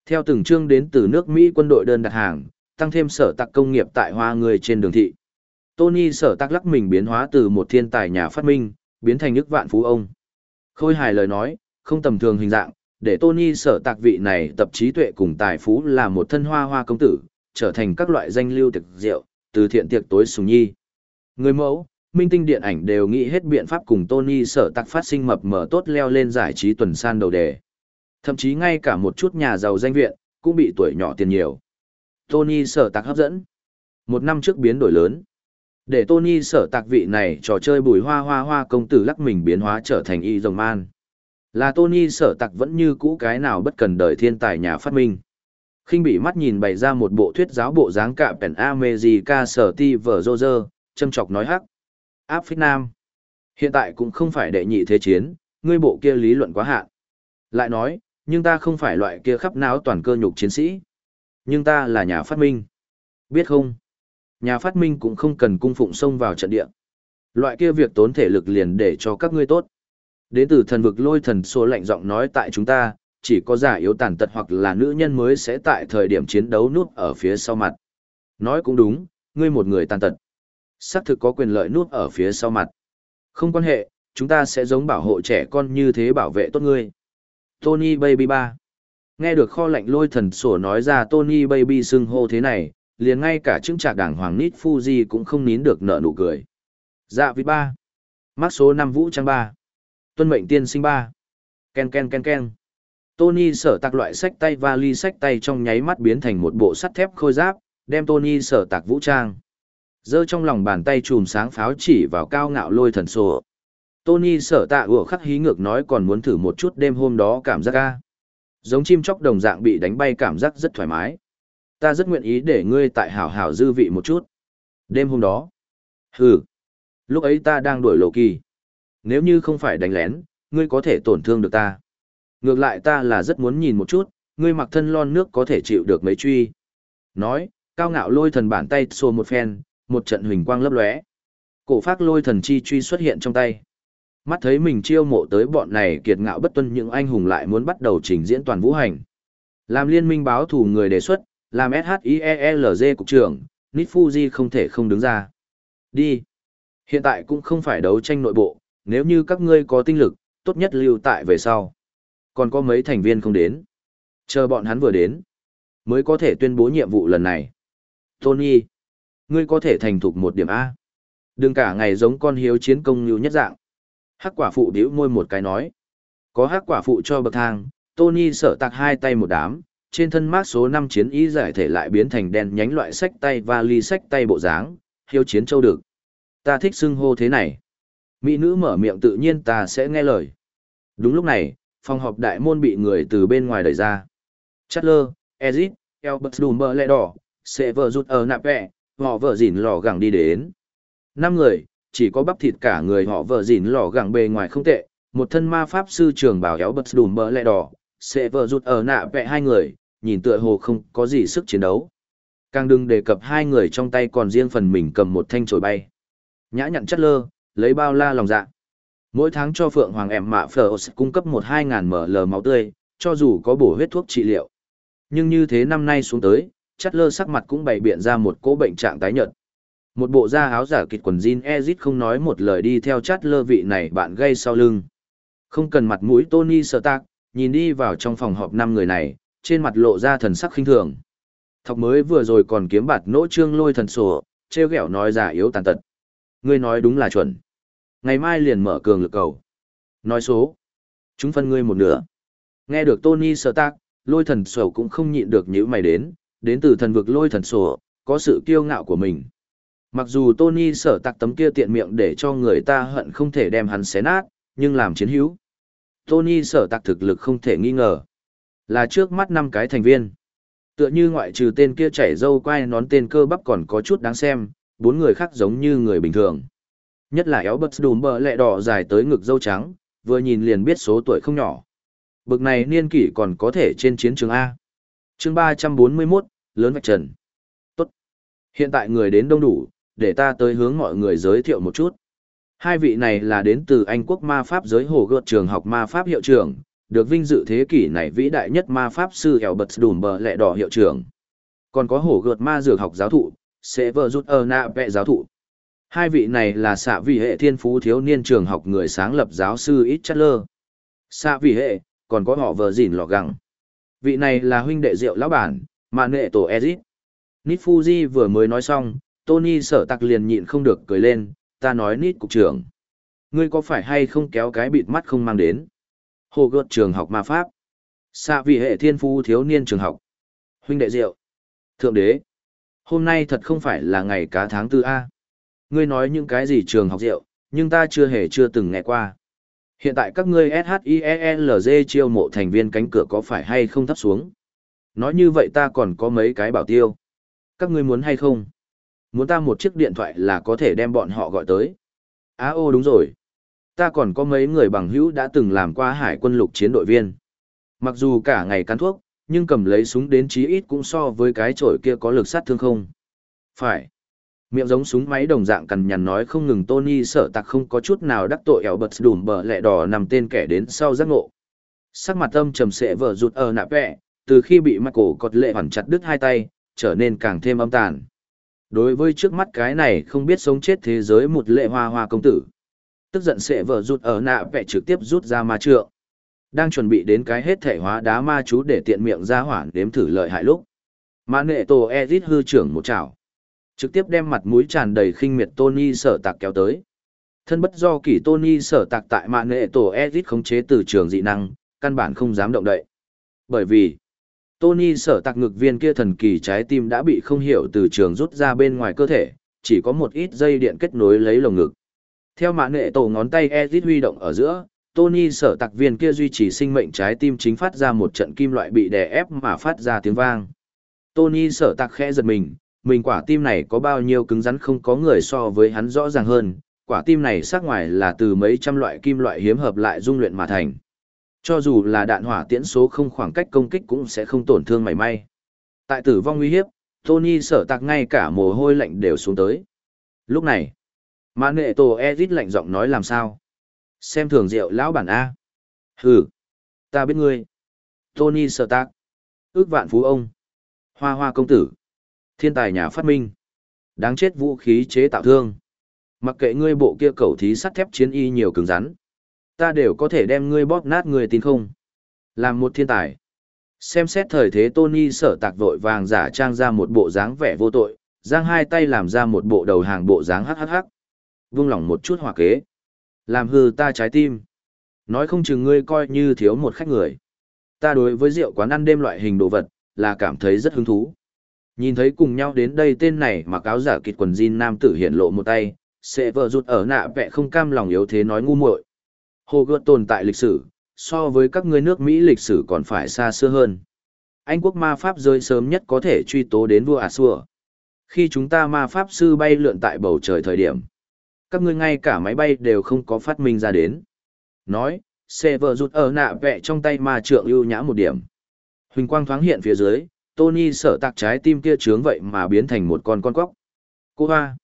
Theo từng chương đến từ nước Mỹ quân đội đơn đặt hàng, tăng thêm sở tạc công nghiệp tại hoa người trên đường thị. Tony sở tạc lắc mình biến hóa từ một thiên tài nhà phát minh, biến thành ức vạn phú ông. Khôi hài lời nói, không tầm thường hình dạng, để Tony sở tạc vị này tập trí tuệ cùng tài phú là một thân hoa hoa công tử, trở thành các loại danh lưu tiệc rượu, từ thiện tiệc tối sùng nhi. Người mẫu, minh tinh điện ảnh đều nghĩ hết biện pháp cùng Tony sở tạc phát sinh mập mờ tốt leo lên giải trí tuần san đầu đề. Thậm chí ngay cả một chút nhà giàu danh viện, cũng bị tuổi nhỏ tiền nhiều. Tony sở tạc hấp dẫn. Một năm trước biến đổi lớn. Để Tony sở tạc vị này trò chơi bùi hoa hoa hoa công tử lắc mình biến hóa trở thành y rồng man. Là Tony sở tạc vẫn như cũ cái nào bất cần đời thiên tài nhà phát minh. Khinh bị mắt nhìn bày ra một bộ thuyết giáo bộ dáng cạm pèn America sở ti vở rô rơ, châm chọc nói hắc. Áp phích nam. Hiện tại cũng không phải đệ nhị thế chiến, ngươi bộ kia lý luận quá hạn. Lại nói, nhưng ta không phải loại kia khắp não toàn cơ nhục chiến sĩ. Nhưng ta là nhà phát minh. Biết không? Nhà phát minh cũng không cần cung phụng xông vào trận địa. Loại kia việc tốn thể lực liền để cho các ngươi tốt. Đến từ thần vực lôi thần số lạnh giọng nói tại chúng ta, chỉ có giả yếu tàn tật hoặc là nữ nhân mới sẽ tại thời điểm chiến đấu núp ở phía sau mặt. Nói cũng đúng, ngươi một người tàn tật. Xác thực có quyền lợi núp ở phía sau mặt. Không quan hệ, chúng ta sẽ giống bảo hộ trẻ con như thế bảo vệ tốt ngươi. Tony Baby 3. Nghe được kho lạnh lôi thần sổ nói ra Tony Baby xưng hô thế này, liền ngay cả chứng trạc đảng hoàng Nít Fuji cũng không nín được nở nụ cười. Dạ vị 3. Mắc số 5 vũ trang 3. Tuân mệnh tiên sinh 3. Ken ken ken ken. Tony sở tạc loại sách tay vali sách tay trong nháy mắt biến thành một bộ sắt thép khôi giáp, đem Tony sở tạc vũ trang. Giơ trong lòng bàn tay chùm sáng pháo chỉ vào cao ngạo lôi thần sổ. Tony sở tạ ủa khắc hí ngược nói còn muốn thử một chút đêm hôm đó cảm giác ca. Giống chim chóc đồng dạng bị đánh bay cảm giác rất thoải mái. Ta rất nguyện ý để ngươi tại hảo hảo dư vị một chút. Đêm hôm đó. Hừ. Lúc ấy ta đang đuổi lộ kỳ. Nếu như không phải đánh lén, ngươi có thể tổn thương được ta. Ngược lại ta là rất muốn nhìn một chút, ngươi mặc thân lon nước có thể chịu được mấy truy. Nói, cao ngạo lôi thần bàn tay xô một phen, một trận huỳnh quang lấp lóe. Cổ phác lôi thần chi truy xuất hiện trong tay. Mắt thấy mình chiêu mộ tới bọn này kiệt ngạo bất tuân những anh hùng lại muốn bắt đầu trình diễn toàn vũ hành. Làm liên minh báo thủ người đề xuất, làm SHIELZ cục trưởng, Nít Fuji không thể không đứng ra. Đi. Hiện tại cũng không phải đấu tranh nội bộ, nếu như các ngươi có tinh lực, tốt nhất lưu tại về sau. Còn có mấy thành viên không đến. Chờ bọn hắn vừa đến, mới có thể tuyên bố nhiệm vụ lần này. Tony, ngươi có thể thành thục một điểm A. Đừng cả ngày giống con hiếu chiến công như nhất dạng. Hắc quả phụ điếu môi một cái nói. Có hắc quả phụ cho bậc thang, Tony sở tạc hai tay một đám, trên thân mác số 5 chiến ý giải thể lại biến thành đen nhánh loại sách tay và ly sách tay bộ dáng, hiếu chiến châu được. Ta thích xưng hô thế này. Mỹ nữ mở miệng tự nhiên ta sẽ nghe lời. Đúng lúc này, phòng họp đại môn bị người từ bên ngoài đẩy ra. Chatler, Ezit, Albert Dumbledore, Sever rút ở nạp vẹ, họ vợ dỉn lò gẳng đi đến. 5 người, chỉ có bắp thịt cả người họ vợ dỉn lò gẳng bề ngoài không tệ, một thân ma pháp sư trường bảo Albert Dumbledore, Sever rút ở nạp vẹ 2 người, nhìn tựa hồ không có gì sức chiến đấu. Càng đừng đề cập 2 người trong tay còn riêng phần mình cầm một thanh chổi bay. Nhã nhặn Chatler, lấy bao la lòng dạ. Mỗi tháng cho Phượng Hoàng em mạ Phở cung cấp 1-2 ngàn ml máu tươi, cho dù có bổ huyết thuốc trị liệu. Nhưng như thế năm nay xuống tới, Chatler sắc mặt cũng bày biện ra một cỗ bệnh trạng tái nhợt. Một bộ da áo giả kịch quần jean Ezit không nói một lời đi theo Chatler vị này bạn gây sau lưng. Không cần mặt mũi Tony Stark, nhìn đi vào trong phòng họp 5 người này, trên mặt lộ ra thần sắc khinh thường. Thọc mới vừa rồi còn kiếm bạt nỗ trương lôi thần sổ, treo ghẹo nói giả yếu tàn tật. Ngươi nói đúng là chuẩn. Ngày mai liền mở cường lực cầu. Nói số. Chúng phân ngươi một nửa. Nghe được Tony Stark, lôi thần sổ cũng không nhịn được nhíu mày đến từ thần vực lôi thần sổ, có sự kiêu ngạo của mình. Mặc dù Tony Stark tấm kia tiện miệng để cho người ta hận không thể đem hắn xé nát, nhưng làm chiến hữu. Tony Stark thực lực không thể nghi ngờ. Là trước mắt 5 cái thành viên. Tựa như ngoại trừ tên kia chảy râu quai nón tên cơ bắp còn có chút đáng xem, 4 người khác giống như người bình thường. Nhất là Albert Dumbledore dài tới ngực râu trắng, vừa nhìn liền biết số tuổi không nhỏ. Bực này niên kỷ còn có thể trên chiến trường A. Chương 341, lớn vạch trần. Tốt. Hiện tại người đến đông đủ, để ta tới hướng mọi người giới thiệu một chút. 2 vị này là đến từ Anh quốc ma pháp giới hồ gợt trường học ma pháp hiệu trưởng, được vinh dự thế kỷ này vĩ đại nhất ma pháp sư Albert Dumbledore hiệu trưởng. Còn có hổ gợt ma dược học giáo thụ, Severus Snape giáo thụ. Hai vị này là xạ vị hệ thiên phú thiếu niên trường học người sáng lập giáo sư Itchatler. Xạ vị hệ, còn có họ vợ dỉn lọ gẳng. Vị này là huynh đệ rượu lão bản, mà nệ tổ Ezit. Nít Fuji vừa mới nói xong, Tony sở tặc liền nhịn không được cười lên, ta nói Nít cục trưởng. Ngươi có phải hay không kéo cái bịt mắt không mang đến? Hồ gợt trường học ma pháp. Xạ vị hệ thiên phú thiếu niên trường học. Huynh đệ rượu. Thượng đế. Hôm nay thật không phải là ngày cá tháng tư A. Ngươi nói những cái gì trường học rượu, nhưng ta chưa từng nghe qua. Hiện tại các ngươi SHIELZ chiêu mộ thành viên cánh cửa có phải hay không thấp xuống? Nói như vậy ta còn có mấy cái bảo tiêu. Các ngươi muốn hay không? Muốn ta một chiếc điện thoại là có thể đem bọn họ gọi tới. Ô đúng rồi. Ta còn có mấy người bằng hữu đã từng làm qua hải quân lục chiến đội viên. Mặc dù cả ngày cắn thuốc, nhưng cầm lấy súng đến chí ít cũng so với cái chổi kia có lực sát thương không. Phải. Miệng giống súng máy đồng dạng cằn nhằn nói không ngừng Tony sợ tặc không có chút nào đắc tội Albert Dumbledore nằm tên kẻ đến sau giác ngộ. Sắc mặt âm trầm sệ vợ rụt ở nạ vẹ, từ khi bị Michael cọt lệ hoàn chặt đứt hai tay, trở nên càng thêm âm tàn. Đối với trước mắt cái này không biết sống chết thế giới một lệ hoa hoa công tử. Tức giận sệ vợ rụt ở nạ vẹ trực tiếp rút ra ma trượng. Đang chuẩn bị đến cái hết thể hóa đá ma chú để tiện miệng ra hoảng đếm thử lợi hại lúc. Mà nệ tổ Ezit hư trưởng một chảo. Trực tiếp đem mặt mũi tràn đầy khinh miệt Tony sở tạc kéo tới. Thân bất do kỷ Tony sở tạc tại mạng nệ tổ Ezit khống chế từ trường dị năng, căn bản không dám động đậy. Bởi vì, Tony sở tạc ngực viên kia thần kỳ trái tim đã bị không hiểu từ trường rút ra bên ngoài cơ thể, chỉ có một ít dây điện kết nối lấy lồng ngực. Theo mạng nệ tổ ngón tay Ezit huy động ở giữa, Tony sở tạc viên kia duy trì sinh mệnh trái tim chính phát ra một trận kim loại bị đè ép mà phát ra tiếng vang. Tony sở tạc khẽ giật mình quả tim này có bao nhiêu cứng rắn không có người so với hắn rõ ràng hơn, quả tim này sắc ngoài là từ mấy trăm loại kim loại hiếm hợp lại dung luyện mà thành. Cho dù là đạn hỏa tiễn số không khoảng cách công kích cũng sẽ không tổn thương mảy may. Tại tử vong nguy hiếp, Tony sở tạc ngay cả mồ hôi lạnh đều xuống tới. Lúc này, Mã Nệ Tổ Ezit lạnh giọng nói làm sao? Xem thường rượu lão bản A. Hừ, ta biết ngươi. Tony sở tạc. Ước vạn phú ông. Hoa hoa công tử. Thiên tài nhà phát minh. Đáng chết vũ khí chế tạo thương. Mặc kệ ngươi bộ kia cẩu thí sắt thép chiến y nhiều cứng rắn. Ta đều có thể đem ngươi bóp nát ngươi tin không. Làm một thiên tài. Xem xét thời thế Tony sở tạc vội vàng giả trang ra một bộ dáng vẻ vô tội, giang hai tay làm ra một bộ đầu hàng bộ dáng hắc. Vung lỏng một chút hỏa kế. Làm hư ta trái tim. Nói không chừng ngươi coi như thiếu một khách người. Ta đối với rượu quán ăn đêm loại hình đồ vật, là cảm thấy rất hứng thú. Nhìn thấy cùng nhau đến đây tên này mặc áo giả kịt quần jean nam tử hiện lộ một tay, sẽ vợ rụt ở nạ vẽ không cam lòng yếu thế nói ngu muội. Hồ gợt tồn tại lịch sử, so với các ngươi nước Mỹ lịch sử còn phải xa xưa hơn. Anh quốc ma pháp giới sớm nhất có thể truy tố đến vua Assur. Khi chúng ta ma pháp sư bay lượn tại bầu trời thời điểm, các ngươi ngay cả máy bay đều không có phát minh ra đến. Nói, sẽ vợ rụt ở nạ vẽ trong tay ma trượng ưu nhã một điểm. Huỳnh quang thoáng hiện phía dưới, Tony sở tạc trái tim kia trướng vậy mà biến thành một con cóc. Cô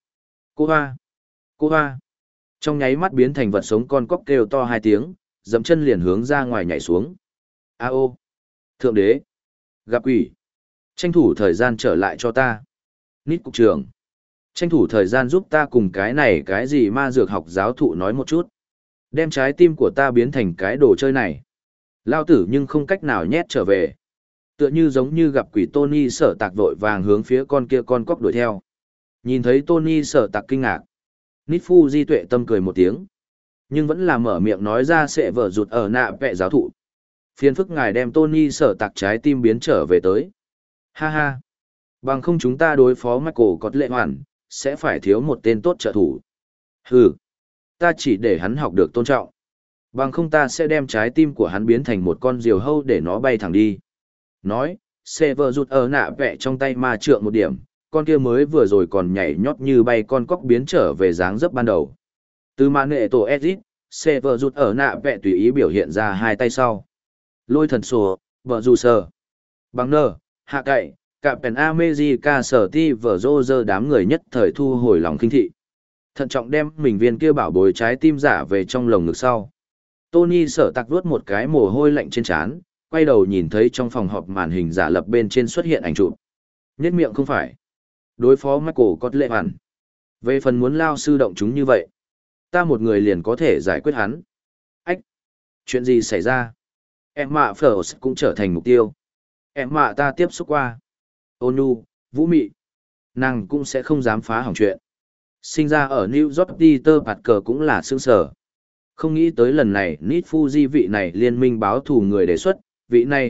hoa. Trong nháy mắt biến thành vật sống con cóc kêu to hai tiếng, dẫm chân liền hướng ra ngoài nhảy xuống. Ô. Thượng đế. Gặp quỷ. Tranh thủ thời gian trở lại cho ta. Nít cục trưởng. Tranh thủ thời gian giúp ta cùng cái này cái gì ma dược học giáo thụ nói một chút. Đem trái tim của ta biến thành cái đồ chơi này. Lao tử nhưng không cách nào nhét trở về. Tựa như giống như gặp quỷ Tony sở tạc vội vàng hướng phía con kia con cóc đuổi theo. Nhìn thấy Tony sở tạc kinh ngạc. Nít Fuji tuệ tâm cười một tiếng. Nhưng vẫn là mở miệng nói ra sẽ vở rụt ở nạ vẹ giáo thụ. Phiền phức ngài đem Tony sở tạc trái tim biến trở về tới. Ha ha. Bằng không chúng ta đối phó Michael cọt lệ hoàn, sẽ phải thiếu một tên tốt trợ thủ. Hừ. Ta chỉ để hắn học được tôn trọng. Bằng không ta sẽ đem trái tim của hắn biến thành một con diều hâu để nó bay thẳng đi. Nói, xe vợ rụt ở nạ vẽ trong tay ma trượng một điểm, con kia mới vừa rồi còn nhảy nhót như bay con cóc biến trở về dáng dấp ban đầu. Từ màn nghệ tổ Ezit, xe vợ rụt ở nạ vẽ tùy ý biểu hiện ra hai tay sau. Lôi thần sổ, vợ dù sờ. Bằng nơ, hạ cậy, cả pèn America sở ti vợ rô rơ đám người nhất thời thu hồi lòng kinh thị. Thận trọng đem mình viên kia bảo bối trái tim giả về trong lồng ngực sau. Tony sở tạc vuốt một cái mồ hôi lạnh trên trán, quay đầu nhìn thấy trong phòng họp màn hình giả lập bên trên xuất hiện ảnh chụp. Nhất miệng không phải. Đối phó Michael có lệ hẳn. Về phần muốn lao sư động chúng như vậy, ta một người liền có thể giải quyết hắn. Ách! Chuyện gì xảy ra? Em mạ First cũng trở thành mục tiêu. Em mạ ta tiếp xúc qua. Ônu, vũ mị. Nàng cũng sẽ không dám phá hỏng chuyện. Sinh ra ở New York Peter Parker cũng là sương sở. Không nghĩ tới lần này Nit Fuji vị này liên minh báo thù người đề xuất, vị này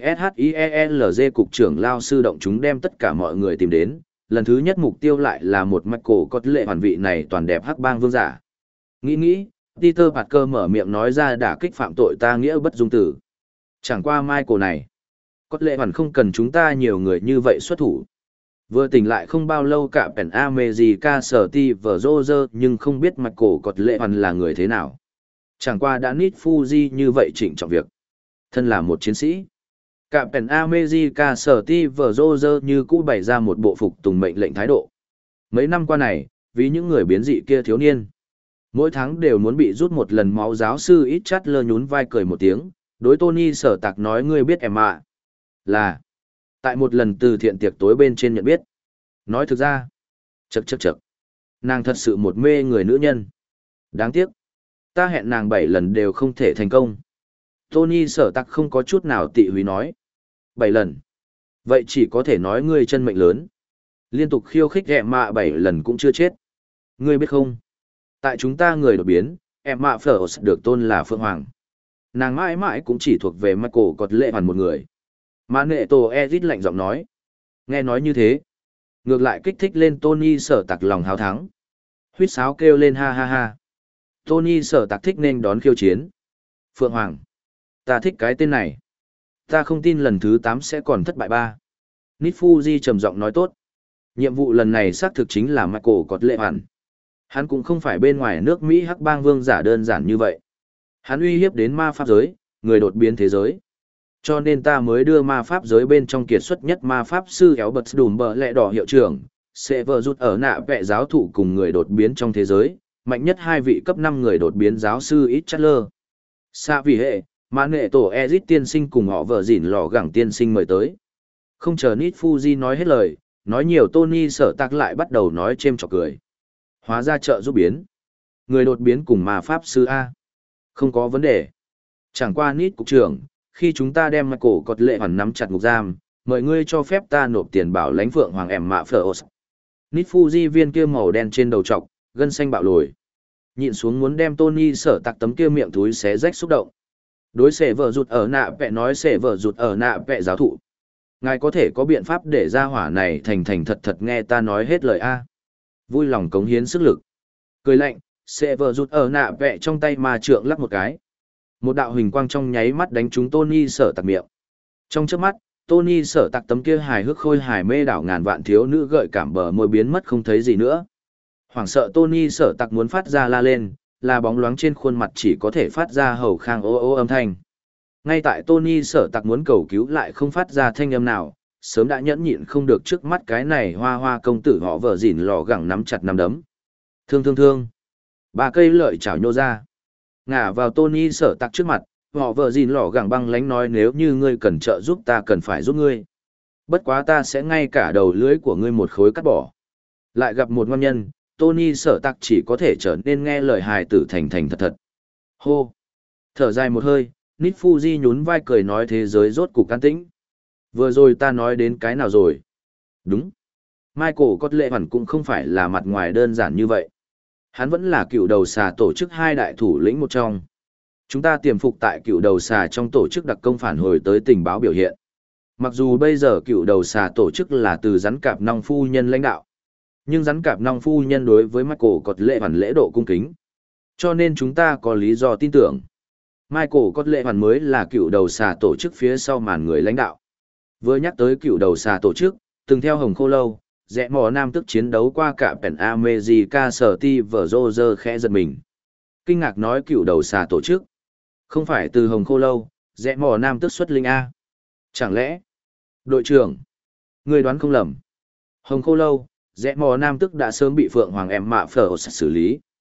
SHIELZ cục trưởng lao sư động chúng đem tất cả mọi người tìm đến, lần thứ nhất mục tiêu lại là một Michael có lệ hoàn vị này toàn đẹp hắc bang vương giả. Nghĩ, Peter Parker mở miệng nói ra đả kích phạm tội ta nghĩa bất dung tử. Chẳng qua Michael này, có lệ hoàn không cần chúng ta nhiều người như vậy xuất thủ. Vừa tỉnh lại không bao lâu cả Pen America sở ti vở Roger nhưng không biết Michael có lệ hoàn là người thế nào. Chẳng qua đã Nit Fuji như vậy chỉnh trọng việc. Thân là một chiến sĩ. Cả Pen America sở ti vở Roger như cũ bày ra một bộ phục tùng mệnh lệnh thái độ. Mấy năm qua này, vì những người biến dị kia thiếu niên. Mỗi tháng đều muốn bị rút một lần máu giáo sư ít chát lơ nhún vai cười một tiếng. Đối Tony sở tạc nói ngươi biết em ạ. Là. Tại một lần từ thiện tiệc tối bên trên nhận biết. Nói thực ra. Chậc. Nàng thật sự một mê người nữ nhân. Đáng tiếc. Ta hẹn nàng 7 lần đều không thể thành công. Tony sở tặc không có chút nào tị húy nói. 7 lần. Vậy chỉ có thể nói ngươi chân mệnh lớn. Liên tục khiêu khích em mạ 7 lần cũng chưa chết. Ngươi biết không? Tại chúng ta người đột biến, em mạ First được tôn là Phượng Hoàng. Nàng mãi mãi cũng chỉ thuộc về Michael có lệ hoàn một người. Mà nệ tổ Ezit lạnh giọng nói. Nghe nói như thế. Ngược lại kích thích lên Tony sở tặc lòng háo thắng. Huýt sáo kêu lên ha ha ha. Tony sở tặc thích nên đón khiêu chiến. Phượng Hoàng. Ta thích cái tên này. Ta không tin lần thứ 8 sẽ còn thất bại ba. Nit Fuji trầm giọng nói tốt. Nhiệm vụ lần này xác thực chính là Michael có lệ hoàn. Hắn cũng không phải bên ngoài nước Mỹ hắc bang vương giả đơn giản như vậy. Hắn uy hiếp đến ma pháp giới, người đột biến thế giới. Cho nên ta mới đưa ma pháp giới bên trong kiệt xuất nhất ma pháp sư éo bật đùm bờ lẹ đỏ hiệu trưởng, sẽ vợ rút ở nạ vẹ giáo thụ cùng người đột biến trong thế giới, mạnh nhất 2 vị cấp 5 người đột biến giáo sư ít chất lơ. Xa vì hệ, mà nghệ tổ Ezit tiên sinh cùng họ vợ dỉn lò gẳng tiên sinh mời tới. Không chờ Nit Fuji nói hết lời, nói nhiều Tony sở tạc lại bắt đầu nói chêm chọc cười. Hóa ra trợ giúp biến. Người đột biến cùng ma pháp sư A. Không có vấn đề. Chẳng qua Nit cục trưởng, khi chúng ta đem Michael có lệ hoàn nắm chặt ngục giam, mời ngươi cho phép ta nộp tiền bảo lãnh Phượng Hoàng em mạ First. Nit Fuji viên kia màu đen trên đầu trọc, gân xanh bạo lồi. Nhịn xuống muốn đem Tony sở tạc tấm kia miệng túi xé rách xúc động. Đối xẻ vợ rụt ở nạ vẹ nói xẻ vợ rụt ở nạ vẹ giáo thụ. Ngài có thể có biện pháp để ra hỏa này thành thật nghe ta nói hết lời A. Vui lòng cống hiến sức lực. Cười lạnh, xẻ vợ rụt ở nạ vẹ trong tay ma trượng lắc một cái. Một đạo huỳnh quang trong nháy mắt đánh trúng Tony sở tạc miệng. Trong chớp mắt, Tony sở tạc tấm kia hài hước khôi hài mê đảo ngàn vạn thiếu nữ gợi cảm bờ môi biến mất không thấy gì nữa. Hoảng sợ Tony sở tạc muốn phát ra la lên, là bóng loáng trên khuôn mặt chỉ có thể phát ra hầu khang ô ô âm thanh. Ngay tại Tony sở tạc muốn cầu cứu lại không phát ra thanh âm nào, sớm đã nhẫn nhịn không được trước mắt cái này hoa hoa công tử họ vợ dỉn lò gẳng nắm chặt nắm đấm. Thương. 3 cây lợi chảo nhô ra. Ngả vào Tony sở tạc trước mặt, họ vợ dìn lỏ gẳng băng lánh nói nếu như ngươi cần trợ giúp ta cần phải giúp ngươi. Bất quá ta sẽ ngay cả đầu lưới của ngươi một khối cắt bỏ. Lại gặp một ngon nhân, Tony sở tạc chỉ có thể trở nên nghe lời hài tử thành thật. Hô! Thở dài một hơi, Nit Fuji nhún vai cười nói thế giới rốt cục can tĩnh. Vừa rồi ta nói đến cái nào rồi? Đúng. Michael có lệ hẳn cũng không phải là mặt ngoài đơn giản như vậy. Hắn vẫn là cựu đầu xà tổ chức 2 đại thủ lĩnh một trong. Chúng ta tiềm phục tại cựu đầu xà trong tổ chức đặc công phản hồi tới tình báo biểu hiện. Mặc dù bây giờ cựu đầu xà tổ chức là từ rắn cạp nong phu nhân lãnh đạo, nhưng rắn cạp nong phu nhân đối với Michael có lệ hoàn lễ độ cung kính. Cho nên chúng ta có lý do tin tưởng. Michael có lệ hoàn mới là cựu đầu xà tổ chức phía sau màn người lãnh đạo. Vừa nhắc tới cựu đầu xà tổ chức, từng theo Hồng Khô Lâu, rẽ mò nam tức chiến đấu qua cả Pen America sở ti vở Roger khẽ giật mình. Kinh ngạc nói cựu đầu xà tổ chức. Không phải từ Hồng Khô Lâu, rẽ mò nam tức xuất linh A. Chẳng lẽ, đội trưởng, người đoán không lầm. Hồng Khô Lâu, rẽ mò nam tức đã sớm bị Phượng Hoàng em mạ First xử lý.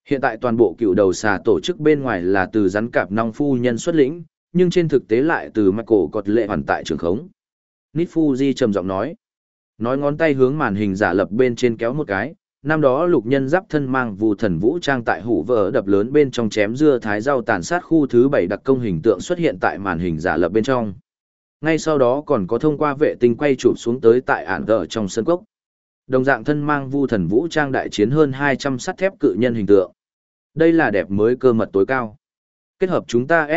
Hiện tại toàn bộ cựu đầu xà tổ chức bên ngoài là từ rắn cạp nong phu nhân xuất lĩnh, nhưng trên thực tế lại từ Michael Cọt lệ hoàn tại trường khống. Nít Fuji trầm giọng nói. Nói ngón tay hướng màn hình giả lập bên trên kéo một cái, năm đó lục nhân giáp thân mang vù thần vũ trang tại hủ vỡ đập lớn bên trong chém dưa thái rau tàn sát khu thứ 7 đặc công hình tượng xuất hiện tại màn hình giả lập bên trong. Ngay sau đó còn có thông qua vệ tinh quay chụp xuống tới tại ản gờ trong sân cốc. Đồng dạng thân mang vu thần vũ trang đại chiến hơn 200 sắt thép cự nhân hình tượng. Đây là đẹp mới cơ mật tối cao. Kết hợp chúng ta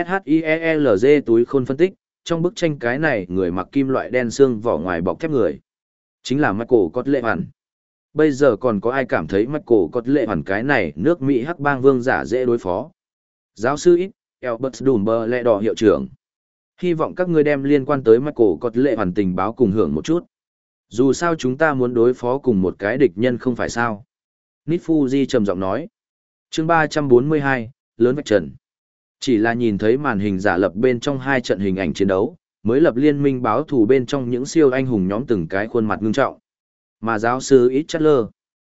SHIELZ túi khôn phân tích, trong bức tranh cái này người mặc kim loại đen xương vỏ ngoài bọc thép người. Chính là Michael Cọt lệ hoàn. Bây giờ còn có ai cảm thấy Michael Cọt lệ hoàn cái này nước Mỹ hắc bang vương giả dễ đối phó. Giáo sư ít, Albert Dumbledore hiệu trưởng. Hy vọng các ngươi đem liên quan tới Michael Cọt lệ hoàn tình báo cùng hưởng một chút. Dù sao chúng ta muốn đối phó cùng một cái địch nhân không phải sao. Nít Fuji trầm giọng nói. Chương 342, lớn vạch trần. Chỉ là nhìn thấy màn hình giả lập bên trong hai trận hình ảnh chiến đấu, mới lập liên minh báo thù bên trong những siêu anh hùng nhóm từng cái khuôn mặt ngưng trọng. Mà giáo sư ít Chatler,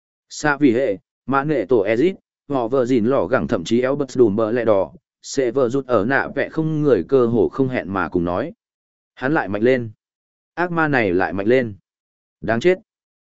Sa Vì Hệ, Mã Nghệ Tổ Ezit, họ vợ gìn lỏ gẳng thậm chí Albert Dumbledore, sẽ vợ rút ở nạ vẽ không người cơ hồ không hẹn mà cùng nói. Hắn lại mạnh lên. Ác ma này lại mạnh lên. Đáng chết.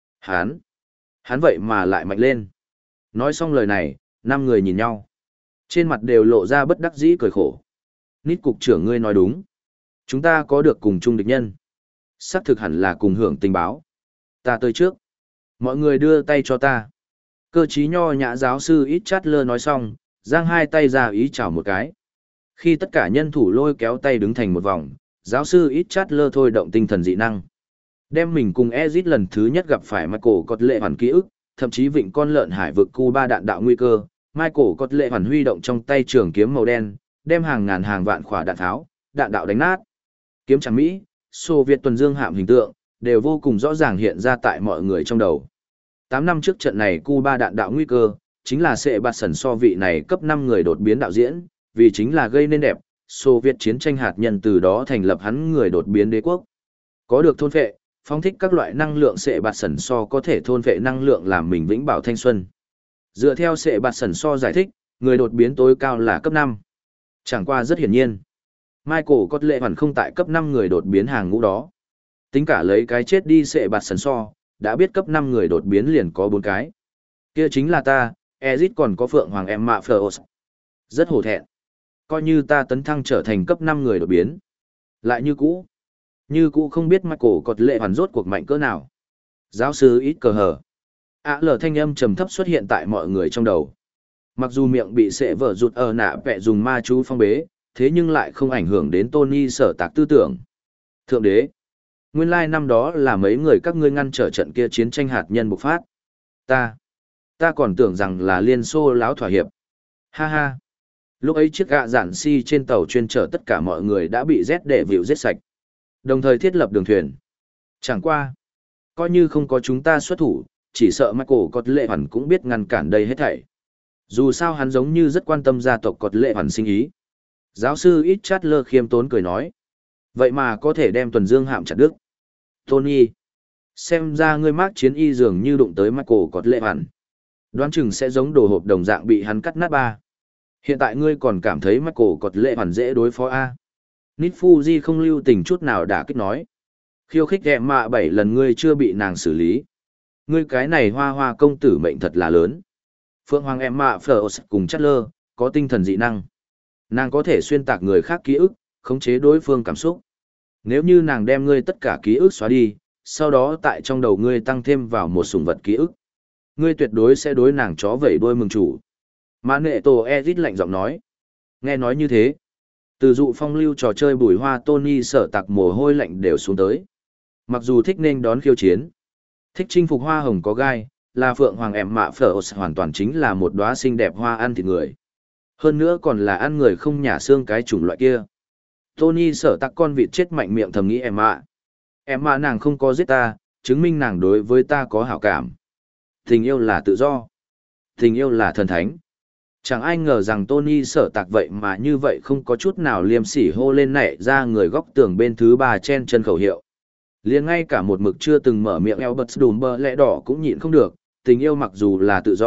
Hắn vậy mà lại mạnh lên. Nói xong lời này, 5 người nhìn nhau. Trên mặt đều lộ ra bất đắc dĩ cười khổ. Nít cục trưởng ngươi nói đúng. Chúng ta có được cùng chung địch nhân. Xác thực hẳn là cùng hưởng tình báo. Ta tới trước. Mọi người đưa tay cho ta. Cơ trí nho nhã giáo sư ít Chatler nói xong, giang hai tay ra ý chào một cái. Khi tất cả nhân thủ lôi kéo tay đứng thành một vòng, giáo sư ít Chatler thôi động tinh thần dị năng. Đem mình cùng Ezit lần thứ nhất gặp phải Michael Cọt lệ hoàn ký ức, thậm chí vịnh con lợn hải vực Cuba đạn đạo nguy cơ, Michael Cọt lệ hoàn huy động trong tay trường kiếm màu đen, đem hàng ngàn hàng vạn quả đạn tháo, đạn đạo đánh nát. Kiếm trắng Mỹ, Xô Viết tuần dương hạm hình tượng, đều vô cùng rõ ràng hiện ra tại mọi người trong đầu. 8 năm trước trận này Cuba đạn đạo nguy cơ, chính là sẽ bạt sần so vị này cấp 5 người đột biến đạo diễn, vì chính là gây nên đẹp, Xô Viết chiến tranh hạt nhân từ đó thành lập hắn người đột biến đế quốc. Có được thôn phệ, phóng thích các loại năng lượng sẽ bạt sần so có thể thôn phệ năng lượng làm mình vĩnh bảo thanh xuân. Dựa theo sẽ bạt sần so giải thích, người đột biến tối cao là cấp 5. Chẳng qua rất hiển nhiên. Michael Cọt lệ hoàn không tại cấp 5 người đột biến hàng ngũ đó. Tính cả lấy cái chết đi sẽ bạt sần so, đã biết cấp 5 người đột biến liền có 4 cái. Kia chính là ta, Ezit còn có Phượng Hoàng Emma Frost. Rất hổ thẹn. Coi như ta tấn thăng trở thành cấp 5 người đột biến. Lại như cũ. Như cũ không biết Michael Cọt lệ hoàn rốt cuộc mạnh cỡ nào. Giáo sư ít cờ hờ. Lờ thanh âm trầm thấp xuất hiện tại mọi người trong đầu. Mặc dù miệng bị sệ vở rụt ở nạ vẽ dùng ma chú phong bế, thế nhưng lại không ảnh hưởng đến Tony sở tạc tư tưởng. Thượng đế. Nguyên lai năm đó là mấy người các ngươi ngăn trở trận kia chiến tranh hạt nhân bộc phát. Ta còn tưởng rằng là Liên Xô láo thỏa hiệp. Ha ha. Lúc ấy chiếc gạ giản si trên tàu chuyên chở tất cả mọi người đã bị rét để vịu giết sạch. Đồng thời thiết lập đường thuyền. Chẳng qua. Coi như không có chúng ta xuất thủ, chỉ sợ Michael Cọt lệ hoàn cũng biết ngăn cản đây hết thảy. Dù sao hắn giống như rất quan tâm gia tộc Cọt lệ hoàn sinh ý. Giáo sư ít Chatler khiêm tốn cười nói. Vậy mà có thể đem tuần dương hạm chặt đứt. Tony. Xem ra ngươi mác chiến y dường như đụng tới Michael Cọt lệ hoàn. Đoán chừng sẽ giống đồ hộp đồng dạng bị hắn cắt nát ba. Hiện tại ngươi còn cảm thấy Michael Cọt lệ hoàn dễ đối phó A. Nít Fuji không lưu tình chút nào đả kích nói. Khiêu khích em mạ 7 lần ngươi chưa bị nàng xử lý. Ngươi cái này hoa hoa công tử mệnh thật là lớn. Phượng Hoàng em mạ Frost cùng Chatler, có tinh thần dị năng. Nàng có thể xuyên tạc người khác ký ức, khống chế đối phương cảm xúc. Nếu như nàng đem ngươi tất cả ký ức xóa đi, sau đó tại trong đầu ngươi tăng thêm vào một sủng vật ký ức, ngươi tuyệt đối sẽ đối nàng chó vẩy đuôi mừng chủ. Mã Nghệ Tổ Ezit lạnh giọng nói. Nghe nói như thế, từ dụ phong lưu trò chơi bùi hoa Tony sở tạc mồ hôi lạnh đều xuống tới. Mặc dù thích nên đón khiêu chiến, thích chinh phục hoa hồng có gai, là Phượng Hoàng em mạ Frost hoàn toàn chính là một đóa xinh đẹp hoa ăn thịt người. Hơn nữa còn là ăn người không nhả xương cái chủng loại kia. Tony sở tạc con vịt chết mạnh miệng thầm nghĩ em mạ. Em mạ nàng không có giết ta, chứng minh nàng đối với ta có hảo cảm. Tình yêu là tự do. Tình yêu là thần thánh. Chẳng ai ngờ rằng Tony sở tạc vậy mà như vậy không có chút nào liêm sỉ hô lên nảy ra người góc tường bên thứ ba chen chân khẩu hiệu. Liền ngay cả một mực chưa từng mở miệng Albert Dumbledore cũng nhịn không được, tình yêu mặc dù là tự do,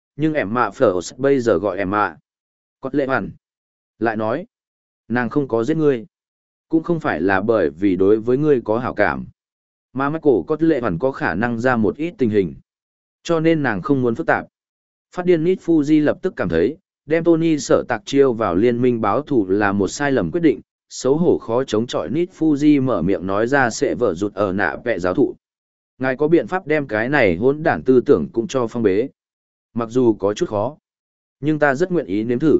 nhưng em mạ phở bây giờ gọi em mạ. Cốt lệ hoàn. Lại nói, nàng không có giết ngươi. Cũng không phải là bởi vì đối với ngươi có hảo cảm. Mà Michael cốt lệ hoàn có khả năng ra một ít tình hình. Cho nên nàng không muốn phức tạp. Phát điên Nít Fuji lập tức cảm thấy, đem Tony Sở Tạc chiêu vào liên minh báo thù là một sai lầm quyết định, xấu hổ khó chống chọi. Nít Fuji mở miệng nói ra sẽ vở rụt ở nạ vẹ giáo thụ. Ngài có biện pháp đem cái này hỗn đản tư tưởng cũng cho phong bế. Mặc dù có chút khó, nhưng ta rất nguyện ý nếm thử.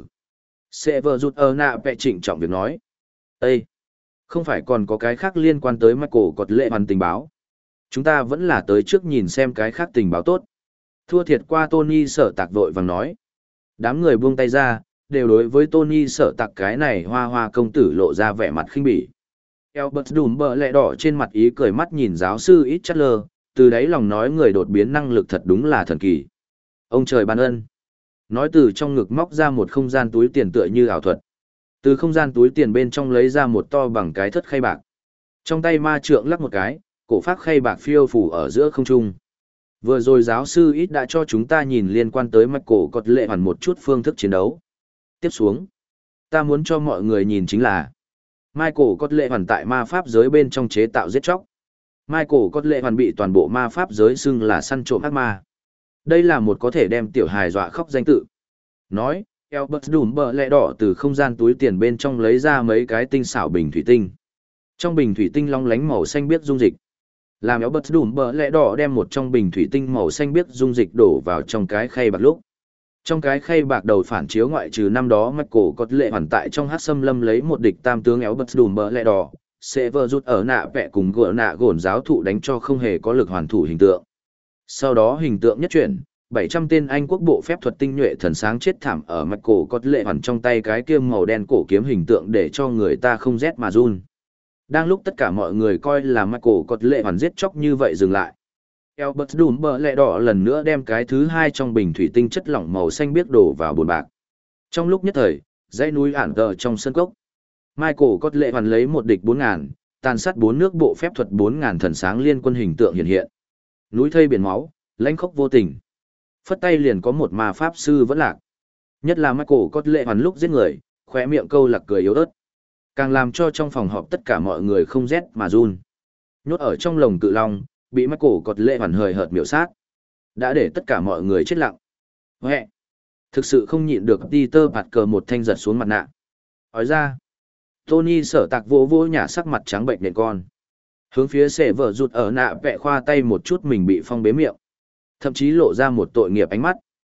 Sẽ vở rụt ở nạ vẹ trịnh trọng việc nói. Ê! Không phải còn có cái khác liên quan tới Michael cột lệ hoàn tình báo. Chúng ta vẫn là tới trước nhìn xem cái khác tình báo tốt. Thua thiệt qua Tony Sở Tạc vội vàng nói. Đám người buông tay ra, đều đối với Tony Sở Tạc cái này hoa hoa công tử lộ ra vẻ mặt khinh bỉ. Albert đùm bờ lẹ đỏ trên mặt ý cười mắt nhìn giáo sư ít chất lơ, từ đấy lòng nói người đột biến năng lực thật đúng là thần kỳ. Ông trời ban ân. Nói từ trong ngực móc ra một không gian túi tiền tựa như ảo thuật. Từ không gian túi tiền bên trong lấy ra một to bằng cái thất khay bạc. Trong tay ma trượng lắc một cái, cổ phát khay bạc phiêu phủ ở giữa không trung. Vừa rồi giáo sư ít đã cho chúng ta nhìn liên quan tới Michael cột lệ hoàn một chút phương thức chiến đấu. Tiếp xuống, ta muốn cho mọi người nhìn chính là Michael cột lệ hoàn tại ma pháp giới bên trong chế tạo giết chóc. Michael cột lệ hoàn bị toàn bộ ma pháp giới xưng là săn trộm ác ma. Đây là một có thể đem tiểu hài dọa khóc danh tự. Nói, Albert đùm bờ lẹ đỏ từ không gian túi tiền bên trong lấy ra mấy cái tinh xảo bình thủy tinh. Trong bình thủy tinh long lánh màu xanh biếc dung dịch. Làm Albert đùm bờ lẹ đỏ đem một trong bình thủy tinh màu xanh biếc dung dịch đổ vào trong cái khay bạc lúc. Trong cái khay bạc đầu phản chiếu ngoại trừ năm đó Michael cột lệ hoàn tại trong hát xâm lâm lấy một địch tam tướng Albert đùm bờ lẹ đỏ. Sẽ vờ rút ở nạ vẹ cùng gỡ nạ gổn giáo thụ đánh cho không hề có lực hoàn thủ hình tượng. Sau đó hình tượng nhất chuyển, 700 tên Anh quốc bộ phép thuật tinh nhuệ thần sáng chết thảm ở Michael cột lệ hoàn trong tay cái kia màu đen cổ kiếm hình tượng để cho người ta không rét mà run. Đang lúc tất cả mọi người coi là Michael cột lệ hoàn giết chóc như vậy dừng lại. Albert đùm bờ lẹ đỏ lần nữa đem cái thứ hai trong bình thủy tinh chất lỏng màu xanh biếc đổ vào bồn bạc. Trong lúc nhất thời, dãy núi ản tờ trong sân cốc. Michael cột lệ hoàn lấy một địch 4.000, tàn sát 4 nước bộ phép thuật 4.000 thần sáng liên quân hình tượng hiện hiện. Núi thây biển máu, lãnh khốc vô tình. Phất tay liền có một ma pháp sư vẫn lạc. Nhất là Michael cột lệ hoàn lúc giết người, khóe miệng câu lạc cười yếu ớt. Càng làm cho trong phòng họp tất cả mọi người không rét mà run. Nhốt ở trong lồng cự long, bị Michael cột lệ hoàn hời hợt miểu sát. Đã để tất cả mọi người chết lặng. Huệ! Thực sự không nhịn được Peter Parker một thanh giật xuống mặt nạ. Ói ra! Tony Sở Tạc vỗ vỗ nhả sắc mặt trắng bệnh nện con. Hướng phía sệ vợ rụt ở nạ vẽ khoa tay một chút mình bị phong bế miệng. Thậm chí lộ ra một tội nghiệp ánh mắt.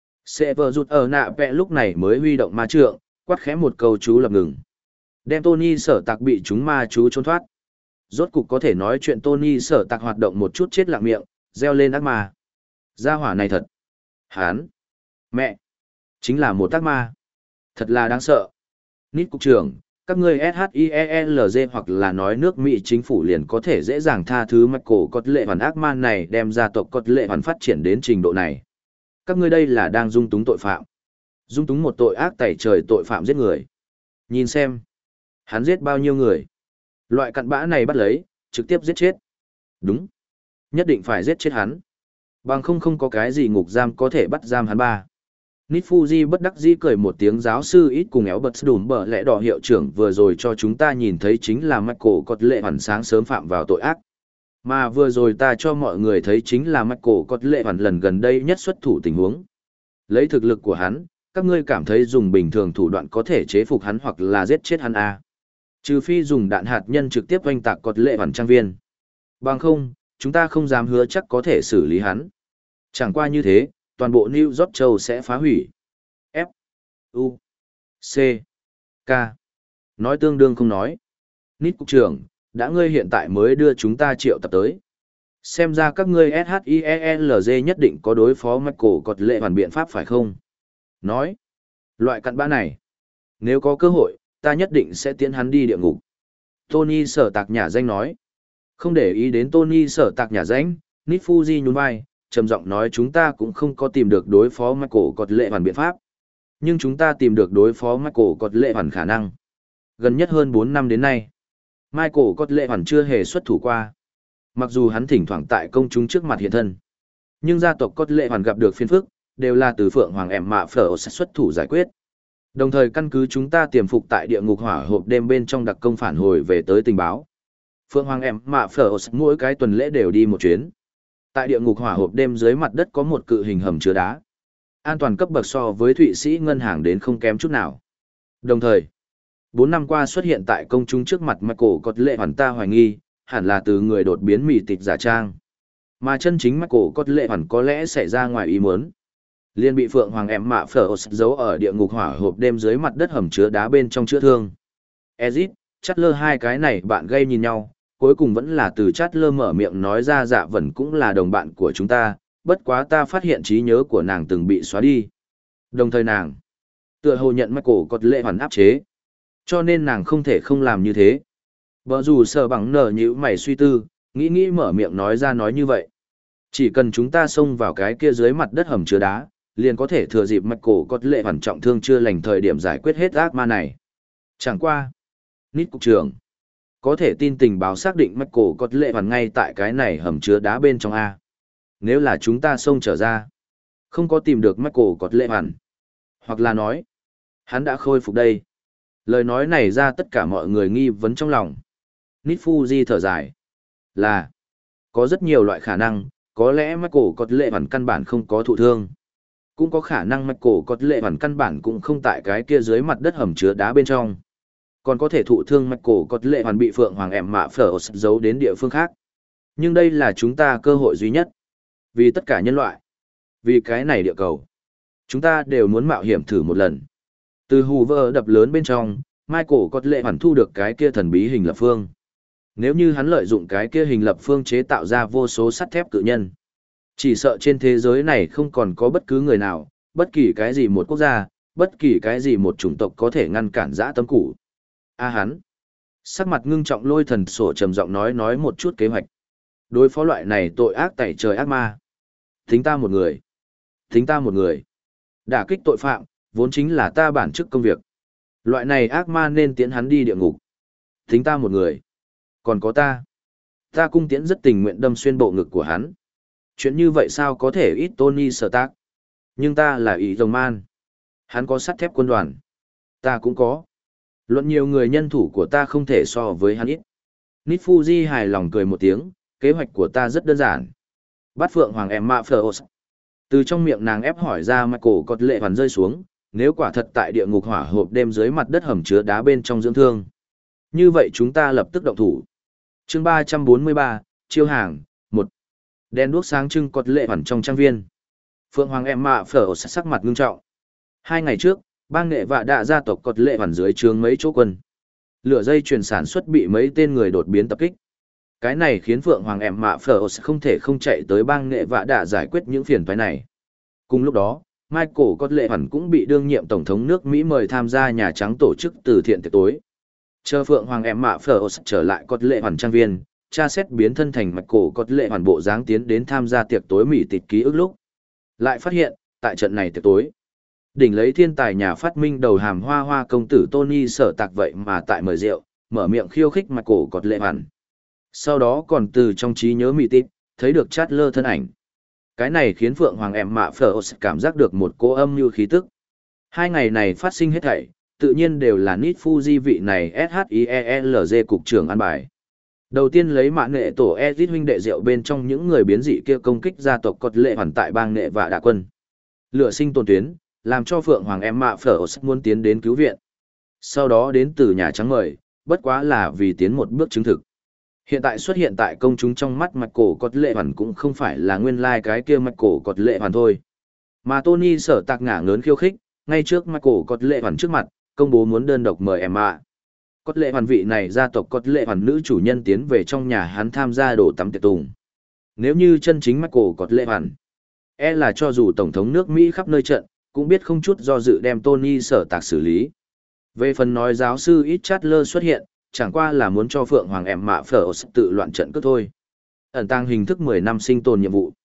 Sệ vợ rụt ở nạ vẽ lúc này mới huy động ma trượng, quát khẽ một câu chú lập ngừng. Đem Tony Sở Tạc bị chúng ma chú trốn thoát. Rốt cục có thể nói chuyện Tony Sở Tạc hoạt động một chút chết lặng miệng, reo lên ác ma. Gia hỏa này thật. Hán. Mẹ. Chính là một ác ma. Thật là đáng sợ. Nít cục trưởng, các ngươi SHIELZ hoặc là nói nước Mỹ chính phủ liền có thể dễ dàng tha thứ Michael cột lệ hoàn ác ma này đem gia tộc cột lệ hoàn phát triển đến trình độ này. Các ngươi đây là đang dung túng tội phạm. Dung túng một tội ác tẩy trời tội phạm giết người. Nhìn xem. Hắn giết bao nhiêu người. Loại cặn bã này bắt lấy, trực tiếp giết chết. Đúng. Nhất định phải giết chết hắn. Bằng không có cái gì ngục giam có thể bắt giam hắn ba. Nít Fuji bất đắc dĩ cười một tiếng giáo sư ít cùng éo bật đùm bờ lẽ đỏ hiệu trưởng vừa rồi cho chúng ta nhìn thấy chính là Michael cột lệ hoàn sáng sớm phạm vào tội ác. Mà vừa rồi ta cho mọi người thấy chính là Michael cột lệ hoàn lần gần đây nhất xuất thủ tình huống. Lấy thực lực của hắn, các ngươi cảm thấy dùng bình thường thủ đoạn có thể chế phục hắn hoặc là giết chết hắn à. Trừ phi dùng đạn hạt nhân trực tiếp oanh tạc cột lệ hoàn trang viên. Bằng không, chúng ta không dám hứa chắc có thể xử lý hắn. Chẳng qua như thế, toàn bộ New York châu sẽ phá hủy. F. U. C. K. Nói tương đương không nói. Nít cục trưởng, đã ngươi hiện tại mới đưa chúng ta triệu tập tới. Xem ra các ngươi SHIELZ nhất định có đối phó Michael cột lệ hoàn biện pháp phải không? Nói. Loại cặn bã này. Nếu có cơ hội, ta nhất định sẽ tiến hắn đi địa ngục. Tony Sở Tạc nhà danh nói. Không để ý đến Tony Sở Tạc nhà danh, Nít Fuji nhún vai, trầm giọng nói chúng ta cũng không có tìm được đối phó Michael cột lệ hoàn biện pháp. Nhưng chúng ta tìm được đối phó Michael cột lệ hoàn khả năng. Gần nhất hơn 4 năm đến nay, Michael cột lệ hoàn chưa hề xuất thủ qua. Mặc dù hắn thỉnh thoảng tại công chúng trước mặt hiện thân. Nhưng gia tộc cột lệ hoàn gặp được phiền phức, đều là từ Phượng Hoàng em mạ phở xuất thủ giải quyết. Đồng thời căn cứ chúng ta tiềm phục tại địa ngục hỏa hộp đêm bên trong đặc công phản hồi về tới tình báo. Phượng Hoàng em mạ phở mỗi cái tuần lễ đều đi một chuyến. Tại địa ngục hỏa hộp đêm dưới mặt đất có một cự hình hầm chứa đá. An toàn cấp bậc so với Thụy Sĩ ngân hàng đến không kém chút nào. Đồng thời, 4 năm qua xuất hiện tại công chúng trước mặt Michael có lệ hoàn ta hoài nghi, hẳn là từ người đột biến mì tịch giả trang. Mà chân chính Michael có lệ hoàn có lẽ xảy ra ngoài ý muốn. Liên bị Phượng Hoàng em mạ phở giấu ở địa ngục hỏa hộp đêm dưới mặt đất hầm chứa đá bên trong chữa thương. Ezit, Chatler hai cái này bạn gây nhìn nhau, cuối cùng vẫn là từ Chatler mở miệng nói ra dạ vẩn cũng là đồng bạn của chúng ta, bất quá ta phát hiện trí nhớ của nàng từng bị xóa đi. Đồng thời nàng, tựa hồ nhận Michael có lệ hoàn áp chế. Cho nên nàng không thể không làm như thế. Bở dù sở bằng nở nhíu mày suy tư, nghĩ mở miệng nói ra nói như vậy. Chỉ cần chúng ta xông vào cái kia dưới mặt đất hầm chứa đá, liền có thể thừa dịp Michael có lệ hoàn trọng thương chưa lành thời điểm giải quyết hết ác ma này. Chẳng qua. Nít cục trưởng. Có thể tin tình báo xác định Michael có lệ hoàn ngay tại cái này hầm chứa đá bên trong A. Nếu là chúng ta xông trở ra, không có tìm được Michael có lệ hoàn. Hoặc là nói, hắn đã khôi phục đây. Lời nói này ra tất cả mọi người nghi vấn trong lòng. Nít Fuji thở dài. Là, có rất nhiều loại khả năng, có lẽ Michael có lệ hoàn căn bản không có thụ thương. Cũng có khả năng Michael có lệ hoàn căn bản cũng không tại cái kia dưới mặt đất hầm chứa đá bên trong. Còn có thể thụ thương Michael có lệ hoàn bị Phượng Hoàng em mạ phở giấu đến địa phương khác. Nhưng đây là chúng ta cơ hội duy nhất. Vì tất cả nhân loại. Vì cái này địa cầu. Chúng ta đều muốn mạo hiểm thử một lần. Từ Hoover đập lớn bên trong, Michael có lệ hoàn thu được cái kia thần bí hình lập phương. Nếu như hắn lợi dụng cái kia hình lập phương chế tạo ra vô số sắt thép cự nhân, chỉ sợ trên thế giới này không còn có bất cứ người nào, bất kỳ cái gì một quốc gia, bất kỳ cái gì một chủng tộc có thể ngăn cản dã tâm củ. Hắn. Sắc mặt ngưng trọng Lôi Thần Sổ trầm giọng nói một chút kế hoạch. Đối phó loại này tội ác tẩy trời ác ma. Tính ta một người. Tính ta một người. Đả kích tội phạm, vốn chính là ta bản chức công việc. Loại này ác ma nên tiễn hắn đi địa ngục. Tính ta một người. Còn có ta. Ta cung tiễn rất tình nguyện đâm xuyên bộ ngực của hắn. Chuyện như vậy sao có thể ít Tony Stark. Nhưng ta là ý rồng man. Hắn có sắt thép quân đoàn. Ta cũng có. Luận nhiều người nhân thủ của ta không thể so với hắn ít. Nít Fuji hài lòng cười một tiếng, kế hoạch của ta rất đơn giản. Bắt Phượng Hoàng em mạ phở. Từ trong miệng nàng ép hỏi ra Michael có lệ hoàn rơi xuống, nếu quả thật tại địa ngục hỏa hộp đêm dưới mặt đất hầm chứa đá bên trong dưỡng thương. Như vậy chúng ta lập tức động thủ. Chương 343, chiêu hàng, 1. Đèn đuốc sáng trưng có lệ hoàn trong trang viên. Phượng Hoàng em mạ phở sắc mặt ngưng trọng. 2 ngày trước, bang nghệ vạ đạ gia tộc có lệ hoàn dưới trướng mấy chỗ quân. Lửa dây chuyền sản xuất bị mấy tên người đột biến tập kích. Cái này khiến Phượng Hoàng em mạ phở không thể không chạy tới bang nghệ vạ đạ giải quyết những phiền toái này. Cùng lúc đó, Michael có lệ hoàn cũng bị đương nhiệm tổng thống nước Mỹ mời tham gia Nhà Trắng tổ chức từ thiện tiệc tối. Chờ Phượng Hoàng em mạ phở trở lại có lệ hoàn trang viên, tra xét biến thân thành Michael có lệ hoàn bộ dáng tiến đến tham gia tiệc tối mỉ tịt ký ức lúc. Lại phát hiện, tại trận này tiệc tối, đỉnh lấy thiên tài nhà phát minh đầu hàm hoa hoa công tử Tony Sở Tạc vậy mà tại mời rượu, mở miệng khiêu khích Michael có lệ hoàn. Sau đó còn từ trong trí nhớ mỉ tịt, thấy được Chatler thân ảnh. Cái này khiến Phượng Hoàng em mạ phở cảm giác được một cỗ âm như khí tức. 2 ngày này phát sinh hết thảy, tự nhiên đều là Nít Fuji vị này SHIELZ cục trưởng an bài. Đầu tiên lấy mạng nghệ tổ Ezit huynh đệ rượu bên trong những người biến dị kia công kích gia tộc cột lệ hoàn tại bang nghệ và đạ quân. Lửa sinh tồn tuyến, làm cho Phượng Hoàng em mạ phở muốn tiến đến cứu viện. Sau đó đến từ Nhà Trắng mời, bất quá là vì tiến một bước chứng thực. Hiện tại xuất hiện tại công chúng trong mắt Michael cột lệ hoàn cũng không phải là nguyên lai cái kia Michael cột lệ hoàn thôi. Mà Tony Sở Tạc ngả ngớn khiêu khích, ngay trước Michael cột lệ hoàn trước mặt, công bố muốn đơn độc mời em ạ. Cột lệ hoàn vị này gia tộc cột lệ hoàn nữ chủ nhân tiến về trong nhà hắn tham gia đổ tắm tiệc tùng. Nếu như chân chính Michael cột lệ hoàn, là cho dù tổng thống nước Mỹ khắp nơi trận, cũng biết không chút do dự đem Tony Sở Tạc xử lý. Về phần nói giáo sư ít Chatler xuất hiện, chẳng qua là muốn cho Phượng Hoàng em mạ phở tự loạn trận cướp thôi. Ẩn tàng hình thức 10 năm sinh tồn nhiệm vụ.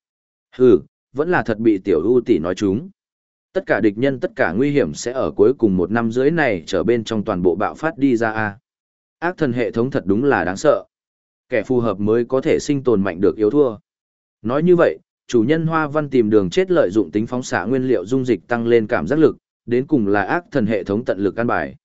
Vẫn là thật bị tiểu ưu tỷ nói chúng. Tất cả địch nhân tất cả nguy hiểm sẽ ở cuối cùng 1 năm rưỡi này trở bên trong toàn bộ bạo phát đi ra a. Ác thần hệ thống thật đúng là đáng sợ. Kẻ phù hợp mới có thể sinh tồn mạnh được yếu thua. Nói như vậy, chủ nhân Hoa Văn tìm đường chết lợi dụng tính phóng xạ nguyên liệu dung dịch tăng lên cảm giác lực, đến cùng là ác thần hệ thống tận lực căn bài.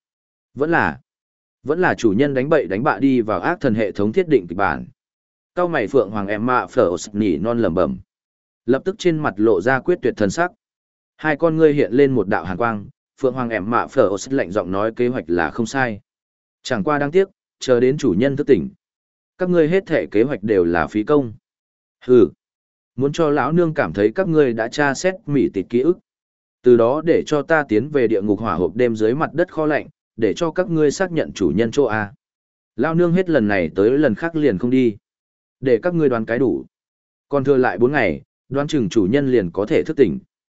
Vẫn là chủ nhân đánh bậy đánh bạ đi vào ác thần hệ thống thiết định kịch bản. Cao mày Phượng Hoàng Emma Phở nỉ non lẩm bẩm. Lập tức trên mặt lộ ra quyết tuyệt thần sắc. Hai con ngươi hiện lên một đạo hàn quang, Phượng Hoàng Emma Phở lạnh giọng nói kế hoạch là không sai. Chẳng qua đáng tiếc, chờ đến chủ nhân thức tỉnh. Các ngươi hết thể kế hoạch đều là phí công. Hừ, muốn cho lão nương cảm thấy các ngươi đã tra xét mỉ tịt ký ức. Từ đó để cho ta tiến về địa ngục hỏa hộp đêm dưới mặt đất kho lạnh, để cho các ngươi xác nhận chủ nhân chỗ A. Lão nương hết lần này tới lần khác liền không đi. Để các ngươi đoán cái đủ. Còn thừa lại 4 ngày, đoán chừng chủ nhân liền có thể thức tỉnh.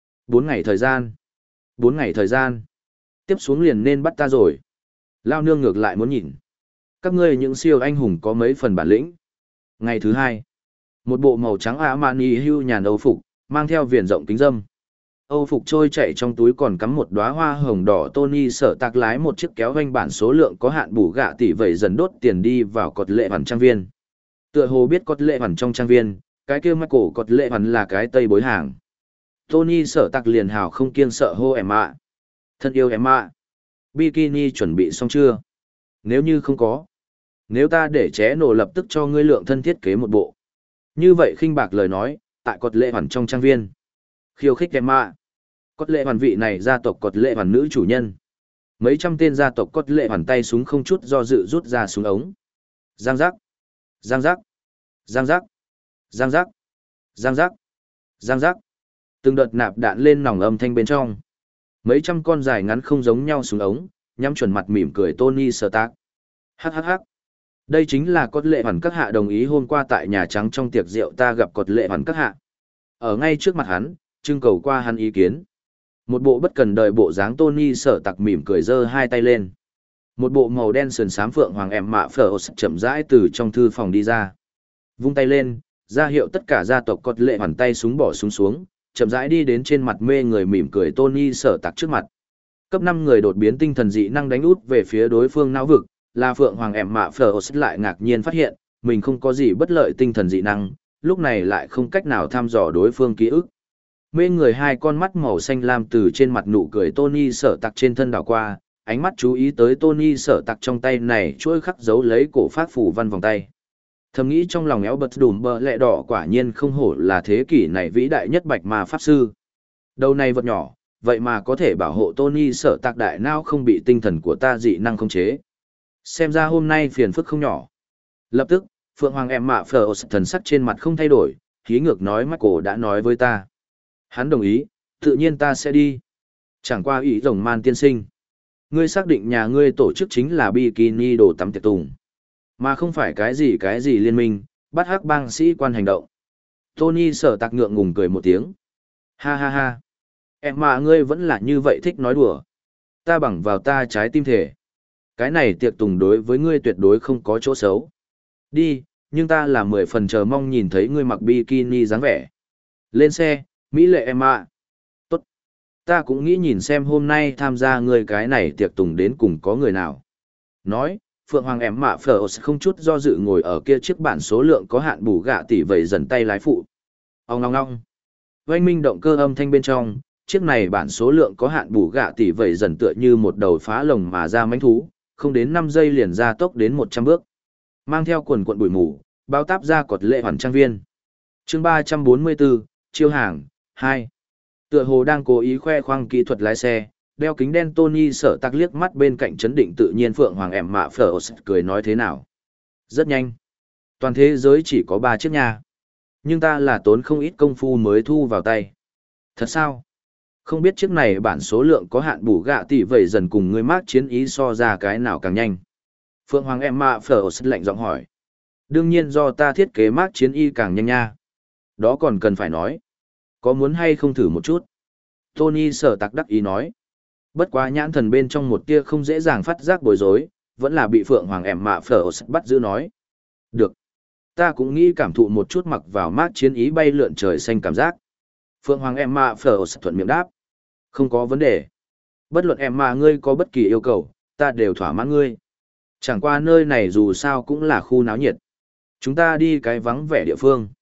4 ngày thời gian. 4 ngày thời gian. Tiếp xuống liền nên bắt ta rồi. Lão nương ngược lại muốn nhìn. Các ngươi những siêu anh hùng có mấy phần bản lĩnh. Ngày thứ 2. Một bộ màu trắng Armani hưu nhàn Âu phục, mang theo viền rộng kính dâm. Âu phục trôi chảy trong túi còn cắm một đóa hoa hồng đỏ. Tony Sở Tạc lái một chiếc kéo vanh bản số lượng có hạn bù gạ tỷ vẩy dần đốt tiền đi vào cột lệ hoàn trang viên. Tựa hồ biết cột lệ hoàn trong trang viên, cái kia Michael cột lệ hoàn là cái tây bối hàng. Tony Sở Tạc liền hào không kiêng sợ hô em ạ. Thân yêu em ạ. Bikini chuẩn bị xong chưa? Nếu như không có. Nếu ta để ché nổ lập tức cho ngươi lượng thân thiết kế một bộ. Như vậy khinh bạc lời nói, tại cột lệ hoàn trong trang viên. Khiêu khích em ạ. Cột lệ hoàn vị này gia tộc cột lệ hoàn nữ chủ nhân. Mấy trăm tên gia tộc cột lệ hoàn tay súng không chút do dự rút ra súng ống. Giang giác. Giang giác. Giang giác. Giang giác. Giang giác. Giang giác. Từng đợt nạp đạn lên nòng âm thanh bên trong. Mấy trăm con dài ngắn không giống nhau súng ống, nhắm chuẩn mặt mỉm cười Tony Stark. Hắc hắc hắc. Đây chính là cột lệ hoàn các hạ đồng ý hôm qua tại Nhà Trắng trong tiệc rượu ta gặp cột lệ hoàn các hạ. Ở ngay trước mặt hắn, trưng cầu qua hắn ý kiến. Một bộ bất cần đời bộ dáng Tony Stark mỉm cười giơ hai tay lên. Một bộ màu đen sườn xám phượng hoàng em mạ phở chậm rãi từ trong thư phòng đi ra. Vung tay lên, ra hiệu tất cả gia tộc cột lệ hoàn tay súng bỏ súng xuống, chậm rãi đi đến trên mặt mê người mỉm cười Tony Stark trước mặt. Cấp 5 người đột biến tinh thần dị năng đánh út về phía đối phương não vực, là phượng hoàng em mạ phở lại ngạc nhiên phát hiện, mình không có gì bất lợi tinh thần dị năng, lúc này lại không cách nào thăm dò đối phương ký ức. Mê người hai con mắt màu xanh lam từ trên mặt nụ cười Tony Stark trên thân đảo qua, ánh mắt chú ý tới Tony Stark trong tay này chuỗi khắc dấu lấy cổ phát phủ văn vòng tay. Thầm nghĩ trong lòng éo bật đùm bờ lẹ đỏ quả nhiên không hổ là thế kỷ này vĩ đại nhất bạch ma pháp sư. Đầu này vật nhỏ, vậy mà có thể bảo hộ Tony Stark đại não không bị tinh thần của ta dị năng khống chế. Xem ra hôm nay phiền phức không nhỏ. Lập tức, Phượng Hoàng em mạ phở thần sắc trên mặt không thay đổi, khí ngược nói Michael đã nói với ta. Hắn đồng ý, tự nhiên ta sẽ đi. Chẳng qua ý rồng man tiên sinh. Ngươi xác định nhà ngươi tổ chức chính là bikini đồ tắm tiệc tùng. Mà không phải cái gì liên minh, bắt hắc bang sĩ quan hành động. Tony Sở Tạc ngượng ngùng cười một tiếng. Ha ha ha. Em mà ngươi vẫn là như vậy thích nói đùa. Ta bằng vào ta trái tim thể. Cái này tiệc tùng đối với ngươi tuyệt đối không có chỗ xấu. Đi, nhưng ta là 10 phần chờ mong nhìn thấy ngươi mặc bikini dáng vẻ. Lên xe, Mỹ lệ em ạ. Tốt. Ta cũng nghĩ nhìn xem hôm nay tham gia ngươi cái này tiệc tùng đến cùng có người nào. Nói, Phượng Hoàng em mạ phở không chút do dự ngồi ở kia chiếc bản số lượng có hạn bù gạ tỷ vẩy dần tay lái phụ. Ông ngong ngong. Oanh minh động cơ âm thanh bên trong, chiếc này bản số lượng có hạn bù gạ tỷ vẩy dần tựa như một đầu phá lồng mà ra mánh thú, không đến 5 giây liền ra tốc đến 100 bước. Mang theo quần cuộn bụi mù, bao táp ra cột lệ hoàn trang viên. Chương 344, chiêu hàng, 2. Tựa hồ đang cố ý khoe khoang kỹ thuật lái xe, đeo kính đen Tony Sở Tạc liếc mắt bên cạnh chấn định tự nhiên Phượng Hoàng em mạ phở cười nói thế nào. Rất nhanh. Toàn thế giới chỉ có 3 chiếc nhà. Nhưng ta là tốn không ít công phu mới thu vào tay. Thật sao? Không biết chiếc này bản số lượng có hạn bù gạ tỷ vậy dần cùng người mác chiến ý so ra cái nào càng nhanh. Phượng Hoàng em mạ phở lạnh giọng hỏi. Đương nhiên do ta thiết kế mác chiến y càng nhanh nha. Đó còn cần phải nói. Có muốn hay không thử một chút? Tony Sở Tạc đắc ý nói. Bất quá nhãn thần bên trong một tia không dễ dàng phát giác bối rối, vẫn là bị Phượng Hoàng em mạ phở bắt giữ nói. Được. Ta cũng nghĩ cảm thụ một chút mặc vào mát chiến ý bay lượn trời xanh cảm giác. Phượng Hoàng em mạ phở thuận miệng đáp. Không có vấn đề. Bất luận em mà ngươi có bất kỳ yêu cầu, ta đều thỏa mãn ngươi. Chẳng qua nơi này dù sao cũng là khu náo nhiệt. Chúng ta đi cái vắng vẻ địa phương.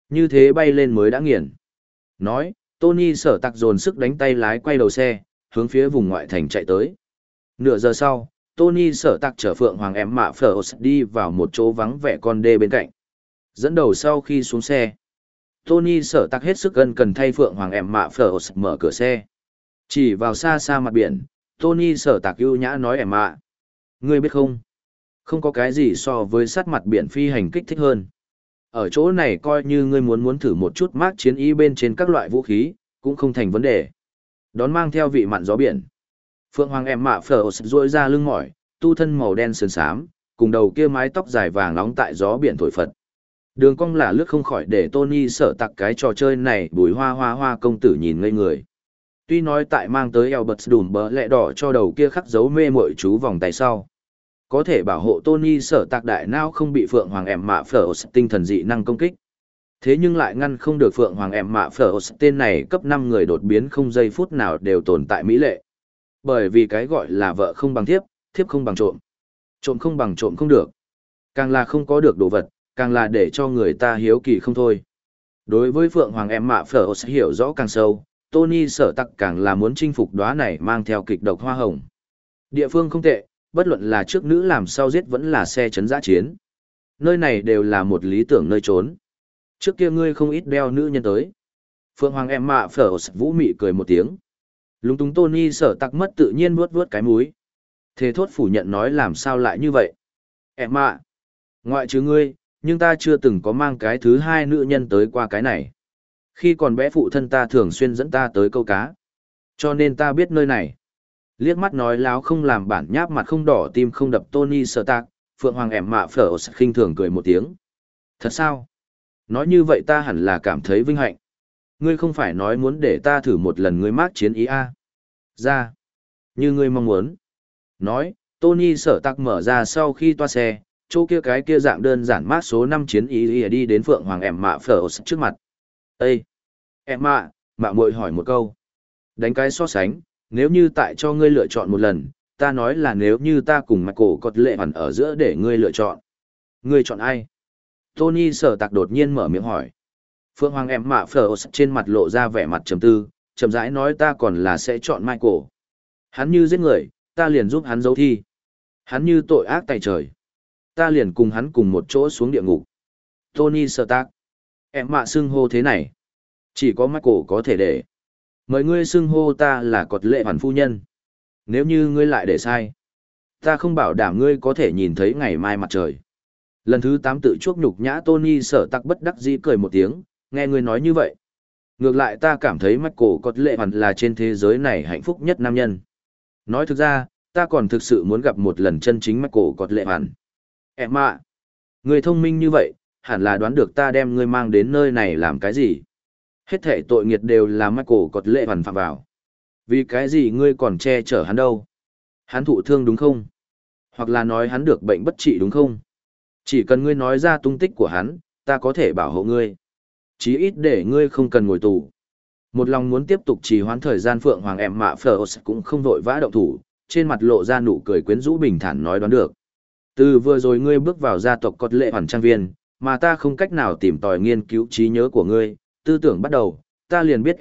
Như thế bay lên mới đã nghiền. Nói, Tony Sở Tạc dồn sức đánh tay lái quay đầu xe, hướng phía vùng ngoại thành chạy tới. Nửa giờ sau, Tony Sở Tạc chở Phượng Hoàng em mạ Phở đi vào một chỗ vắng vẻ con đê bên cạnh. Dẫn đầu sau khi xuống xe, Tony Sở Tạc hết sức gần cần thay Phượng Hoàng em mạ Phở mở cửa xe. Chỉ vào xa xa mặt biển, Tony Sở Tạc ưu nhã nói em mạ. Ngươi biết không? Không có cái gì so với sát mặt biển phi hành kích thích hơn. Ở chỗ này coi như ngươi muốn thử một chút mác chiến ý bên trên các loại vũ khí, cũng không thành vấn đề. Đón mang theo vị mặn gió biển. Phượng Hoàng em mạ Phở duỗi ra lưng mỏi, tu thân màu đen sườn xám, cùng đầu kia mái tóc dài vàng nóng tại gió biển thổi phật. Đường cong là lướt không khỏi để Tony Sở Tạc cái trò chơi này bùi hoa công tử nhìn ngây người. Tuy nói tại mang tới Albert đùm bờ lẹ đỏ cho đầu kia khắc dấu mê mội chú vòng tay sau. Có thể bảo hộ Tony Sở Tạc đại não không bị Phượng Hoàng em mạ Phở tinh thần dị năng công kích. Thế nhưng lại ngăn không được Phượng Hoàng em mạ Phở tên này cấp 5 người đột biến không giây phút nào đều tồn tại mỹ lệ. Bởi vì cái gọi là vợ không bằng thiếp, thiếp không bằng trộm. Trộm không bằng trộm không được. Càng là không có được đồ vật, càng là để cho người ta hiếu kỳ không thôi. Đối với Phượng Hoàng em mạ Phở hiểu rõ càng sâu, Tony Sở Tạc càng là muốn chinh phục đóa này mang theo kịch độc hoa hồng. Địa phương không tệ, bất luận là trước nữ làm sao giết vẫn là xe chấn giã chiến. Nơi này đều là một lý tưởng nơi trốn. Trước kia ngươi không ít đeo nữ nhân tới. Phượng Hoàng em mạ Phở vũ mị cười một tiếng. Lúng túng Tony Sở Tạc mất tự nhiên vuốt cái múi. Thế thốt phủ nhận nói làm sao lại như vậy. Em mạ, ngoại trừ ngươi, nhưng ta chưa từng có mang cái thứ hai nữ nhân tới qua cái này. Khi còn bé phụ thân ta thường xuyên dẫn ta tới câu cá. Cho nên ta biết nơi này. Liếc mắt nói láo không làm bản nháp mặt không đỏ tim không đập Tony Sở Tạc, Phượng Hoàng em mạ Phở khinh thường cười một tiếng. Thật sao? Nói như vậy ta hẳn là cảm thấy vinh hạnh. Ngươi không phải nói muốn để ta thử một lần ngươi mác chiến ý a? Ra. Như ngươi mong muốn. Nói, Tony Sở Tạc mở ra sau khi toa xe, chỗ kia cái kia dạng đơn giản mác số 5 chiến ý đi đến Phượng Hoàng em mạ Phở trước mặt. Ê! Em mạ muội hỏi một câu. Đánh cái so sánh, nếu như tại cho ngươi lựa chọn một lần, ta nói là nếu như ta cùng Michael Cột Lệ Hoàn ở giữa để ngươi lựa chọn. Ngươi chọn ai? Tony Sở Tạc đột nhiên mở miệng hỏi. Phượng Hoàng em mạ Phở trên mặt lộ ra vẻ mặt trầm tư, chậm rãi nói ta còn là sẽ chọn Michael. Hắn như giết người, ta liền giúp hắn giấu thi. Hắn như tội ác tày trời, ta liền cùng hắn cùng một chỗ xuống địa ngục. Tony Sở Tạc. Em mạ xưng hô thế này. Chỉ có Michael có thể để. Mời ngươi xưng hô ta là Cột Lệ Hoàn phu nhân. Nếu như ngươi lại để sai, ta không bảo đảm ngươi có thể nhìn thấy ngày mai mặt trời. Lần thứ 8 tự chuốc nhục nhã Tony Sở Tạc bất đắc dĩ cười một tiếng, nghe ngươi nói như vậy. Ngược lại ta cảm thấy Michael Cột Lệ Hoàn là trên thế giới này hạnh phúc nhất nam nhân. Nói thực ra, ta còn thực sự muốn gặp một lần chân chính Michael Cột Lệ Hoàn. Em ạ, ngươi thông minh như vậy, hẳn là đoán được ta đem ngươi mang đến nơi này làm cái gì. Hết thể tội nghiệt đều là Michael Cột Lệ Hoàn phạm vào. Vì cái gì ngươi còn che chở hắn đâu? Hắn thụ thương đúng không? Hoặc là nói hắn được bệnh bất trị đúng không? Chỉ cần ngươi nói ra tung tích của hắn, ta có thể bảo hộ ngươi. Chí ít để ngươi không cần ngồi tù. Một lòng muốn tiếp tục trì hoãn thời gian Phượng Hoàng em mạ Phở cũng không vội vã động thủ, trên mặt lộ ra nụ cười quyến rũ bình thản nói đoán được. Từ vừa rồi ngươi bước vào gia tộc Cột Lệ Hoàn trang viên, mà ta không cách nào tìm tòi nghiên cứu trí nhớ của ngươi, tư tưởng bắt đầu, ta liền biết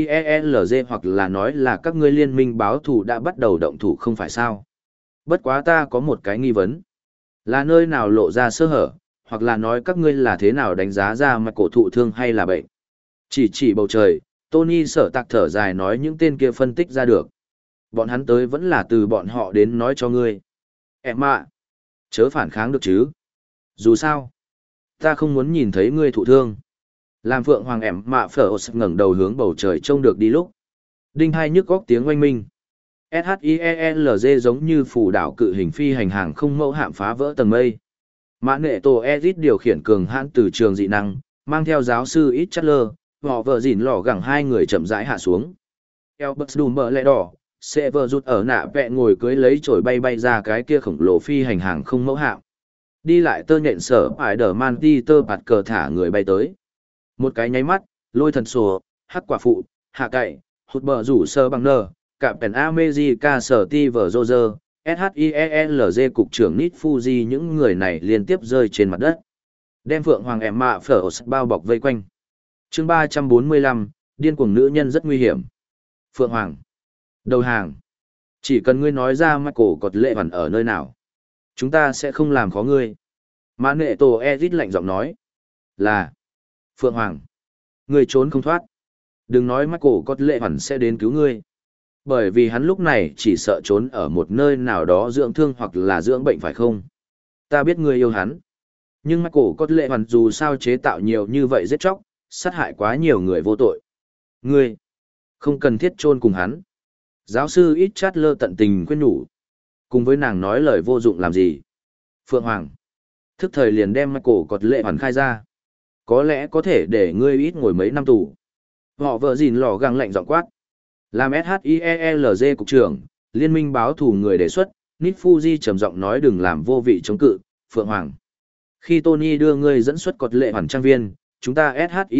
SHIELZ hoặc là nói là các ngươi liên minh báo thù đã bắt đầu động thủ không phải sao. Bất quá ta có một cái nghi vấn. Là nơi nào lộ ra sơ hở, hoặc là nói các ngươi là thế nào đánh giá ra mà cổ thụ thương hay là bệnh. Chỉ bầu trời, Tony Sở Tạc thở dài nói những tên kia phân tích ra được. Bọn hắn tới vẫn là từ bọn họ đến nói cho ngươi. Em ạ, chớ phản kháng được chứ. Dù sao, ta không muốn nhìn thấy ngươi thụ thương. Làm Phượng Hoàng em mạ Phở ngẩng đầu hướng bầu trời trông được đi lúc. Đinh hai nhức góc tiếng oanh minh. SHIELZ giống như phù đảo cự hình phi hành hàng không mẫu hạm phá vỡ tầng mây. Mã Nệ Tổ Ezit điều khiển cường hãn từ trường dị năng, mang theo giáo sư Ít Chatler, họ vợ dỉn lò gẳng hai người chậm rãi hạ xuống. Albert đùm bờ lẹ đỏ, sẽ vợ rụt ở nạ vẹ ngồi cưới lấy chổi bay ra cái kia khổng lồ phi hành hàng không mẫu hạm. Đi lại tơ nhện sở Spider-Man Peter Parker thả người bay tới. Một cái nháy mắt, lôi thần sổ, hắc quả phụ, hạ cậy, hụt bờ rủ sơ bằng nơ, cả pèn America sở ti vở rô rơ, SHIELZ cục trưởng Nít Fuji những người này liên tiếp rơi trên mặt đất. Đem Phượng Hoàng em mạ phở bao bọc vây quanh. Chương 345, điên cuồng nữ nhân rất nguy hiểm. Phượng Hoàng. Đầu hàng. Chỉ cần ngươi nói ra Michael cột lệ hoàn ở nơi nào, chúng ta sẽ không làm khó ngươi. Mã nệ tổ Ezit lạnh giọng nói. Là. Phượng Hoàng. Ngươi trốn không thoát. Đừng nói Michael cột lệ hoàn sẽ đến cứu ngươi. Bởi vì hắn lúc này chỉ sợ trốn ở một nơi nào đó dưỡng thương hoặc là dưỡng bệnh phải không? Ta biết ngươi yêu hắn. Nhưng Michael cột lệ hoàn dù sao chế tạo nhiều như vậy giết chóc, sát hại quá nhiều người vô tội. Ngươi. Không cần thiết chôn cùng hắn. Giáo sư ít chát lơ tận tình khuyên nhủ. Cùng với nàng nói lời vô dụng làm gì. Phượng Hoàng. Thức thời liền đem Michael cột lệ hoàn khai ra. Có lẽ có thể để ngươi ít ngồi mấy năm tù. Họ vợ gìn lò găng lạnh giọng quát. Làm SHIELZ cục trưởng, liên minh báo thù người đề xuất, Nít Fuji trầm giọng nói đừng làm vô vị chống cự, Phượng Hoàng. Khi Tony đưa ngươi dẫn xuất cột lệ hoàn trang viên, chúng ta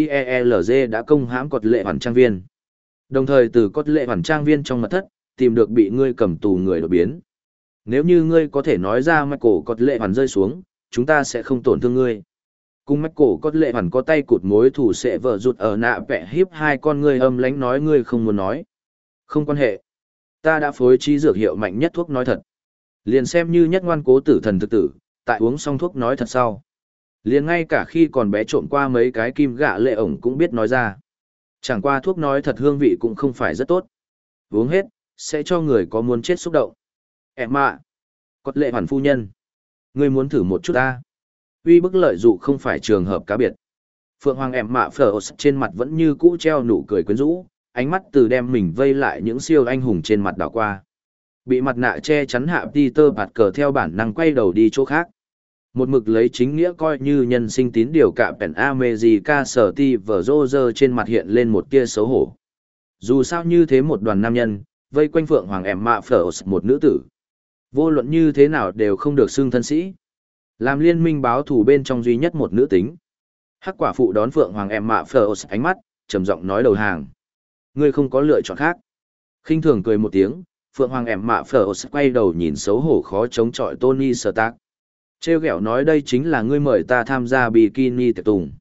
SHIELZ đã công hãm cột lệ hoàn trang viên. Đồng thời từ cột lệ hoàn trang viên trong mật thất, tìm được bị ngươi cầm tù người đột biến. Nếu như ngươi có thể nói ra Michael cột lệ hoàn rơi xuống, chúng ta sẽ không tổn thương ngươi. Cùng Michael cột lệ hoàn có tay cụt mối thủ sẽ vợ rụt ở nạ vẽ hiếp hai con ngươi âm lánh nói ngươi không muốn nói. Không quan hệ. Ta đã phối trí dược hiệu mạnh nhất thuốc nói thật. Liền xem như nhất ngoan cố tử thần thực tử, tại uống xong thuốc nói thật sau. Liền ngay cả khi còn bé trộm qua mấy cái kim gạ lệ ổng cũng biết nói ra. Chẳng qua thuốc nói thật hương vị cũng không phải rất tốt. Uống hết, sẽ cho người có muốn chết xúc động. Em ạ. Cột lệ hoàn phu nhân. Ngươi muốn thử một chút ta. Uy bức lợi dụ không phải trường hợp cá biệt. Phượng Hoàng em mạ phở trên mặt vẫn như cũ treo nụ cười quyến rũ, ánh mắt từ đem mình vây lại những siêu anh hùng trên mặt đảo qua. Bị mặt nạ che chắn hạ Peter bạt cờ theo bản năng quay đầu đi chỗ khác. Một mực lấy chính nghĩa coi như nhân sinh tín điều cả Pen America sở ti vở rô rơ trên mặt hiện lên một tia xấu hổ. Dù sao như thế một đoàn nam nhân, vây quanh Phượng Hoàng em mạ phở một nữ tử. Vô luận như thế nào đều không được xưng thân sĩ. Làm liên minh báo thù bên trong duy nhất một nữ tính. Hắc quả phụ đón Phượng Hoàng em mạ phở ánh mắt, trầm giọng nói đầu hàng. Ngươi không có lựa chọn khác. Khinh thường cười một tiếng, Phượng Hoàng em mạ phở quay đầu nhìn xấu hổ khó chống chọi Tony Stark. Trêu ghẹo nói đây chính là ngươi mời ta tham gia bikini tiệc tùng.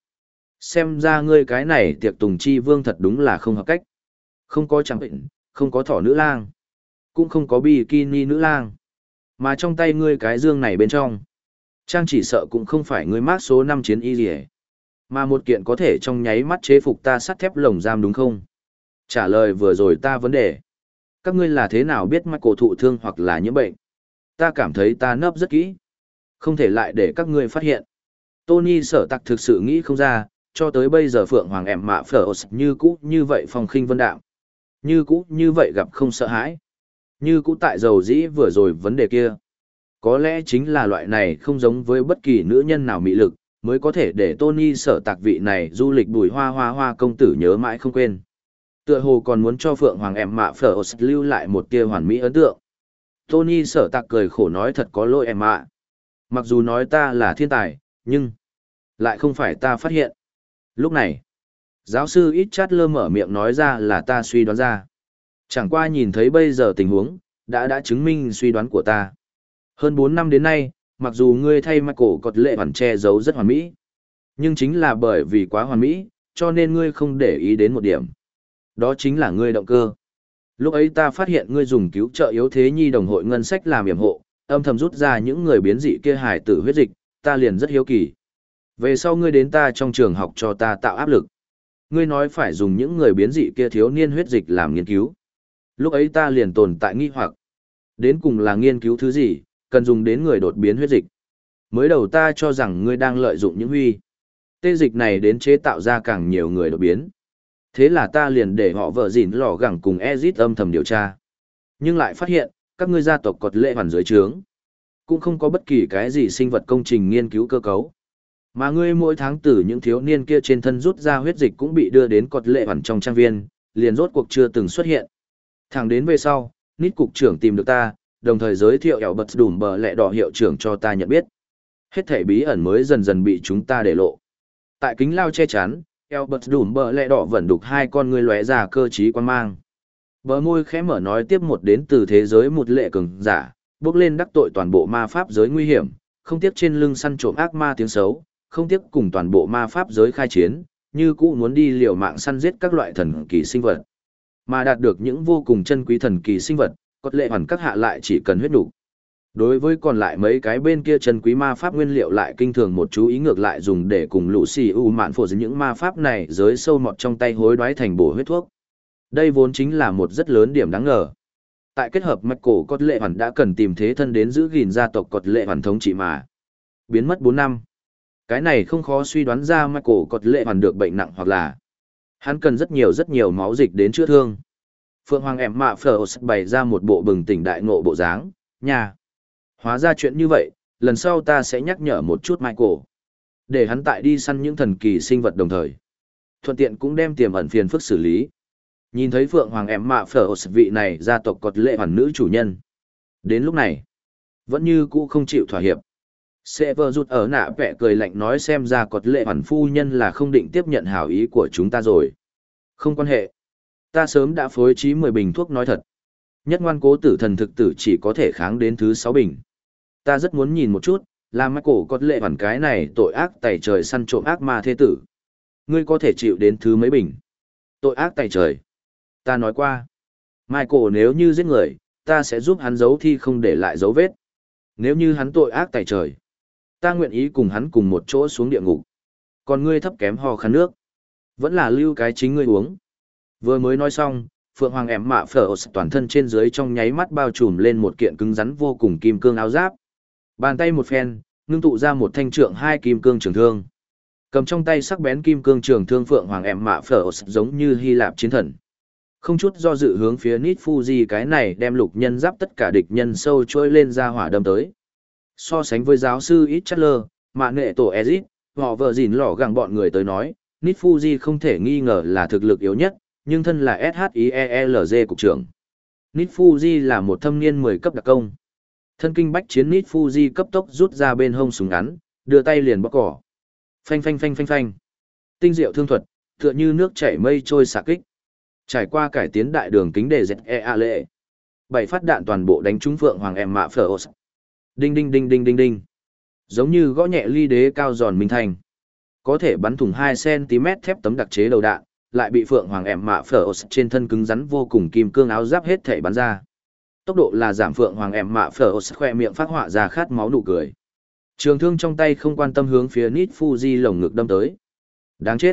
Xem ra ngươi cái này tiệc tùng chi vương thật đúng là không hợp cách. Không có trắng bệnh, không có thỏ nữ lang, cũng không có bikini nữ lang. Mà trong tay ngươi cái dương này bên trong, trang chỉ sợ cũng không phải ngươi mác số 5 chiến y gì hết. Mà một kiện có thể trong nháy mắt chế phục ta sắt thép lồng giam đúng không? Trả lời vừa rồi ta vấn đề. Các ngươi là thế nào biết Michael thụ thương hoặc là nhiễm bệnh? Ta cảm thấy ta nấp rất kỹ. Không thể lại để các ngươi phát hiện. Tony sở tặc thực sự nghĩ không ra, cho tới bây giờ Phượng Hoàng em mạ phở như cũ như vậy phong khinh vân đạm. Như cũ như vậy gặp không sợ hãi. Như cũ tại dầu dĩ vừa rồi vấn đề kia. Có lẽ chính là loại này không giống với bất kỳ nữ nhân nào mị lực, mới có thể để Tony sở tạc vị này du lịch bùi hoa công tử nhớ mãi không quên. Tựa hồ còn muốn cho Phượng Hoàng em mạ phở lưu lại một tia hoàn mỹ ấn tượng. Tony sở tạc cười khổ nói thật có lỗi em mạ. Mặc dù nói ta là thiên tài, nhưng lại không phải ta phát hiện. Lúc này, giáo sư ít chát lơ mở miệng nói ra là ta suy đoán ra. Chẳng qua nhìn thấy bây giờ tình huống, đã chứng minh suy đoán của ta. Hơn 4 năm đến nay, mặc dù ngươi thay Michael cột lệ hoàn che giấu rất hoàn mỹ, nhưng chính là bởi vì quá hoàn mỹ, cho nên ngươi không để ý đến một điểm. Đó chính là ngươi động cơ. Lúc ấy ta phát hiện ngươi dùng cứu trợ yếu thế nhi đồng hội ngân sách làm yểm hộ, âm thầm rút ra những người biến dị kia hài tử huyết dịch, ta liền rất hiếu kỳ. Về sau ngươi đến ta trong trường học cho ta tạo áp lực. Ngươi nói phải dùng những người biến dị kia thiếu niên huyết dịch làm nghiên cứu. Lúc ấy ta liền tồn tại nghi hoặc. Đến cùng là nghiên cứu thứ gì, cần dùng đến người đột biến huyết dịch. Mới đầu ta cho rằng ngươi đang lợi dụng những tê dịch này đến chế tạo ra càng nhiều người đột biến. Thế là ta liền để họ vợ dỉn lò gẳng cùng Ezit âm thầm điều tra. Nhưng lại phát hiện, các ngươi gia tộc cột lệ hoàn dưới trướng. Cũng không có bất kỳ cái gì sinh vật công trình nghiên cứu cơ cấu. Mà ngươi mỗi tháng từ những thiếu niên kia trên thân rút ra huyết dịch cũng bị đưa đến cột lệ hoàn trong trang viên, liền rốt cuộc chưa từng xuất hiện. Thẳng đến về sau, Nít cục trưởng tìm được ta, đồng thời giới thiệu ẻo bật đùm bờ lẹ đỏ hiệu trưởng cho ta nhận biết. Hết thảy bí ẩn mới dần dần bị chúng ta để lộ. Tại kính lao che chắn, ẻo bật đùm bờ lẹ đỏ vẫn đục hai con ngươi lóe ra cơ trí quan mang. Bờ môi khẽ mở nói tiếp một đến từ thế giới một lệ cường giả, bước lên đắc tội toàn bộ ma pháp giới nguy hiểm, không tiếc trên lưng săn trộm ác ma tiếng xấu, không tiếc cùng toàn bộ ma pháp giới khai chiến, như cũ muốn đi liều mạng săn giết các loại thần kỳ sinh vật. Mà đạt được những vô cùng chân quý thần kỳ sinh vật, có lệ hoàn các hạ lại chỉ cần huyết đủ. Đối với còn lại mấy cái bên kia chân quý ma pháp nguyên liệu lại kinh thường một chú ý ngược lại dùng để cùng Lucy mạn phổ những ma pháp này giới sâu mọt trong tay hối đoái thành bổ huyết thuốc. Đây vốn chính là một rất lớn điểm đáng ngờ. Tại kết hợp Michael Cốt Lệ Hoàn đã cần tìm thế thân đến giữ gìn gia tộc Cốt Lệ Hoàn thống trị mà. Biến mất 4 năm. Cái này không khó suy đoán ra Michael Cốt Lệ Hoàn được bệnh nặng hoặc là hắn cần rất nhiều máu dịch đến chữa thương. Phượng Hoàng em mạ phở bày ra một bộ bừng tỉnh đại ngộ bộ dáng, nhà. Hóa ra chuyện như vậy, lần sau ta sẽ nhắc nhở một chút Michael. Để hắn tại đi săn những thần kỳ sinh vật đồng thời. Thuận tiện cũng đem tiềm ẩn phiền phức xử lý. Nhìn thấy Phượng Hoàng em mạ phở vị này gia tộc Cốt Lệ Hoàn nữ chủ nhân. Đến lúc này, vẫn như cũ không chịu thỏa hiệp. Sever rụt ở nạ vẻ cười lạnh nói xem ra Cốt Lệ Hoàn phu nhân là không định tiếp nhận hảo ý của chúng ta rồi. Không quan hệ. Ta sớm đã phối trí 10 bình thuốc nói thật. Nhất ngoan cố tử thần thực tử chỉ có thể kháng đến thứ 6 bình. Ta rất muốn nhìn một chút, là Michael Cốt Lệ Hoàn cái này tội ác tày trời săn trộm ác ma thế tử. Ngươi có thể chịu đến thứ mấy bình. Tội ác tày trời. Ta nói qua. Michael nếu như giết người, ta sẽ giúp hắn giấu thi không để lại dấu vết. Nếu như hắn tội ác tày trời, ta nguyện ý cùng hắn cùng một chỗ xuống địa ngục. Còn ngươi thấp kém ho khăn nước. Vẫn là lưu cái chính ngươi uống. Vừa mới nói xong, Phượng Hoàng em mạ phở toàn thân trên dưới trong nháy mắt bao trùm lên một kiện cứng rắn vô cùng kim cương áo giáp. Bàn tay một phen, ngưng tụ ra một thanh trượng 2 kim cương trường thương. Cầm trong tay sắc bén kim cương trường thương Phượng Hoàng em mạ phở giống như Hy Lạp chiến thần. Không chút do dự hướng phía Nít Fuji cái này đem lục nhân giáp tất cả địch nhân sâu trôi lên ra hỏa đâm tới. So sánh với giáo sư Itchatler, mạ nghệ tổ Ezit, họ vợ gìn lỏ gàng bọn người tới nói, Nít Fuji không thể nghi ngờ là thực lực yếu nhất, nhưng thân là SHIELZ cục trưởng. Nít Fuji là một thâm niên 10 cấp đặc công. Thân kinh bách chiến Nít Fuji cấp tốc rút ra bên hông súng ngắn, đưa tay liền bóc cỏ. Phanh phanh phanh phanh phanh. Tinh diệu thương thuật, tựa như nước chảy mây trôi xạ kích. Trải qua cải tiến đại đường kính để ZEA lệ. 7 phát đạn toàn bộ đánh trúng Phượng Hoàng em mạ phở. Đinh đinh đinh đinh đinh đinh. Giống như gõ nhẹ ly đế cao giòn minh thành. Có thể bắn thủng 2cm thép tấm đặc chế đầu đạn, lại bị Phượng Hoàng em mạ phở trên thân cứng rắn vô cùng kim cương áo giáp hết thể bắn ra. Tốc độ là giảm Phượng Hoàng em mạ phở khoe miệng phát họa ra khát máu nụ cười. Trường thương trong tay không quan tâm hướng phía Nít Fuji lồng ngực đâm tới. Đáng chết.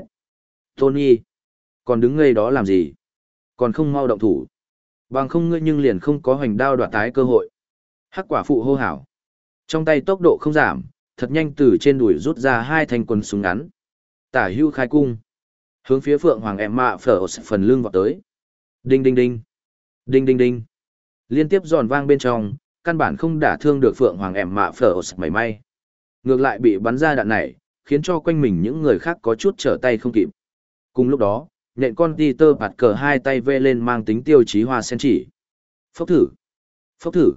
Tony. Còn đứng ngây đó làm gì? Còn không mau động thủ. Bằng không ngươi nhưng liền không có hoành đao đoạt tái cơ hội. Hắc quả phụ hô hào. Trong tay tốc độ không giảm, thật nhanh từ trên đùi rút ra 2 thanh quần súng ngắn. Tả hưu khai cung. Hướng phía Phượng Hoàng em mạ phở phần lưng vọt tới. Đinh đinh đinh. Đinh đinh đinh. Liên tiếp giòn vang bên trong, căn bản không đả thương được Phượng Hoàng em mạ phở mảy may. Ngược lại bị bắn ra đạn này, khiến cho quanh mình những người khác có chút trở tay không kịp. Cùng lúc đó, nện con Peter bạt cờ 2 tay vê lên mang tính tiêu chí hoa sen chỉ. Phốc thử. Phốc thử.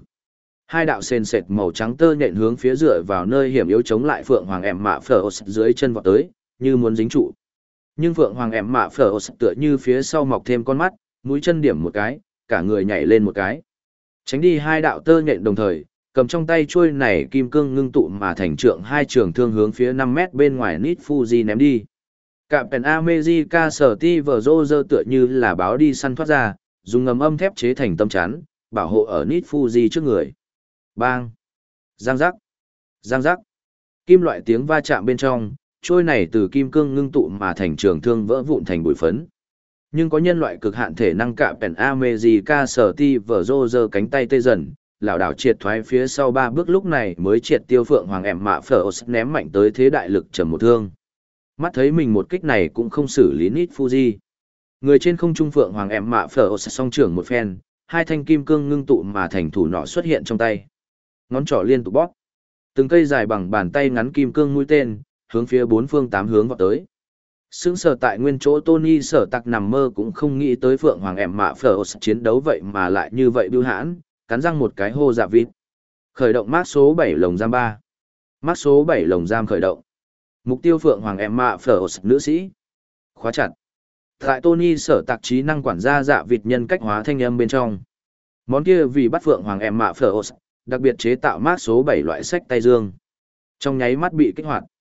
2 đạo sền sệt màu trắng tơ nhện hướng phía dựa vào nơi hiểm yếu chống lại Phượng Hoàng em mạ phở dưới chân vọt tới, như muốn dính trụ. Nhưng Phượng Hoàng em mạ phở tựa như phía sau mọc thêm con mắt, mũi chân điểm một cái, cả người nhảy lên một cái. Tránh đi 2 đạo tơ nhện đồng thời, cầm trong tay chuôi này kim cương ngưng tụ mà thành trượng 2 trường thương hướng phía 5 mét bên ngoài Nít Fuji ném đi. Captain America Steve Rogers tựa như là báo đi săn thoát ra, dùng ngầm âm thép chế thành tâm chắn, bảo hộ ở Nít Fuji trước người. Bang! Giang giác! Giang giác! Kim loại tiếng va chạm bên trong, trôi này từ kim cương ngưng tụ mà thành trường thương vỡ vụn thành bụi phấn. Nhưng có nhân loại cực hạn thể năng Captain America Steve Rogers cánh tay tê dần, lảo đảo triệt thoái phía sau 3 bước lúc này mới triệt tiêu Phượng Hoàng em mạ phở ném mạnh tới thế đại lực trầm một thương. Mắt thấy mình một kích này cũng không xử lý Nít Fuji. Người trên không trung Phượng Hoàng em mạ phở song trưởng một phen, 2 thanh kim cương ngưng tụ mà thành thủ nỏ xuất hiện trong tay. Ngón trỏ liên tục bóp. Từng cây dài bằng bàn tay ngắn kim cương mũi tên, hướng phía 4 phương 8 hướng vọt tới. Sững sờ tại nguyên chỗ Tony Sở Tặc nằm mơ cũng không nghĩ tới Phượng Hoàng em mạ phở chiến đấu vậy mà lại như vậy bưu hãn, cắn răng một cái hô dạ vịt. Khởi động mác số 7 lồng giam 3. Mác số 7 lồng giam khởi động. Mục tiêu Phượng Hoàng em mạ phở nữ sĩ. Khóa chặt. Tại Tony Sở Tặc trí năng quản gia dạ vịt nhân cách hóa thanh âm bên trong. Món kia vì bắt Phượng Hoàng em mạ phở đặc biệt chế tạo mác số 7 loại sách tay dương. Trong nháy mắt bị kích hoạt.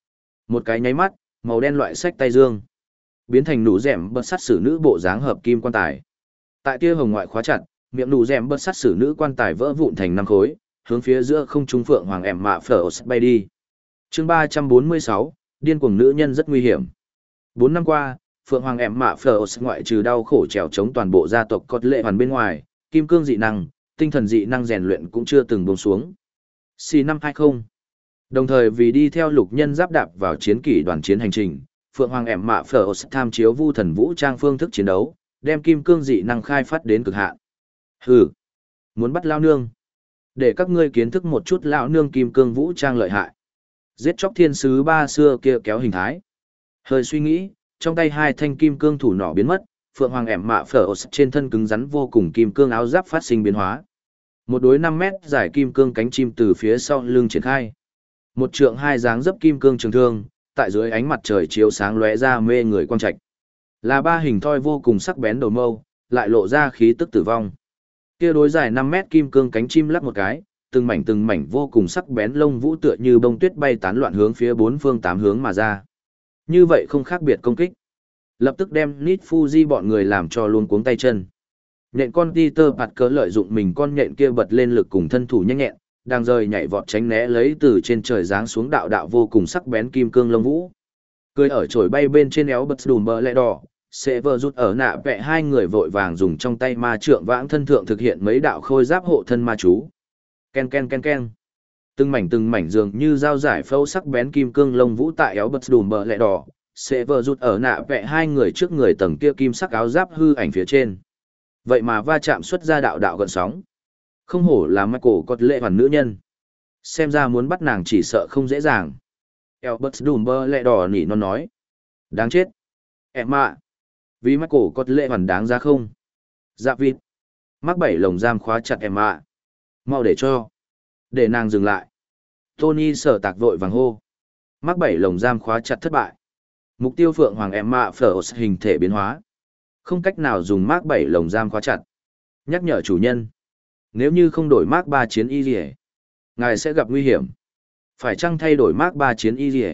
Một cái nháy mắt, màu đen loại sách tay dương biến thành nụ rèm bật sắt sử nữ bộ dáng hợp kim quan tài. Tại tia hồng ngoại khóa chặt, miệng nụ rèm bật sắt sử nữ quan tài vỡ vụn thành 5 khối, hướng phía giữa không trung phượng hoàng em mạ phở bay đi. Chương 346, điên cuồng nữ nhân rất nguy hiểm. 4 năm qua, phượng hoàng em mạ phở ngoại trừ đau khổ trèo chống toàn bộ gia tộc cốt lệ hoàn bên ngoài, kim cương dị năng, tinh thần dị năng rèn luyện cũng chưa từng buông xuống. năm 20. Đồng thời vì đi theo lục nhân giáp đạp vào chiến kỷ đoàn chiến hành trình, phượng hoàng em mạ phở tham chiếu vu thần vũ trang phương thức chiến đấu, đem kim cương dị năng khai phát đến cực hạn. Hừ, muốn bắt lao nương, để các ngươi kiến thức một chút lão nương kim cương vũ trang lợi hại. Giết chóc thiên sứ ba xưa kia kéo hình thái. Hơi suy nghĩ, trong tay hai thanh kim cương thủ nỏ biến mất, phượng hoàng ẻm mạ phở trên thân cứng rắn vô cùng kim cương áo giáp phát sinh biến hóa. Một đối 5 mét dài kim cương cánh chim từ phía sau lưng triển khai. Một trượng hai dáng dấp kim cương trường thương, tại dưới ánh mặt trời chiếu sáng lóe ra mê người quang trạch. Là ba hình thoi vô cùng sắc bén đầu mâu, lại lộ ra khí tức tử vong. Kia đối dài 5 mét kim cương cánh chim lắc một cái, từng mảnh vô cùng sắc bén lông vũ tựa như bông tuyết bay tán loạn hướng phía bốn phương tám hướng mà ra. Như vậy không khác biệt công kích. Lập tức đem Nít Fuji bọn người làm cho luôn cuống tay chân. Nhện con Peter Parker lợi dụng mình con nhện kia bật lên lực cùng thân thủ nhanh nhẹn, đang rời nhảy vọt tránh né lấy từ trên trời giáng xuống đạo đạo vô cùng sắc bén kim cương lông vũ. Cười ở chổi bay bên trên éo bật đùm bờ lẹ đỏ, sẽ vờ rút ở nạ vẽ hai người vội vàng dùng trong tay ma trượng vãng thân thượng thực hiện mấy đạo khôi giáp hộ thân ma chú. Ken ken ken ken. Từng mảnh dường như dao giải phẫu sắc bén kim cương lông vũ tại éo bật đùm bờ lẹ đỏ, sẽ vờ rút ở nạ vẽ hai người trước người tầng kia kim sắc áo giáp hư ảnh phía trên. Vậy mà va chạm xuất ra đạo đạo gợn sóng. Không hổ là Michael cốt lệ hoàn nữ nhân. Xem ra muốn bắt nàng chỉ sợ không dễ dàng. Albert Dumber lẹ đỏ nỉ non nói. Đáng chết. Em ạ. Vì Michael cốt lệ hoàn đáng ra không? Dạ vịt. Mắc 7 lồng giam khóa chặt em ạ. Mau để cho. Để nàng dừng lại. Tony sở tạc vội vàng hô. Mắc 7 lồng giam khóa chặt thất bại. Mục tiêu phượng hoàng em ạ phở hình thể biến hóa. Không cách nào dùng Mark 7 lồng giam khóa chặt. Nhắc nhở chủ nhân. Nếu như không đổi Mark 3 chiến y rỉa, ngài sẽ gặp nguy hiểm. Phải chăng thay đổi Mark 3 chiến y rỉa?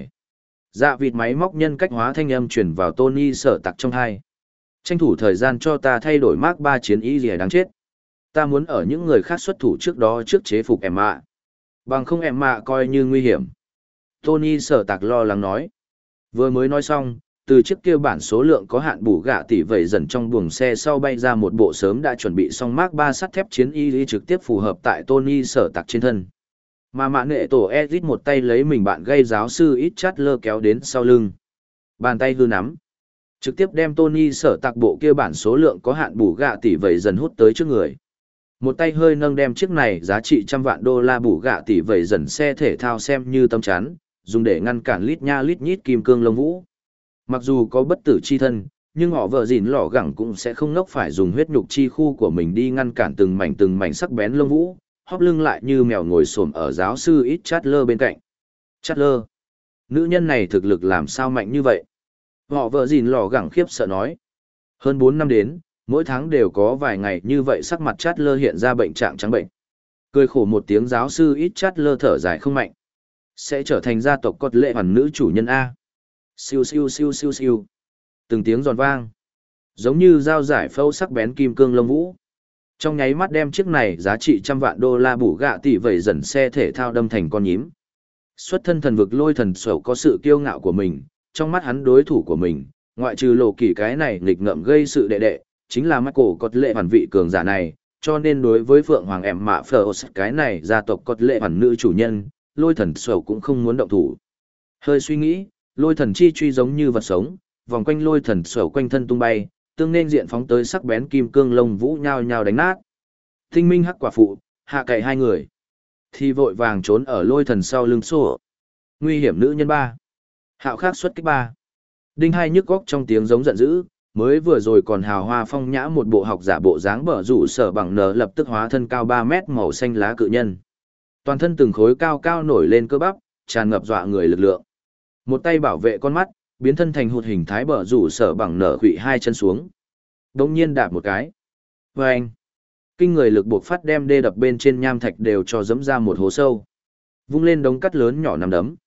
Dạ vịt máy móc nhân cách hóa thanh âm truyền vào Tony sở tặc trong hai. Tranh thủ thời gian cho ta thay đổi Mark 3 chiến y rỉa đáng chết. Ta muốn ở những người khác xuất thủ trước đó trước chế phục em ạ. Bằng không em ạ coi như nguy hiểm. Tony sở tặc lo lắng nói. Vừa mới nói xong, từ chiếc kia bản số lượng có hạn bù gạ tỷ vẩy dần trong buồng xe sau bay ra một bộ sớm đã chuẩn bị xong Mark 3 sắt thép chiến y trực tiếp phù hợp tại Tony sở tặc trên thân. Mà mạ nệ tổ Ezit một tay lấy mình bạn gây giáo sư ít chát lơ kéo đến sau lưng. Bàn tay hư nắm. Trực tiếp đem Tony sở tặc bộ kia bản số lượng có hạn bù gạ tỷ vẩy dần hút tới trước người. Một tay hơi nâng đem chiếc này giá trị $100 vạn bù gạ tỷ vẩy dần xe thể thao xem như tấm chắn, dùng để ngăn cản lít nha lít nhít kim cương lông vũ. Mặc dù có bất tử chi thân, nhưng họ vợ dịn lỏ gẳng cũng sẽ không nốc phải dùng huyết nhục chi khu của mình đi ngăn cản từng mảnh sắc bén lông vũ, hóp lưng lại như mèo ngồi xổm ở giáo sư ít Chatler bên cạnh. Chatler, nữ nhân này thực lực làm sao mạnh như vậy? Họ vợ dịn lỏ gẳng khiếp sợ nói. Hơn 4 năm đến, mỗi tháng đều có vài ngày như vậy sắc mặt Chatler hiện ra bệnh trạng trắng bệnh. Cười khổ một tiếng giáo sư ít Chatler thở dài không mạnh. Sẽ trở thành gia tộc cốt lệ hoàn nữ chủ nhân A. Siêu siêu siêu siêu siêu. Từng tiếng giòn vang. Giống như dao giải phẫu sắc bén kim cương lông vũ. Trong nháy mắt đem chiếc này giá trị $100 vạn bù gạ tỷ vẩy dần xe thể thao đâm thành con nhím. Xuất thân thần vực lôi thần sầu có sự kiêu ngạo của mình, trong mắt hắn đối thủ của mình, ngoại trừ lộ kỳ cái này nghịch ngợm gây sự đệ đệ, chính là Michael cốt lệ hoàn vị cường giả này, cho nên đối với Phượng Hoàng em mạ phở cái này gia tộc cốt lệ hoàn nữ chủ nhân, lôi thần sầu cũng không muốn động thủ. Hơi suy nghĩ, lôi thần chi truy giống như vật sống, vòng quanh lôi thần sầu quanh thân tung bay, tương nên diện phóng tới sắc bén kim cương lông vũ nhao nhao đánh nát. Tinh minh hắc quả phụ, hạ cậy hai người, thì vội vàng trốn ở lôi thần sau lưng sổ. Nguy hiểm nữ nhân 3. Hạo khắc xuất kích 3. Đinh hai nhức góc trong tiếng giống giận dữ, mới vừa rồi còn hào hoa phong nhã một bộ học giả bộ dáng bở rủ sở bằng nở lập tức hóa thân cao 3 mét màu xanh lá cự nhân. Toàn thân từng khối cao cao nổi lên cơ bắp, tràn ngập dọa người lực lượng. Một tay bảo vệ con mắt, biến thân thành hụt hình thái bờ rủ sở bằng nở khụy hai chân xuống. Đông nhiên đạp một cái. Vâng! Kinh người lực buộc phát đem đê đập bên trên nham thạch đều cho dẫm ra một hố sâu. Vung lên đống cắt lớn nhỏ nằm đấm.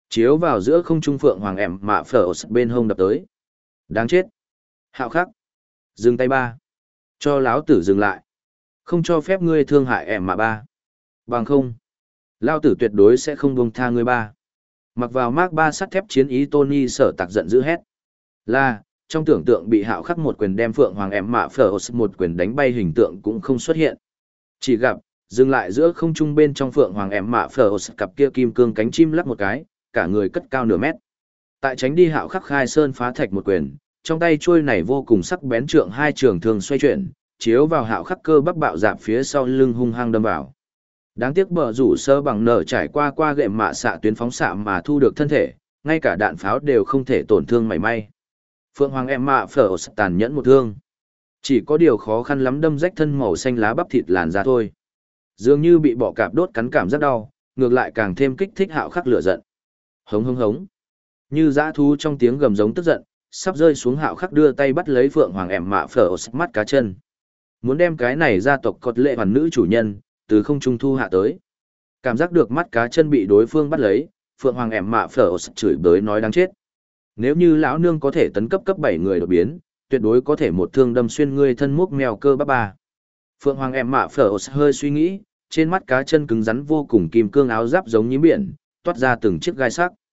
Chiếu vào giữa không trung phượng hoàng ẻm mạ phở bên hông đập tới. Đáng chết. Hạo khắc. Dừng tay ba. Cho lão tử dừng lại. Không cho phép ngươi thương hại ẻm mạ ba. Bằng không. Lão tử tuyệt đối sẽ không buông tha ngươi ba. Mặc vào Mark 3 sắt thép chiến ý Tony sở tạc giận dữ hét. Là, trong tưởng tượng bị hạo khắc một quyền đem phượng hoàng ẻm mạ phở một quyền đánh bay hình tượng cũng không xuất hiện. Chỉ gặp, dừng lại giữa không trung bên trong phượng hoàng ẻm mạ phở cặp kia kim cương cánh chim lắc một cái, cả người cất cao nửa mét. Tại tránh đi hạo khắc khai sơn phá thạch một quyền, trong tay chuôi này vô cùng sắc bén trượng hai trường thường xoay chuyển, chiếu vào hạo khắc cơ bắp bạo dạp phía sau lưng hung hăng đâm vào. Đáng tiếc bờ rủ sơ bằng nở trải qua gệm mạ xạ tuyến phóng xạ mà thu được thân thể, ngay cả đạn pháo đều không thể tổn thương mảy may. Phượng hoàng em mạ phở tàn nhẫn một thương. Chỉ có điều khó khăn lắm đâm rách thân màu xanh lá bắp thịt làn ra thôi. Dường như bị bọ cạp đốt cắn cảm rất đau, ngược lại càng thêm kích thích hạo khắc lửa giận. Hống hống hống. Như dã thú trong tiếng gầm giống tức giận, sắp rơi xuống hạo khắc đưa tay bắt lấy phượng hoàng em mạ phở mắt cá chân. Muốn đem cái này gia tộc cột lệ hoàn nữ chủ nhân, từ không trung thu hạ tới. Cảm giác được mắt cá chân bị đối phương bắt lấy, phượng hoàng em mạ phở chửi bới nói đáng chết. Nếu như lão nương có thể tấn cấp 7 người đột biến, tuyệt đối có thể một thương đâm xuyên ngươi thân múc mèo cơ bắp ba. Phượng hoàng em mạ phở hơi suy nghĩ, trên mắt cá chân cứng rắn vô cùng kim cương áo giáp giống như biển, toát ra từng chiếc gai sắc.